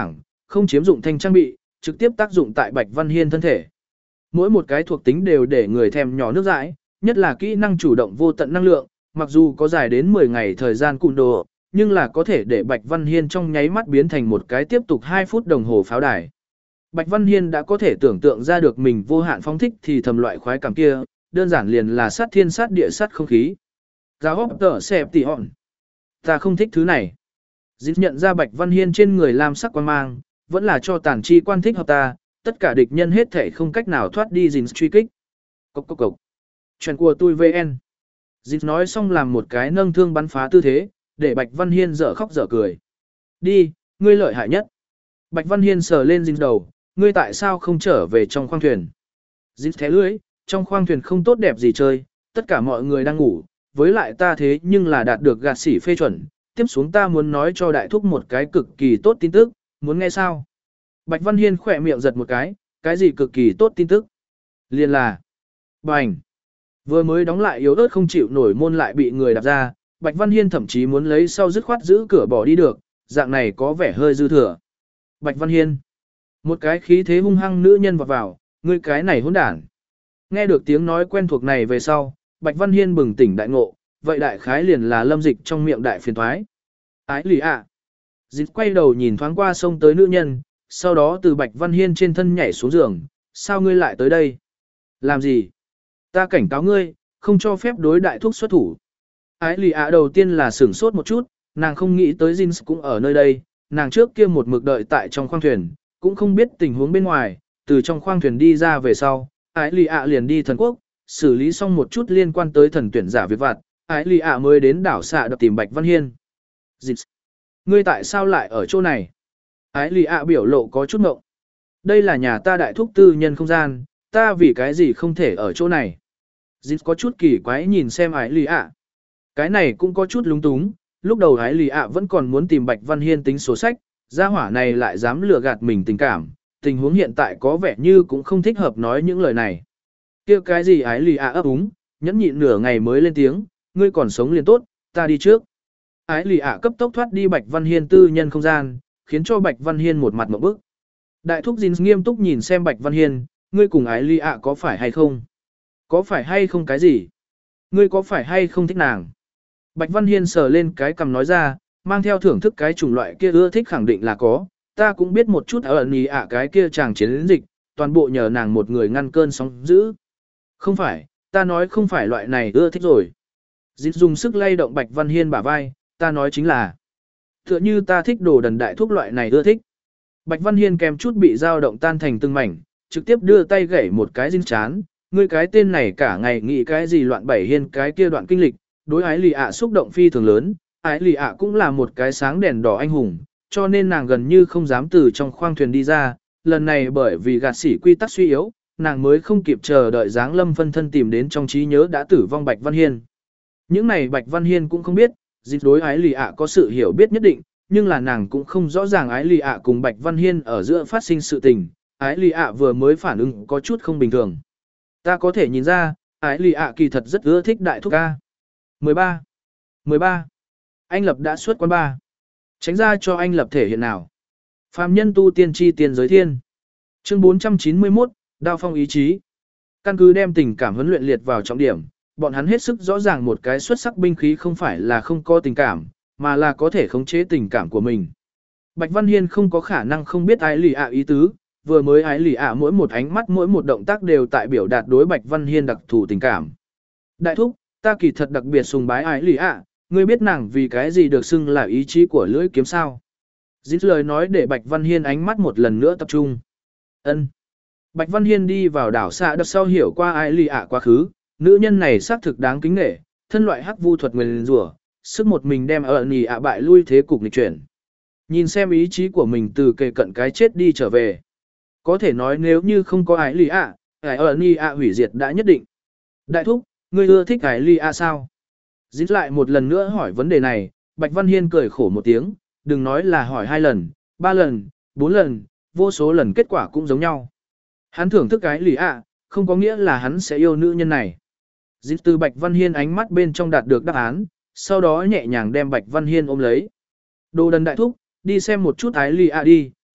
không chiếm dụng thành trang bị, trực tiếp tác dụng tại Bạch Văn Hiên thân thể. Mỗi một cái thuộc tính đều để người thèm nhỏ nước dãi, nhất là kỹ năng chủ động vô tận năng lượng, mặc dù có dài đến mười ngày thời gian cùn đồ, nhưng là có thể để Bạch Văn Hiên trong nháy mắt biến thành một cái tiếp tục hai phút đồng hồ pháo đài. Bạch Văn Hiên đã có thể tưởng tượng ra được mình vô hạn phóng thích thì thầm loại khoái cảm kia, đơn giản liền là sát thiên sát địa sát không khí. Giáo hốc tở xẹp tỉ hòn. Ta không thích thứ này. Dịch nhận ra Bạch Văn Hiên trên người làm sắc quan mang, vẫn là cho tàn chi quan thích hợp ta, tất cả địch nhân hết thể không cách nào thoát đi Dịch truy kích. Cốc cốc cốc. Chuyện của tôi vê en. Dịch nói xong làm một cái nâng thương bắn phá tư thế, để Bạch Văn Hiên dở khóc dở cười. Đi, ngươi lợi hại nhất. Bạch Văn Hiên sờ lên Dịch đầu, ngươi tại sao không trở về trong khoang thuyền? Dịch thé lưới, trong khoang thuyền không tốt đẹp gì chơi, tất cả mọi người đang ngủ, với lại ta thế nhưng là đạt được gạt sĩ phê chuẩn, tiếp xuống ta muốn nói cho đại thúc một cái cực kỳ tốt tin tức, muốn nghe sao? Bạch Văn Hiên khỏe miệng giật một cái, cái gì cực kỳ tốt tin tức? Liên là, bành, vừa mới đóng lại yếu ớt không chịu nổi môn lại bị người đạp ra, Bạch Văn Hiên thậm chí muốn lấy sau dứt khoát giữ cửa bỏ đi được, dạng này có vẻ hơi dư thừa. Bạch Văn Hiên, một cái khí thế hung hăng nữ nhân vọt vào, ngươi cái này hỗn đản. Nghe được tiếng nói quen thuộc này về sau, Bạch Văn Hiên bừng tỉnh đại ngộ, vậy đại khái liền là Lâm Dịch trong miệng đại phiền thoái. Ái lì ạ. Dịch quay đầu nhìn thoáng qua sông tới nữ nhân, sau đó từ Bạch Văn Hiên trên thân nhảy xuống giường, sao ngươi lại tới đây? Làm gì? Ta cảnh cáo ngươi, không cho phép đối đại thúc xuất thủ. Ái lì ạ đầu tiên là sửng sốt một chút, nàng không nghĩ tới Jin cũng ở nơi đây, nàng trước kia một mực đợi tại trong khoang thuyền, cũng không biết tình huống bên ngoài, từ trong khoang thuyền đi ra về sau, Ái lì ạ liền đi thần quốc, xử lý xong một chút liên quan tới thần tuyển giả việc vặt, Ái lì ạ mới đến đảo xạ đập tìm Bạch Văn Hiên. Jin, ngươi tại sao lại ở chỗ này? Ái lì ạ biểu lộ có chút ngộng. Đây là nhà ta đại thúc tư nhân không gian, ta vì cái gì không thể ở chỗ này? Jin có chút kỳ quái nhìn xem Ái lì ạ. Cái này cũng có chút lúng túng, lúc đầu Ái lì ạ vẫn còn muốn tìm Bạch Văn Hiên tính sổ sách, gia hỏa này lại dám lừa gạt mình tình cảm, tình huống hiện tại có vẻ như cũng không thích hợp nói những lời này. Kia cái gì Ái lì ạ ấp úng, nhẫn nhịn nửa ngày mới lên tiếng, ngươi còn sống liền tốt, ta đi trước. Ái lì ạ cấp tốc thoát đi Bạch Văn Hiên tư nhân không gian, khiến cho Bạch Văn Hiên một mặt ngộp bức. Đại thúc Jin nghiêm túc nhìn xem Bạch Văn Hiên, ngươi cùng Ái lì ạ có phải hay không? Có phải hay không cái gì? Ngươi có phải hay không thích nàng? Bạch Văn Hiên sờ lên cái cằm nói ra, mang theo thưởng thức cái chủng loại kia ưa thích khẳng định là có, ta cũng biết một chút ở ẩn ý ạ cái kia chàng chiến dịch, toàn bộ nhờ nàng một người ngăn cơn sóng dữ. Không phải, ta nói không phải loại này ưa thích rồi. Dịch dùng sức lay động Bạch Văn Hiên bả vai, ta nói chính là, tựa như ta thích đồ đần đại thuốc loại này ưa thích. Bạch Văn Hiên kèm chút bị dao động tan thành từng mảnh, trực tiếp đưa tay gãy một cái dính chán, ngươi cái tên này cả ngày nghĩ cái gì loạn bảy hiên cái kia đoạn kinh lịch, đối Ái lì ạ xúc động phi thường lớn, Ái lì ạ cũng là một cái sáng đèn đỏ anh hùng, cho nên nàng gần như không dám từ trong khoang thuyền đi ra, lần này bởi vì gạt sĩ quy tắc suy yếu, nàng mới không kịp chờ đợi dáng lâm phân thân tìm đến trong trí nhớ đã tử vong Bạch Văn Hiên. Những này Bạch Văn Hiên cũng không biết, dịch đối Ái lì ạ có sự hiểu biết nhất định, nhưng là nàng cũng không rõ ràng Ái lì ạ cùng Bạch Văn Hiên ở giữa phát sinh sự tình, Ái lì ạ vừa mới phản ứng có chút không bình thường. Ta có thể nhìn ra, Ái lì ạ kỳ thật rất ưa thích đại thúc ca. mười ba. mười ba. Anh Lập đã xuất quán ba. Tránh ra cho anh Lập thể hiện nào. Phàm nhân tu tiên tri tiên giới thiên. Chương bốn trăm chín mươi mốt, Đao phong ý chí. Căn cứ đem tình cảm huấn luyện liệt vào trọng điểm, bọn hắn hết sức rõ ràng một cái xuất sắc binh khí không phải là không có tình cảm, mà là có thể khống chế tình cảm của mình. Bạch Văn Hiên không có khả năng không biết Ái lì ạ ý tứ, vừa mới Ái lì ạ mỗi một ánh mắt mỗi một động tác đều tại biểu đạt đối Bạch Văn Hiên đặc thù tình cảm. Đại thúc, ta kỳ thật đặc biệt sùng bái Ái lì ạ, ngươi biết nàng vì cái gì được xưng là ý chí của lưỡi kiếm sao? Dít lời nói để Bạch Văn Hiên ánh mắt một lần nữa tập trung. Ân. Bạch Văn Hiên đi vào đảo xạ đợt sau hiểu qua Ái lì ạ quá khứ, nữ nhân này xác thực đáng kính nể, thân loại hắc vu thuật nguyền rủa, sức một mình đem ở nì ạ bại lui thế cục nghịch chuyển. Nhìn xem ý chí của mình từ kề cận cái chết đi trở về. Có thể nói nếu như không có Ái lì ạ, Ái ở nì ạ hủy diệt đã nhất định. Đại thúc, ngươi ưa thích Ái lì ạ sao? Dính lại một lần nữa hỏi vấn đề này, Bạch Văn Hiên cười khổ một tiếng, đừng nói là hỏi hai lần, ba lần, bốn lần, vô số lần kết quả cũng giống nhau. Hắn thưởng thức Ái lì ạ, không có nghĩa là hắn sẽ yêu nữ nhân này. Dính từ Bạch Văn Hiên ánh mắt bên trong đạt được đáp án, sau đó nhẹ nhàng đem Bạch Văn Hiên ôm lấy. Đồ đần đại thúc, đi xem một chút Ái lì ạ đi,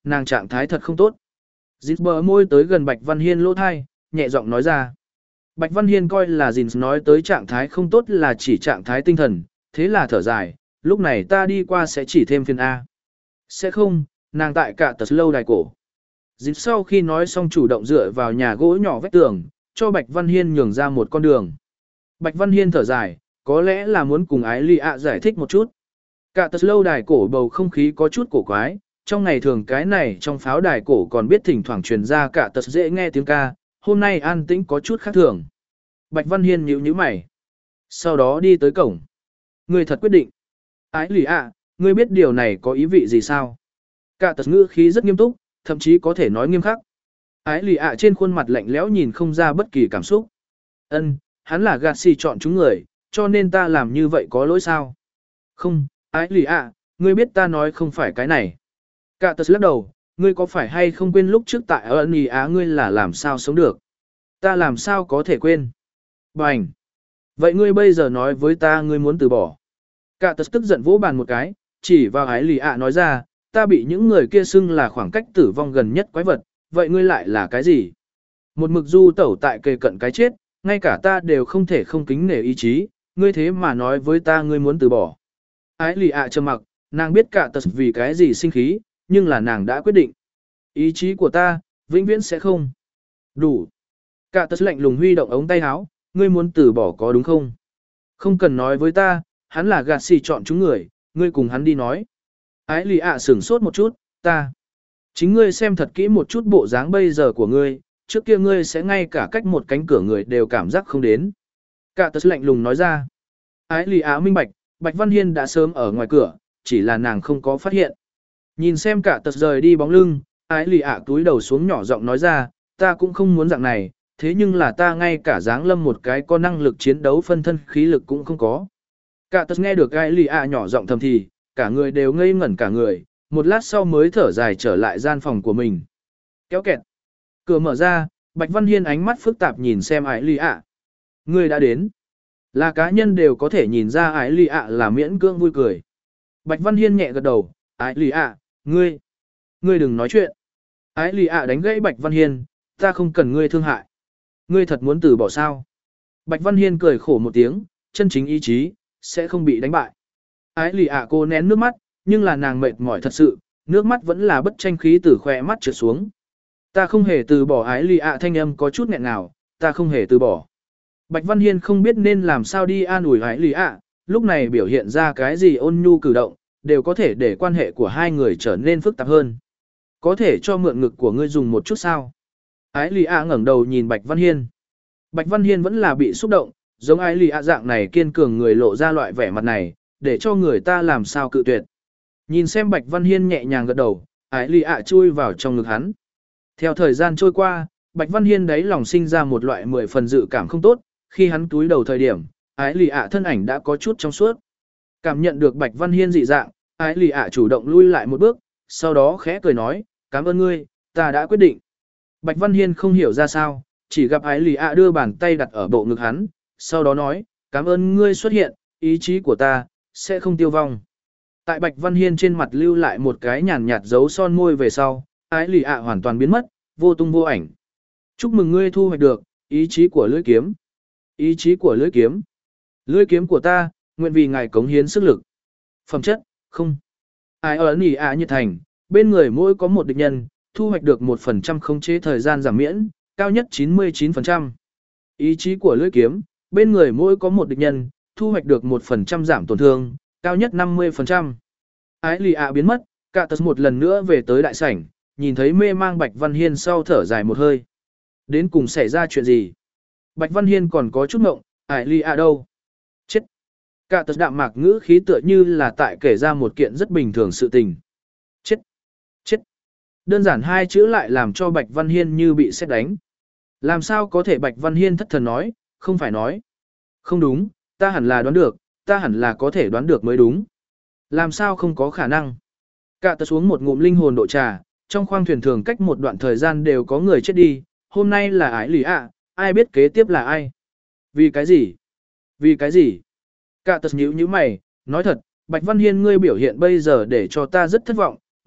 nàng trạng thái thật không tốt. Dins bờ môi tới gần Bạch Văn Hiên lỗ thai, nhẹ giọng nói ra. Bạch Văn Hiên coi là Dins nói tới trạng thái không tốt là chỉ trạng thái tinh thần, thế là thở dài, lúc này ta đi qua sẽ chỉ thêm phiền A. Sẽ không, nàng tại cả tật lâu đài cổ. Dins sau khi nói xong chủ động dựa vào nhà gỗ nhỏ vách tường, cho Bạch Văn Hiên nhường ra một con đường. Bạch Văn Hiên thở dài, có lẽ là muốn cùng Ái Lì ạ giải thích một chút. Cả tật lâu đài cổ bầu không khí có chút cổ quái, trong ngày thường cái này trong pháo đài cổ còn biết thỉnh thoảng truyền ra cả tật dễ nghe tiếng ca, hôm nay an tĩnh có chút khác thường. Bạch Văn Hiên nhíu nhíu mày. Sau đó đi tới cổng. Ngươi thật quyết định. Ái Lì ạ, ngươi biết điều này có ý vị gì sao? Cả tật ngữ khí rất nghiêm túc, thậm chí có thể nói nghiêm khắc. Ái Lì ạ trên khuôn mặt lạnh lẽo nhìn không ra bất kỳ cảm xúc. Ân, hắn là gạt xì chọn chúng người, cho nên ta làm như vậy có lỗi sao? Không, Ái Lì ạ, ngươi biết ta nói không phải cái này. Cả tật lắc đầu, ngươi có phải hay không quên lúc trước tại ơn ý á ngươi là làm sao sống được? Ta làm sao có thể quên? Bành! Vậy ngươi bây giờ nói với ta ngươi muốn từ bỏ. Cả tật tức giận vỗ bàn một cái, chỉ vào Ái Lì ạ nói ra, ta bị những người kia xưng là khoảng cách tử vong gần nhất quái vật, vậy ngươi lại là cái gì? Một mực du tẩu tại kề cận cái chết, ngay cả ta đều không thể không kính nể ý chí, ngươi thế mà nói với ta ngươi muốn từ bỏ. Ái Lì ạ trầm mặc, nàng biết cả tật vì cái gì sinh khí, nhưng là nàng đã quyết định. Ý chí của ta, vĩnh viễn sẽ không. Đủ. Cả tật lạnh lùng huy động ống tay áo, ngươi muốn từ bỏ có đúng không? Không cần nói với ta, hắn là gạt xì chọn chúng người, ngươi cùng hắn đi nói. Ái Lì ạ sửng sốt một chút, ta. Chính ngươi xem thật kỹ một chút bộ dáng bây giờ của ngươi, trước kia ngươi sẽ ngay cả cách một cánh cửa người đều cảm giác không đến. Cả tật lạnh lùng nói ra. Ái Lì ạ minh bạch, Bạch Văn Hiên đã sớm ở ngoài cửa, chỉ là nàng không có phát hiện. Nhìn xem cả tật rời đi bóng lưng, Ái Lì ạ túi đầu xuống nhỏ giọng nói ra, ta cũng không muốn dạng này, thế nhưng là ta ngay cả dáng lâm một cái có năng lực chiến đấu phân thân khí lực cũng không có. Cả tật nghe được Ái Lì ạ nhỏ giọng thầm thì, cả người đều ngây ngẩn cả người, một lát sau mới thở dài trở lại gian phòng của mình. Kéo kẹt. Cửa mở ra, Bạch Văn Hiên ánh mắt phức tạp nhìn xem Ái Lì ạ. Người đã đến. Là cá nhân đều có thể nhìn ra Ái Lì ạ là miễn cưỡng vui cười. Bạch Văn Hiên nhẹ gật đầu, Ái Lì ạ, ngươi, ngươi đừng nói chuyện. Ái Lì ạ đánh gãy Bạch Văn Hiên, ta không cần ngươi thương hại. Ngươi thật muốn từ bỏ sao? Bạch Văn Hiên cười khổ một tiếng, chân chính ý chí, sẽ không bị đánh bại. Ái Lì ạ cô nén nước mắt, nhưng là nàng mệt mỏi thật sự, nước mắt vẫn là bất tranh khí từ khóe mắt trượt xuống. Ta không hề từ bỏ. Ái Lì ạ thanh âm có chút nghẹn ngào, ta không hề từ bỏ. Bạch Văn Hiên không biết nên làm sao đi an ủi Ái Lì ạ, lúc này biểu hiện ra cái gì ôn nhu cử động, đều có thể để quan hệ của hai người trở nên phức tạp hơn. Có thể cho mượn ngực của ngươi dùng một chút sao? Ái Lì ạ ngẩng đầu nhìn Bạch Văn Hiên. Bạch Văn Hiên vẫn là bị xúc động, giống Ái Lì ạ dạng này kiên cường người lộ ra loại vẻ mặt này, để cho người ta làm sao cự tuyệt. Nhìn xem Bạch Văn Hiên nhẹ nhàng gật đầu, Ái Lì ạ chui vào trong ngực hắn. Theo thời gian trôi qua, Bạch Văn Hiên đáy lòng sinh ra một loại mười phần dự cảm không tốt, khi hắn túi đầu thời điểm, Ái Lì ạ thân ảnh đã có chút trong suốt. Cảm nhận được Bạch Văn Hiên dị dạng, Ái Lì ạ chủ động lui lại một bước, sau đó khẽ cười nói, cảm ơn ngươi, ta đã quyết định. Bạch Văn Hiên không hiểu ra sao, chỉ gặp Ái Lì ạ đưa bàn tay đặt ở bộ ngực hắn, sau đó nói, cảm ơn ngươi xuất hiện, ý chí của ta, sẽ không tiêu vong. Tại Bạch Văn Hiên trên mặt lưu lại một cái nhàn nhạt dấu son môi về sau, Ái Lì ạ hoàn toàn biến mất, vô tung vô ảnh. Chúc mừng ngươi thu hoạch được, ý chí của lưỡi kiếm. Ý chí của lưỡi kiếm. Lưỡi kiếm của ta, nguyện vì ngài cống hiến sức lực. Phẩm chất, không. Ái ấn ỉ ạ nhiệt thành, bên người mỗi có một địch nhân, thu hoạch được một phần trăm khống chế thời gian giảm miễn, cao nhất chín mươi chín phần trăm. Ý chí của lưỡi kiếm, bên người mỗi có một địch nhân, thu hoạch được một phần trăm giảm tổn thương, cao nhất năm mươi phần trăm. Ái Lì ạ biến mất, cả tật một lần nữa về tới đại sảnh, nhìn thấy mê mang Bạch Văn Hiên sau thở dài một hơi. Đến cùng xảy ra chuyện gì? Bạch Văn Hiên còn có chút ngộng, Ái Lì ạ đâu? Chết! Cả tật đạm mạc ngữ khí tựa như là tại kể ra một kiện rất bình thường sự tình. Chết! Chết! Đơn giản hai chữ lại làm cho Bạch Văn Hiên như bị sét đánh. Làm sao có thể? Bạch Văn Hiên thất thần nói, không phải nói. Không đúng, ta hẳn là đoán được, ta hẳn là có thể đoán được mới đúng. Làm sao không có khả năng? Cả tật xuống một ngụm linh hồn độ trà, trong khoang thuyền thường cách một đoạn thời gian đều có người chết đi, hôm nay là Ái Lì ạ, ai biết kế tiếp là ai? Vì cái gì? Vì cái gì? Cả tật nhíu nhíu mày, nói thật, Bạch Văn Hiên ngươi biểu hiện bây giờ để cho ta rất thất vọng,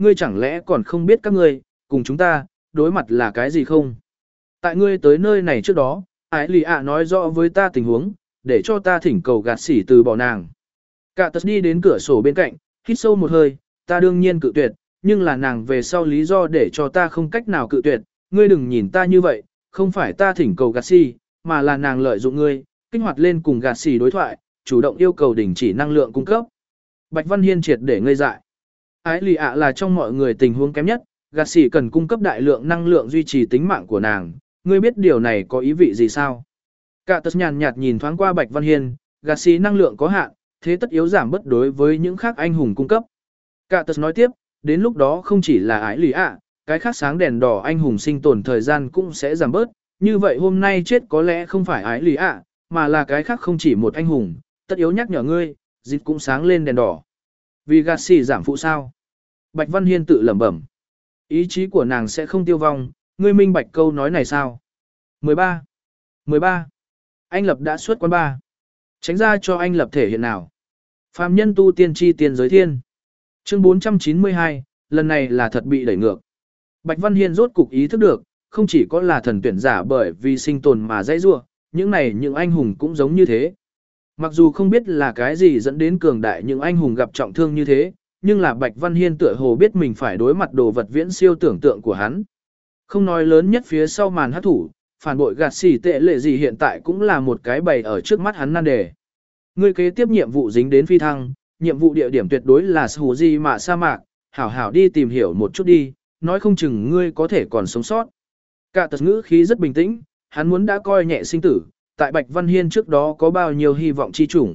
ngươi chẳng lẽ còn không biết các ngươi, cùng chúng ta, đối mặt là cái gì không? Tại ngươi tới nơi này trước đó, ái lì ạ nói rõ với ta tình huống, để cho ta thỉnh cầu gạt xỉ từ bỏ nàng. Cả tật đi đến cửa sổ bên cạnh, hít sâu một hơi, ta đương nhiên cự tuyệt, nhưng là nàng về sau lý do để cho ta không cách nào cự tuyệt, ngươi đừng nhìn ta như vậy, không phải ta thỉnh cầu gạt xỉ, mà là nàng lợi dụng ngươi, kích hoạt lên cùng gạt xỉ đối thoại, chủ động yêu cầu đình chỉ năng lượng cung cấp. Bạch Văn Hiên triệt để ngây dại. Ái lì ạ là trong mọi người tình huống kém nhất, gạt xỉ cần cung cấp đại lượng năng lượng duy trì tính mạng của nàng, ngươi biết điều này có ý vị gì sao? Cả tật nhàn nhạt nhìn thoáng qua Bạch Văn Hiên, gạt xỉ năng lượng có hạn, thế tất yếu giảm bất đối với những khác anh hùng cung cấp. Cả tật nói tiếp, đến lúc đó không chỉ là ái lì ạ, cái khác sáng đèn đỏ anh hùng sinh tồn thời gian cũng sẽ giảm bớt, như vậy hôm nay chết có lẽ không phải ái lì ạ, mà là cái khác không chỉ một anh hùng, tất yếu nhắc nhở ngươi, dịch cũng sáng lên đèn đỏ. Vì gạt xỉ giảm phụ sao? Bạch Văn Hiên tự lẩm bẩm. Ý chí của nàng sẽ không tiêu vong, ngươi minh bạch câu nói này sao? mười ba. mười ba. Anh Lập đã xuất quán ba. Tránh ra cho anh Lập thể hiện nào. Phàm nhân tu tiên tri tiên giới thiên. Chương bốn trăm chín mươi hai, lần này là thật bị đẩy ngược. Bạch Văn Hiên rốt cục ý thức được, không chỉ có là thần tuyển giả bởi vì sinh tồn mà dãy rua, những này những anh hùng cũng giống như thế. Mặc dù không biết là cái gì dẫn đến cường đại những anh hùng gặp trọng thương như thế, nhưng là Bạch Văn Hiên tựa hồ biết mình phải đối mặt đồ vật viễn siêu tưởng tượng của hắn. Không nói lớn nhất phía sau màn hát thủ, phản bội gạt xỉ tệ lệ gì hiện tại cũng là một cái bày ở trước mắt hắn nan đề. Ngươi kế tiếp nhiệm vụ dính đến phi thăng, nhiệm vụ địa điểm tuyệt đối là Sủ Di Mạ sa mạc, hảo hảo đi tìm hiểu một chút đi, nói không chừng ngươi có thể còn sống sót. Cả tật ngữ khí rất bình tĩnh, hắn muốn đã coi nhẹ sinh tử, tại Bạch Văn Hiên trước đó có bao nhiêu hy vọng chi chủng.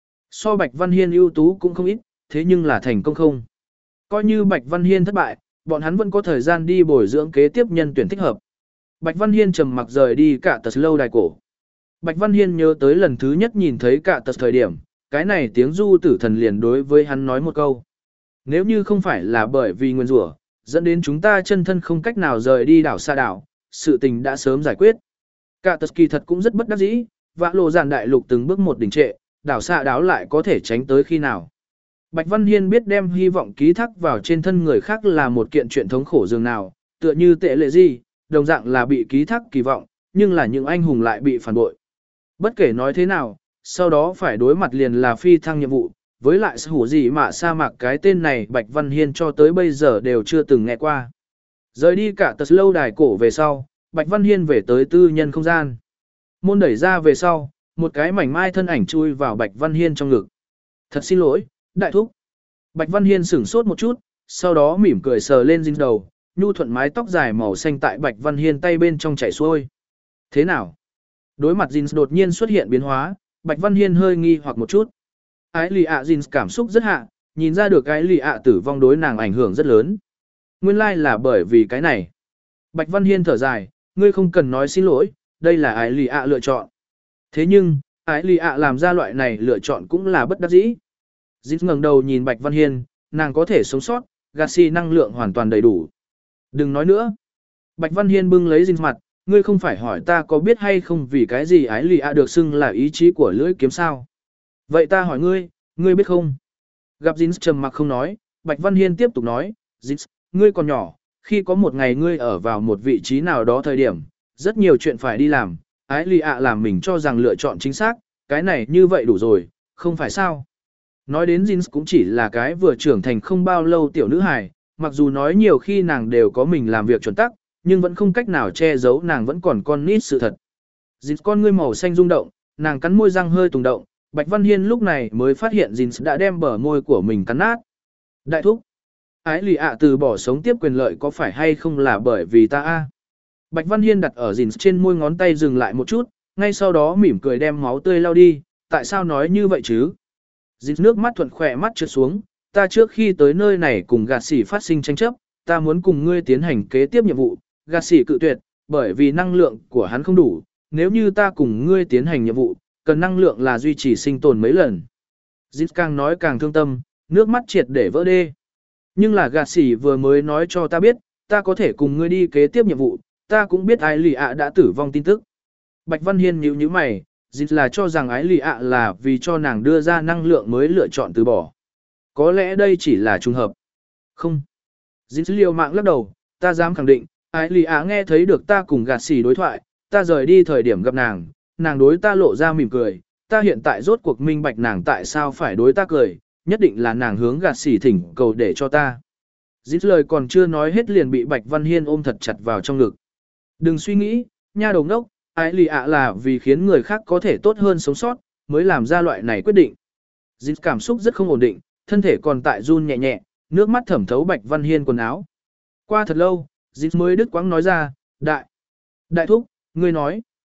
So Bạch Văn Hiên ưu tú cũng không ít, thế nhưng là thành công không. Coi như Bạch Văn Hiên thất bại, bọn hắn vẫn có thời gian đi bồi dưỡng kế tiếp nhân tuyển thích hợp. Bạch Văn Hiên trầm mặc rời đi cả tật lâu đài cổ. Bạch Văn Hiên nhớ tới lần thứ nhất nhìn thấy cả tật thời điểm, cái này tiếng du tử thần liền đối với hắn nói một câu. Nếu như không phải là bởi vì nguyên rủa dẫn đến chúng ta chân thân không cách nào rời đi đảo xa đảo, sự tình đã sớm giải quyết. Cả tật kỳ thật cũng rất bất đắc dĩ, vã lộ giản đại lục từng bước một đỉnh trệ, đảo xa đảo lại có thể tránh tới khi nào. Bạch Văn Hiên biết đem hy vọng ký thác vào trên thân người khác là một kiện chuyện thống khổ dường nào, tựa như tệ lệ gì, đồng dạng là bị ký thác kỳ vọng, nhưng là những anh hùng lại bị phản bội. Bất kể nói thế nào, sau đó phải đối mặt liền là phi thăng nhiệm vụ, với lại hủ gì mà sa mạc cái tên này Bạch Văn Hiên cho tới bây giờ đều chưa từng nghe qua. Rời đi cả tật lâu đài cổ về sau, Bạch Văn Hiên về tới tư nhân không gian. Môn đẩy ra về sau, một cái mảnh mai thân ảnh chui vào Bạch Văn Hiên trong ngực. Thật xin lỗi, đại thúc. Bạch Văn Hiên sửng sốt một chút, sau đó mỉm cười sờ lên dính đầu, nhu thuận mái tóc dài màu xanh tại Bạch Văn Hiên tay bên trong chảy xuôi. Thế nào? Đối mặt Jin đột nhiên xuất hiện biến hóa, Bạch Văn Hiên hơi nghi hoặc một chút. Ái lì ạ Jin cảm xúc rất hạ, nhìn ra được cái lì ạ tử vong đối nàng ảnh hưởng rất lớn. Nguyên lai là bởi vì cái này. Bạch Văn Hiên thở dài, ngươi không cần nói xin lỗi, đây là ái lì ạ lựa chọn. Thế nhưng, ái lì ạ làm ra loại này lựa chọn cũng là bất đắc dĩ. Jin ngẩng đầu nhìn Bạch Văn Hiên, nàng có thể sống sót, Gacy năng lượng hoàn toàn đầy đủ. Đừng nói nữa. Bạch Văn Hiên bưng lấy Jin mặt, ngươi không phải hỏi ta có biết hay không vì cái gì ái lì ạ được xưng là ý chí của lưỡi kiếm sao? Vậy ta hỏi ngươi, ngươi biết không? Gặp Jin trầm mặc không nói, Bạch Văn Hiên tiếp tục nói, Jin, ngươi còn nhỏ, khi có một ngày ngươi ở vào một vị trí nào đó thời điểm, rất nhiều chuyện phải đi làm, ái lì ạ làm mình cho rằng lựa chọn chính xác, cái này như vậy đủ rồi, không phải sao? Nói đến Jin cũng chỉ là cái vừa trưởng thành không bao lâu tiểu nữ hài, mặc dù nói nhiều khi nàng đều có mình làm việc chuẩn tắc, nhưng vẫn không cách nào che giấu nàng vẫn còn con nít sự thật. Jin con ngươi màu xanh rung động, nàng cắn môi răng hơi tùng động, Bạch Văn Hiên lúc này mới phát hiện Jin đã đem bờ môi của mình cắn nát. Đại thúc, ái lì ạ từ bỏ sống tiếp quyền lợi có phải hay không là bởi vì ta a? Bạch Văn Hiên đặt ở Jin trên môi ngón tay dừng lại một chút, ngay sau đó mỉm cười đem máu tươi lau đi, tại sao nói như vậy chứ? Jin nước mắt thuận khỏe mắt trượt xuống, ta trước khi tới nơi này cùng gạt xỉ phát sinh tranh chấp, ta muốn cùng ngươi tiến hành kế tiếp nhiệm vụ, gạt xỉ cự tuyệt, bởi vì năng lượng của hắn không đủ, nếu như ta cùng ngươi tiến hành nhiệm vụ, cần năng lượng là duy trì sinh tồn mấy lần. Jin càng nói càng thương tâm, nước mắt triệt để vỡ đê. Nhưng là gạt xỉ vừa mới nói cho ta biết, ta có thể cùng ngươi đi kế tiếp nhiệm vụ, ta cũng biết ái lì ạ đã tử vong tin tức. Bạch Văn Hiên nhíu nhíu mày, Jin là cho rằng ái lì ạ là vì cho nàng đưa ra năng lượng mới lựa chọn từ bỏ. Có lẽ đây chỉ là trùng hợp. Không. Jin liều mạng lắc đầu, ta dám khẳng định, ái lì ạ nghe thấy được ta cùng gạt xỉ đối thoại, ta rời đi thời điểm gặp nàng, nàng đối ta lộ ra mỉm cười, ta hiện tại rốt cuộc minh bạch nàng tại sao phải đối ta cười, nhất định là nàng hướng gạt xỉ thỉnh cầu để cho ta. Jin lời còn chưa nói hết liền bị Bạch Văn Hiên ôm thật chặt vào trong ngực. Đừng suy nghĩ, nha đầu ngốc, ái lì ạ là vì khiến người khác có thể tốt hơn sống sót, mới làm ra loại này quyết định. Jin cảm xúc rất không ổn định, thân thể còn tại run nhẹ nhẹ, nước mắt thẩm thấu Bạch Văn Hiên quần áo. Qua thật lâu, Jin mới đứt quãng nói ra, đại, đại thúc, ngươi nói,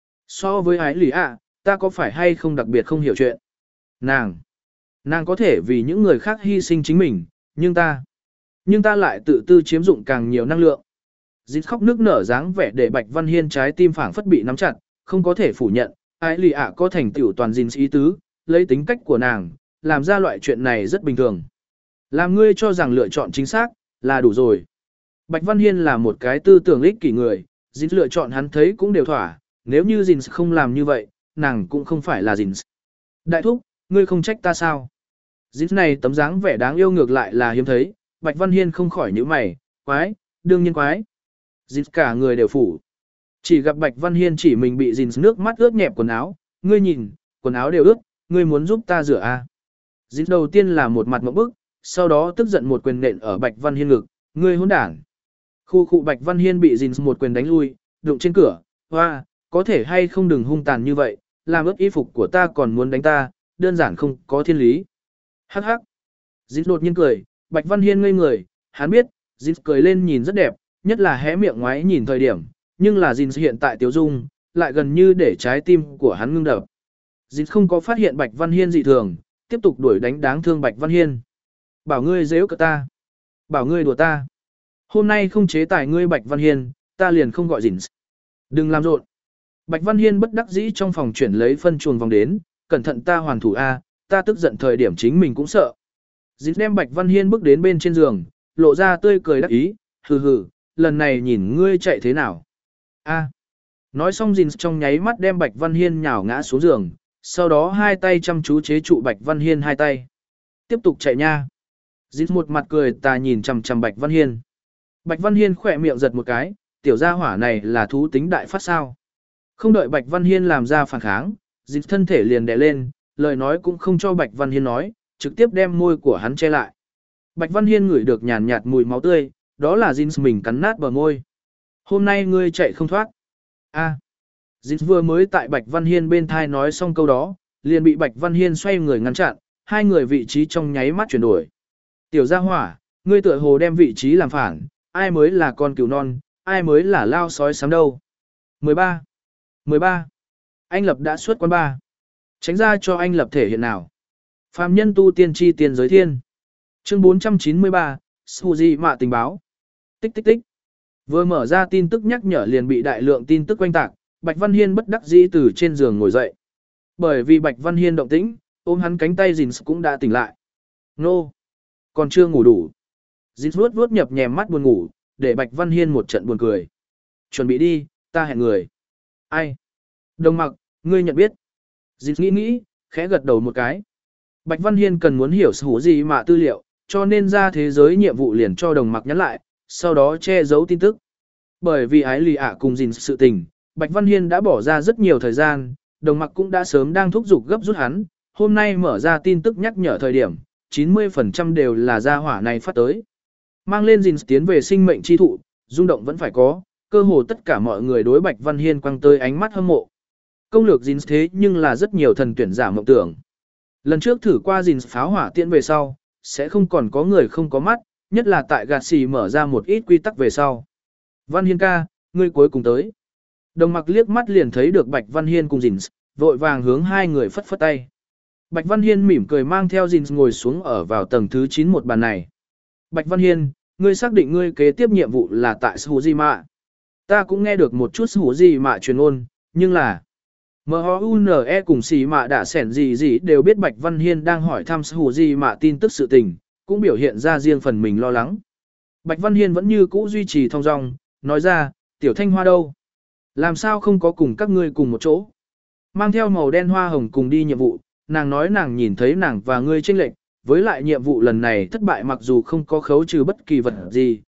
so với ái lì ạ, ta có phải hay không đặc biệt không hiểu chuyện. Nàng, nàng có thể vì những người khác hy sinh chính mình, nhưng ta, nhưng ta lại tự tư chiếm dụng càng nhiều năng lượng. Jin khóc nước nở dáng vẻ để Bạch Văn Hiên trái tim phảng phất bị nắm chặt, không có thể phủ nhận, ái lì ạ có thành tựu toàn Jin ý tứ, lấy tính cách của nàng, làm ra loại chuyện này rất bình thường. Làm ngươi cho rằng lựa chọn chính xác, là đủ rồi. Bạch Văn Hiên là một cái tư tưởng ích kỷ người, Jin lựa chọn hắn thấy cũng đều thỏa, nếu như Jin không làm như vậy, nàng cũng không phải là Jin. Đại thúc, ngươi không trách ta sao? Jin này tấm dáng vẻ đáng yêu ngược lại là hiếm thấy, Bạch Văn Hiên không khỏi nhíu mày, quái, đương nhiên quái. Jin cả người đều phủ. Chỉ gặp Bạch Văn Hiên chỉ mình bị Jin nước mắt ướt nhẹp quần áo, ngươi nhìn, quần áo đều ướt, ngươi muốn giúp ta rửa à? Jin đầu tiên là một mặt ngộp bức, sau đó tức giận một quyền nện ở Bạch Văn Hiên ngực, ngươi hỗn đản. Khu khu Bạch Văn Hiên bị Jin một quyền đánh lui, đụng trên cửa, hoa, có thể hay không đừng hung tàn như vậy, làm ướt y phục của ta còn muốn đánh ta, đơn giản không có thiên lý. Hắc hắc. Jin đột nhiên cười, Bạch Văn Hiên ngây người, hắn biết, Jin cười lên nhìn rất đẹp, nhất là hé miệng ngoái nhìn thời điểm, nhưng là Jin hiện tại tiêu dung, lại gần như để trái tim của hắn ngưng đập. Jin không có phát hiện Bạch Văn Hiên dị thường, tiếp tục đuổi đánh đáng thương Bạch Văn Hiên. Bảo ngươi giễu cợt ta, bảo ngươi đùa ta. Hôm nay không chế tài ngươi Bạch Văn Hiên, ta liền không gọi Jin. Đừng làm rộn. Bạch Văn Hiên bất đắc dĩ trong phòng chuyển lấy phân chuồng vòng đến, cẩn thận ta hoàn thủ a, ta tức giận thời điểm chính mình cũng sợ. Jin đem Bạch Văn Hiên bước đến bên trên giường, lộ ra tươi cười đắc ý, hừ hừ, lần này nhìn ngươi chạy thế nào. A. Nói xong Jin trong nháy mắt đem Bạch Văn Hiên nhào ngã xuống giường, sau đó hai tay chăm chú chế trụ Bạch Văn Hiên hai tay. Tiếp tục chạy nha. Jin một mặt cười tà nhìn chằm chằm Bạch Văn Hiên. Bạch Văn Hiên khỏe miệng giật một cái, tiểu gia hỏa này là thú tính đại phát sao. Không đợi Bạch Văn Hiên làm ra phản kháng, Jin thân thể liền đè lên, lời nói cũng không cho Bạch Văn Hiên nói, trực tiếp đem môi của hắn che lại. Bạch Văn Hiên ngửi được nhàn nhạt mùi máu tươi, đó là Jin mình cắn nát bờ môi. Hôm nay ngươi chạy không thoát. A. À. Jin vừa mới tại Bạch Văn Hiên bên thai nói xong câu đó, liền bị Bạch Văn Hiên xoay người ngăn chặn, hai người vị trí trong nháy mắt chuyển đổi. Tiểu gia hỏa, ngươi tựa hồ đem vị trí làm phản, ai mới là con cừu non, ai mới là lao sói sám đâu. mười ba. mười ba. Anh Lập đã xuất quán ba. Tránh ra cho anh Lập thể hiện nào. Phàm nhân tu tiên tri tiền giới thiên. Chương bốn trăm chín mươi ba, Suzy mạ tình báo. Tích tích tích. Vừa mở ra tin tức nhắc nhở liền bị đại lượng tin tức quanh tạc, Bạch Văn Hiên bất đắc dĩ từ trên giường ngồi dậy. Bởi vì Bạch Văn Hiên động tĩnh, ôm hắn cánh tay Jin cũng đã tỉnh lại. Nô! Còn chưa ngủ đủ. Jin vuốt vuốt nhập nhèm mắt buồn ngủ, để Bạch Văn Hiên một trận buồn cười. Chuẩn bị đi, ta hẹn người. Ai? Đồng Mặc, ngươi nhận biết. Jin nghĩ nghĩ, khẽ gật đầu một cái. Bạch Văn Hiên cần muốn hiểu số gì mà tư liệu, cho nên ra thế giới nhiệm vụ liền cho Đồng Mặc nhắn lại, sau đó che giấu tin tức. Bởi vì ái lì ạ cùng Jin sự tình, Bạch Văn Hiên đã bỏ ra rất nhiều thời gian, Đồng Mặc cũng đã sớm đang thúc giục gấp rút hắn, hôm nay mở ra tin tức nhắc nhở thời điểm, chín mươi phần trăm đều là gia hỏa này phát tới. Mang lên Jin tiến về sinh mệnh chi thụ, rung động vẫn phải có, cơ hồ tất cả mọi người đối Bạch Văn Hiên quăng tới ánh mắt hâm mộ. Công lược Jin thế nhưng là rất nhiều thần tuyển giả mộng tưởng. Lần trước thử qua Jin pháo hỏa tiễn về sau, sẽ không còn có người không có mắt, nhất là tại gạt xì mở ra một ít quy tắc về sau. Văn Hiên ca, ngươi cuối cùng tới. Đồng Mặc liếc mắt liền thấy được Bạch Văn Hiên cùng Jin, vội vàng hướng hai người phất phất tay. Bạch Văn Hiên mỉm cười mang theo Jin ngồi xuống ở vào tầng thứ chín một bàn này. Bạch Văn Hiên, ngươi xác định ngươi kế tiếp nhiệm vụ là tại Suzima. Ta cũng nghe được một chút Suzima truyền ngôn, nhưng là em o u en e cùng xì mạ đã sẻn gì gì đều biết Bạch Văn Hiên đang hỏi thăm Suzima tin tức sự tình, cũng biểu hiện ra riêng phần mình lo lắng. Bạch Văn Hiên vẫn như cũ duy trì thong dong, nói ra, tiểu Thanh Hoa đâu? Làm sao không có cùng các ngươi cùng một chỗ? Mang theo màu đen hoa hồng cùng đi nhiệm vụ, nàng nói nàng nhìn thấy nàng và ngươi chênh lệch, với lại nhiệm vụ lần này thất bại mặc dù không có khấu trừ bất kỳ vật gì,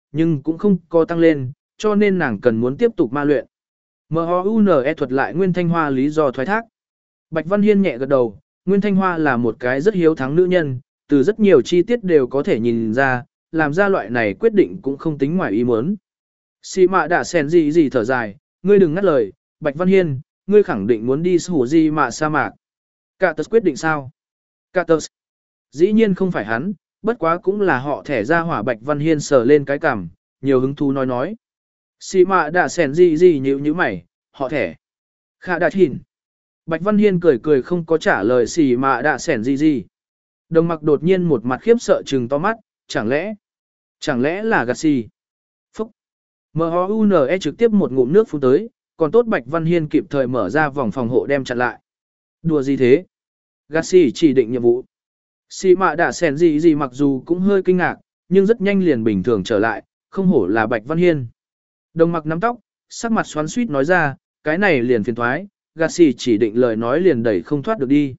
nhưng cũng không có tăng lên, cho nên nàng cần muốn tiếp tục ma luyện. M O U N E thuật lại Nguyên Thanh Hoa lý do thoái thác. Bạch Văn Hiên nhẹ gật đầu, Nguyên Thanh Hoa là một cái rất hiếu thắng nữ nhân, từ rất nhiều chi tiết đều có thể nhìn ra, làm ra loại này quyết định cũng không tính ngoài ý muốn. Xì mạ đã sèn gì gì thở dài, ngươi đừng ngắt lời, Bạch Văn Hiên, ngươi khẳng định muốn đi sủ gì mạ sa mạc. Cả tật quyết định sao? Cả tật. Dĩ nhiên không phải hắn, bất quá cũng là họ thẻ ra hỏa. Bạch Văn Hiên sờ lên cái cằm, nhiều hứng thú nói nói. Xì mạ đã sèn gì gì nhíu nhíu mày, họ thẻ. Khả đạt hình. Bạch Văn Hiên cười cười không có trả lời xì mạ đã sèn gì gì. Đồng mặc đột nhiên một mặt khiếp sợ trừng to mắt, chẳng lẽ, chẳng lẽ là gạt xì. Phúc. M O U N E trực tiếp một ngụm nước phun tới, còn tốt Bạch Văn Hiên kịp thời mở ra vòng phòng hộ đem chặn lại. Đùa gì thế? Gạt xì chỉ định nhiệm vụ. Xì mạ đã sèn gì gì mặc dù cũng hơi kinh ngạc, nhưng rất nhanh liền bình thường trở lại, không hổ là Bạch Văn Hiên. Đồng mặc nắm tóc, sắc mặt xoắn xuýt nói ra, cái này liền phiền thoái, gạt xì chỉ định lời nói liền đẩy không thoát được đi.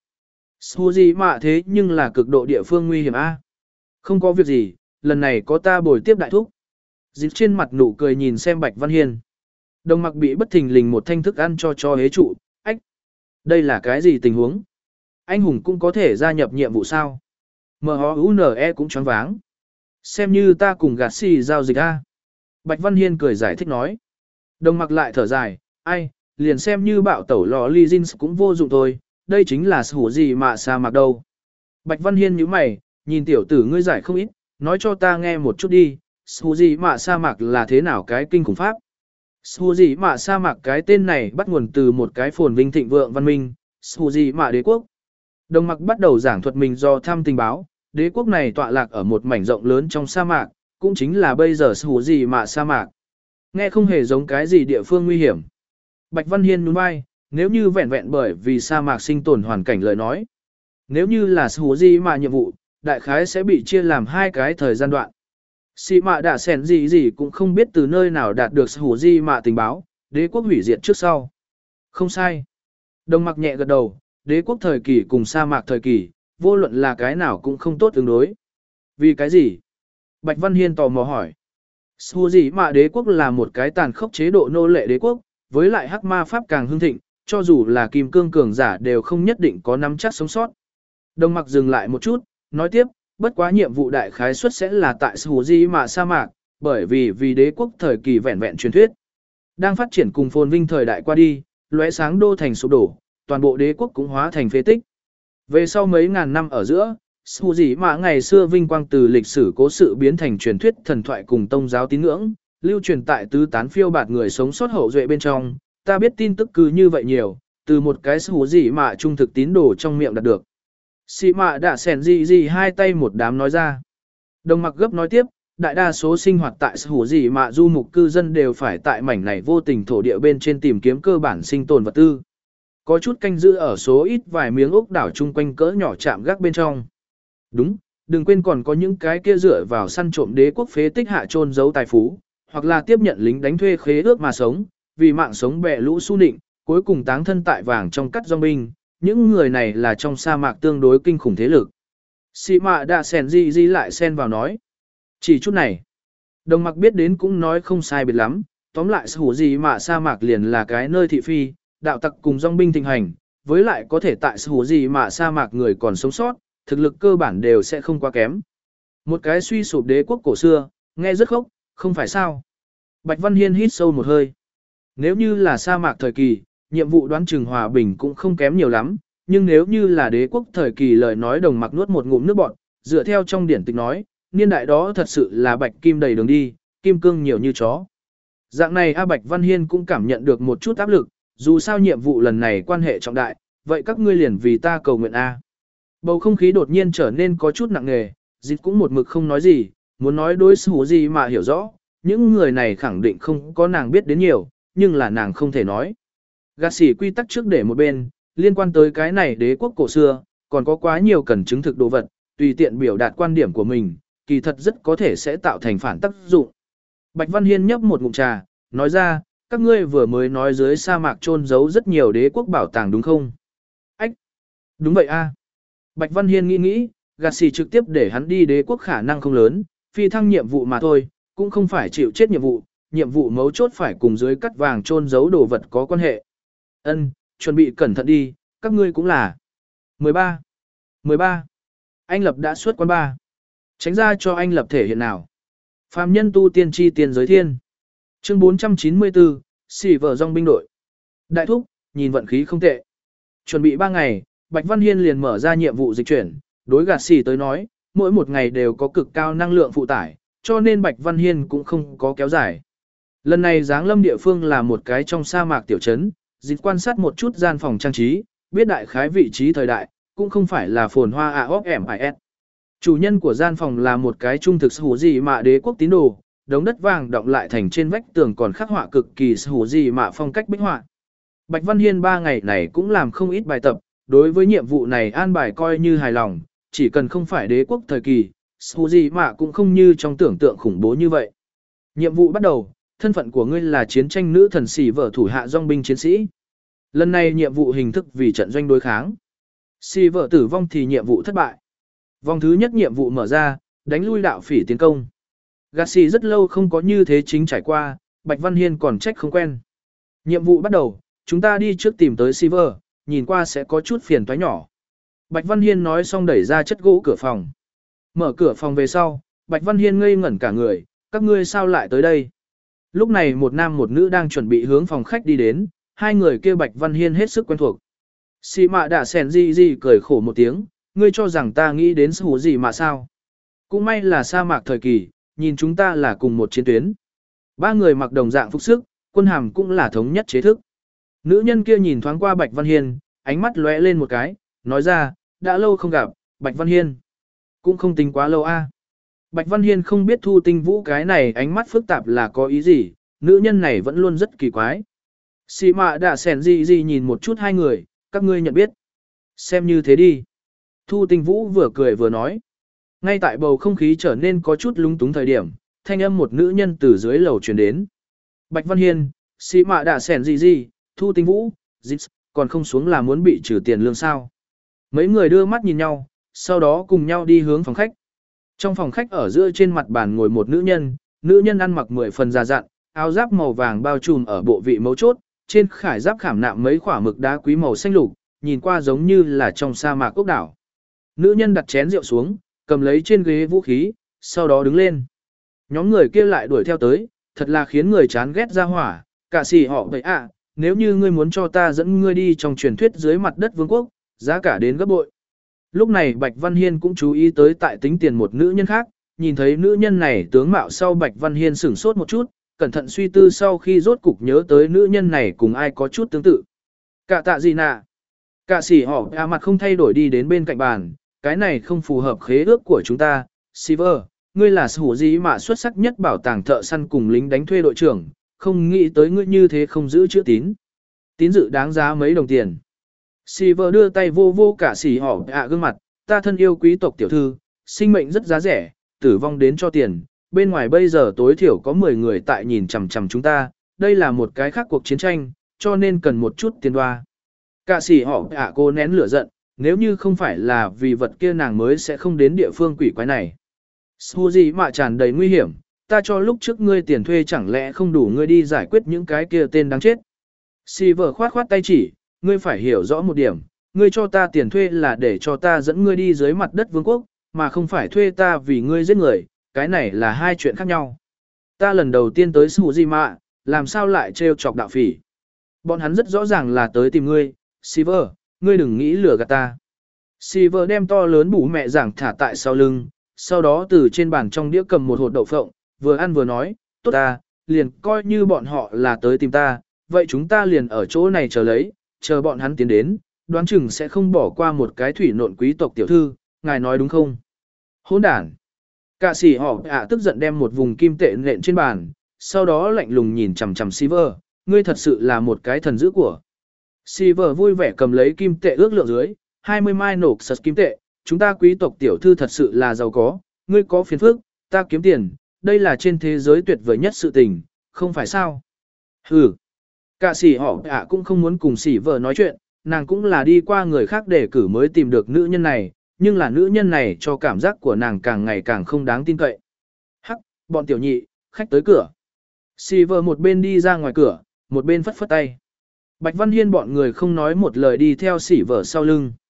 Su gì mạ thế nhưng là cực độ địa phương nguy hiểm a. Không có việc gì, lần này có ta bồi tiếp đại thúc. Dịp trên mặt nụ cười nhìn xem Bạch Văn Hiên. Đồng mặc bị bất thình lình một thanh thức ăn cho cho hế trụ, ách. Đây là cái gì tình huống? Anh hùng cũng có thể gia nhập nhiệm vụ sao? M O U N E cũng choáng váng. Xem như ta cùng gạt xì giao dịch a. Bạch Văn Hiên cười giải thích nói. Đồng mặc lại thở dài, ai, liền xem như bạo tẩu lò ly Jins cũng vô dụng thôi, đây chính là sủ gì mà sa mạc đâu. Bạch Văn Hiên nhíu mày, nhìn tiểu tử ngươi giải không ít, nói cho ta nghe một chút đi, sủ gì mà sa mạc là thế nào cái kinh khủng pháp. Sủ gì mà sa mạc cái tên này bắt nguồn từ một cái phồn vinh thịnh vượng văn minh, sủ gì mà đế quốc. Đồng mặc bắt đầu giảng thuật mình do thăm tình báo, đế quốc này tọa lạc ở một mảnh rộng lớn trong sa mạc, cũng chính là bây giờ sủ gì mà sa mạc. Nghe không hề giống cái gì địa phương nguy hiểm. Bạch Văn Hiên nhún vai, nếu như vẹn vẹn bởi vì sa mạc sinh tồn hoàn cảnh lời nói. Nếu như là sủ gì mà nhiệm vụ, đại khái sẽ bị chia làm hai cái thời gian đoạn. Xì mạ đã sèn gì gì cũng không biết từ nơi nào đạt được sủ gì mà tình báo, đế quốc hủy diệt trước sau. Không sai. Đồng mặc nhẹ gật đầu, đế quốc thời kỳ cùng sa mạc thời kỳ, vô luận là cái nào cũng không tốt tương đối. Vì cái gì? Bạch Văn Hiên tò mò hỏi. Sủ gì mà đế quốc là một cái tàn khốc chế độ nô lệ đế quốc, với lại hắc ma pháp càng hưng thịnh, cho dù là kim cương cường giả đều không nhất định có nắm chắc sống sót. Đồng mặc dừng lại một chút, nói tiếp, bất quá nhiệm vụ đại khái suất sẽ là tại sủ gì mà sa mạc, bởi vì vì đế quốc thời kỳ vẹn vẹn truyền thuyết. Đang phát triển cùng phồn vinh thời đại qua đi, lóe sáng đô thành sụp đổ, toàn bộ đế quốc cũng hóa thành phế tích. Về sau mấy ngàn năm ở giữa, sủ gì mà ngày xưa vinh quang từ lịch sử cố sự biến thành truyền thuyết thần thoại cùng tông giáo tín ngưỡng, lưu truyền tại tứ tán phiêu bạt người sống sót hậu duệ bên trong, ta biết tin tức cứ như vậy nhiều, từ một cái sủ gì mà trung thực tín đồ trong miệng đạt được. Xì mạ đã sèn gì gì hai tay một đám nói ra. Đồng mặc gấp nói tiếp, đại đa số sinh hoạt tại sủ gì mà du mục cư dân đều phải tại mảnh này vô tình thổ địa bên trên tìm kiếm cơ bản sinh tồn vật tư. Có chút canh giữ ở số ít vài miếng ốc đảo chung quanh cỡ nhỏ chạm gác bên trong. Đúng, đừng quên còn có những cái kia dựa vào săn trộm đế quốc phế tích hạ trôn giấu tài phú, hoặc là tiếp nhận lính đánh thuê khế ước mà sống, vì mạng sống bè lũ su nịnh, cuối cùng táng thân tại vàng trong cắt dòng binh, những người này là trong sa mạc tương đối kinh khủng thế lực. Xì mạ đã sèn di di lại xen vào nói. Chỉ chút này, đồng mặc biết đến cũng nói không sai biệt lắm, tóm lại sủ gì mà sa mạc liền là cái nơi thị phi, đạo tặc cùng dòng binh thịnh hành, với lại có thể tại sủ gì mà sa mạc người còn sống sót, thực lực cơ bản đều sẽ không quá kém. Một cái suy sụp đế quốc cổ xưa, nghe rất khốc, không phải sao. Bạch Văn Hiên hít sâu một hơi. Nếu như là sa mạc thời kỳ, nhiệm vụ đoán chừng hòa bình cũng không kém nhiều lắm, nhưng nếu như là đế quốc thời kỳ lời nói đồng mặc nuốt một ngụm nước bọt, dựa theo trong điển tịch nói, niên đại đó thật sự là bạch kim đầy đường đi, kim cương nhiều như chó. Dạng này A Bạch Văn Hiên cũng cảm nhận được một chút áp lực, dù sao nhiệm vụ lần này quan hệ trọng đại, vậy các ngươi liền vì ta cầu nguyện A. Bầu không khí đột nhiên trở nên có chút nặng nề, dịch cũng một mực không nói gì, muốn nói đối xử gì mà hiểu rõ, những người này khẳng định không có nàng biết đến nhiều, nhưng là nàng không thể nói. Gạt xỉ quy tắc trước để một bên, liên quan tới cái này đế quốc cổ xưa, còn có quá nhiều cần chứng thực đồ vật, tùy tiện biểu đạt quan điểm của mình, kỳ thật rất có thể sẽ tạo thành phản tác dụng. Bạch Văn Hiên nhấp một ngụm trà, nói ra, các ngươi vừa mới nói dưới sa mạc trôn giấu rất nhiều đế quốc bảo tàng đúng không? Ách! Đúng vậy a. Bạch Văn Hiên nghĩ nghĩ, gạt xỉ trực tiếp để hắn đi đế quốc khả năng không lớn, phi thăng nhiệm vụ mà thôi, cũng không phải chịu chết nhiệm vụ, nhiệm vụ mấu chốt phải cùng dưới cắt vàng trôn giấu đồ vật có quan hệ. Ân, chuẩn bị cẩn thận đi, các ngươi cũng là. mười ba. mười ba. Anh Lập đã xuất quán ba. Tránh ra cho anh Lập thể hiện nào. Phàm nhân tu tiên tri tiên giới thiên. Chương bốn trăm chín mươi tư, xỉ vở dòng binh đội. Đại thúc, nhìn vận khí không tệ. Chuẩn bị ba ngày, Bạch Văn Hiên liền mở ra nhiệm vụ dịch chuyển, đối gạt xỉ tới nói, mỗi một ngày đều có cực cao năng lượng phụ tải, cho nên Bạch Văn Hiên cũng không có kéo dài. Lần này giáng lâm địa phương là một cái trong sa mạc tiểu trấn, dịch quan sát một chút gian phòng trang trí, biết đại khái vị trí thời đại, cũng không phải là phồn hoa a óc ẻm is. Chủ nhân của gian phòng là một cái trung thực hủ gì mạ đế quốc tín đồ, đống đất vàng đọng lại thành trên vách tường còn khắc họa cực kỳ hủ gì mạ phong cách bích họa. Bạch Văn Hiên ba ngày này cũng làm không ít bài tập, đối với nhiệm vụ này an bài coi như hài lòng, chỉ cần không phải đế quốc thời kỳ, hủ gì mạ cũng không như trong tưởng tượng khủng bố như vậy. Nhiệm vụ bắt đầu, thân phận của ngươi là chiến tranh nữ thần xỉ vở thủ hạ dòng binh chiến sĩ. Lần này nhiệm vụ hình thức vì trận doanh đối kháng. Xỉ vở tử vong thì nhiệm vụ thất bại. Vòng thứ nhất nhiệm vụ mở ra, đánh lui đạo phỉ tiến công. Gạt xỉ rất lâu không có như thế chính trải qua, Bạch Văn Hiên còn trách không quen. Nhiệm vụ bắt đầu, chúng ta đi trước tìm tới xỉ vở, nhìn qua sẽ có chút phiền toái nhỏ. Bạch Văn Hiên nói xong đẩy ra chất gỗ cửa phòng. Mở cửa phòng về sau, Bạch Văn Hiên ngây ngẩn cả người, các ngươi sao lại tới đây? Lúc này một nam một nữ đang chuẩn bị hướng phòng khách đi đến, hai người kia Bạch Văn Hiên hết sức quen thuộc. Xì mạ đã sèn gì gì cười khổ một tiếng, ngươi cho rằng ta nghĩ đến sự gì mà sao? Cũng may là sa mạc thời kỳ, nhìn chúng ta là cùng một chiến tuyến. Ba người mặc đồng dạng phục sức, quân hàm cũng là thống nhất chế thức. Nữ nhân kia nhìn thoáng qua Bạch Văn Hiên, ánh mắt lóe lên một cái, nói ra, đã lâu không gặp, Bạch Văn Hiên. Cũng không tính quá lâu a. Bạch Văn Hiên không biết Thu Tinh Vũ cái này ánh mắt phức tạp là có ý gì, nữ nhân này vẫn luôn rất kỳ quái. Xì mạ đã sèn gì gì nhìn một chút hai người, các ngươi nhận biết. Xem như thế đi. Thu Tinh Vũ vừa cười vừa nói. Ngay tại bầu không khí trở nên có chút lung túng thời điểm, thanh âm một nữ nhân từ dưới lầu truyền đến. Bạch Văn Hiên, xì mạ đã sèn gì gì, Thu Tinh Vũ, dịch, còn không xuống là muốn bị trừ tiền lương sao. Mấy người đưa mắt nhìn nhau, sau đó cùng nhau đi hướng phòng khách. Trong phòng khách ở giữa trên mặt bàn ngồi một nữ nhân, nữ nhân ăn mặc mười phần già dặn, áo giáp màu vàng bao trùm ở bộ vị mấu chốt, trên khải giáp khảm nạm mấy khỏa mực đá quý màu xanh lục, nhìn qua giống như là trong sa mạc ốc đảo. Nữ nhân đặt chén rượu xuống, cầm lấy trên ghế vũ khí, sau đó đứng lên. Nhóm người kia lại đuổi theo tới, thật là khiến người chán ghét ra hỏa, cả xì họ vậy ạ, nếu như ngươi muốn cho ta dẫn ngươi đi trong truyền thuyết dưới mặt đất vương quốc, giá cả đến gấp bội. Lúc này Bạch Văn Hiên cũng chú ý tới tại tính tiền một nữ nhân khác, nhìn thấy nữ nhân này tướng mạo sau Bạch Văn Hiên sửng sốt một chút, cẩn thận suy tư sau khi rốt cục nhớ tới nữ nhân này cùng ai có chút tương tự. Cả tạ gì nạ? Cả sỉ họ à mặt không thay đổi đi đến bên cạnh bàn, cái này không phù hợp khế ước của chúng ta. Silver, ngươi là hủ gì mà xuất sắc nhất bảo tàng thợ săn cùng lính đánh thuê đội trưởng, không nghĩ tới ngươi như thế không giữ chữ tín. Tín dự đáng giá mấy đồng tiền. Silver đưa tay vô vô cả sỉ họ ạ gương mặt, ta thân yêu quý tộc tiểu thư, sinh mệnh rất giá rẻ, tử vong đến cho tiền, bên ngoài bây giờ tối thiểu có mười người tại nhìn chằm chằm chúng ta, đây là một cái khác cuộc chiến tranh, cho nên cần một chút tiền đoa. Cả sỉ họ ạ cô nén lửa giận, nếu như không phải là vì vật kia nàng mới sẽ không đến địa phương quỷ quái này. Suzy mà tràn đầy nguy hiểm, ta cho lúc trước ngươi tiền thuê chẳng lẽ không đủ ngươi đi giải quyết những cái kia tên đáng chết. Silver khoát khoát tay chỉ, ngươi phải hiểu rõ một điểm, ngươi cho ta tiền thuê là để cho ta dẫn ngươi đi dưới mặt đất vương quốc, mà không phải thuê ta vì ngươi giết người, cái này là hai chuyện khác nhau. Ta lần đầu tiên tới Sujima, làm sao lại trêu chọc đạo phỉ. Bọn hắn rất rõ ràng là tới tìm ngươi, Silver, ngươi đừng nghĩ lừa gạt ta. Silver đem to lớn bủ mẹ giảng thả tại sau lưng, sau đó từ trên bàn trong đĩa cầm một hột đậu phộng, vừa ăn vừa nói, tốt ta, liền coi như bọn họ là tới tìm ta, vậy chúng ta liền ở chỗ này chờ lấy, chờ bọn hắn tiến đến, đoán chừng sẽ không bỏ qua một cái thủy nộn quý tộc tiểu thư, ngài nói đúng không? Hỗn đản. Cả sỉ họ ạ tức giận đem một vùng kim tệ nện trên bàn, sau đó lạnh lùng nhìn chằm chằm Silver, ngươi thật sự là một cái thần dữ của. Silver vui vẻ cầm lấy kim tệ ước lượng dưới, hai mươi mai nộp sật kim tệ, chúng ta quý tộc tiểu thư thật sự là giàu có, ngươi có phiền phức, ta kiếm tiền, đây là trên thế giới tuyệt vời nhất sự tình, không phải sao? Hừ. Cả sỉ họ ạ cũng không muốn cùng Silver nói chuyện, nàng cũng là đi qua người khác để cử mới tìm được nữ nhân này, nhưng là nữ nhân này cho cảm giác của nàng càng ngày càng không đáng tin cậy. Hắc, bọn tiểu nhị, khách tới cửa. Silver một bên đi ra ngoài cửa, một bên phất phất tay. Bạch Văn Hiên bọn người không nói một lời đi theo Silver sau lưng.